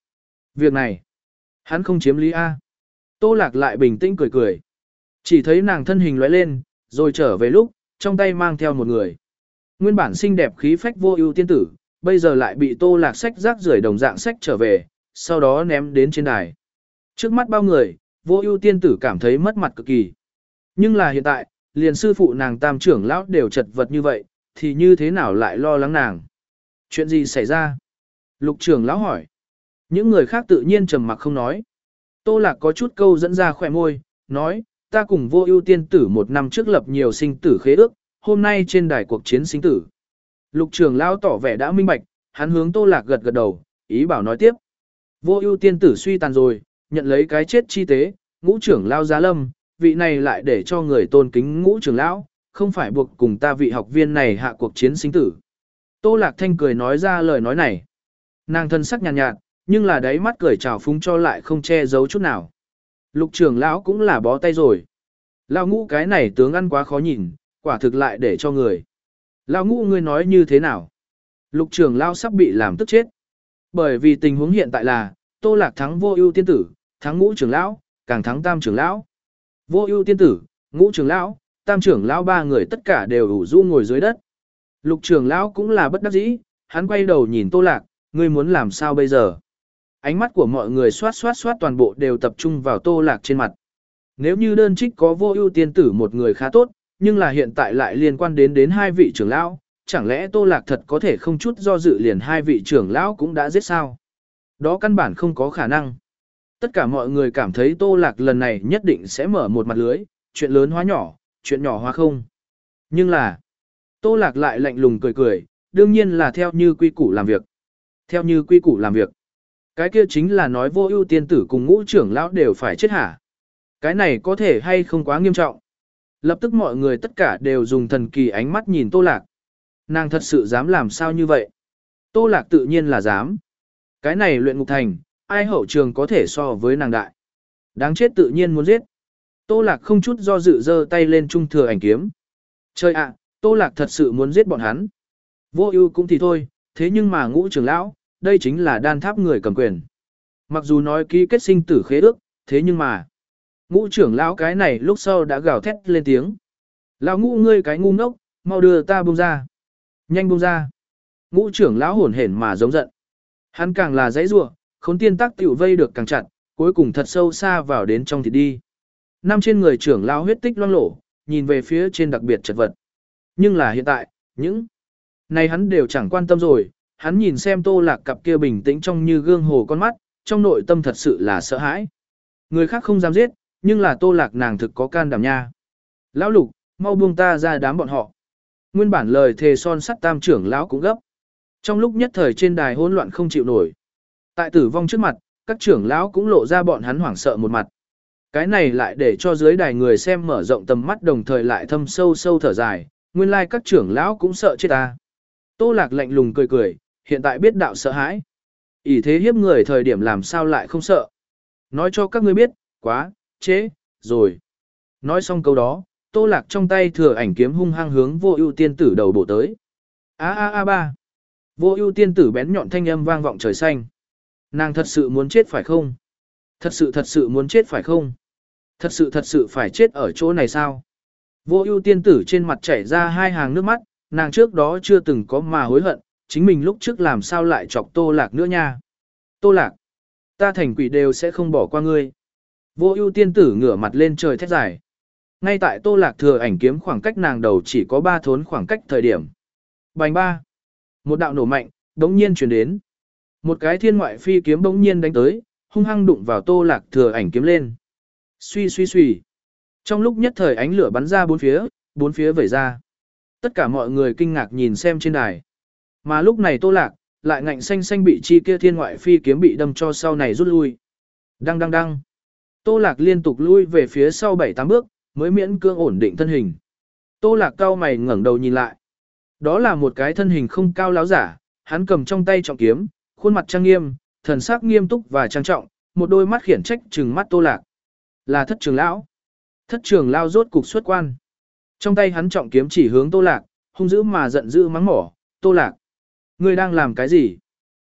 Việc này, hắn không chiếm lý A. Tô Lạc lại bình tĩnh cười cười. Chỉ thấy nàng thân hình lóe lên, rồi trở về lúc, trong tay mang theo một người. Nguyên bản xinh đẹp khí phách vô ưu tiên tử, bây giờ lại bị Tô Lạc sách rác rưởi đồng dạng sách trở về, sau đó ném đến trên đài. Trước mắt bao người, vô ưu tiên tử cảm thấy mất mặt cực kỳ. Nhưng là hiện tại, liền sư phụ nàng tam trưởng lão đều chật vật như vậy, thì như thế nào lại lo lắng nàng? Chuyện gì xảy ra? Lục trưởng lão hỏi. Những người khác tự nhiên trầm mặc không nói. Tô Lạc có chút câu dẫn ra khỏe môi, nói, ta cùng vô ưu tiên tử một năm trước lập nhiều sinh tử khế ước, hôm nay trên đài cuộc chiến sinh tử. Lục trưởng lão tỏ vẻ đã minh bạch, hắn hướng Tô Lạc gật gật đầu, ý bảo nói tiếp. Vô ưu tiên tử suy tàn rồi, nhận lấy cái chết chi tế, ngũ trưởng lão giá lâm, vị này lại để cho người tôn kính ngũ trưởng lão, không phải buộc cùng ta vị học viên này hạ cuộc chiến sinh tử. Tô Lạc Thanh cười nói ra lời nói này. Nàng thân sắc nhàn nhạt, nhạt, nhưng là đáy mắt cười trào phúng cho lại không che giấu chút nào. Lục trưởng lão cũng là bó tay rồi. Lão ngũ cái này tướng ăn quá khó nhìn, quả thực lại để cho người. Lão ngũ ngươi nói như thế nào? Lục trưởng lão sắp bị làm tức chết. Bởi vì tình huống hiện tại là, Tô Lạc thắng vô ưu tiên tử, thắng ngũ trưởng lão, càng thắng tam trưởng lão. Vô ưu tiên tử, ngũ trưởng lão, tam trưởng lão ba người tất cả đều ủ rũ ngồi dưới đất. Lục trưởng lão cũng là bất đắc dĩ, hắn quay đầu nhìn Tô Lạc, ngươi muốn làm sao bây giờ? Ánh mắt của mọi người xoát xoát xoát toàn bộ đều tập trung vào Tô Lạc trên mặt. Nếu như đơn trích có vô ưu tiên tử một người khá tốt, nhưng là hiện tại lại liên quan đến đến hai vị trưởng lão, chẳng lẽ Tô Lạc thật có thể không chút do dự liền hai vị trưởng lão cũng đã giết sao? Đó căn bản không có khả năng. Tất cả mọi người cảm thấy Tô Lạc lần này nhất định sẽ mở một mặt lưới, chuyện lớn hóa nhỏ, chuyện nhỏ hóa không. Nhưng là, Tô Lạc lại lạnh lùng cười cười, đương nhiên là theo như quy củ làm việc. Theo như quy củ làm việc. Cái kia chính là nói vô ưu tiên tử cùng ngũ trưởng lão đều phải chết hả? Cái này có thể hay không quá nghiêm trọng? Lập tức mọi người tất cả đều dùng thần kỳ ánh mắt nhìn Tô Lạc. Nàng thật sự dám làm sao như vậy? Tô Lạc tự nhiên là dám. Cái này luyện ngục thành, ai hậu trường có thể so với nàng đại. Đáng chết tự nhiên muốn giết. Tô Lạc không chút do dự giơ tay lên trung thừa ảnh kiếm. Trời ạ, Tô Lạc thật sự muốn giết bọn hắn. Vô ưu cũng thì thôi, thế nhưng mà ngũ trưởng lão, đây chính là đan tháp người cầm quyền. Mặc dù nói ký kết sinh tử khế ước, thế nhưng mà ngũ trưởng lão cái này lúc sau đã gào thét lên tiếng. Lão ngũ ngươi cái ngu ngốc, mau đưa ta buông ra. Nhanh buông ra. Ngũ trưởng lão hổn hển mà giống giận. Hắn càng là dãy rủa, khốn tiên tác tiểu vây được càng chặt, cuối cùng thật sâu xa vào đến trong thịt đi. Năm trên người trưởng lão huyết tích loang lổ, nhìn về phía trên đặc biệt chật vật. Nhưng là hiện tại, những này hắn đều chẳng quan tâm rồi, hắn nhìn xem Tô Lạc cặp kia bình tĩnh trong như gương hồ con mắt, trong nội tâm thật sự là sợ hãi. Người khác không dám giết, nhưng là Tô Lạc nàng thực có can đảm nha. Lão Lục, mau buông ta ra đám bọn họ. Nguyên bản lời thề son sắt tam trưởng lão cũng gấp. Trong lúc nhất thời trên đài hỗn loạn không chịu nổi. Tại tử vong trước mặt, các trưởng lão cũng lộ ra bọn hắn hoảng sợ một mặt. Cái này lại để cho dưới đài người xem mở rộng tầm mắt đồng thời lại thâm sâu sâu thở dài, nguyên lai like các trưởng lão cũng sợ chết ta. Tô Lạc lạnh lùng cười cười, hiện tại biết đạo sợ hãi. ỷ thế hiếp người thời điểm làm sao lại không sợ. Nói cho các ngươi biết, quá, chế, rồi. Nói xong câu đó, Tô Lạc trong tay thừa ảnh kiếm hung hăng hướng vô ưu tiên tử đầu bổ tới. A a a ba. Vô ưu tiên tử bén nhọn thanh âm vang vọng trời xanh. Nàng thật sự muốn chết phải không? Thật sự thật sự muốn chết phải không? Thật sự thật sự phải chết ở chỗ này sao? Vô ưu tiên tử trên mặt chảy ra hai hàng nước mắt, nàng trước đó chưa từng có mà hối hận, chính mình lúc trước làm sao lại chọc Tô Lạc nữa nha. Tô Lạc, ta thành quỷ đều sẽ không bỏ qua ngươi. Vô ưu tiên tử ngửa mặt lên trời thét dài. Ngay tại Tô Lạc thừa ảnh kiếm khoảng cách nàng đầu chỉ có ba thốn khoảng cách thời điểm. Bành ba. Một đạo nổ mạnh, đống nhiên chuyển đến. Một cái thiên ngoại phi kiếm đống nhiên đánh tới, hung hăng đụng vào Tô Lạc thừa ảnh kiếm lên. Suy suy suy. Trong lúc nhất thời ánh lửa bắn ra bốn phía, bốn phía vẩy ra. Tất cả mọi người kinh ngạc nhìn xem trên đài. Mà lúc này Tô Lạc, lại ngạnh xanh xanh bị chi kia thiên ngoại phi kiếm bị đâm cho sau này rút lui. Đăng đăng đăng. Tô Lạc liên tục lui về phía sau bảy tám bước, mới miễn cưỡng ổn định thân hình. Tô Lạc cao mày ngẩng đầu nhìn lại. Đó là một cái thân hình không cao láo giả, hắn cầm trong tay trọng kiếm, khuôn mặt trang nghiêm, thần sắc nghiêm túc và trang trọng, một đôi mắt khiển trách trừng mắt Tô Lạc. Là thất trưởng lão. Thất trưởng lão rốt cục xuất quan. Trong tay hắn trọng kiếm chỉ hướng Tô Lạc, hung dữ mà giận dữ mắng mỏ, Tô Lạc. Ngươi đang làm cái gì?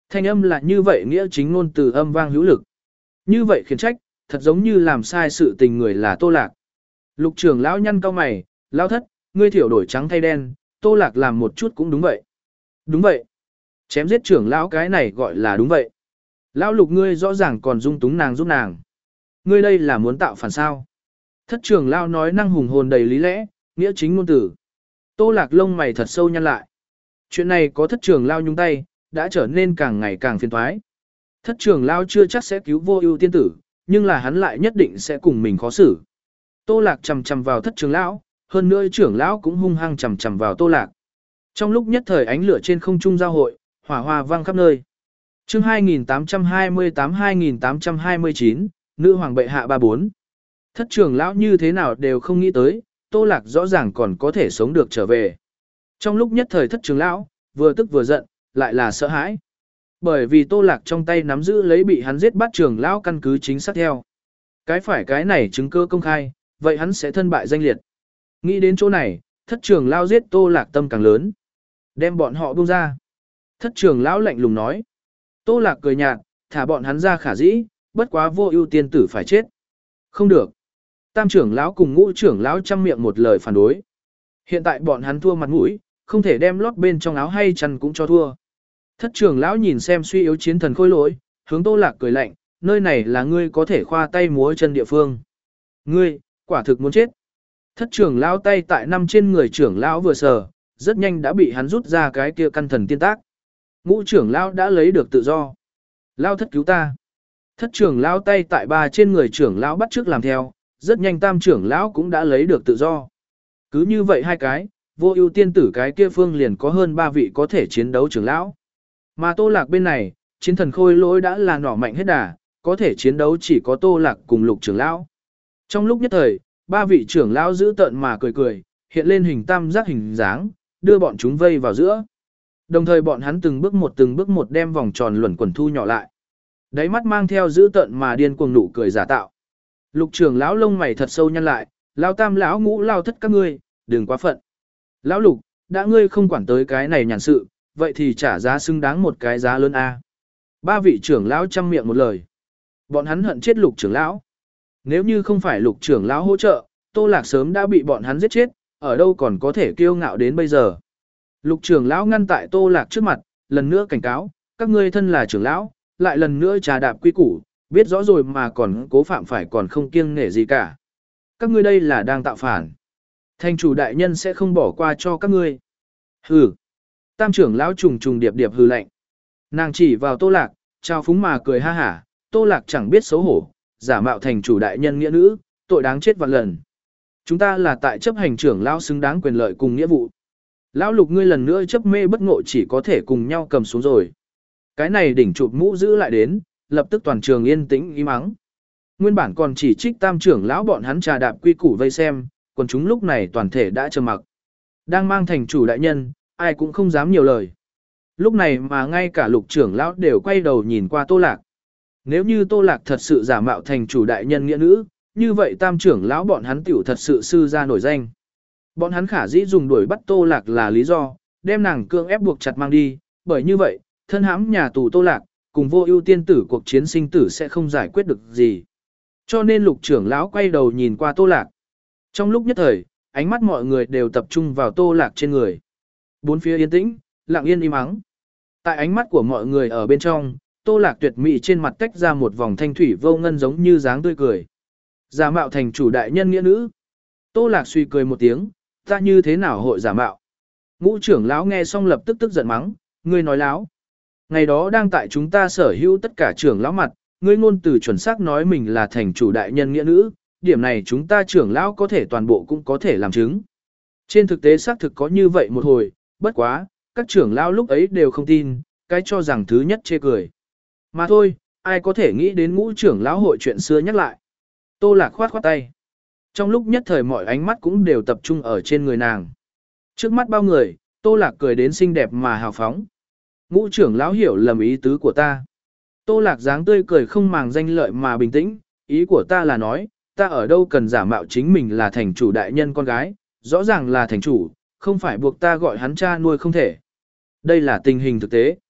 Thanh âm là như vậy nghĩa chính ngôn từ âm vang hữu lực. Như vậy khiển trách, thật giống như làm sai sự tình người là Tô Lạc. Lục trưởng lão nhăn cau mày, lão thất, ngươi thiểu đổi trắng thay đen, Tô Lạc làm một chút cũng đúng vậy. Đúng vậy. Chém giết trưởng lão cái này gọi là đúng vậy. Lão lục ngươi rõ ràng còn dung túng nàng giúp nàng. Ngươi đây là muốn tạo phản sao. Thất trưởng lão nói năng hùng hồn đầy lý lẽ, nghĩa chính ngôn từ. Tô Lạc lông mày thật sâu nhăn lại. Chuyện này có thất trưởng lão nhúng tay, đã trở nên càng ngày càng phiền toái. Thất trưởng lão chưa chắc sẽ cứu vô ưu tiên tử, nhưng là hắn lại nhất định sẽ cùng mình khó xử. Tô Lạc chầm chầm vào thất trưởng lão, hơn nữa trưởng lão cũng hung hăng chầm chầm vào Tô Lạc. Trong lúc nhất thời ánh lửa trên không trung giao hội, hỏa hoa vang khắp nơi. Chương hai nghìn tám trăm hai mươi tám hai nghìn tám trăm hai mươi chín, nữ hoàng bệ hạ ba bốn. Thất trưởng lão như thế nào đều không nghĩ tới, Tô Lạc rõ ràng còn có thể sống được trở về. Trong lúc nhất thời thất trưởng lão, vừa tức vừa giận, lại là sợ hãi. Bởi vì Tô Lạc trong tay nắm giữ lấy bị hắn giết bắt trưởng lão căn cứ chính xác theo. Cái phải cái này chứng cơ công khai, vậy hắn sẽ thân bại danh liệt. Nghĩ đến chỗ này, thất trưởng lão giết Tô Lạc tâm càng lớn. Đem bọn họ buông ra. Thất trưởng lão lạnh lùng nói. Tô Lạc cười nhạt, thả bọn hắn ra khả dĩ, bất quá vô ưu tiên tử phải chết. Không được. Tam trưởng lão cùng ngũ trưởng lão chăm miệng một lời phản đối. Hiện tại bọn hắn thua mặt mũi, không thể đem lót bên trong áo hay chăn cũng cho thua. Thất trưởng lão nhìn xem suy yếu chiến thần khôi lỗi, hướng Tô Lạc cười lạnh, nơi này là ngươi có thể khoa tay múa chân địa phương. Ngươi, quả thực muốn chết. Thất trưởng lão tay tại năm trên người trưởng lão vừa sờ, rất nhanh đã bị hắn rút ra cái kia căn thần tiên tác. Ngũ trưởng lão đã lấy được tự do. Lão thất cứu ta. Thất trưởng lão tay tại ba trên người trưởng lão bắt trước làm theo, rất nhanh tam trưởng lão cũng đã lấy được tự do. Cứ như vậy hai cái, vô ưu tiên tử cái kia phương liền có hơn ba vị có thể chiến đấu trưởng lão. Mà Tô Lạc bên này, chiến thần khôi lỗi đã là nỏ mạnh hết đà, có thể chiến đấu chỉ có Tô Lạc cùng lục trưởng lão. Trong lúc nhất thời, ba vị trưởng lão giữ tợn mà cười cười, hiện lên hình tam giác hình dáng, đưa bọn chúng vây vào giữa. Đồng thời bọn hắn từng bước một từng bước một đem vòng tròn luẩn quẩn thu nhỏ lại. Đáy mắt mang theo giữ tợn mà điên cuồng nụ cười giả tạo. Lục trưởng lão lông mày thật sâu nhăn lại, lão tam lão ngũ lao thất các ngươi, đừng quá phận. Lão lục, đã ngươi không quản tới cái này nhàn sự, vậy thì trả giá xứng đáng một cái giá lớn a. Ba vị trưởng lão chăm miệng một lời. Bọn hắn hận chết lục trưởng lão. Nếu như không phải lục trưởng lão hỗ trợ, Tô Lạc sớm đã bị bọn hắn giết chết, ở đâu còn có thể kiêu ngạo đến bây giờ. Lục trưởng lão ngăn tại Tô Lạc trước mặt, lần nữa cảnh cáo, các ngươi thân là trưởng lão, lại lần nữa trà đạp quy củ, biết rõ rồi mà còn cố phạm phải còn không kiêng nể gì cả. Các ngươi đây là đang tạo phản. Thành chủ đại nhân sẽ không bỏ qua cho các ngươi. Hừ. Tam trưởng lão trùng trùng điệp điệp hừ lạnh. Nàng chỉ vào Tô Lạc, trao phúng mà cười ha hả, Tô Lạc chẳng biết xấu hổ, giả mạo thành chủ đại nhân nghĩa nữ, tội đáng chết vạn lần. Chúng ta là tại chấp hành trưởng lão xứng đáng quyền lợi cùng nghĩa vụ. Lão lục ngươi lần nữa chấp mê bất ngộ chỉ có thể cùng nhau cầm xuống rồi. Cái này đỉnh chụp mũ giữ lại đến, lập tức toàn trường yên tĩnh im ắng. Nguyên bản còn chỉ trích tam trưởng lão bọn hắn trà đạp quy củ vây xem, còn chúng lúc này toàn thể đã trầm mặc. Đang mang thành chủ đại nhân, ai cũng không dám nhiều lời. Lúc này mà ngay cả lục trưởng lão đều quay đầu nhìn qua Tô Lạc. Nếu như Tô Lạc thật sự giả mạo thành chủ đại nhân nghĩa nữ, như vậy tam trưởng lão bọn hắn tiểu thật sự sư ra nổi danh. Bọn hắn khả dĩ dùng đuổi bắt Tô Lạc là lý do, đem nàng cương ép buộc chặt mang đi, bởi như vậy, thân hãm nhà tù Tô Lạc, cùng vô ưu tiên tử cuộc chiến sinh tử sẽ không giải quyết được gì. Cho nên lục trưởng lão quay đầu nhìn qua Tô Lạc. Trong lúc nhất thời, ánh mắt mọi người đều tập trung vào Tô Lạc trên người. Bốn phía yên tĩnh, lặng yên im ắng. Tại ánh mắt của mọi người ở bên trong, Tô Lạc tuyệt mỹ trên mặt tách ra một vòng thanh thủy vô ngân giống như dáng tươi cười. Giả mạo thành chủ đại nhân nghĩa nữ. Tô Lạc suy cười một tiếng, ta như thế nào hội giả mạo? Ngũ trưởng lão nghe xong lập tức tức giận mắng, ngươi nói láo. Ngày đó đang tại chúng ta sở hữu tất cả trưởng lão mặt, ngươi ngôn từ chuẩn xác nói mình là thành chủ đại nhân nghĩa nữ, điểm này chúng ta trưởng lão có thể toàn bộ cũng có thể làm chứng. Trên thực tế xác thực có như vậy một hồi, bất quá, các trưởng lão lúc ấy đều không tin, cái cho rằng thứ nhất chê cười. Mà thôi, ai có thể nghĩ đến ngũ trưởng lão hội chuyện xưa nhắc lại. Tô Lạc khoát khoát tay. Trong lúc nhất thời mọi ánh mắt cũng đều tập trung ở trên người nàng. Trước mắt bao người, Tô Lạc cười đến xinh đẹp mà hào phóng. Ngũ trưởng lão hiểu lầm ý tứ của ta. Tô Lạc dáng tươi cười không màng danh lợi mà bình tĩnh, ý của ta là nói, ta ở đâu cần giả mạo chính mình là thành chủ đại nhân con gái, rõ ràng là thành chủ, không phải buộc ta gọi hắn cha nuôi không thể. Đây là tình hình thực tế.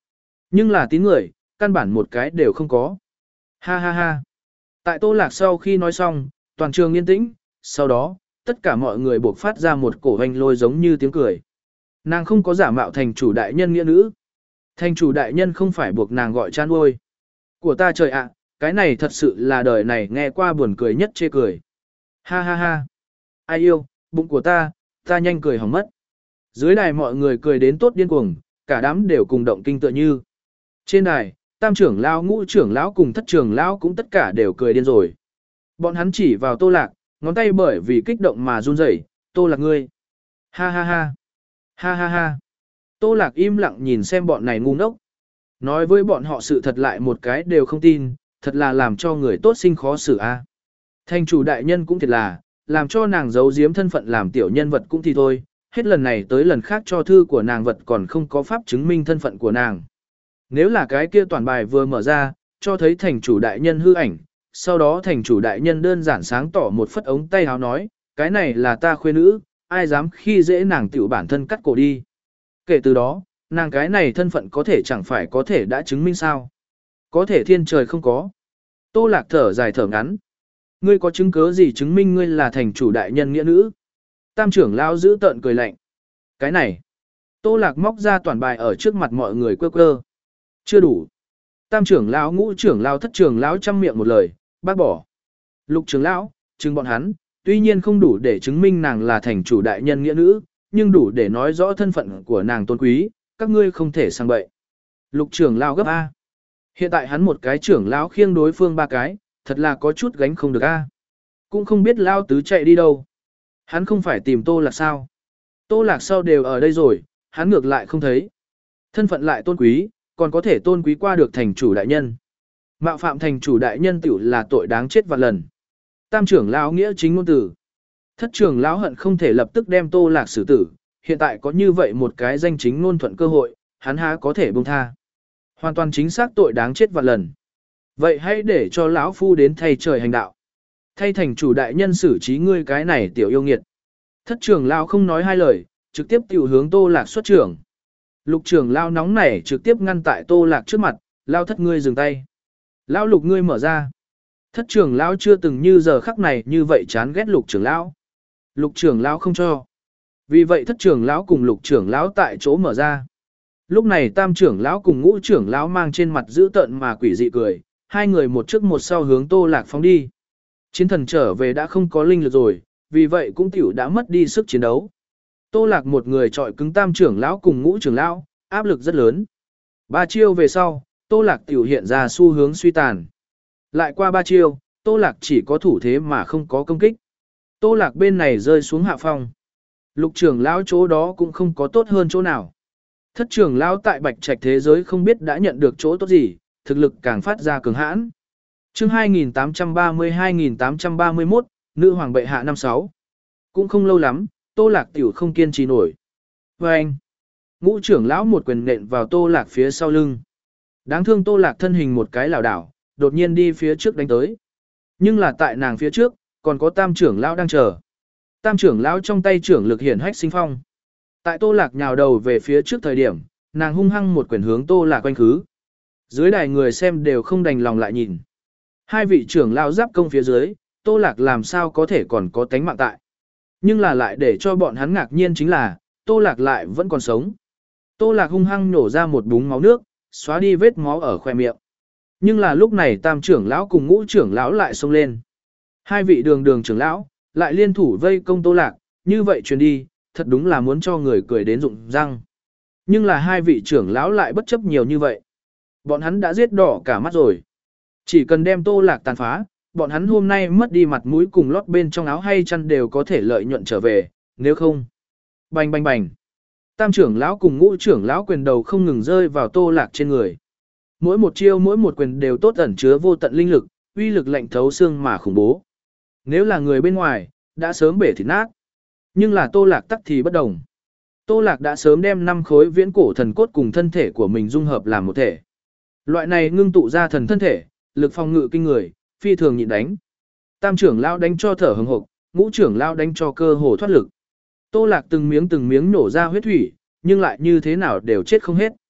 Nhưng là tín người, căn bản một cái đều không có. Ha ha ha. Tại Tô Lạc sau khi nói xong, toàn trường yên tĩnh, sau đó, tất cả mọi người buộc phát ra một cổ hoành lôi giống như tiếng cười. Nàng không có giả mạo thành chủ đại nhân nghĩa nữ. Thành chủ đại nhân không phải buộc nàng gọi chan ôi. Của ta trời ạ, cái này thật sự là đời này nghe qua buồn cười nhất chê cười. Ha ha ha. Ai yêu, bụng của ta, ta nhanh cười hỏng mất. Dưới đài mọi người cười đến tốt điên cuồng, cả đám đều cùng động kinh tựa như. Trên đài, tam trưởng lão, ngũ trưởng lão cùng thất trưởng lão cũng tất cả đều cười điên rồi. Bọn hắn chỉ vào Tô Lạc, ngón tay bởi vì kích động mà run rẩy, Tô Lạc ngươi. Ha ha ha. Ha ha ha. Tô Lạc im lặng nhìn xem bọn này ngu ngốc. Nói với bọn họ sự thật lại một cái đều không tin, thật là làm cho người tốt sinh khó xử a. Thành chủ đại nhân cũng thiệt là, làm cho nàng giấu giếm thân phận làm tiểu nhân vật cũng thì thôi, hết lần này tới lần khác cho thư của nàng vật còn không có pháp chứng minh thân phận của nàng. Nếu là cái kia toàn bài vừa mở ra, cho thấy thành chủ đại nhân hư ảnh, sau đó thành chủ đại nhân đơn giản sáng tỏ một phất ống tay háo nói, cái này là ta khuê nữ, ai dám khi dễ nàng tiểu bản thân cắt cổ đi. Kể từ đó, nàng cái này thân phận có thể chẳng phải có thể đã chứng minh sao. Có thể thiên trời không có. Tô Lạc thở dài thở ngắn. Ngươi có chứng cứ gì chứng minh ngươi là thành chủ đại nhân nghĩa nữ? Tam trưởng lão giữ tợn cười lạnh. Cái này. Tô Lạc móc ra toàn bài ở trước mặt mọi người quơ quơ. Chưa đủ. Tam trưởng lão, ngũ trưởng lão, thất trưởng lão chăm miệng một lời, bác bỏ. Lục trưởng lão, chứng bọn hắn, tuy nhiên không đủ để chứng minh nàng là thành chủ đại nhân nghĩa nữ, nhưng đủ để nói rõ thân phận của nàng tôn quý, các ngươi không thể sang bậy. Lục trưởng lão gấp A. Hiện tại hắn một cái trưởng lão khiêng đối phương ba cái, thật là có chút gánh không được A. Cũng không biết lão tứ chạy đi đâu. Hắn không phải tìm Tô Lạc sao. Tô Lạc sau đều ở đây rồi, hắn ngược lại không thấy. Thân phận lại tôn quý, còn có thể tôn quý qua được thành chủ đại nhân. Mạo phạm thành chủ đại nhân tiểu là tội đáng chết vạn lần. Tam trưởng lão nghĩa chính ngôn tử. Thất trưởng lão hận không thể lập tức đem Tô Lạc xử tử, hiện tại có như vậy một cái danh chính ngôn thuận cơ hội, hắn há có thể buông tha. Hoàn toàn chính xác tội đáng chết vạn lần. Vậy hãy để cho lão phu đến thay trời hành đạo. Thay thành chủ đại nhân xử trí ngươi cái này tiểu yêu nghiệt. Thất trưởng lão không nói hai lời, trực tiếp tiểu hướng Tô Lạc xuất trưởng. Lục trưởng lão nóng nảy trực tiếp ngăn tại Tô Lạc trước mặt, lao thất ngươi dừng tay. Lão lục ngươi mở ra. Thất trưởng lão chưa từng như giờ khắc này như vậy chán ghét lục trưởng lão. Lục trưởng lão không cho. Vì vậy thất trưởng lão cùng lục trưởng lão tại chỗ mở ra. Lúc này tam trưởng lão cùng ngũ trưởng lão mang trên mặt dữ tợn mà quỷ dị cười, hai người một trước một sau hướng Tô Lạc phóng đi. Chiến thần trở về đã không có linh lực rồi, vì vậy cũng tiểu đã mất đi sức chiến đấu. Tô Lạc một người trọi cứng tam trưởng lão cùng ngũ trưởng lão, áp lực rất lớn. Ba chiêu về sau, Tô Lạc tiểu hiện ra xu hướng suy tàn. Lại qua ba chiêu, Tô Lạc chỉ có thủ thế mà không có công kích. Tô Lạc bên này rơi xuống hạ phong. Lục trưởng lão chỗ đó cũng không có tốt hơn chỗ nào. Thất trưởng lão tại Bạch Trạch thế giới không biết đã nhận được chỗ tốt gì, thực lực càng phát ra cường hãn. Chương hai nghìn tám trăm ba mươi hai nghìn tám trăm ba mươi mốt, Nữ hoàng bệ hạ năm sáu. Cũng không lâu lắm, Tô Lạc tiểu không kiên trì nổi. Và anh, ngũ trưởng lão một quyền nện vào Tô Lạc phía sau lưng. Đáng thương Tô Lạc thân hình một cái lảo đảo, đột nhiên đi phía trước đánh tới. Nhưng là tại nàng phía trước, còn có tam trưởng lão đang chờ. Tam trưởng lão trong tay trưởng lực hiển hách sinh phong. Tại Tô Lạc nhào đầu về phía trước thời điểm, nàng hung hăng một quyền hướng Tô Lạc quanh khứ. Dưới đài người xem đều không đành lòng lại nhìn. Hai vị trưởng lão giáp công phía dưới, Tô Lạc làm sao có thể còn có tánh mạng tại. Nhưng là lại để cho bọn hắn ngạc nhiên chính là, Tô Lạc lại vẫn còn sống. Tô Lạc hung hăng nổ ra một búng máu nước, xóa đi vết máu ở khoe miệng. Nhưng là lúc này tam trưởng lão cùng ngũ trưởng lão lại xông lên. Hai vị đường đường trưởng lão, lại liên thủ vây công Tô Lạc, như vậy truyền đi, thật đúng là muốn cho người cười đến rụng răng. Nhưng là hai vị trưởng lão lại bất chấp nhiều như vậy. Bọn hắn đã giết đỏ cả mắt rồi. Chỉ cần đem Tô Lạc tàn phá, bọn hắn hôm nay mất đi mặt mũi cùng lót bên trong áo hay chăn đều có thể lợi nhuận trở về, nếu không. Bành bành bành. Tam trưởng lão cùng ngũ trưởng lão quyền đầu không ngừng rơi vào Tô Lạc trên người. Mỗi một chiêu mỗi một quyền đều tốt ẩn chứa vô tận linh lực, uy lực lạnh thấu xương mà khủng bố. Nếu là người bên ngoài, đã sớm bể thịt nát. Nhưng là Tô Lạc tắc thì bất đồng. Tô Lạc đã sớm đem năm khối viễn cổ thần cốt cùng thân thể của mình dung hợp làm một thể. Loại này ngưng tụ ra thần thân thể, lực phòng ngự kinh người, phi thường nhịn đánh. Tam trưởng lão đánh cho thở hừng hực, ngũ trưởng lão đánh cho cơ hồ thoát lực. Tô Lạc từng miếng từng miếng nổ ra huyết thủy, nhưng lại như thế nào đều chết không hết.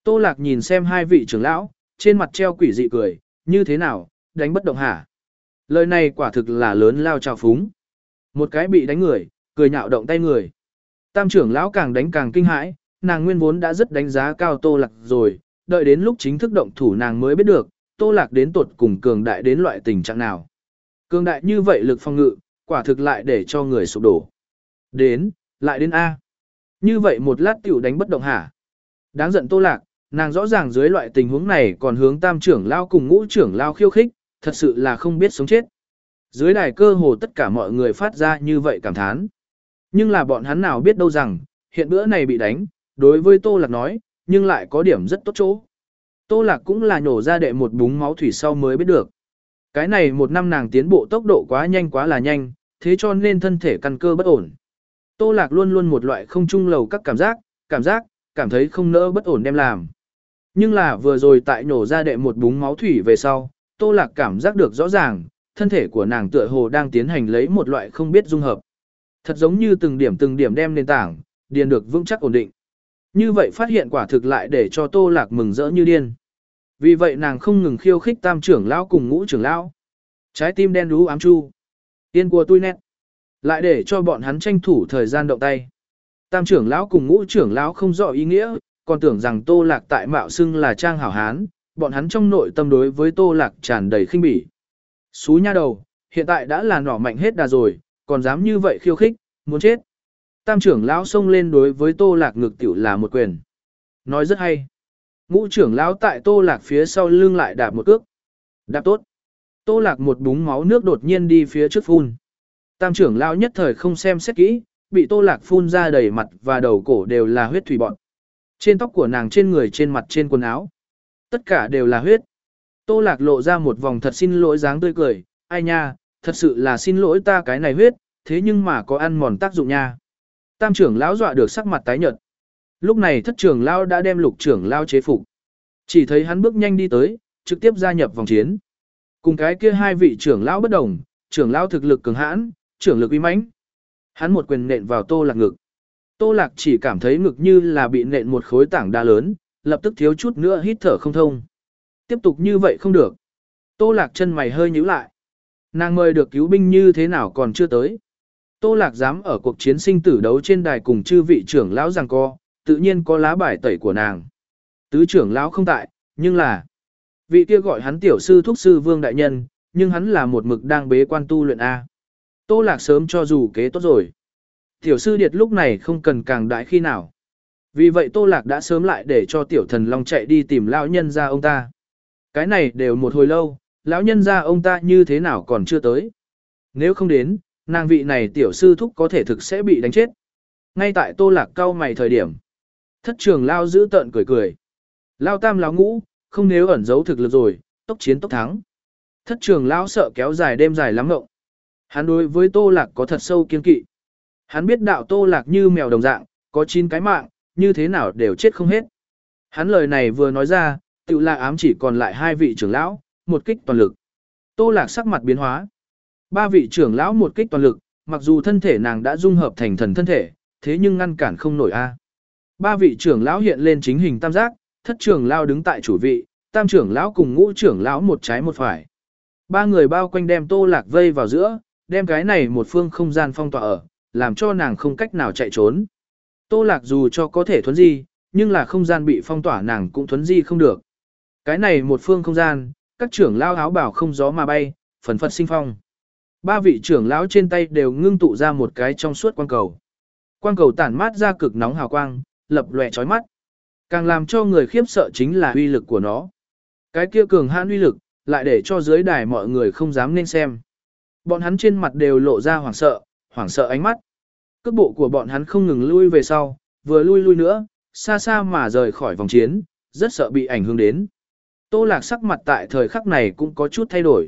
Tô Lạc nhìn xem hai vị trưởng lão, trên mặt treo quỷ dị cười, như thế nào, đánh bất động hả? Lời này quả thực là lớn lao trào phúng. Một cái bị đánh người, cười nhạo động tay người. Tam trưởng lão càng đánh càng kinh hãi, nàng nguyên vốn đã rất đánh giá cao Tô Lạc rồi, đợi đến lúc chính thức động thủ nàng mới biết được, Tô Lạc đến tuột cùng cường đại đến loại tình trạng nào. Cường đại như vậy lực phòng ngự, quả thực lại để cho người sụp đổ. Đến, lại đến A. Như vậy một lát tiểu đánh bất động hả? Đáng giận Tô Lạc, nàng rõ ràng dưới loại tình huống này còn hướng tam trưởng lao cùng ngũ trưởng lao khiêu khích, thật sự là không biết sống chết. Dưới đài cơ hồ tất cả mọi người phát ra như vậy cảm thán. Nhưng là bọn hắn nào biết đâu rằng, hiện bữa này bị đánh, đối với Tô Lạc nói, nhưng lại có điểm rất tốt chỗ. Tô Lạc cũng là nhổ ra đệ một búng máu thủy sau mới biết được. Cái này một năm nàng tiến bộ tốc độ quá nhanh quá là nhanh, thế cho nên thân thể căn cơ bất ổn. Tô Lạc luôn luôn một loại không trung lầu các cảm giác, cảm giác, cảm thấy không nỡ bất ổn đem làm. Nhưng là vừa rồi tại nhổ ra đệ một búng máu thủy về sau, Tô Lạc cảm giác được rõ ràng, thân thể của nàng tựa hồ đang tiến hành lấy một loại không biết dung hợp. Thật giống như từng điểm từng điểm đem nền tảng, điền được vững chắc ổn định. Như vậy phát hiện quả thực lại để cho Tô Lạc mừng rỡ như điên. Vì vậy nàng không ngừng khiêu khích tam trưởng lão cùng ngũ trưởng lão. Trái tim đen đú ám chu. Tiên của tôi nét. Lại để cho bọn hắn tranh thủ thời gian động tay. Tam trưởng lão cùng ngũ trưởng lão không rõ ý nghĩa, còn tưởng rằng Tô Lạc tại mạo xưng là trang hảo hán, bọn hắn trong nội tâm đối với Tô Lạc tràn đầy khinh bỉ. Xú nha đầu, hiện tại đã là nỏ mạnh hết đà rồi, còn dám như vậy khiêu khích, muốn chết. Tam trưởng lão xông lên đối với Tô Lạc ngực tiểu là một quyền. Nói rất hay. Ngũ trưởng lão tại Tô Lạc phía sau lưng lại đạp một cước. Đạp tốt. Tô Lạc một búng máu nước đột nhiên đi phía trước phun. Tam trưởng lão nhất thời không xem xét kỹ, bị Tô Lạc phun ra đầy mặt và đầu cổ đều là huyết thủy bọn. Trên tóc của nàng, trên người, trên mặt, trên quần áo. Tất cả đều là huyết. Tô Lạc lộ ra một vòng thật xin lỗi dáng tươi cười. Ai nha, thật sự là xin lỗi ta cái này huyết, thế nhưng mà có ăn mòn tác dụng nha. Tam trưởng lão dọa được sắc mặt tái nhợt. Lúc này thất trưởng lão đã đem lục trưởng lão chế phục. Chỉ thấy hắn bước nhanh đi tới, trực tiếp gia nhập vòng chiến. Cùng cái kia hai vị trưởng lão bất đồng, trưởng lão thực lực cường hãn, trưởng lực uy mãnh. Hắn một quyền nện vào Tô Lạc ngực. Tô Lạc chỉ cảm thấy ngực như là bị nện một khối tảng đá lớn, lập tức thiếu chút nữa hít thở không thông. Tiếp tục như vậy không được. Tô Lạc chân mày hơi nhíu lại. Nàng mời được cứu binh như thế nào còn chưa tới. Tô Lạc dám ở cuộc chiến sinh tử đấu trên đài cùng chư vị trưởng lão giằng co, tự nhiên có lá bài tẩy của nàng. Tứ trưởng lão không tại, nhưng là vị kia gọi hắn tiểu sư thúc sư Vương đại nhân, nhưng hắn là một mực đang bế quan tu luyện a. Tô Lạc sớm cho dù kế tốt rồi. Tiểu sư điệt lúc này không cần càng đại khi nào. Vì vậy Tô Lạc đã sớm lại để cho tiểu thần long chạy đi tìm lão nhân gia ông ta. Cái này đều một hồi lâu, lão nhân gia ông ta như thế nào còn chưa tới. Nếu không đến, nàng vị này tiểu sư thúc có thể thực sẽ bị đánh chết. Ngay tại Tô Lạc cau mày thời điểm. Thất trưởng lao giữ tợn cười cười. Lao tam lão ngũ, không nếu ẩn giấu thực lực rồi, tốc chiến tốc thắng. Thất trưởng lão sợ kéo dài đêm dài lắm ngộng. Hắn đối với Tô Lạc có thật sâu kiên kỵ. Hắn biết đạo Tô Lạc như mèo đồng dạng, có chín cái mạng, như thế nào đều chết không hết. Hắn lời này vừa nói ra, tự là ám chỉ còn lại hai vị trưởng lão, một kích toàn lực. Tô Lạc sắc mặt biến hóa. Ba vị trưởng lão một kích toàn lực, mặc dù thân thể nàng đã dung hợp thành thần thân thể, thế nhưng ngăn cản không nổi a. Ba vị trưởng lão hiện lên chính hình tam giác, thất trưởng lão đứng tại chủ vị, tam trưởng lão cùng ngũ trưởng lão một trái một phải. Ba người bao quanh đem Tô Lạc vây vào giữa, đem cái này một phương không gian phong tỏa ở, làm cho nàng không cách nào chạy trốn. Tô Lạc dù cho có thể thuấn di, nhưng là không gian bị phong tỏa nàng cũng thuấn di không được. Cái này một phương không gian, các trưởng lão áo bảo không gió mà bay, phần phật sinh phong. Ba vị trưởng lão trên tay đều ngưng tụ ra một cái trong suốt quang cầu. Quang cầu tản mát ra cực nóng hào quang, lập lòe chói mắt. Càng làm cho người khiếp sợ chính là uy lực của nó. Cái kia cường hãn uy lực, lại để cho dưới đài mọi người không dám nên xem. Bọn hắn trên mặt đều lộ ra hoảng sợ, hoảng sợ ánh mắt. Cước bộ của bọn hắn không ngừng lui về sau, vừa lui lui nữa, xa xa mà rời khỏi vòng chiến, rất sợ bị ảnh hưởng đến. Tô Lạc sắc mặt tại thời khắc này cũng có chút thay đổi.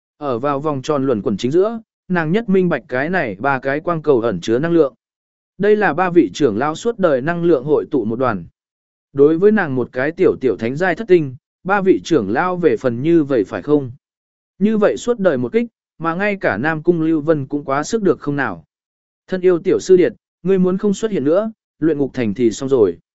Ở vào vòng tròn luẩn quẩn chính giữa, nàng nhất minh bạch cái này ba cái quang cầu ẩn chứa năng lượng. Đây là ba vị trưởng lão suốt đời năng lượng hội tụ một đoàn. Đối với nàng một cái tiểu tiểu thánh giai thất tinh, ba vị trưởng lão về phần như vậy phải không? Như vậy suốt đời một kích, mà ngay cả Nam Cung Lưu Vân cũng quá sức được không nào. Thân yêu tiểu sư điệt, ngươi muốn không xuất hiện nữa, luyện ngục thành thì xong rồi.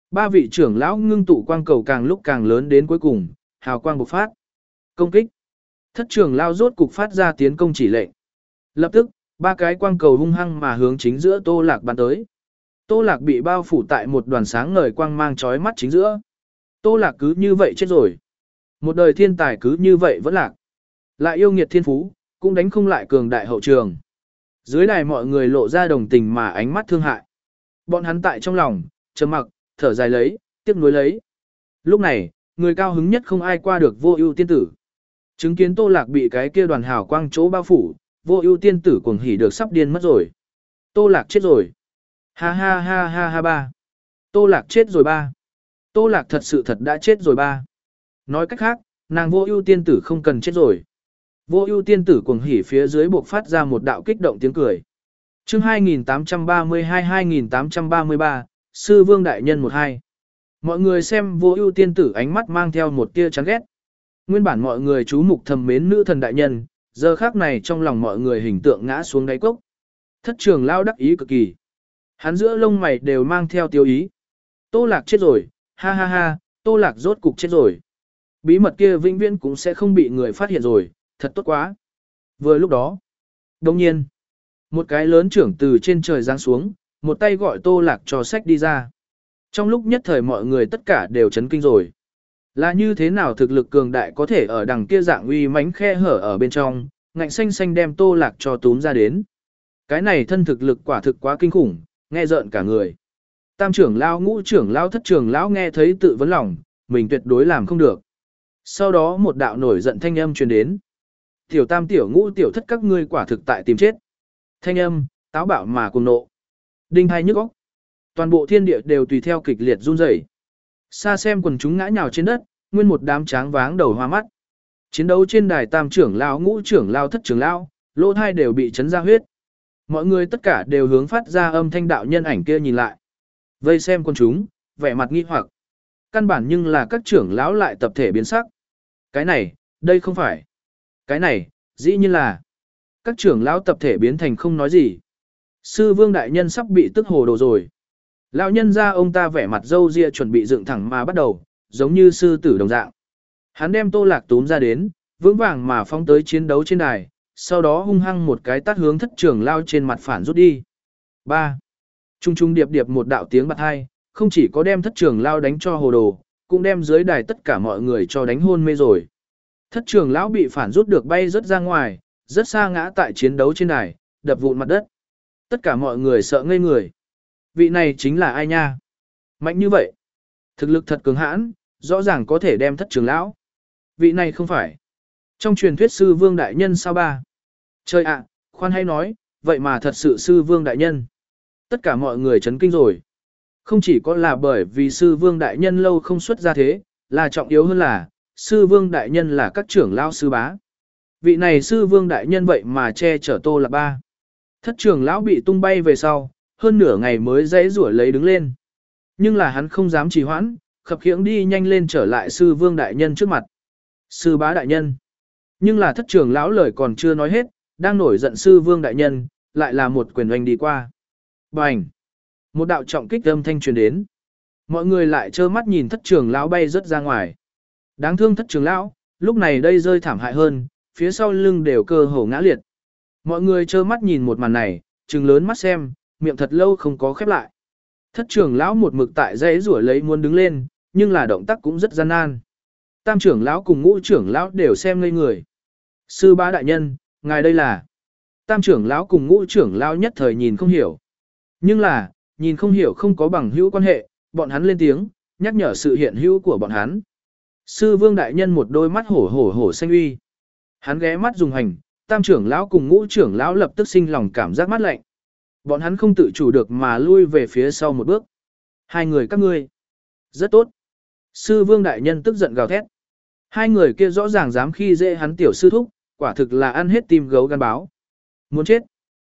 Ba vị trưởng lão ngưng tụ quang cầu càng lúc càng lớn đến cuối cùng, hào quang bộc phát. Công kích. Thất trưởng lão rốt cục phát ra tiến công chỉ lệnh. Lập tức, ba cái quang cầu hung hăng mà hướng chính giữa Tô Lạc bắn tới. Tô Lạc bị bao phủ tại một đoàn sáng ngời quang mang chói mắt chính giữa. Tô Lạc cứ như vậy chết rồi. Một đời thiên tài cứ như vậy vẫn lạc. Lại yêu nghiệt thiên phú, cũng đánh không lại cường đại hậu trường. Dưới đài mọi người lộ ra đồng tình mà ánh mắt thương hại. Bọn hắn tại trong lòng, trầm mặc, thở dài lấy, tiếc nuối lấy. Lúc này, người cao hứng nhất không ai qua được Vô Ưu tiên tử. Chứng kiến Tô Lạc bị cái kia đoàn hào quang chỗ bao phủ, Vô Ưu tiên tử cuồng hỉ được sắp điên mất rồi. Tô Lạc chết rồi. Ha ha ha ha ha ba. Tô Lạc chết rồi ba. Tô Lạc thật sự thật đã chết rồi ba. Nói cách khác, nàng Vô Ưu tiên tử không cần chết rồi. Vô Ưu tiên tử cuồng hỉ phía dưới buộc phát ra một đạo kích động tiếng cười. Chương hai nghìn tám trăm ba mươi hai hai nghìn tám trăm ba mươi ba, Sư Vương đại nhân một hai. Mọi người xem Vô Ưu tiên tử ánh mắt mang theo một tia chán ghét. Nguyên bản mọi người chú mục thầm mến nữ thần đại nhân, giờ khắc này trong lòng mọi người hình tượng ngã xuống đáy cốc. Thất trưởng lão đắc ý cực kỳ. Hắn giữa lông mày đều mang theo tiêu ý. Tô Lạc chết rồi, ha ha ha, Tô Lạc rốt cục chết rồi. Bí mật kia vĩnh viễn cũng sẽ không bị người phát hiện rồi, thật tốt quá. Vừa lúc đó, đồng nhiên, một cái lớn trưởng từ trên trời giáng xuống, một tay gọi Tô Lạc cho sách đi ra. Trong lúc nhất thời mọi người tất cả đều chấn kinh rồi. Là như thế nào thực lực cường đại có thể ở đằng kia dạng uy mãnh khe hở ở bên trong, ngạnh xanh xanh đem Tô Lạc cho túm ra đến. Cái này thân thực lực quả thực quá kinh khủng, nghe rợn cả người. Tam trưởng lão, ngũ trưởng lão, thất trưởng lão nghe thấy tự vấn lòng, mình tuyệt đối làm không được. Sau đó một đạo nổi giận thanh âm truyền đến. Tiểu tam tiểu ngũ tiểu thất các ngươi quả thực tại tìm chết. Thanh âm, táo bạo mà cuồng nộ. Đinh hai nhức óc. Toàn bộ thiên địa đều tùy theo kịch liệt run rẩy. Xa xem quần chúng ngã nhào trên đất, nguyên một đám tráng váng đầu hoa mắt. Chiến đấu trên đài tam trưởng lão, ngũ trưởng lão, thất trưởng lão, lỗ thai đều bị chấn ra huyết. Mọi người tất cả đều hướng phát ra âm thanh đạo nhân ảnh kia nhìn lại. Vây xem quần chúng, vẻ mặt nghi hoặc. Căn bản nhưng là các trưởng lão lại tập thể biến sắc. Cái này, đây không phải. Cái này, dĩ nhiên là. Các trưởng lão tập thể biến thành không nói gì. Sư Vương đại nhân sắp bị tức hồ đồ rồi. Lão nhân ra ông ta vẻ mặt râu ria chuẩn bị dựng thẳng mà bắt đầu, giống như sư tử đồng dạng. Hắn đem Tô Lạc túm ra đến, vững vàng mà phóng tới chiến đấu trên đài, sau đó hung hăng một cái tát hướng thất trưởng lao trên mặt phản rút đi. ba. Trung trung điệp điệp một đạo tiếng bật hai, không chỉ có đem thất trưởng lao đánh cho hồ đồ, cũng đem dưới đài tất cả mọi người cho đánh hôn mê rồi. Thất trưởng lão bị phản rút được bay rất ra ngoài, rất xa ngã tại chiến đấu trên đài, đập vụn mặt đất. Tất cả mọi người sợ ngây người. Vị này chính là ai nha? Mạnh như vậy. Thực lực thật cường hãn, rõ ràng có thể đem thất trưởng lão. Vị này không phải. Trong truyền thuyết sư vương đại nhân sao ba? Trời ạ, khoan hay nói, vậy mà thật sự sư vương đại nhân. Tất cả mọi người chấn kinh rồi. Không chỉ có là bởi vì sư vương đại nhân lâu không xuất ra thế, là trọng yếu hơn là, sư vương đại nhân là các trưởng lão sư bá. Vị này sư vương đại nhân vậy mà che chở Tô Lạc ba. Thất trưởng lão bị tung bay về sau, hơn nửa ngày mới dãy rủa lấy đứng lên. Nhưng là hắn không dám trì hoãn, khập khiễng đi nhanh lên trở lại sư vương đại nhân trước mặt. Sư bá đại nhân. Nhưng là thất trưởng lão lời còn chưa nói hết, đang nổi giận sư vương đại nhân, lại là một quyền oanh đi qua. Bành! Một đạo trọng kích âm thanh truyền đến. Mọi người lại trơ mắt nhìn thất trưởng lão bay rất ra ngoài. Đáng thương thất trưởng lão, lúc này đây rơi thảm hại hơn, phía sau lưng đều cơ hồ ngã liệt. Mọi người trơ mắt nhìn một màn này, trừng lớn mắt xem, miệng thật lâu không có khép lại. Thất trưởng lão một mực tại dãy rủa lấy muốn đứng lên, nhưng là động tác cũng rất gian nan. Tam trưởng lão cùng ngũ trưởng lão đều xem ngây người. Sư bá đại nhân, ngài đây là. Tam trưởng lão cùng ngũ trưởng lão nhất thời nhìn không hiểu. Nhưng là, nhìn không hiểu không có bằng hữu quan hệ, bọn hắn lên tiếng, nhắc nhở sự hiện hữu của bọn hắn. Sư vương đại nhân một đôi mắt hổ hổ hổ xanh uy. Hắn ghé mắt dùng hành, tam trưởng lão cùng ngũ trưởng lão lập tức sinh lòng cảm giác mát lạnh. Bọn hắn không tự chủ được mà lui về phía sau một bước. Hai người các ngươi. Rất tốt. Sư vương đại nhân tức giận gào thét. Hai người kia rõ ràng dám khi dễ hắn tiểu sư thúc, quả thực là ăn hết tim gấu gan báo. Muốn chết.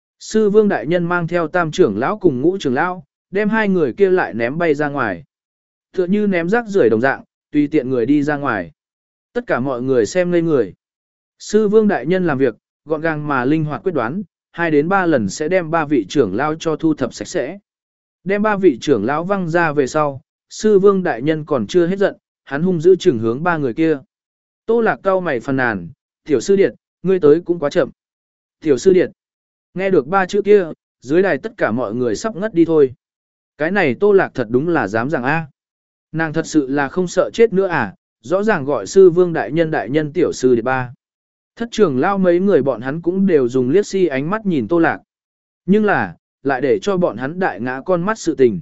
Sư vương đại nhân mang theo tam trưởng lão cùng ngũ trưởng lão, đem hai người kia lại ném bay ra ngoài. Tựa như ném rác rưởi đồng dạng, tùy tiện người đi ra ngoài. Tất cả mọi người xem ngây người. Sư vương đại nhân làm việc, gọn gàng mà linh hoạt quyết đoán, hai đến ba lần sẽ đem ba vị trưởng lão cho thu thập sạch sẽ. Đem ba vị trưởng lão văng ra về sau, sư vương đại nhân còn chưa hết giận, hắn hung dữ chừng hướng ba người kia. Tô Lạc cau mày phàn nàn, tiểu sư điệt, ngươi tới cũng quá chậm. Tiểu sư điệt, nghe được ba chữ kia, dưới đài tất cả mọi người sắp ngất đi thôi. Cái này Tô Lạc thật đúng là dám rằng a. Nàng thật sự là không sợ chết nữa à, rõ ràng gọi sư vương đại nhân đại nhân tiểu sư điệt ba. Thất trưởng lao mấy người bọn hắn cũng đều dùng liếc si ánh mắt nhìn Tô Lạc. Nhưng là, lại để cho bọn hắn đại ngã con mắt sự tình.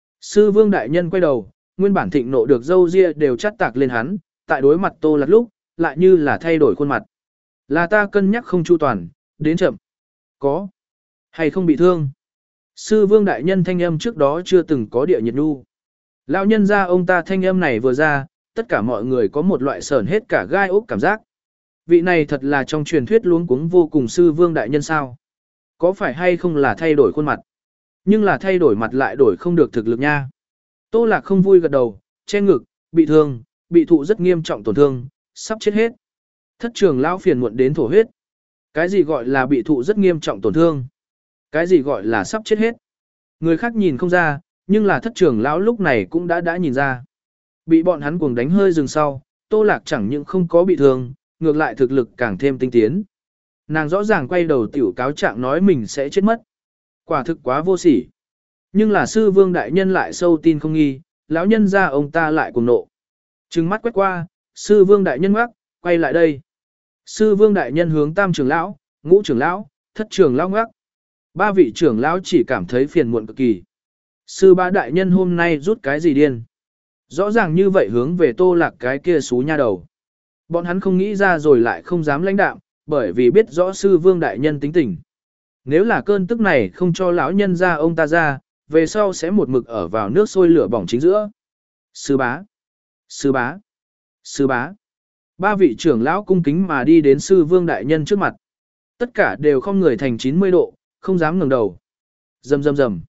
Sư vương đại nhân quay đầu, nguyên bản thịnh nộ được dâu ria đều chắt tạc lên hắn, tại đối mặt Tô Lạc lúc, lại như là thay đổi khuôn mặt. Là ta cân nhắc không chu toàn, đến chậm. Có. Hay không bị thương. Sư vương đại nhân thanh âm trước đó chưa từng có địa nhiệt nu. Lão nhân ra ông ta thanh âm này vừa ra, tất cả mọi người có một loại sởn hết cả gai ốc cảm giác. Vị này thật là trong truyền thuyết luống cuống vô cùng sư vương đại nhân sao. Có phải hay không là thay đổi khuôn mặt? Nhưng là thay đổi mặt lại đổi không được thực lực nha. Tô Lạc không vui gật đầu, che ngực, bị thương, bị thụ rất nghiêm trọng tổn thương, sắp chết hết. Thất trưởng lão phiền muộn đến thổ huyết. Cái gì gọi là bị thụ rất nghiêm trọng tổn thương? Cái gì gọi là sắp chết hết? Người khác nhìn không ra, nhưng là thất trưởng lão lúc này cũng đã đã nhìn ra. Bị bọn hắn cuồng đánh hơi dừng sau, Tô Lạc chẳng những không có bị thương, ngược lại thực lực càng thêm tinh tiến. Nàng rõ ràng quay đầu tiểu cáo trạng nói mình sẽ chết mất. Quả thực quá vô sỉ. Nhưng là sư vương đại nhân lại sâu tin không nghi, lão nhân ra ông ta lại cuồng nộ. Trừng mắt quét qua, sư vương đại nhân ngoắc, quay lại đây. Sư vương đại nhân hướng tam trưởng lão, ngũ trưởng lão, thất trưởng lão ngoắc. Ba vị trưởng lão chỉ cảm thấy phiền muộn cực kỳ. Sư ba đại nhân hôm nay rút cái gì điên? Rõ ràng như vậy hướng về Tô Lạc cái kia xú nha đầu. Bọn hắn không nghĩ ra rồi lại không dám lãnh đạm, bởi vì biết rõ sư vương đại nhân tính tình. Nếu là cơn tức này không cho lão nhân ra ông ta ra, về sau sẽ một mực ở vào nước sôi lửa bỏng chính giữa. Sư bá, sư bá, sư bá. Ba vị trưởng lão cung kính mà đi đến sư vương đại nhân trước mặt. Tất cả đều không người thành chín mươi độ, không dám ngẩng đầu. Rầm rầm rầm.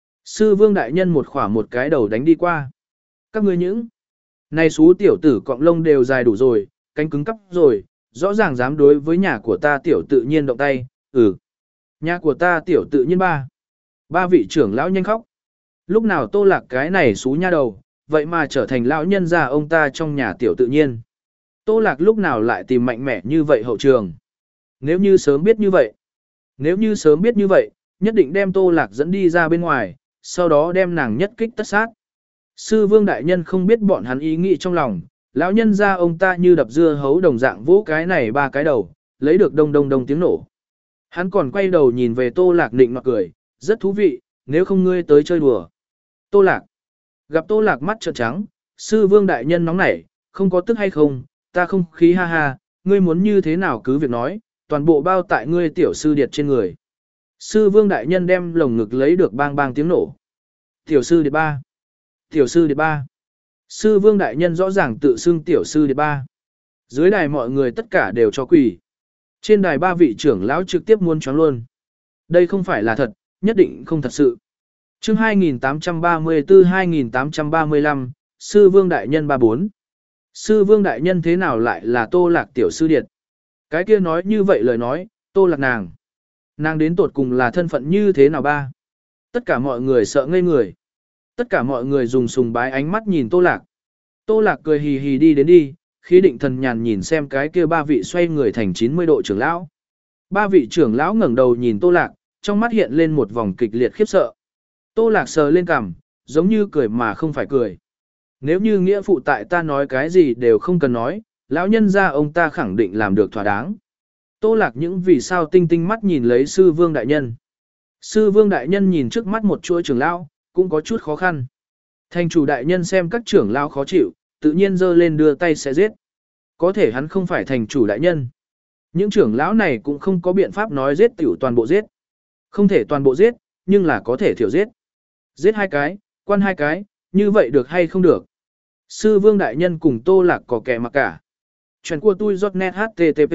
Sư vương đại nhân một khỏa một cái đầu đánh đi qua. Các ngươi những này xú tiểu tử cọng lông đều dài đủ rồi, cánh cứng cắp rồi, rõ ràng dám đối với nhà của ta tiểu tự nhiên động tay, ừ. Nhà của ta tiểu tự nhiên ba. Ba vị trưởng lão nhanh khóc. Lúc nào Tô Lạc cái này xú nha đầu, vậy mà trở thành lão nhân gia ông ta trong nhà tiểu tự nhiên. Tô Lạc lúc nào lại tìm mạnh mẽ như vậy hậu trường. Nếu như sớm biết như vậy, nếu như sớm biết như vậy, nhất định đem Tô Lạc dẫn đi ra bên ngoài, sau đó đem nàng nhất kích tất sát. Sư vương đại nhân không biết bọn hắn ý nghĩ trong lòng, lão nhân gia ông ta như đập dưa hấu đồng dạng vỗ cái này ba cái đầu, lấy được đông đông đông tiếng nổ. Hắn còn quay đầu nhìn về Tô Lạc nịnh nọt cười, rất thú vị, nếu không ngươi tới chơi đùa. Tô Lạc. Gặp Tô Lạc mắt trợn trắng, sư vương đại nhân nóng nảy, không có tức hay không, ta không khí ha ha, ngươi muốn như thế nào cứ việc nói, toàn bộ bao tại ngươi tiểu sư điệt trên người. Sư vương đại nhân đem lồng ngực lấy được bang bang tiếng nổ. Tiểu sư điệt ba. Tiểu sư điệt ba. Sư vương đại nhân rõ ràng tự xưng tiểu sư điệt ba. Dưới đài mọi người tất cả đều cho quỳ. Trên đài ba vị trưởng lão trực tiếp muốn choáng luôn. Đây không phải là thật, nhất định không thật sự. Chương hai nghìn tám trăm ba mươi tư đến hai nghìn tám trăm ba mươi lăm, Sư Vương Đại Nhân ba bốn. Sư Vương Đại Nhân thế nào lại là Tô Lạc tiểu sư điệt? Cái kia nói như vậy lời nói, Tô Lạc nàng. Nàng đến tột cùng là thân phận như thế nào ba? Tất cả mọi người sợ ngây người. Tất cả mọi người dùng sùng bái ánh mắt nhìn Tô Lạc. Tô Lạc cười hì hì đi đến đi, khí định thần nhàn nhìn xem cái kia ba vị xoay người thành chín mươi độ trưởng lão. Ba vị trưởng lão ngẩng đầu nhìn Tô Lạc, trong mắt hiện lên một vòng kịch liệt khiếp sợ. Tô Lạc sờ lên cằm, giống như cười mà không phải cười. Nếu như nghĩa phụ tại ta nói cái gì đều không cần nói, lão nhân gia ông ta khẳng định làm được thỏa đáng. Tô Lạc những vì sao tinh tinh mắt nhìn lấy sư vương đại nhân. Sư vương đại nhân nhìn trước mắt một chuỗi trưởng lão, cũng có chút khó khăn. Thành chủ đại nhân xem các trưởng lão khó chịu, tự nhiên giơ lên đưa tay sẽ giết. Có thể hắn không phải thành chủ đại nhân. Những trưởng lão này cũng không có biện pháp nói giết tiểu toàn bộ giết. Không thể toàn bộ giết, nhưng là có thể thiểu giết. Giết hai cái, quan hai cái, như vậy được hay không được. Sư vương đại nhân cùng Tô Lạc có kẻ mặc cả. Chuyện của tôi giọt net http.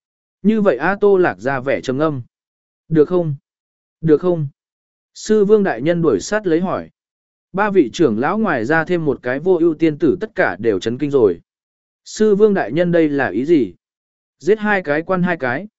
Như vậy A Tô Lạc ra vẻ trầm âm. Được không? Được không? Sư vương đại nhân đuổi sát lấy hỏi. Ba vị trưởng lão ngoài ra thêm một cái vô ưu tiên tử tất cả đều chấn kinh rồi. Sư vương đại nhân đây là ý gì? Giết hai cái quan hai cái.